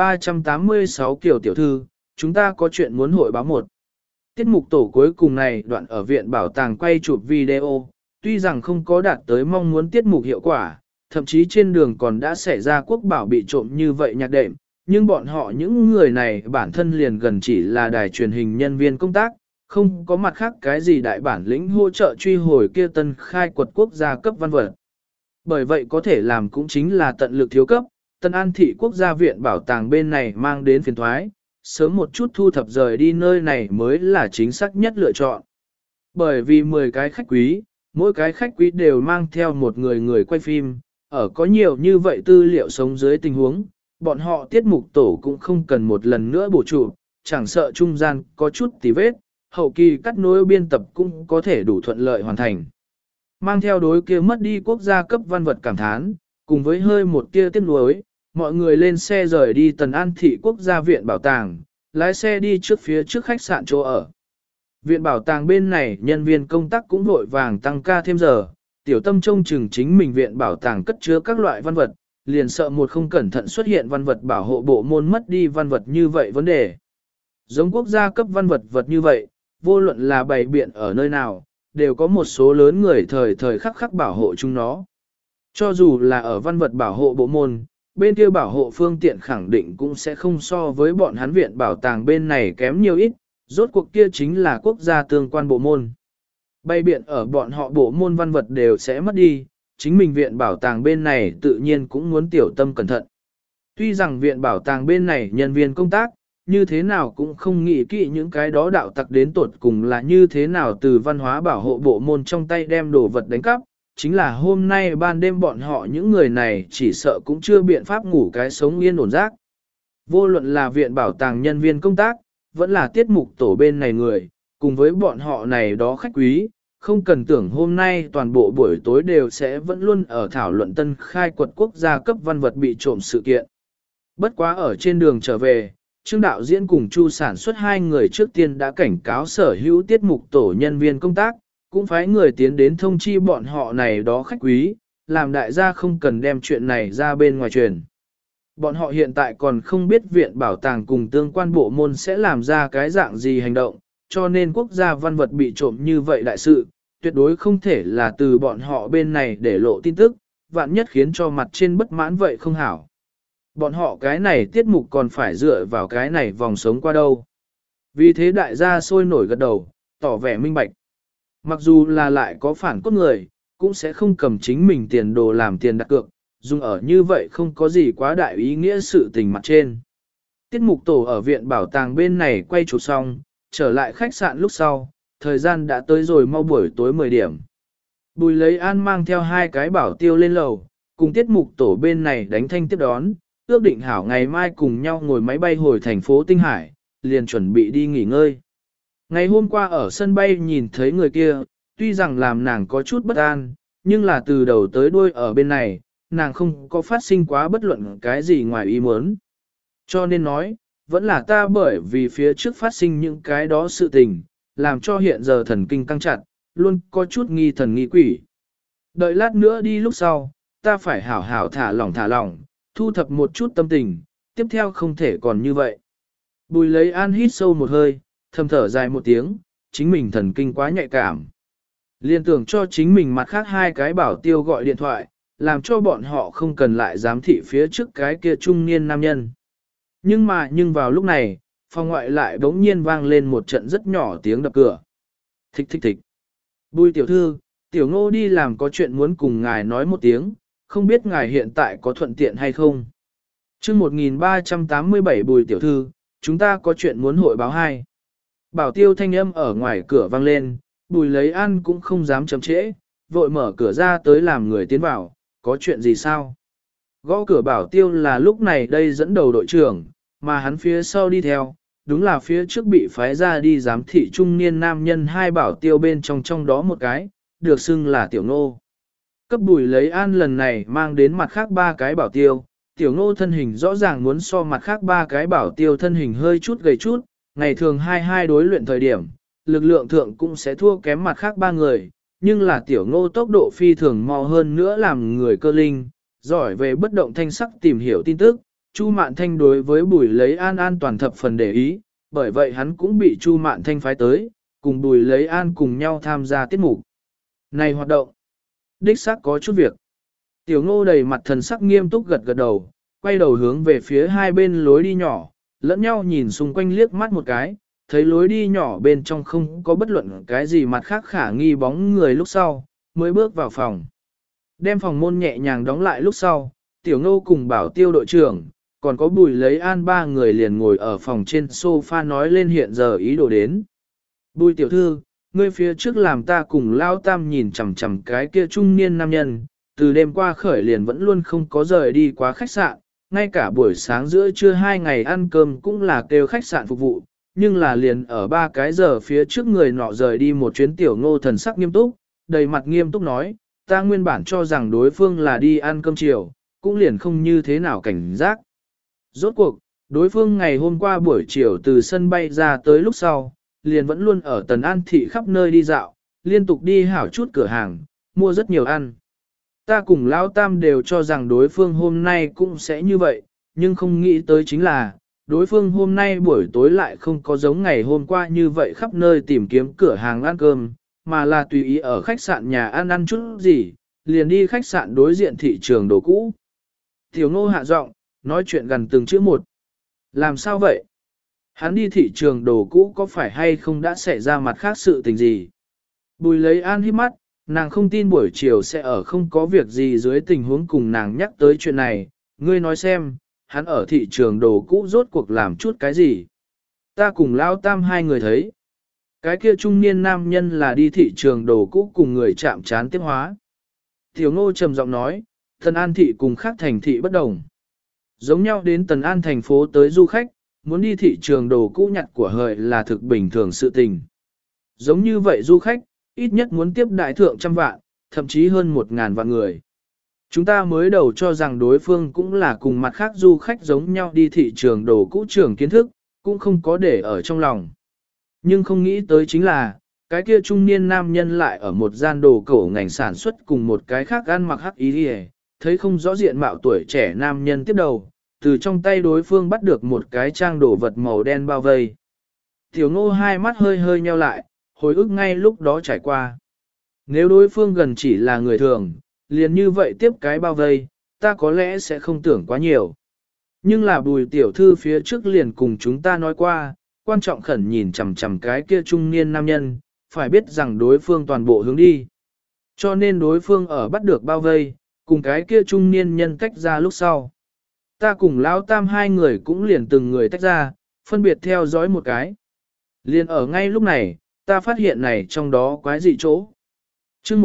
1386 Kiều tiểu thư, chúng ta có chuyện muốn hội báo một. Tiết mục tổ cuối cùng này đoạn ở viện bảo tàng quay chụp video, tuy rằng không có đạt tới mong muốn tiết mục hiệu quả, thậm chí trên đường còn đã xảy ra quốc bảo bị trộm như vậy nhạc đệm, nhưng bọn họ những người này bản thân liền gần chỉ là đài truyền hình nhân viên công tác, không có mặt khác cái gì đại bản lĩnh hỗ trợ truy hồi kia tân khai quật quốc gia cấp văn vật. Bởi vậy có thể làm cũng chính là tận lực thiếu cấp, Tân An thị quốc gia viện bảo tàng bên này mang đến phiền thoái, sớm một chút thu thập rời đi nơi này mới là chính xác nhất lựa chọn. Bởi vì 10 cái khách quý, mỗi cái khách quý đều mang theo một người quay phim, ở có nhiều như vậy tư liệu sống dưới tình huống, bọn họ tiết mục tổ cũng không cần một lần nữa bổ trụ, chẳng sợ trung gian có chút tí vết, hậu kỳ cắt nối biên tập cũng có thể đủ thuận lợi hoàn thành. Mang theo đối kia mất đi quốc gia cấp văn vật cảm thán, cùng với hơi một tia tiếc nuối, mọi người lên xe rời đi Tần An thị quốc gia viện bảo tàng, lái xe đi trước phía trước khách sạn chỗ ở. Viện bảo tàng bên này nhân viên công tác cũng vội vàng tăng ca thêm giờ, tiểu tâm trông chừng chính mình viện bảo tàng cất chứa các loại văn vật, liền sợ một không cẩn thận xuất hiện văn vật bảo hộ bộ môn mất đi văn vật như vậy vấn đề. Giống quốc gia cấp văn vật vật như vậy, vô luận là bày biện ở nơi nào, đều có một số lớn người thời khắc khắc bảo hộ chúng nó. Cho dù là ở văn vật bảo hộ bộ môn, bên kia bảo hộ phương tiện khẳng định cũng sẽ không so với bọn hắn viện bảo tàng bên này kém nhiều ít, rốt cuộc kia chính là quốc gia tương quan bộ môn. Bày biện ở bọn họ bộ môn văn vật đều sẽ mất đi, chính mình viện bảo tàng bên này tự nhiên cũng muốn tiểu tâm cẩn thận. Tuy rằng viện bảo tàng bên này nhân viên công tác, như thế nào cũng không nghĩ kỹ những cái đó đạo tặc đến tột cùng là như thế nào từ văn hóa bảo hộ bộ môn trong tay đem đồ vật đánh cắp. Chính là hôm nay ban đêm bọn họ những người này chỉ sợ cũng chưa biện pháp ngủ cái sống yên ổn giấc. Vô luận là viện bảo tàng nhân viên công tác, vẫn là tiết mục tổ bên này người, cùng với bọn họ này đó khách quý, không cần tưởng hôm nay toàn bộ buổi tối đều sẽ vẫn luôn ở thảo luận tân khai quật quốc gia cấp văn vật bị trộm sự kiện. Bất quá ở trên đường trở về, Trương đạo diễn cùng Chu sản xuất hai người trước tiên đã cảnh cáo sở hữu tiết mục tổ nhân viên công tác, cũng phái người tiến đến thông chi bọn họ này đó khách quý, làm đại gia không cần đem chuyện này ra bên ngoài truyền. Bọn họ hiện tại còn không biết viện bảo tàng cùng tương quan bộ môn sẽ làm ra cái dạng gì hành động, cho nên quốc gia văn vật bị trộm như vậy đại sự, tuyệt đối không thể là từ bọn họ bên này để lộ tin tức, vạn nhất khiến cho mặt trên bất mãn vậy không hảo. Bọn họ cái này tiết mục còn phải dựa vào cái này vòng sống qua đâu. Vì thế đại gia sôi nổi gật đầu, tỏ vẻ minh bạch. Mặc dù là lại có phản cốt người, cũng sẽ không cầm chính mình tiền đồ làm tiền đặt cược, dùng ở như vậy không có gì quá đại ý nghĩa sự tình mặt trên. Tiết mục tổ ở viện bảo tàng bên này quay chụp xong, trở lại khách sạn lúc sau, thời gian đã tới rồi mau buổi tối 10 điểm. Bùi lấy an mang theo hai cái bảo tiêu lên lầu, cùng tiết mục tổ bên này đánh thanh tiếp đón, ước định hảo ngày mai cùng nhau ngồi máy bay hồi thành phố Tinh Hải, liền chuẩn bị đi nghỉ ngơi. Ngày hôm qua ở sân bay nhìn thấy người kia, tuy rằng làm nàng có chút bất an, nhưng là từ đầu tới đuôi ở bên này, nàng không có phát sinh quá bất luận cái gì ngoài ý muốn. Cho nên nói, vẫn là ta bởi vì phía trước phát sinh những cái đó sự tình, làm cho hiện giờ thần kinh căng chặt, luôn có chút nghi thần nghi quỷ. Đợi lát nữa đi lúc sau, ta phải hảo hảo thả lỏng, thu thập một chút tâm tình, tiếp theo không thể còn như vậy. Bùi lấy an hít sâu một hơi, thầm thở dài một tiếng, chính mình thần kinh quá nhạy cảm. Liên tưởng cho chính mình mặt khác hai cái bảo tiêu gọi điện thoại, làm cho bọn họ không cần lại giám thị phía trước cái kia trung niên nam nhân. Nhưng vào lúc này, phòng ngoại lại bỗng nhiên vang lên một trận rất nhỏ tiếng đập cửa. Thích thích thích. Bùi tiểu thư, tiểu ngô đi làm có chuyện muốn cùng ngài nói một tiếng, không biết ngài hiện tại có thuận tiện hay không. Chương 1387 Bùi tiểu thư, chúng ta có chuyện muốn hội báo hai. Bảo tiêu thanh âm ở ngoài cửa vang lên, Bùi lấy ăn cũng không dám chậm trễ, vội mở cửa ra tới làm người tiến vào, có chuyện gì sao? Gõ cửa bảo tiêu là lúc này đây dẫn đầu đội trưởng, mà hắn phía sau đi theo, đúng là phía trước bị phái ra đi giám thị trung niên nam nhân hai bảo tiêu bên trong đó một cái, được xưng là tiểu nô. Cấp Bùi lấy an lần này mang đến mặt khác ba cái bảo tiêu, tiểu nô thân hình rõ ràng muốn so mặt khác ba cái bảo tiêu thân hình hơi chút gầy chút, ngày thường hai đối luyện thời điểm, lực lượng thượng cũng sẽ thua kém mặt khác ba người, nhưng là tiểu ngô tốc độ phi thường mau hơn nữa làm người cơ linh, giỏi về bất động thanh sắc tìm hiểu tin tức. Chu Mạn Thanh đối với Bùi lấy an an toàn thập phần để ý, bởi vậy hắn cũng bị Chu Mạn Thanh phái tới, cùng Bùi lấy an cùng nhau tham gia tiết mục. Này hoạt động, đích xác có chút việc. Tiểu ngô đầy mặt thần sắc nghiêm túc gật gật đầu, quay đầu hướng về phía hai bên lối đi nhỏ, lẫn nhau nhìn xung quanh liếc mắt một cái, thấy lối đi nhỏ bên trong không có bất luận cái gì mặt khác khả nghi bóng người lúc sau, mới bước vào phòng. Đem phòng môn nhẹ nhàng đóng lại lúc sau, tiểu ngô cùng bảo tiêu đội trưởng, còn có Bùi lấy an ba người liền ngồi ở phòng trên sofa nói lên hiện giờ ý đồ đến. Bùi tiểu thư, ngươi phía trước làm ta cùng lao tam nhìn chằm chằm cái kia trung niên nam nhân, từ đêm qua khởi liền vẫn luôn không có rời đi quá khách sạn, ngay cả buổi sáng giữa trưa 2 ngày ăn cơm cũng là kêu khách sạn phục vụ, nhưng là liền ở 3 cái giờ phía trước người nọ rời đi một chuyến. Tiểu ngô thần sắc nghiêm túc, đầy mặt nghiêm túc nói, ta nguyên bản cho rằng đối phương là đi ăn cơm chiều, cũng liền không như thế nào cảnh giác. Rốt cuộc, đối phương ngày hôm qua buổi chiều từ sân bay ra tới lúc sau, liền vẫn luôn ở Tần An thị khắp nơi đi dạo, liên tục đi hảo chút cửa hàng, mua rất nhiều ăn. Ta cùng Lão Tam đều cho rằng đối phương hôm nay cũng sẽ như vậy, nhưng không nghĩ tới chính là, đối phương hôm nay buổi tối lại không có giống ngày hôm qua như vậy khắp nơi tìm kiếm cửa hàng ăn cơm, mà là tùy ý ở khách sạn nhà ăn chút gì, liền đi khách sạn đối diện thị trường đồ cũ. Tiểu Ngô hạ giọng, nói chuyện gần từng chữ một. Làm sao vậy? Hắn đi thị trường đồ cũ có phải hay không đã xảy ra mặt khác sự tình gì? Bùi lấy an hít mắt, nàng không tin buổi chiều sẽ ở không có việc gì dưới tình huống cùng nàng nhắc tới chuyện này. Ngươi nói xem, hắn ở thị trường đồ cũ rốt cuộc làm chút cái gì? ta cùng Lao Tam hai người thấy. Cái kia trung niên nam nhân là đi thị trường đồ cũ cùng người chạm trán tiếp hóa. Tiểu Ngô trầm giọng nói, Tần An thị cùng khác thành thị bất đồng. Giống nhau đến Tần An thành phố tới du khách, muốn đi thị trường đồ cũ nhặt của hời là thực bình thường sự tình. Giống như vậy du khách, ít nhất muốn tiếp đại thượng trăm vạn, thậm chí hơn 1.000 vạn người. Chúng ta mới đầu cho rằng đối phương cũng là cùng mặt khác du khách giống nhau đi thị trường đồ cũ trường kiến thức, cũng không có để ở trong lòng. Nhưng không nghĩ tới chính là, cái kia trung niên nam nhân lại ở một gian đồ cổ ngành sản xuất cùng một cái khác ăn mặc hắc ý đi, thấy không rõ diện mạo tuổi trẻ nam nhân tiếp đầu, từ trong tay đối phương bắt được một cái trang đồ vật màu đen bao vây. Tiểu Ngô hai mắt hơi hơi nheo lại, hồi ức ngay lúc đó trải qua. Nếu đối phương gần chỉ là người thường, liền như vậy tiếp cái bao vây, ta có lẽ sẽ không tưởng quá nhiều. Nhưng là Bùi tiểu thư phía trước liền cùng chúng ta nói qua, quan trọng khẩn nhìn chằm chằm cái kia trung niên nam nhân, phải biết rằng đối phương toàn bộ hướng đi. Cho nên đối phương ở bắt được bao vây, cùng cái kia trung niên nhân tách ra lúc sau. Ta cùng Lão Tam hai người cũng liền từng người tách ra, phân biệt theo dõi một cái. Liền ở ngay lúc này, ta phát hiện này trong đó quái dị chỗ. Chương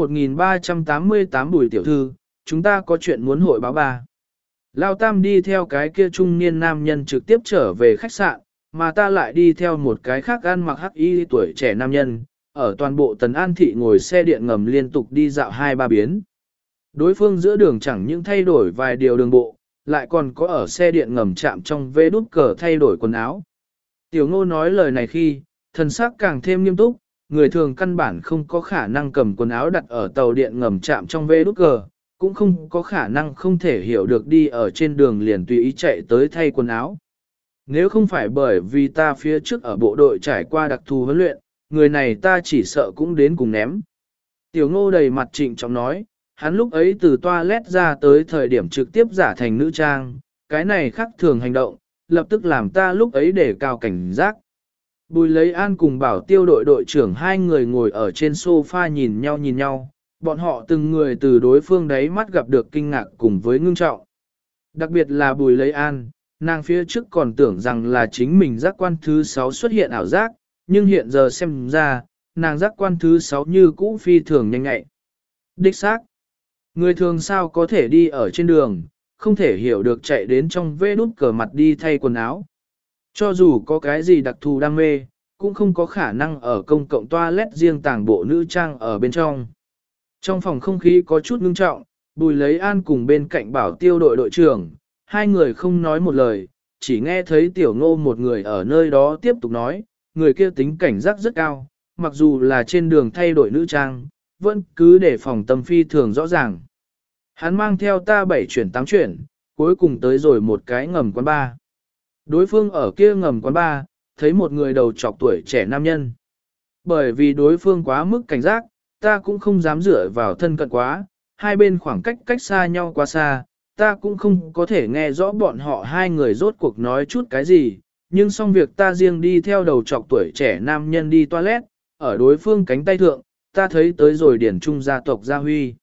1388 Bùi tiểu thư, chúng ta có chuyện muốn hội báo ba. Lão Tam đi theo cái kia trung niên nam nhân trực tiếp trở về khách sạn, mà ta lại đi theo một cái khác ăn mặc hắc y tuổi trẻ nam nhân, ở toàn bộ Tần An thị ngồi xe điện ngầm liên tục đi dạo 2-3 biến. Đối phương giữa đường chẳng những thay đổi vài điều đường bộ, lại còn có ở xe điện ngầm chạm trong vê đút cờ thay đổi quần áo. Tiểu Ngô nói lời này khi, thần sắc càng thêm nghiêm túc, người thường căn bản không có khả năng cầm quần áo đặt ở tàu điện ngầm chạm trong vê đút cờ, cũng không có khả năng không thể hiểu được đi ở trên đường liền tùy ý chạy tới thay quần áo. Nếu không phải bởi vì ta phía trước ở bộ đội trải qua đặc thù huấn luyện, người này ta chỉ sợ cũng đến cùng ném. Tiểu Ngô đầy mặt trịnh trọng nói, hắn lúc ấy từ toilet ra tới thời điểm trực tiếp giả thành nữ trang, cái này khác thường hành động, lập tức làm ta lúc ấy để cao cảnh giác. Bùi Lấy An cùng Bảo Tiêu đội đội trưởng hai người ngồi ở trên sofa nhìn nhau, bọn họ từng người từ đối phương đấy mắt gặp được kinh ngạc cùng với ngưng trọng. Đặc biệt là Bùi Lấy An, nàng phía trước còn tưởng rằng là chính mình giác quan thứ 6 xuất hiện ảo giác, nhưng hiện giờ xem ra, nàng giác quan thứ 6 như cũ phi thường nhanh nhạy. Đích xác, người thường sao có thể đi ở trên đường, không thể hiểu được chạy đến trong vê đút cờ mặt đi thay quần áo. Cho dù có cái gì đặc thù đam mê, cũng không có khả năng ở công cộng toilet riêng tàng bộ nữ trang ở bên trong. Trong phòng không khí có chút ngưng trọng, Bùi Lấy An cùng bên cạnh Bảo Tiêu đội đội trưởng, hai người không nói một lời, chỉ nghe thấy Tiểu Ngô một người ở nơi đó tiếp tục nói, người kia tính cảnh giác rất cao, mặc dù là trên đường thay đổi nữ trang, vẫn cứ để phòng tâm phi thường rõ ràng. Hắn mang theo ta 7 chuyển 8 chuyển, cuối cùng tới rồi một cái ngầm quán bar. Đối phương ở kia ngầm quán bar, thấy một người đầu trọc tuổi trẻ nam nhân. Bởi vì đối phương quá mức cảnh giác, ta cũng không dám dựa vào thân cận quá, hai bên khoảng cách xa nhau quá xa, ta cũng không có thể nghe rõ bọn họ hai người rốt cuộc nói chút cái gì, nhưng xong việc ta riêng đi theo đầu trọc tuổi trẻ nam nhân đi toilet, ở đối phương cánh tay thượng, ta thấy tới rồi điển trung gia tộc gia huy.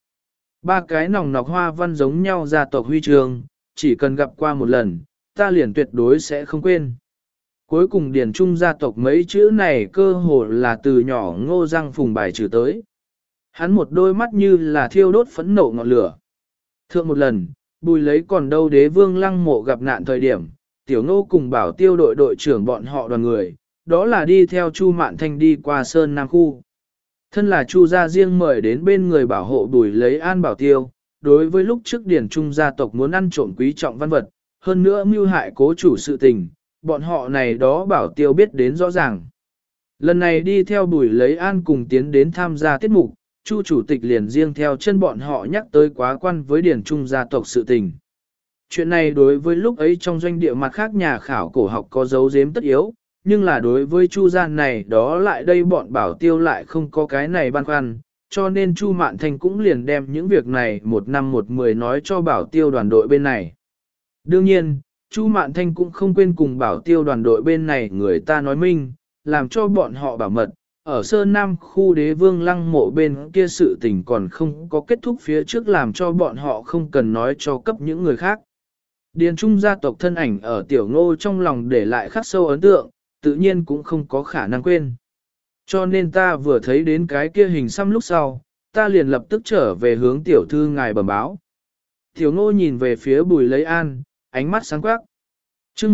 3 cái nòng nọc hoa văn giống nhau gia tộc huy trường, chỉ cần gặp qua một lần, ta liền tuyệt đối sẽ không quên. Cuối cùng điển trung gia tộc mấy chữ này cơ hồ là từ nhỏ Ngô Răng Phùng bài trừ tới. Hắn một đôi mắt như là thiêu đốt phẫn nộ ngọn lửa. Thượng một lần, Bùi Lấy còn đâu Đế Vương Lăng Mộ gặp nạn thời điểm, Tiểu Ngô cùng Bảo Tiêu đội đội trưởng bọn họ đoàn người, đó là đi theo Chu Mạn Thanh đi qua Sơn Nam khu. Thân là Chu gia riêng mời đến bên người bảo hộ Bùi Lấy An Bảo Tiêu, đối với lúc trước điển trung gia tộc muốn ăn trộm quý trọng văn vật, hơn nữa mưu hại cố chủ sự tình, bọn họ này đó Bảo Tiêu biết đến rõ ràng. Lần này đi theo Bùi Lấy An cùng tiến đến tham gia tiết mục, Chu chủ tịch liền riêng theo chân bọn họ nhắc tới quá quan với điển trung gia tộc sự tình. Chuyện này đối với lúc ấy trong doanh địa mặt khác nhà khảo cổ học có dấu giếm tất yếu, nhưng là đối với Chu gian này đó lại đây bọn Bảo Tiêu lại không có cái này băn khoăn, cho nên Chu Mạn Thanh cũng liền đem những việc này 1 năm 1 10 nói cho Bảo Tiêu đoàn đội bên này. Đương nhiên, Chu Mạn Thanh cũng không quên cùng Bảo Tiêu đoàn đội bên này người ta nói minh, làm cho bọn họ bảo mật, ở Sơn Nam khu Đế Vương Lăng Mộ bên kia sự tình còn không có kết thúc phía trước làm cho bọn họ không cần nói cho cấp những người khác. Điền Trung gia tộc thân ảnh ở Tiểu Ngô trong lòng để lại khắc sâu ấn tượng, tự nhiên cũng không có khả năng quên. Cho nên ta vừa thấy đến cái kia hình xăm lúc sau, ta liền lập tức trở về hướng tiểu thư ngài bẩm báo. Tiểu ngô nhìn về phía Bùi Lấy An, ánh mắt sáng quắc. chương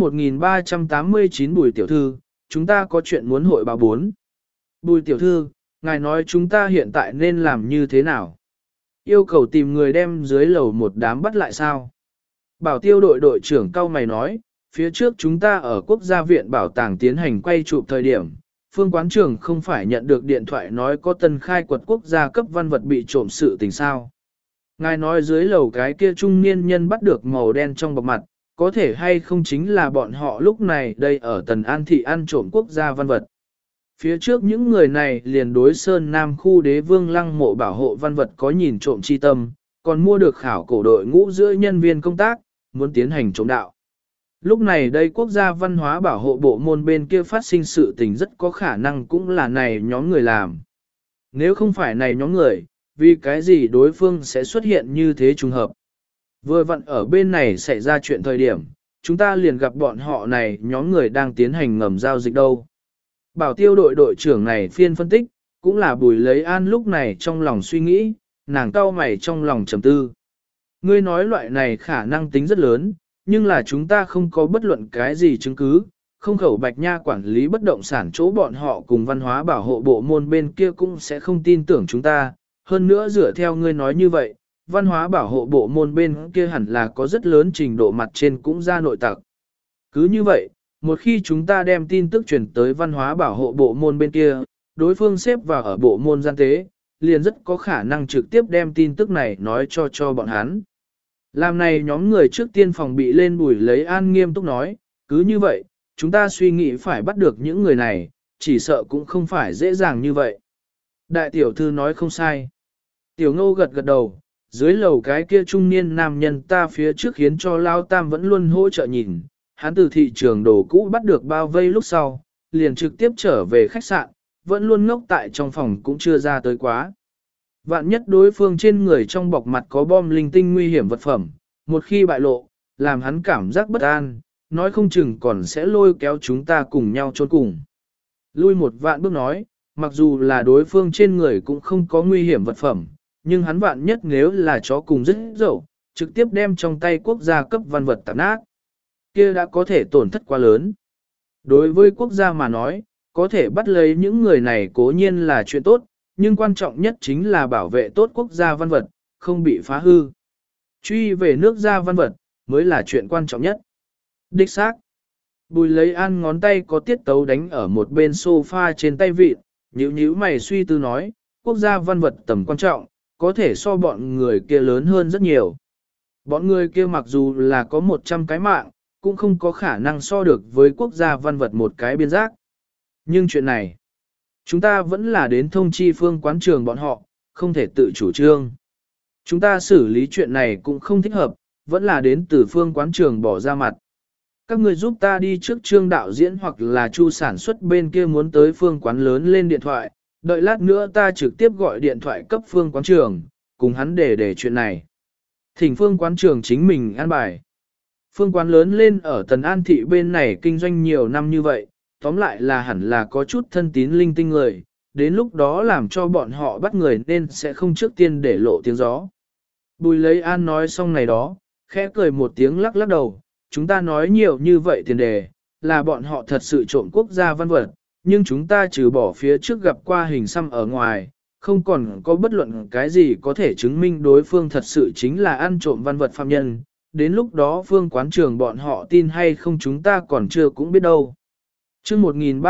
1389 Bùi tiểu thư, chúng ta có chuyện muốn hội báo 4. Bùi tiểu thư, ngài nói chúng ta hiện tại nên làm như thế nào? Yêu cầu tìm người đem dưới lầu một đám bắt lại sao? Bảo tiêu đội đội trưởng cao mày nói, phía trước chúng ta ở quốc gia viện bảo tàng tiến hành quay chụp thời điểm, Phương quán trưởng không phải nhận được điện thoại nói có tân khai quật quốc gia cấp văn vật bị trộm sự tình sao. Ngài nói dưới lầu cái kia trung niên nhân bắt được màu đen trong bọc mặt, có thể hay không chính là bọn họ lúc này đây ở Tần An Thị ăn trộm quốc gia văn vật. Phía trước những người này liền đối Sơn Nam khu đế vương lăng mộ bảo hộ văn vật có nhìn trộm chi tâm, còn mua được khảo cổ đội ngũ giữa nhân viên công tác, muốn tiến hành trộm đạo. Lúc này đây quốc gia văn hóa bảo hộ bộ môn bên kia phát sinh sự tình rất có khả năng cũng là này nhóm người làm. Nếu không phải này nhóm người, vì cái gì đối phương sẽ xuất hiện như thế trùng hợp. Vừa vặn ở bên này xảy ra chuyện thời điểm, chúng ta liền gặp bọn họ này nhóm người đang tiến hành ngầm giao dịch đâu. Bảo tiêu đội đội trưởng này phiên phân tích, cũng là Bùi Lấy An lúc này trong lòng suy nghĩ, nàng cau mày trong lòng trầm tư. Ngươi nói loại này khả năng tính rất lớn, nhưng là chúng ta không có bất luận cái gì chứng cứ, không khẩu Bạch Nha quản lý bất động sản chỗ bọn họ cùng văn hóa bảo hộ bộ môn bên kia cũng sẽ không tin tưởng chúng ta. Hơn nữa dựa theo ngươi nói như vậy, văn hóa bảo hộ bộ môn bên kia hẳn là có rất lớn trình độ mặt trên cũng ra nội tặc. Cứ như vậy, một khi chúng ta đem tin tức truyền tới văn hóa bảo hộ bộ môn bên kia, đối phương xếp vào ở bộ môn gian tế, liền rất có khả năng trực tiếp đem tin tức này nói cho bọn hắn. Làm này nhóm người trước tiên phòng bị lên Bùi Lấy An nghiêm túc nói, cứ như vậy, chúng ta suy nghĩ phải bắt được những người này, chỉ sợ cũng không phải dễ dàng như vậy. Đại tiểu thư nói không sai. Tiểu Ngô gật gật đầu, dưới lầu cái kia trung niên nam nhân ta phía trước khiến cho Lao Tam vẫn luôn hỗ trợ nhìn, hắn từ thị trường đồ cũ bắt được bao vây lúc sau, liền trực tiếp trở về khách sạn, vẫn luôn ngốc tại trong phòng cũng chưa ra tới quá. Vạn nhất đối phương trên người trong bọc mặt có bom linh tinh nguy hiểm vật phẩm, một khi bại lộ, làm hắn cảm giác bất an, nói không chừng còn sẽ lôi kéo chúng ta cùng nhau trốn cùng. Lui một vạn bước nói, mặc dù là đối phương trên người cũng không có nguy hiểm vật phẩm, nhưng hắn vạn nhất nếu là chó cùng rất dậu, trực tiếp đem trong tay quốc gia cấp văn vật tạp nát, kia đã có thể tổn thất quá lớn. Đối với quốc gia mà nói, có thể bắt lấy những người này cố nhiên là chuyện tốt, nhưng quan trọng nhất chính là bảo vệ tốt quốc gia văn vật, không bị phá hư. Truy về nước gia văn vật, mới là chuyện quan trọng nhất. Đích xác. Bùi Lấy An ngón tay có tiết tấu đánh ở một bên sofa trên tay vịt, nhíu mày suy tư nói, quốc gia văn vật tầm quan trọng, có thể so bọn người kia lớn hơn rất nhiều. Bọn người kia mặc dù là có 100 cái mạng, cũng không có khả năng so được với quốc gia văn vật một cái biên giác. Nhưng chuyện này, chúng ta vẫn là đến thông chi Phương quán trường bọn họ, không thể tự chủ trương. Chúng ta xử lý chuyện này cũng không thích hợp, vẫn là đến từ Phương quán trường bỏ ra mặt. Các người giúp ta đi trước trương đạo diễn hoặc là chu sản xuất bên kia muốn tới Phương quán lớn lên điện thoại, đợi lát nữa ta trực tiếp gọi điện thoại cấp Phương quán trường, cùng hắn để chuyện này. Thỉnh Phương quán trường chính mình an bài. Phương quán lớn lên ở Tần An Thị bên này kinh doanh nhiều năm như vậy, tóm lại là hẳn là có chút thân tín linh tinh người, đến lúc đó làm cho bọn họ bắt người nên sẽ không trước tiên để lộ tiếng gió. Bùi Lấy An nói xong này đó, khẽ cười một tiếng lắc lắc đầu, chúng ta nói nhiều như vậy tiền đề, là bọn họ thật sự trộm quốc gia văn vật, nhưng chúng ta trừ bỏ phía trước gặp qua hình xăm ở ngoài, không còn có bất luận cái gì có thể chứng minh đối phương thật sự chính là ăn trộm văn vật phạm nhân, đến lúc đó Phương quán trường bọn họ tin hay không chúng ta còn chưa cũng biết đâu. chương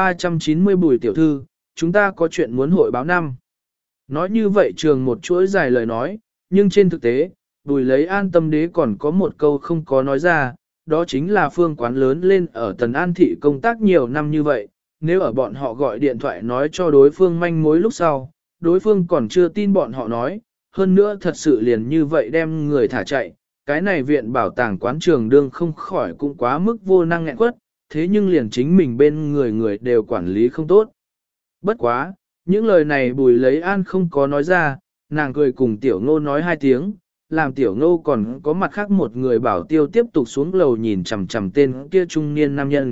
1390 Bùi tiểu thư, chúng ta có chuyện muốn hội báo năm. Nói như vậy trường một chuỗi dài lời nói, nhưng trên thực tế, Bùi Lấy An tâm đế còn có một câu không có nói ra, đó chính là Phương quán lớn lên ở Tần An Thị công tác nhiều năm như vậy, nếu ở bọn họ gọi điện thoại nói cho đối phương manh mối lúc sau, đối phương còn chưa tin bọn họ nói, hơn nữa thật sự liền như vậy đem người thả chạy, cái này viện bảo tàng quán trường đương không khỏi cũng quá mức vô năng nghẹn quất, thế nhưng liền chính mình bên người đều quản lý không tốt. Bất quá, những lời này Bùi Lấy An không có nói ra, nàng cười cùng Tiểu Ngô nói 2 tiếng, làm Tiểu Ngô còn có mặt khác một người bảo tiêu tiếp tục xuống lầu nhìn chằm chằm tên kia trung niên nam nhân,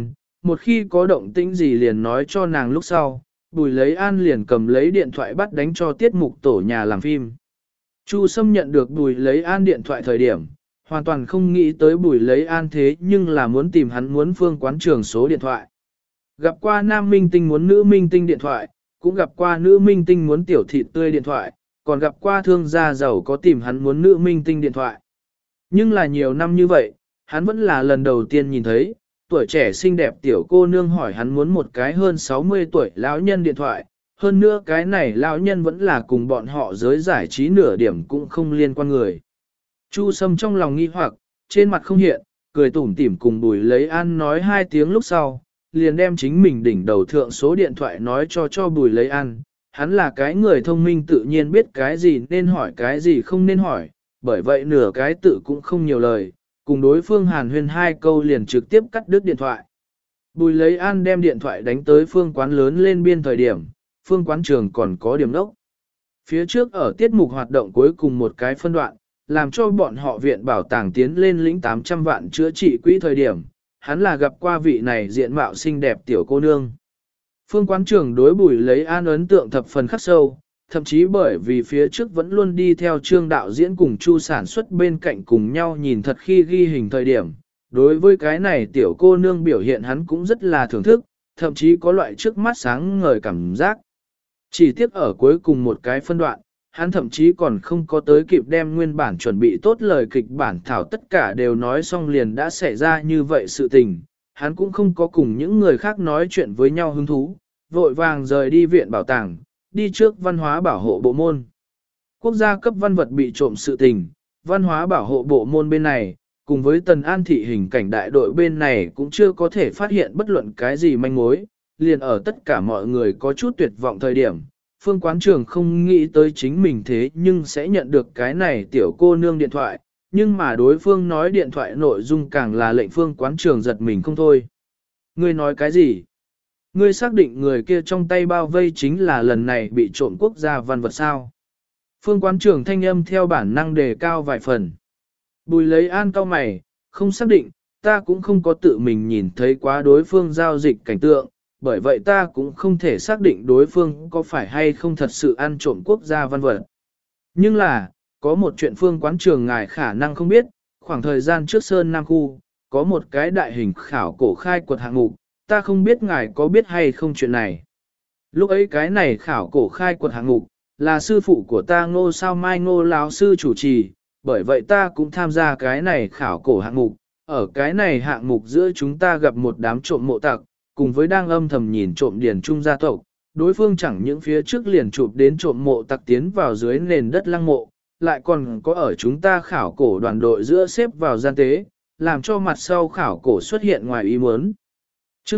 một khi có động tĩnh gì liền nói cho nàng lúc sau, Bùi Lấy An liền cầm lấy điện thoại bắt đánh cho tiết mục tổ nhà làm phim. Chu Sâm nhận được Bùi Lấy An điện thoại thời điểm, hoàn toàn không nghĩ tới Bùi Lấy An thế nhưng là muốn tìm hắn muốn Phương Quán Trường số điện thoại. Gặp qua nam minh tinh muốn nữ minh tinh điện thoại, cũng gặp qua nữ minh tinh muốn tiểu thịt tươi điện thoại, còn gặp qua thương gia giàu có tìm hắn muốn nữ minh tinh điện thoại. Nhưng là nhiều năm như vậy, hắn vẫn là lần đầu tiên nhìn thấy, tuổi trẻ xinh đẹp tiểu cô nương hỏi hắn muốn một cái hơn 60 tuổi lão nhân điện thoại, hơn nữa cái này lão nhân vẫn là cùng bọn họ giới giải trí nửa điểm cũng không liên quan người. Chu Sâm trong lòng nghi hoặc, trên mặt không hiện, cười tủm tỉm cùng Bùi Lấy An nói 2 tiếng lúc sau, liền đem chính mình đỉnh đầu thượng số điện thoại nói cho Bùi Lấy An. Hắn là cái người thông minh tự nhiên biết cái gì nên hỏi cái gì không nên hỏi, bởi vậy nửa cái tự cũng không nhiều lời, cùng đối phương hàn huyên 2 câu liền trực tiếp cắt đứt điện thoại. Bùi Lấy An đem điện thoại đánh tới Phương Quán lớn lên biên thời điểm, Phương Quán Trường còn có điểm đốc. Phía trước ở tiết mục hoạt động cuối cùng một cái phân đoạn, làm cho bọn họ viện bảo tàng tiến lên lĩnh 800 vạn chữa trị quỹ thời điểm, hắn là gặp qua vị này diện mạo xinh đẹp tiểu cô nương. Phương Quán Trường đối Bùi Lấy An ấn tượng thập phần khắc sâu, thậm chí bởi vì phía trước vẫn luôn đi theo Trương đạo diễn cùng Chu sản xuất bên cạnh cùng nhau nhìn thật khi ghi hình thời điểm. Đối với cái này tiểu cô nương biểu hiện hắn cũng rất là thưởng thức, thậm chí có loại trước mắt sáng ngời cảm giác. Chỉ tiếc ở cuối cùng một cái phân đoạn, hắn thậm chí còn không có tới kịp đem nguyên bản chuẩn bị tốt lời kịch bản thảo tất cả đều nói xong liền đã xảy ra như vậy sự tình. Hắn cũng không có cùng những người khác nói chuyện với nhau hứng thú, vội vàng rời đi viện bảo tàng, đi trước văn hóa bảo hộ bộ môn. Quốc gia cấp văn vật bị trộm sự tình, văn hóa bảo hộ bộ môn bên này, cùng với Tần An thị hình cảnh đại đội bên này cũng chưa có thể phát hiện bất luận cái gì manh mối, liền ở tất cả mọi người có chút tuyệt vọng thời điểm. Phương Quán Trường không nghĩ tới chính mình thế nhưng sẽ nhận được cái này tiểu cô nương điện thoại, nhưng mà đối phương nói điện thoại nội dung càng là lệnh Phương Quán Trường giật mình không thôi. Ngươi nói cái gì? Ngươi xác định người kia trong tay bao vây chính là lần này bị trộm quốc gia văn vật sao? Phương Quán Trường thanh âm theo bản năng đề cao vài phần. Bùi Lấy An cau mày, không xác định, ta cũng không có tự mình nhìn thấy quá đối phương giao dịch cảnh tượng, bởi vậy ta cũng không thể xác định đối phương có phải hay không thật sự ăn trộm quốc gia văn vật. Nhưng là, có một chuyện Phương Quán Trường ngài khả năng không biết, khoảng thời gian trước Sơn Nam Khu, có một cái đại hình khảo cổ khai quật hạng mục, ta không biết ngài có biết hay không chuyện này. Lúc ấy cái này khảo cổ khai quật hạng mục, là sư phụ của ta Ngô Sao Mai Ngô lão sư chủ trì, bởi vậy ta cũng tham gia cái này khảo cổ hạng mục. Ở cái này hạng mục giữa chúng ta gặp một đám trộm mộ tặc, cùng với đang âm thầm nhìn trộm điển trung gia tộc, đối phương chẳng những phía trước liền chụp đến trộm mộ tặc tiến vào dưới nền đất lăng mộ, lại còn có ở chúng ta khảo cổ đoàn đội giữa xếp vào gian tế, làm cho mặt sau khảo cổ xuất hiện ngoài ý muốn. Chương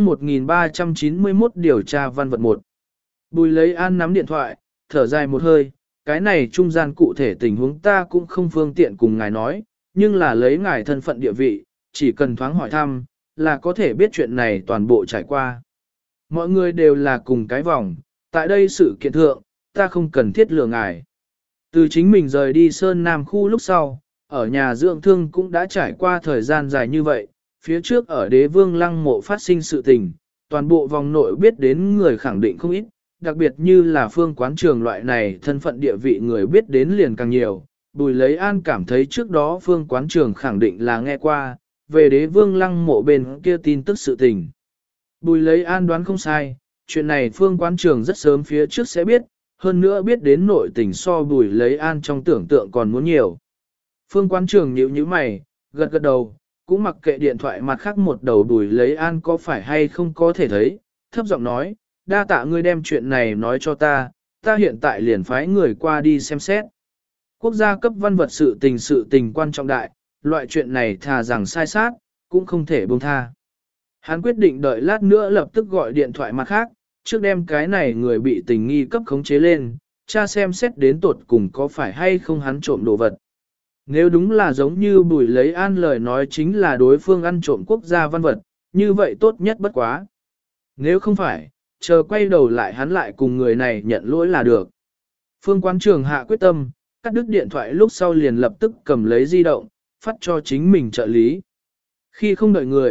1391 điều tra văn vật 1. Bùi Lấy An nắm điện thoại, thở dài một hơi, cái này trung gian cụ thể tình huống ta cũng không phương tiện cùng ngài nói, nhưng là lấy ngài thân phận địa vị, chỉ cần thoáng hỏi thăm, là có thể biết chuyện này toàn bộ trải qua. Mọi người đều là cùng cái vòng, tại đây sự kiện thượng, ta không cần thiết lừa ngài. Từ chính mình rời đi Sơn Nam khu lúc sau, ở nhà dưỡng thương cũng đã trải qua thời gian dài như vậy, phía trước ở Đế Vương lăng mộ phát sinh sự tình, toàn bộ vòng nội biết đến người khẳng định không ít, đặc biệt như là Phương Quán Trường loại này thân phận địa vị người biết đến liền càng nhiều. Bùi Lấy An cảm thấy trước đó Phương Quán Trường khẳng định là nghe qua, về Đế Vương lăng mộ bên kia tin tức sự tình. Bùi Lấy An đoán không sai, chuyện này Phương Quán Trường rất sớm phía trước sẽ biết, hơn nữa biết đến nội tình so Bùi Lấy An trong tưởng tượng còn muốn nhiều. Phương Quán Trường nhíu nhíu mày, gật gật đầu, cũng mặc kệ điện thoại mặt khác một đầu Bùi Lấy An có phải hay không có thể thấy, thấp giọng nói, đa tạ ngươi đem chuyện này nói cho ta, ta hiện tại liền phái người qua đi xem xét. Quốc gia cấp văn vật sự tình quan trọng đại, loại chuyện này thà rằng sai sát, cũng không thể buông tha. Hắn quyết định đợi lát nữa lập tức gọi điện thoại mặt khác, trước đem cái này người bị tình nghi cấp khống chế lên, cha xem xét đến tột cùng có phải hay không hắn trộm đồ vật. Nếu đúng là giống như Bùi Lấy An lời nói chính là đối phương ăn trộm quốc gia văn vật, như vậy tốt nhất bất quá. Nếu không phải, chờ quay đầu lại hắn lại cùng người này nhận lỗi là được. Phương Quán Trường hạ quyết tâm, cắt đứt điện thoại lúc sau liền lập tức cầm lấy di động, phát cho chính mình trợ lý. Khi không đợi người,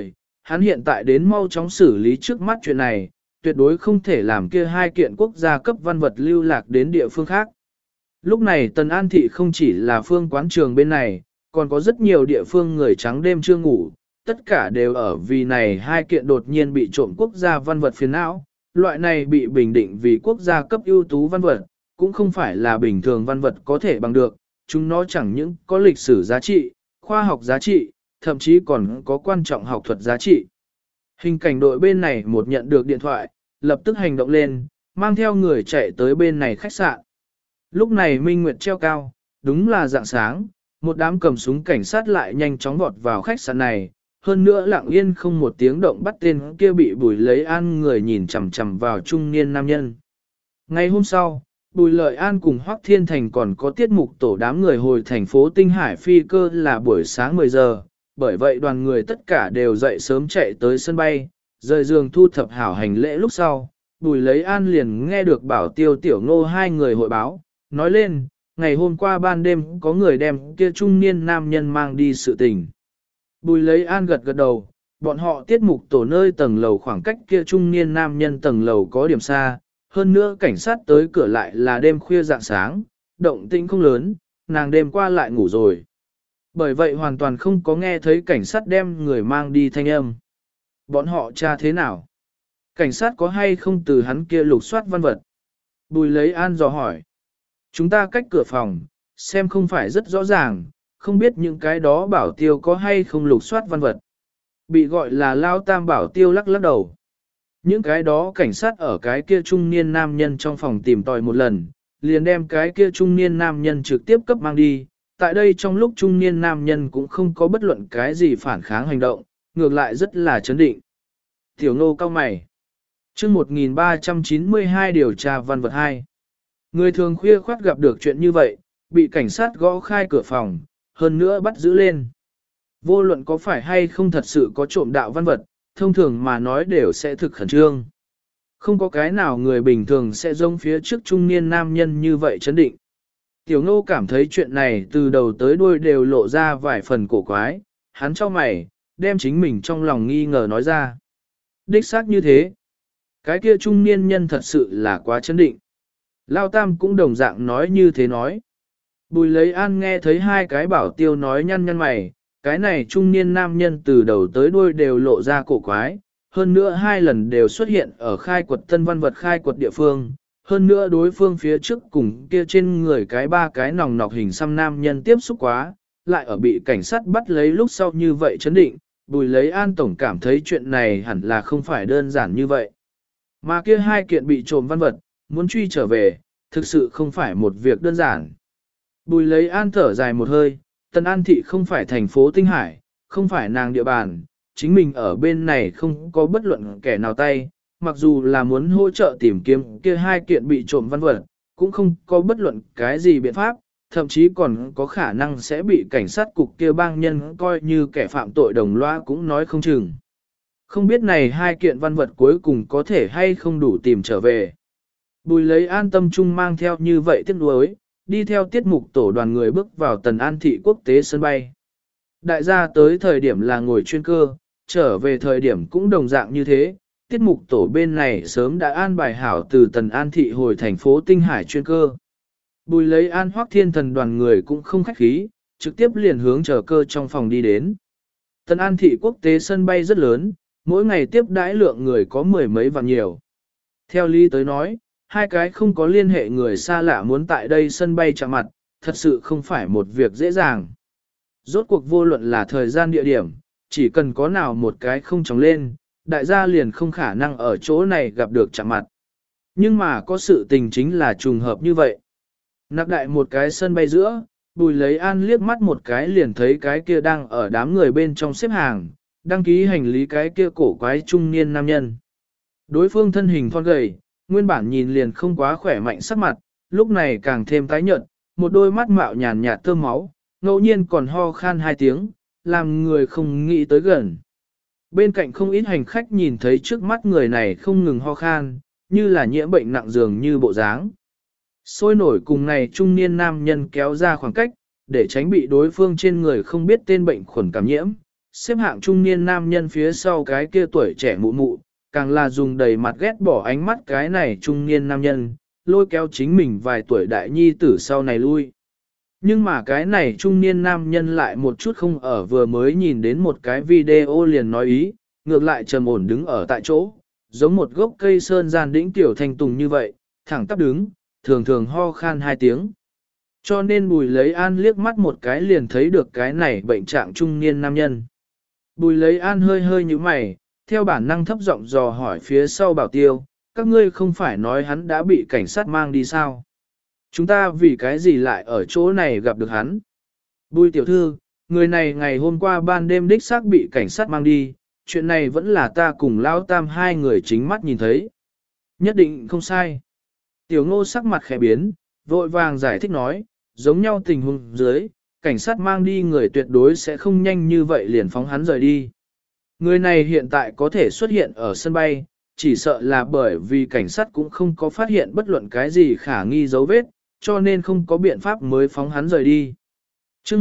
hắn hiện tại đến mau chóng xử lý trước mắt chuyện này, tuyệt đối không thể làm kia hai kiện quốc gia cấp văn vật lưu lạc đến địa phương khác. Lúc này Tần An Thị không chỉ là phương quán trường bên này, còn có rất nhiều địa phương người trắng đêm chưa ngủ, tất cả đều ở vì này hai kiện đột nhiên bị trộm quốc gia văn vật phiền não. Loại này bị bình định vì quốc gia cấp ưu tú văn vật, cũng không phải là bình thường văn vật có thể bằng được, chúng nó chẳng những có lịch sử giá trị, khoa học giá trị, thậm chí còn có quan trọng học thuật giá trị. Hình cảnh đội bên này một nhận được điện thoại, lập tức hành động lên, mang theo người chạy tới bên này khách sạn. Lúc này Minh Nguyệt treo cao, đúng là dạng sáng, một đám cầm súng cảnh sát lại nhanh chóng vọt vào khách sạn này, hơn nữa lặng yên không một tiếng động bắt tên kia bị Bùi Lấy An người nhìn chằm chằm vào trung niên nam nhân. Ngày hôm sau, Bùi Lợi An cùng Hoắc Thiên Thành còn có tiết mục tổ đám người hồi thành phố Tinh Hải phi cơ là buổi sáng 10 giờ, bởi vậy đoàn người tất cả đều dậy sớm chạy tới sân bay, rời giường thu thập hảo hành lễ lúc sau. Bùi Lấy An liền nghe được Bảo Tiêu Tiểu Ngô hai người hội báo, nói lên, ngày hôm qua ban đêm có người đem kia trung niên nam nhân mang đi sự tình. Bùi Lấy An gật gật đầu, bọn họ tiết mục tổ nơi tầng lầu khoảng cách kia trung niên nam nhân tầng lầu có điểm xa, hơn nữa cảnh sát tới cửa lại là đêm khuya rạng sáng, động tĩnh không lớn, nàng đêm qua lại ngủ rồi. Bởi vậy hoàn toàn không có nghe thấy cảnh sát đem người mang đi thanh âm. Bọn họ tra thế nào? Cảnh sát có hay không từ hắn kia lục soát văn vật? Bùi Lấy An dò hỏi. Chúng ta cách cửa phòng, xem không phải rất rõ ràng, không biết những cái đó Bảo Tiêu có hay không lục soát văn vật. Bị gọi là Lao Tam Bảo Tiêu lắc lắc đầu. Những cái đó cảnh sát ở cái kia trung niên nam nhân trong phòng tìm tòi một lần, liền đem cái kia trung niên nam nhân trực tiếp cấp mang đi. Tại đây trong lúc trung niên nam nhân cũng không có bất luận cái gì phản kháng hành động, ngược lại rất là chấn định. Tiểu Ngô cao mày. Chương 1392 điều tra văn vật 2. Người thường khuya khoát gặp được chuyện như vậy, bị cảnh sát gõ khai cửa phòng, hơn nữa bắt giữ lên. Vô luận có phải hay không thật sự có trộm đạo văn vật, thông thường mà nói đều sẽ thực khẩn trương. Không có cái nào người bình thường sẽ giống phía trước trung niên nam nhân như vậy chấn định. Tiểu Ngô cảm thấy chuyện này từ đầu tới đuôi đều lộ ra vài phần cổ quái, hắn cho mày, đem chính mình trong lòng nghi ngờ nói ra. Đích xác như thế. Cái kia trung niên nhân thật sự là quá chấn định. Lao Tam cũng đồng dạng nói như thế nói. Bùi Lấy An nghe thấy hai cái Bảo Tiêu nói nhăn nhăn mày, cái này trung niên nam nhân từ đầu tới đuôi đều lộ ra cổ quái, hơn nữa hai lần đều xuất hiện ở khai quật tân văn vật khai quật địa phương, hơn nữa đối phương phía trước cùng kia trên người cái ba cái nòng nọc hình xăm nam nhân tiếp xúc quá, lại ở bị cảnh sát bắt lấy lúc sau như vậy chấn định, Bùi Lấy An tổng cảm thấy chuyện này hẳn là không phải đơn giản như vậy. Mà kia hai kiện bị trộm văn vật, muốn truy trở về, thực sự không phải một việc đơn giản. Bùi Lấy An thở dài một hơi, Tần An Thị không phải thành phố Tinh Hải, không phải nàng địa bàn, chính mình ở bên này không có bất luận kẻ nào tay, mặc dù là muốn hỗ trợ tìm kiếm kia hai kiện bị trộm văn vật, cũng không có bất luận cái gì biện pháp, thậm chí còn có khả năng sẽ bị cảnh sát cục kia bang nhân coi như kẻ phạm tội đồng loa cũng nói không chừng. Không biết này hai kiện văn vật cuối cùng có thể hay không đủ tìm trở về. Bùi Lấy An tâm trung mang theo như vậy tiếc nuối, đi theo tiết mục tổ đoàn người bước vào Tần An Thị quốc tế sân bay. Đại gia tới thời điểm là ngồi chuyên cơ, trở về thời điểm cũng đồng dạng như thế, tiết mục tổ bên này sớm đã an bài hảo từ Tần An Thị hồi thành phố Tinh Hải chuyên cơ. Bùi Lấy An Hoắc Thiên Thần đoàn người cũng không khách khí, trực tiếp liền hướng chờ cơ trong phòng đi đến. Tần An Thị quốc tế sân bay rất lớn, mỗi ngày tiếp đãi lượng người có mười mấy vạn nhiều. Theo lý tới nói, hai cái không có liên hệ người xa lạ muốn tại đây sân bay chạm mặt, thật sự không phải một việc dễ dàng. Rốt cuộc vô luận là thời gian địa điểm, chỉ cần có nào một cái không chóng lên, đại gia liền không khả năng ở chỗ này gặp được chạm mặt. Nhưng mà có sự tình chính là trùng hợp như vậy. Nạp đại một cái sân bay giữa, Bùi Lấy An liếc mắt một cái liền thấy cái kia đang ở đám người bên trong xếp hàng, đăng ký hành lý cái kia cổ quái trung niên nam nhân. Đối phương thân hình thon gầy, nguyên bản nhìn liền không quá khỏe mạnh sắc mặt, lúc này càng thêm tái nhợt, một đôi mắt mạo nhàn nhạt tơ máu, ngẫu nhiên còn ho khan hai tiếng, làm người không nghĩ tới gần. Bên cạnh không ít hành khách nhìn thấy trước mắt người này không ngừng ho khan, như là nhiễm bệnh nặng dường như bộ dáng. Sôi nổi cùng này trung niên nam nhân kéo ra khoảng cách, để tránh bị đối phương trên người không biết tên bệnh khuẩn cảm nhiễm, xếp hạng trung niên nam nhân phía sau cái kia tuổi trẻ mụ mụ, càng là dùng đầy mặt ghét bỏ ánh mắt cái này trung niên nam nhân, lôi kéo chính mình vài tuổi đại nhi tử sau này lui. Nhưng mà cái này trung niên nam nhân lại một chút không ở vừa mới nhìn đến một cái video liền nói ý, ngược lại trầm ổn đứng ở tại chỗ, giống một gốc cây sơn gian đĩnh tiểu thanh tùng như vậy, thẳng tắp đứng, thường thường ho khan 2 tiếng. Cho nên Bùi Lấy An liếc mắt một cái liền thấy được cái này bệnh trạng trung niên nam nhân. Bùi Lấy An hơi hơi như mày, theo bản năng thấp giọng dò hỏi phía sau Bảo Tiêu, các ngươi không phải nói hắn đã bị cảnh sát mang đi sao? Chúng ta vì cái gì lại ở chỗ này gặp được hắn? Bùi tiểu thư, người này ngày hôm qua ban đêm đích xác bị cảnh sát mang đi, chuyện này vẫn là ta cùng Lão Tam hai người chính mắt nhìn thấy. Nhất định không sai. Tiểu Ngô sắc mặt khẽ biến, vội vàng giải thích nói, giống nhau tình huống dưới, cảnh sát mang đi người tuyệt đối sẽ không nhanh như vậy liền phóng hắn rời đi. Người này hiện tại có thể xuất hiện ở sân bay, chỉ sợ là bởi vì cảnh sát cũng không có phát hiện bất luận cái gì khả nghi dấu vết, cho nên không có biện pháp mới phóng hắn rời đi. Chương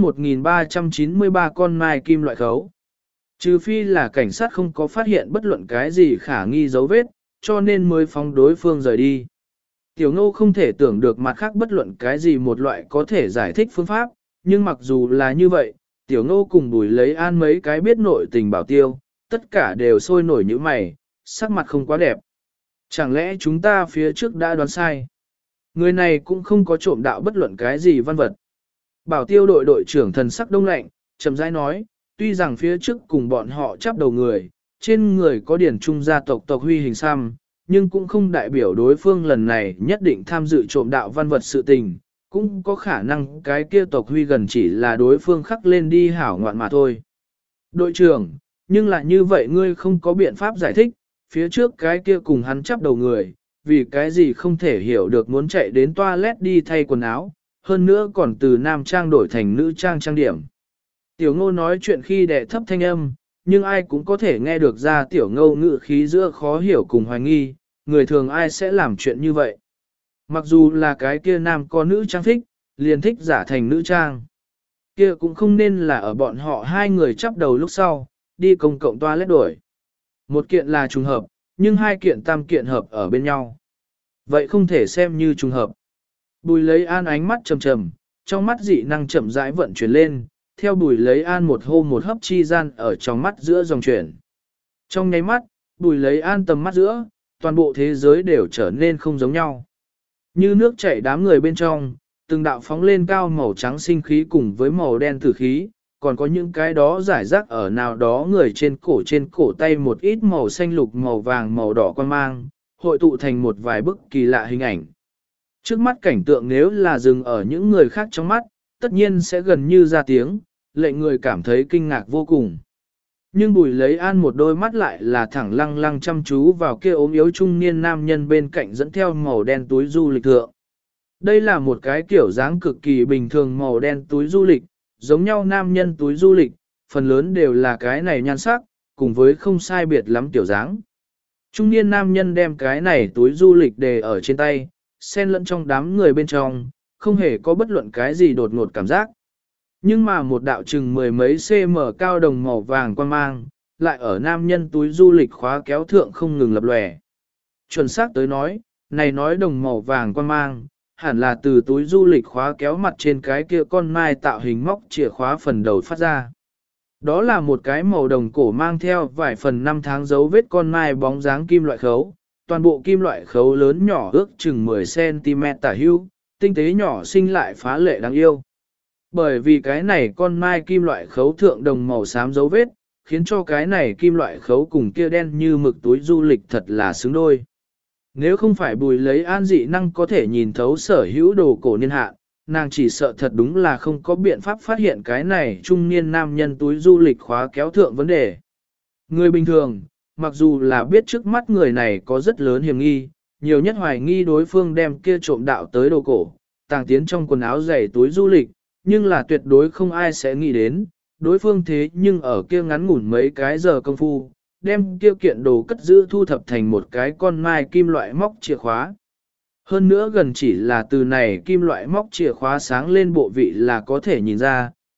1393 con mai kim loại khấu. Trừ phi là cảnh sát không có phát hiện bất luận cái gì khả nghi dấu vết, cho nên mới phóng đối phương rời đi. Tiểu Ngô không thể tưởng được mặt khác bất luận cái gì một loại có thể giải thích phương pháp, nhưng mặc dù là như vậy, Tiểu Ngô cùng Bùi Lấy An mấy cái biết nội tình Bảo Tiêu, tất cả đều sôi nổi như mày, sắc mặt không quá đẹp. Chẳng lẽ chúng ta phía trước đã đoán sai? Người này cũng không có trộm đạo bất luận cái gì văn vật. Bảo Tiêu đội đội trưởng thần sắc đông lạnh, chậm rãi nói, tuy rằng phía trước cùng bọn họ chắp đầu người, trên người có điển trung gia tộc huy hình xăm, nhưng cũng không đại biểu đối phương lần này nhất định tham dự trộm đạo văn vật sự tình, cũng có khả năng cái kia tộc huy gần chỉ là đối phương khắc lên đi hảo ngoạn mà thôi. Đội trưởng, nhưng lại như vậy ngươi không có biện pháp giải thích, phía trước cái kia cùng hắn chắp đầu người, vì cái gì không thể hiểu được muốn chạy đến toilet đi thay quần áo, hơn nữa còn từ nam trang đổi thành nữ trang trang điểm. Tiểu Ngô nói chuyện khi đè thấp thanh âm, nhưng ai cũng có thể nghe được ra Tiểu Ngô ngữ khí giữa khó hiểu cùng hoài nghi, người thường ai sẽ làm chuyện như vậy. Mặc dù là cái kia nam có nữ trang thích, liền thích giả thành nữ trang. Kia cũng không nên là ở bọn họ hai người chắp đầu lúc sau, đi công cộng toilet đổi. Một kiện là trùng hợp, nhưng hai kiện tam kiện hợp ở bên nhau. Vậy không thể xem như trùng hợp. Bùi Lấy An ánh mắt trầm trầm, trong mắt dị năng chậm rãi vận chuyển lên, theo Bùi Lấy An một hô một hấp chi gian ở trong mắt giữa dòng chuyển. Trong nháy mắt, Bùi Lấy An tầm mắt giữa, toàn bộ thế giới đều trở nên không giống nhau. Như nước chảy đám người bên trong, từng đạo phóng lên cao màu trắng sinh khí cùng với màu đen tử khí, còn có những cái đó giải rác ở nào đó người trên cổ tay một ít màu xanh lục màu vàng màu đỏ quan mang, hội tụ thành một vài bức kỳ lạ hình ảnh. Trước mắt cảnh tượng nếu là dừng ở những người khác trong mắt, tất nhiên sẽ gần như ra tiếng, lệnh người cảm thấy kinh ngạc vô cùng. Nhưng Bùi Lấy An một đôi mắt lại là thẳng lăng lăng chăm chú vào kia ốm yếu trung niên nam nhân bên cạnh dẫn theo màu đen túi du lịch thượng. Đây là một cái kiểu dáng cực kỳ bình thường màu đen túi du lịch, giống nhau nam nhân túi du lịch, phần lớn đều là cái này nhan sắc, cùng với không sai biệt lắm tiểu dáng. Trung niên nam nhân đem cái này túi du lịch đề ở trên tay, xen lẫn trong đám người bên trong, không hề có bất luận cái gì đột ngột cảm giác. Nhưng mà một đạo chừng mười mấy cm cao đồng màu vàng quan mang, lại ở nam nhân túi du lịch khóa kéo thượng không ngừng lập lòe. Chuẩn xác tới nói, này nói đồng màu vàng quan mang, hẳn là từ túi du lịch khóa kéo mặt trên cái kia con mai tạo hình móc chìa khóa phần đầu phát ra. Đó là một cái màu đồng cổ mang theo vài phần năm tháng dấu vết con mai bóng dáng kim loại khấu, toàn bộ kim loại khấu lớn nhỏ ước chừng 10cm tả hưu, tinh tế nhỏ xinh lại phá lệ đáng yêu. Bởi vì cái này con mai kim loại khấu thượng đồng màu xám dấu vết, khiến cho cái này kim loại khấu cùng kia đen như mực túi du lịch thật là xứng đôi. Nếu không phải Bùi Lấy An dị năng có thể nhìn thấu sở hữu đồ cổ niên hạ, nàng chỉ sợ thật đúng là không có biện pháp phát hiện cái này trung niên nam nhân túi du lịch khóa kéo thượng vấn đề. Người bình thường, mặc dù là biết trước mắt người này có rất lớn hiểm nghi, nhiều nhất hoài nghi đối phương đem kia trộm đạo tới đồ cổ, tàng tiến trong quần áo giày túi du lịch, nhưng là tuyệt đối không ai sẽ nghĩ đến, đối phương thế nhưng ở kia ngắn ngủn mấy cái giờ công phu, đem kia kiện đồ cất giữ thu thập thành một cái con mai kim loại móc chìa khóa. Hơn nữa gần chỉ là từ này kim loại móc chìa khóa sáng lên bộ vị là có thể nhìn ra,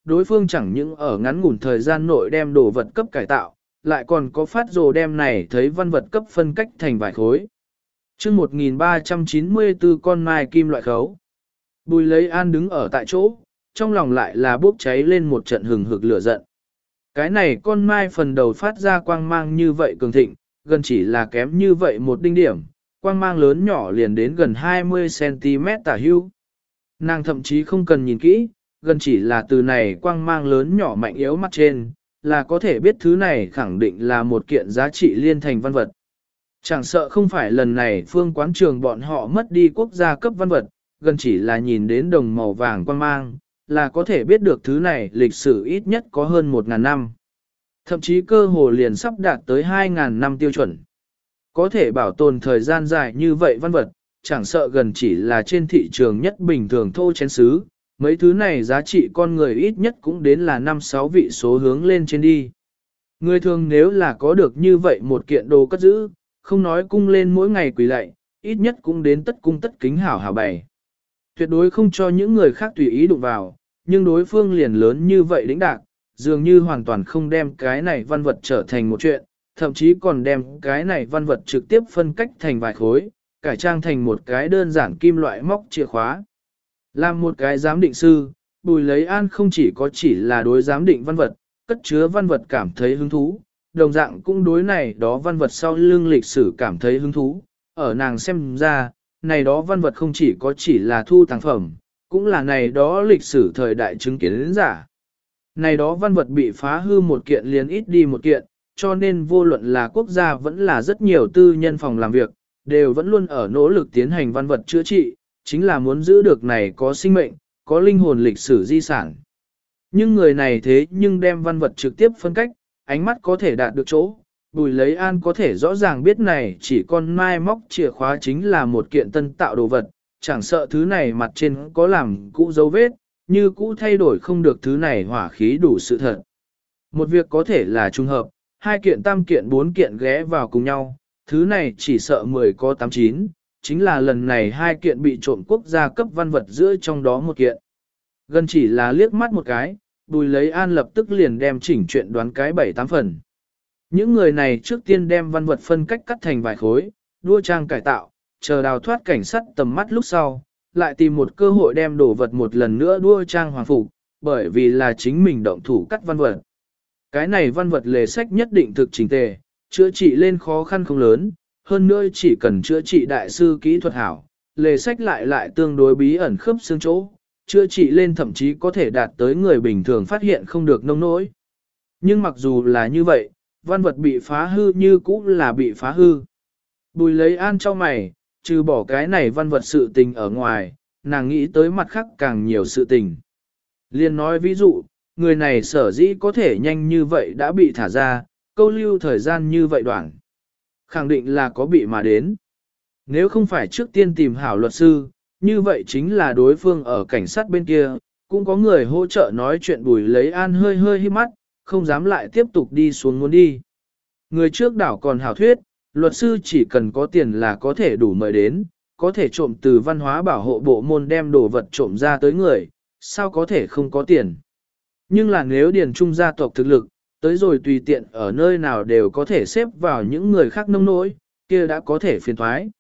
đối phương chẳng những ở ngắn ngủn thời gian nội đem đồ vật cấp cải tạo, lại còn có phát rồ đem này thấy văn vật cấp phân cách thành vài khối. Chương 1394 con mai kim loại khấu. Bùi Lấy An đứng ở tại chỗ, trong lòng lại là bốc cháy lên một trận hừng hực lửa giận. Cái này con mai phần đầu phát ra quang mang như vậy cường thịnh, gần chỉ là kém như vậy một đinh điểm, quang mang lớn nhỏ liền đến gần 20cm tả hưu. Nàng thậm chí không cần nhìn kỹ, gần chỉ là từ này quang mang lớn nhỏ mạnh yếu mắt trên, là có thể biết thứ này khẳng định là một kiện giá trị liên thành văn vật. Chẳng sợ không phải lần này phương quán trường bọn họ mất đi quốc gia cấp văn vật, gần chỉ là nhìn đến đồng màu vàng quang mang, là có thể biết được thứ này lịch sử ít nhất có hơn 1.000 năm. Thậm chí cơ hồ liền sắp đạt tới 2.000 năm tiêu chuẩn. Có thể bảo tồn thời gian dài như vậy văn vật, chẳng sợ gần chỉ là trên thị trường nhất bình thường thô chén sứ, mấy thứ này giá trị con người ít nhất cũng đến là 5-6 vị số hướng lên trên đi. Người thường nếu là có được như vậy một kiện đồ cất giữ, không nói cung lên mỗi ngày quỳ lạy, ít nhất cũng đến tất cung tất kính hảo hảo bày. Tuyệt đối không cho những người khác tùy ý đụng vào, nhưng đối phương liền lớn như vậy đĩnh đạc, dường như hoàn toàn không đem cái này văn vật trở thành một chuyện, thậm chí còn đem cái này văn vật trực tiếp phân cách thành vài khối, cải trang thành một cái đơn giản kim loại móc chìa khóa. Làm một cái giám định sư, Bùi Lấy An không chỉ là đối giám định văn vật, cất chứa văn vật cảm thấy hứng thú, đồng dạng cũng đối này đó văn vật sau lưng lịch sử cảm thấy hứng thú. Ở nàng xem ra, này đó văn vật không chỉ là thu tàng phẩm, cũng là này đó lịch sử thời đại chứng kiến giả. Này đó văn vật bị phá hư một kiện liền ít đi một kiện, cho nên vô luận là quốc gia vẫn là rất nhiều tư nhân phòng làm việc, đều vẫn luôn ở nỗ lực tiến hành văn vật chữa trị, chính là muốn giữ được này có sinh mệnh, có linh hồn lịch sử di sản. Nhưng người này thế nhưng đem văn vật trực tiếp phân cách, ánh mắt có thể đạt được chỗ. Bùi Lấy An có thể rõ ràng biết này chỉ con mai móc chìa khóa chính là một kiện tân tạo đồ vật, chẳng sợ thứ này mặt trên có làm cũ dấu vết, như cũ thay đổi không được thứ này hỏa khí đủ sự thật. Một việc có thể là trùng hợp, 2 kiện 3 kiện 4 kiện ghé vào cùng nhau, thứ này chỉ sợ 10 có 8-9, chính là lần này 2 kiện bị trộm quốc gia cấp văn vật giữa trong đó một kiện. Gần chỉ là liếc mắt một cái, Bùi Lấy An lập tức liền đem chỉnh chuyện đoán cái 7-8 phần. Những người này trước tiên đem văn vật phân cách cắt thành vài khối, đua trang cải tạo, chờ đào thoát cảnh sát tầm mắt lúc sau, lại tìm một cơ hội đem đồ vật một lần nữa đua trang hoàng phục, bởi vì là chính mình động thủ cắt văn vật. Cái này văn vật lề sách nhất định thực chỉnh tề, chữa trị lên khó khăn không lớn, hơn nữa chỉ cần chữa trị đại sư kỹ thuật hảo, lề sách lại tương đối bí ẩn khớp xương chỗ, chữa trị lên thậm chí có thể đạt tới người bình thường phát hiện không được nông nỗi. Nhưng mặc dù là như vậy, văn vật bị phá hư như cũ là bị phá hư. Bùi Lấy An cho mày, trừ bỏ cái này văn vật sự tình ở ngoài, nàng nghĩ tới mặt khác càng nhiều sự tình. Liên nói ví dụ, người này sở dĩ có thể nhanh như vậy đã bị thả ra, câu lưu thời gian như vậy đoạn. Khẳng định là có bị mà đến. Nếu không phải trước tiên tìm hảo luật sư, như vậy chính là đối phương ở cảnh sát bên kia, cũng có người hỗ trợ nói chuyện. Bùi Lấy An hơi híp mắt, không dám lại tiếp tục đi xuống muốn đi. Người trước đảo còn hảo thuyết, luật sư chỉ cần có tiền là có thể đủ mời đến, có thể trộm từ văn hóa bảo hộ bộ môn đem đồ vật trộm ra tới người, sao có thể không có tiền. Nhưng là nếu điền trung gia tộc thực lực, tới rồi tùy tiện ở nơi nào đều có thể xếp vào những người khác nông nỗi, kia đã có thể phiền thoái.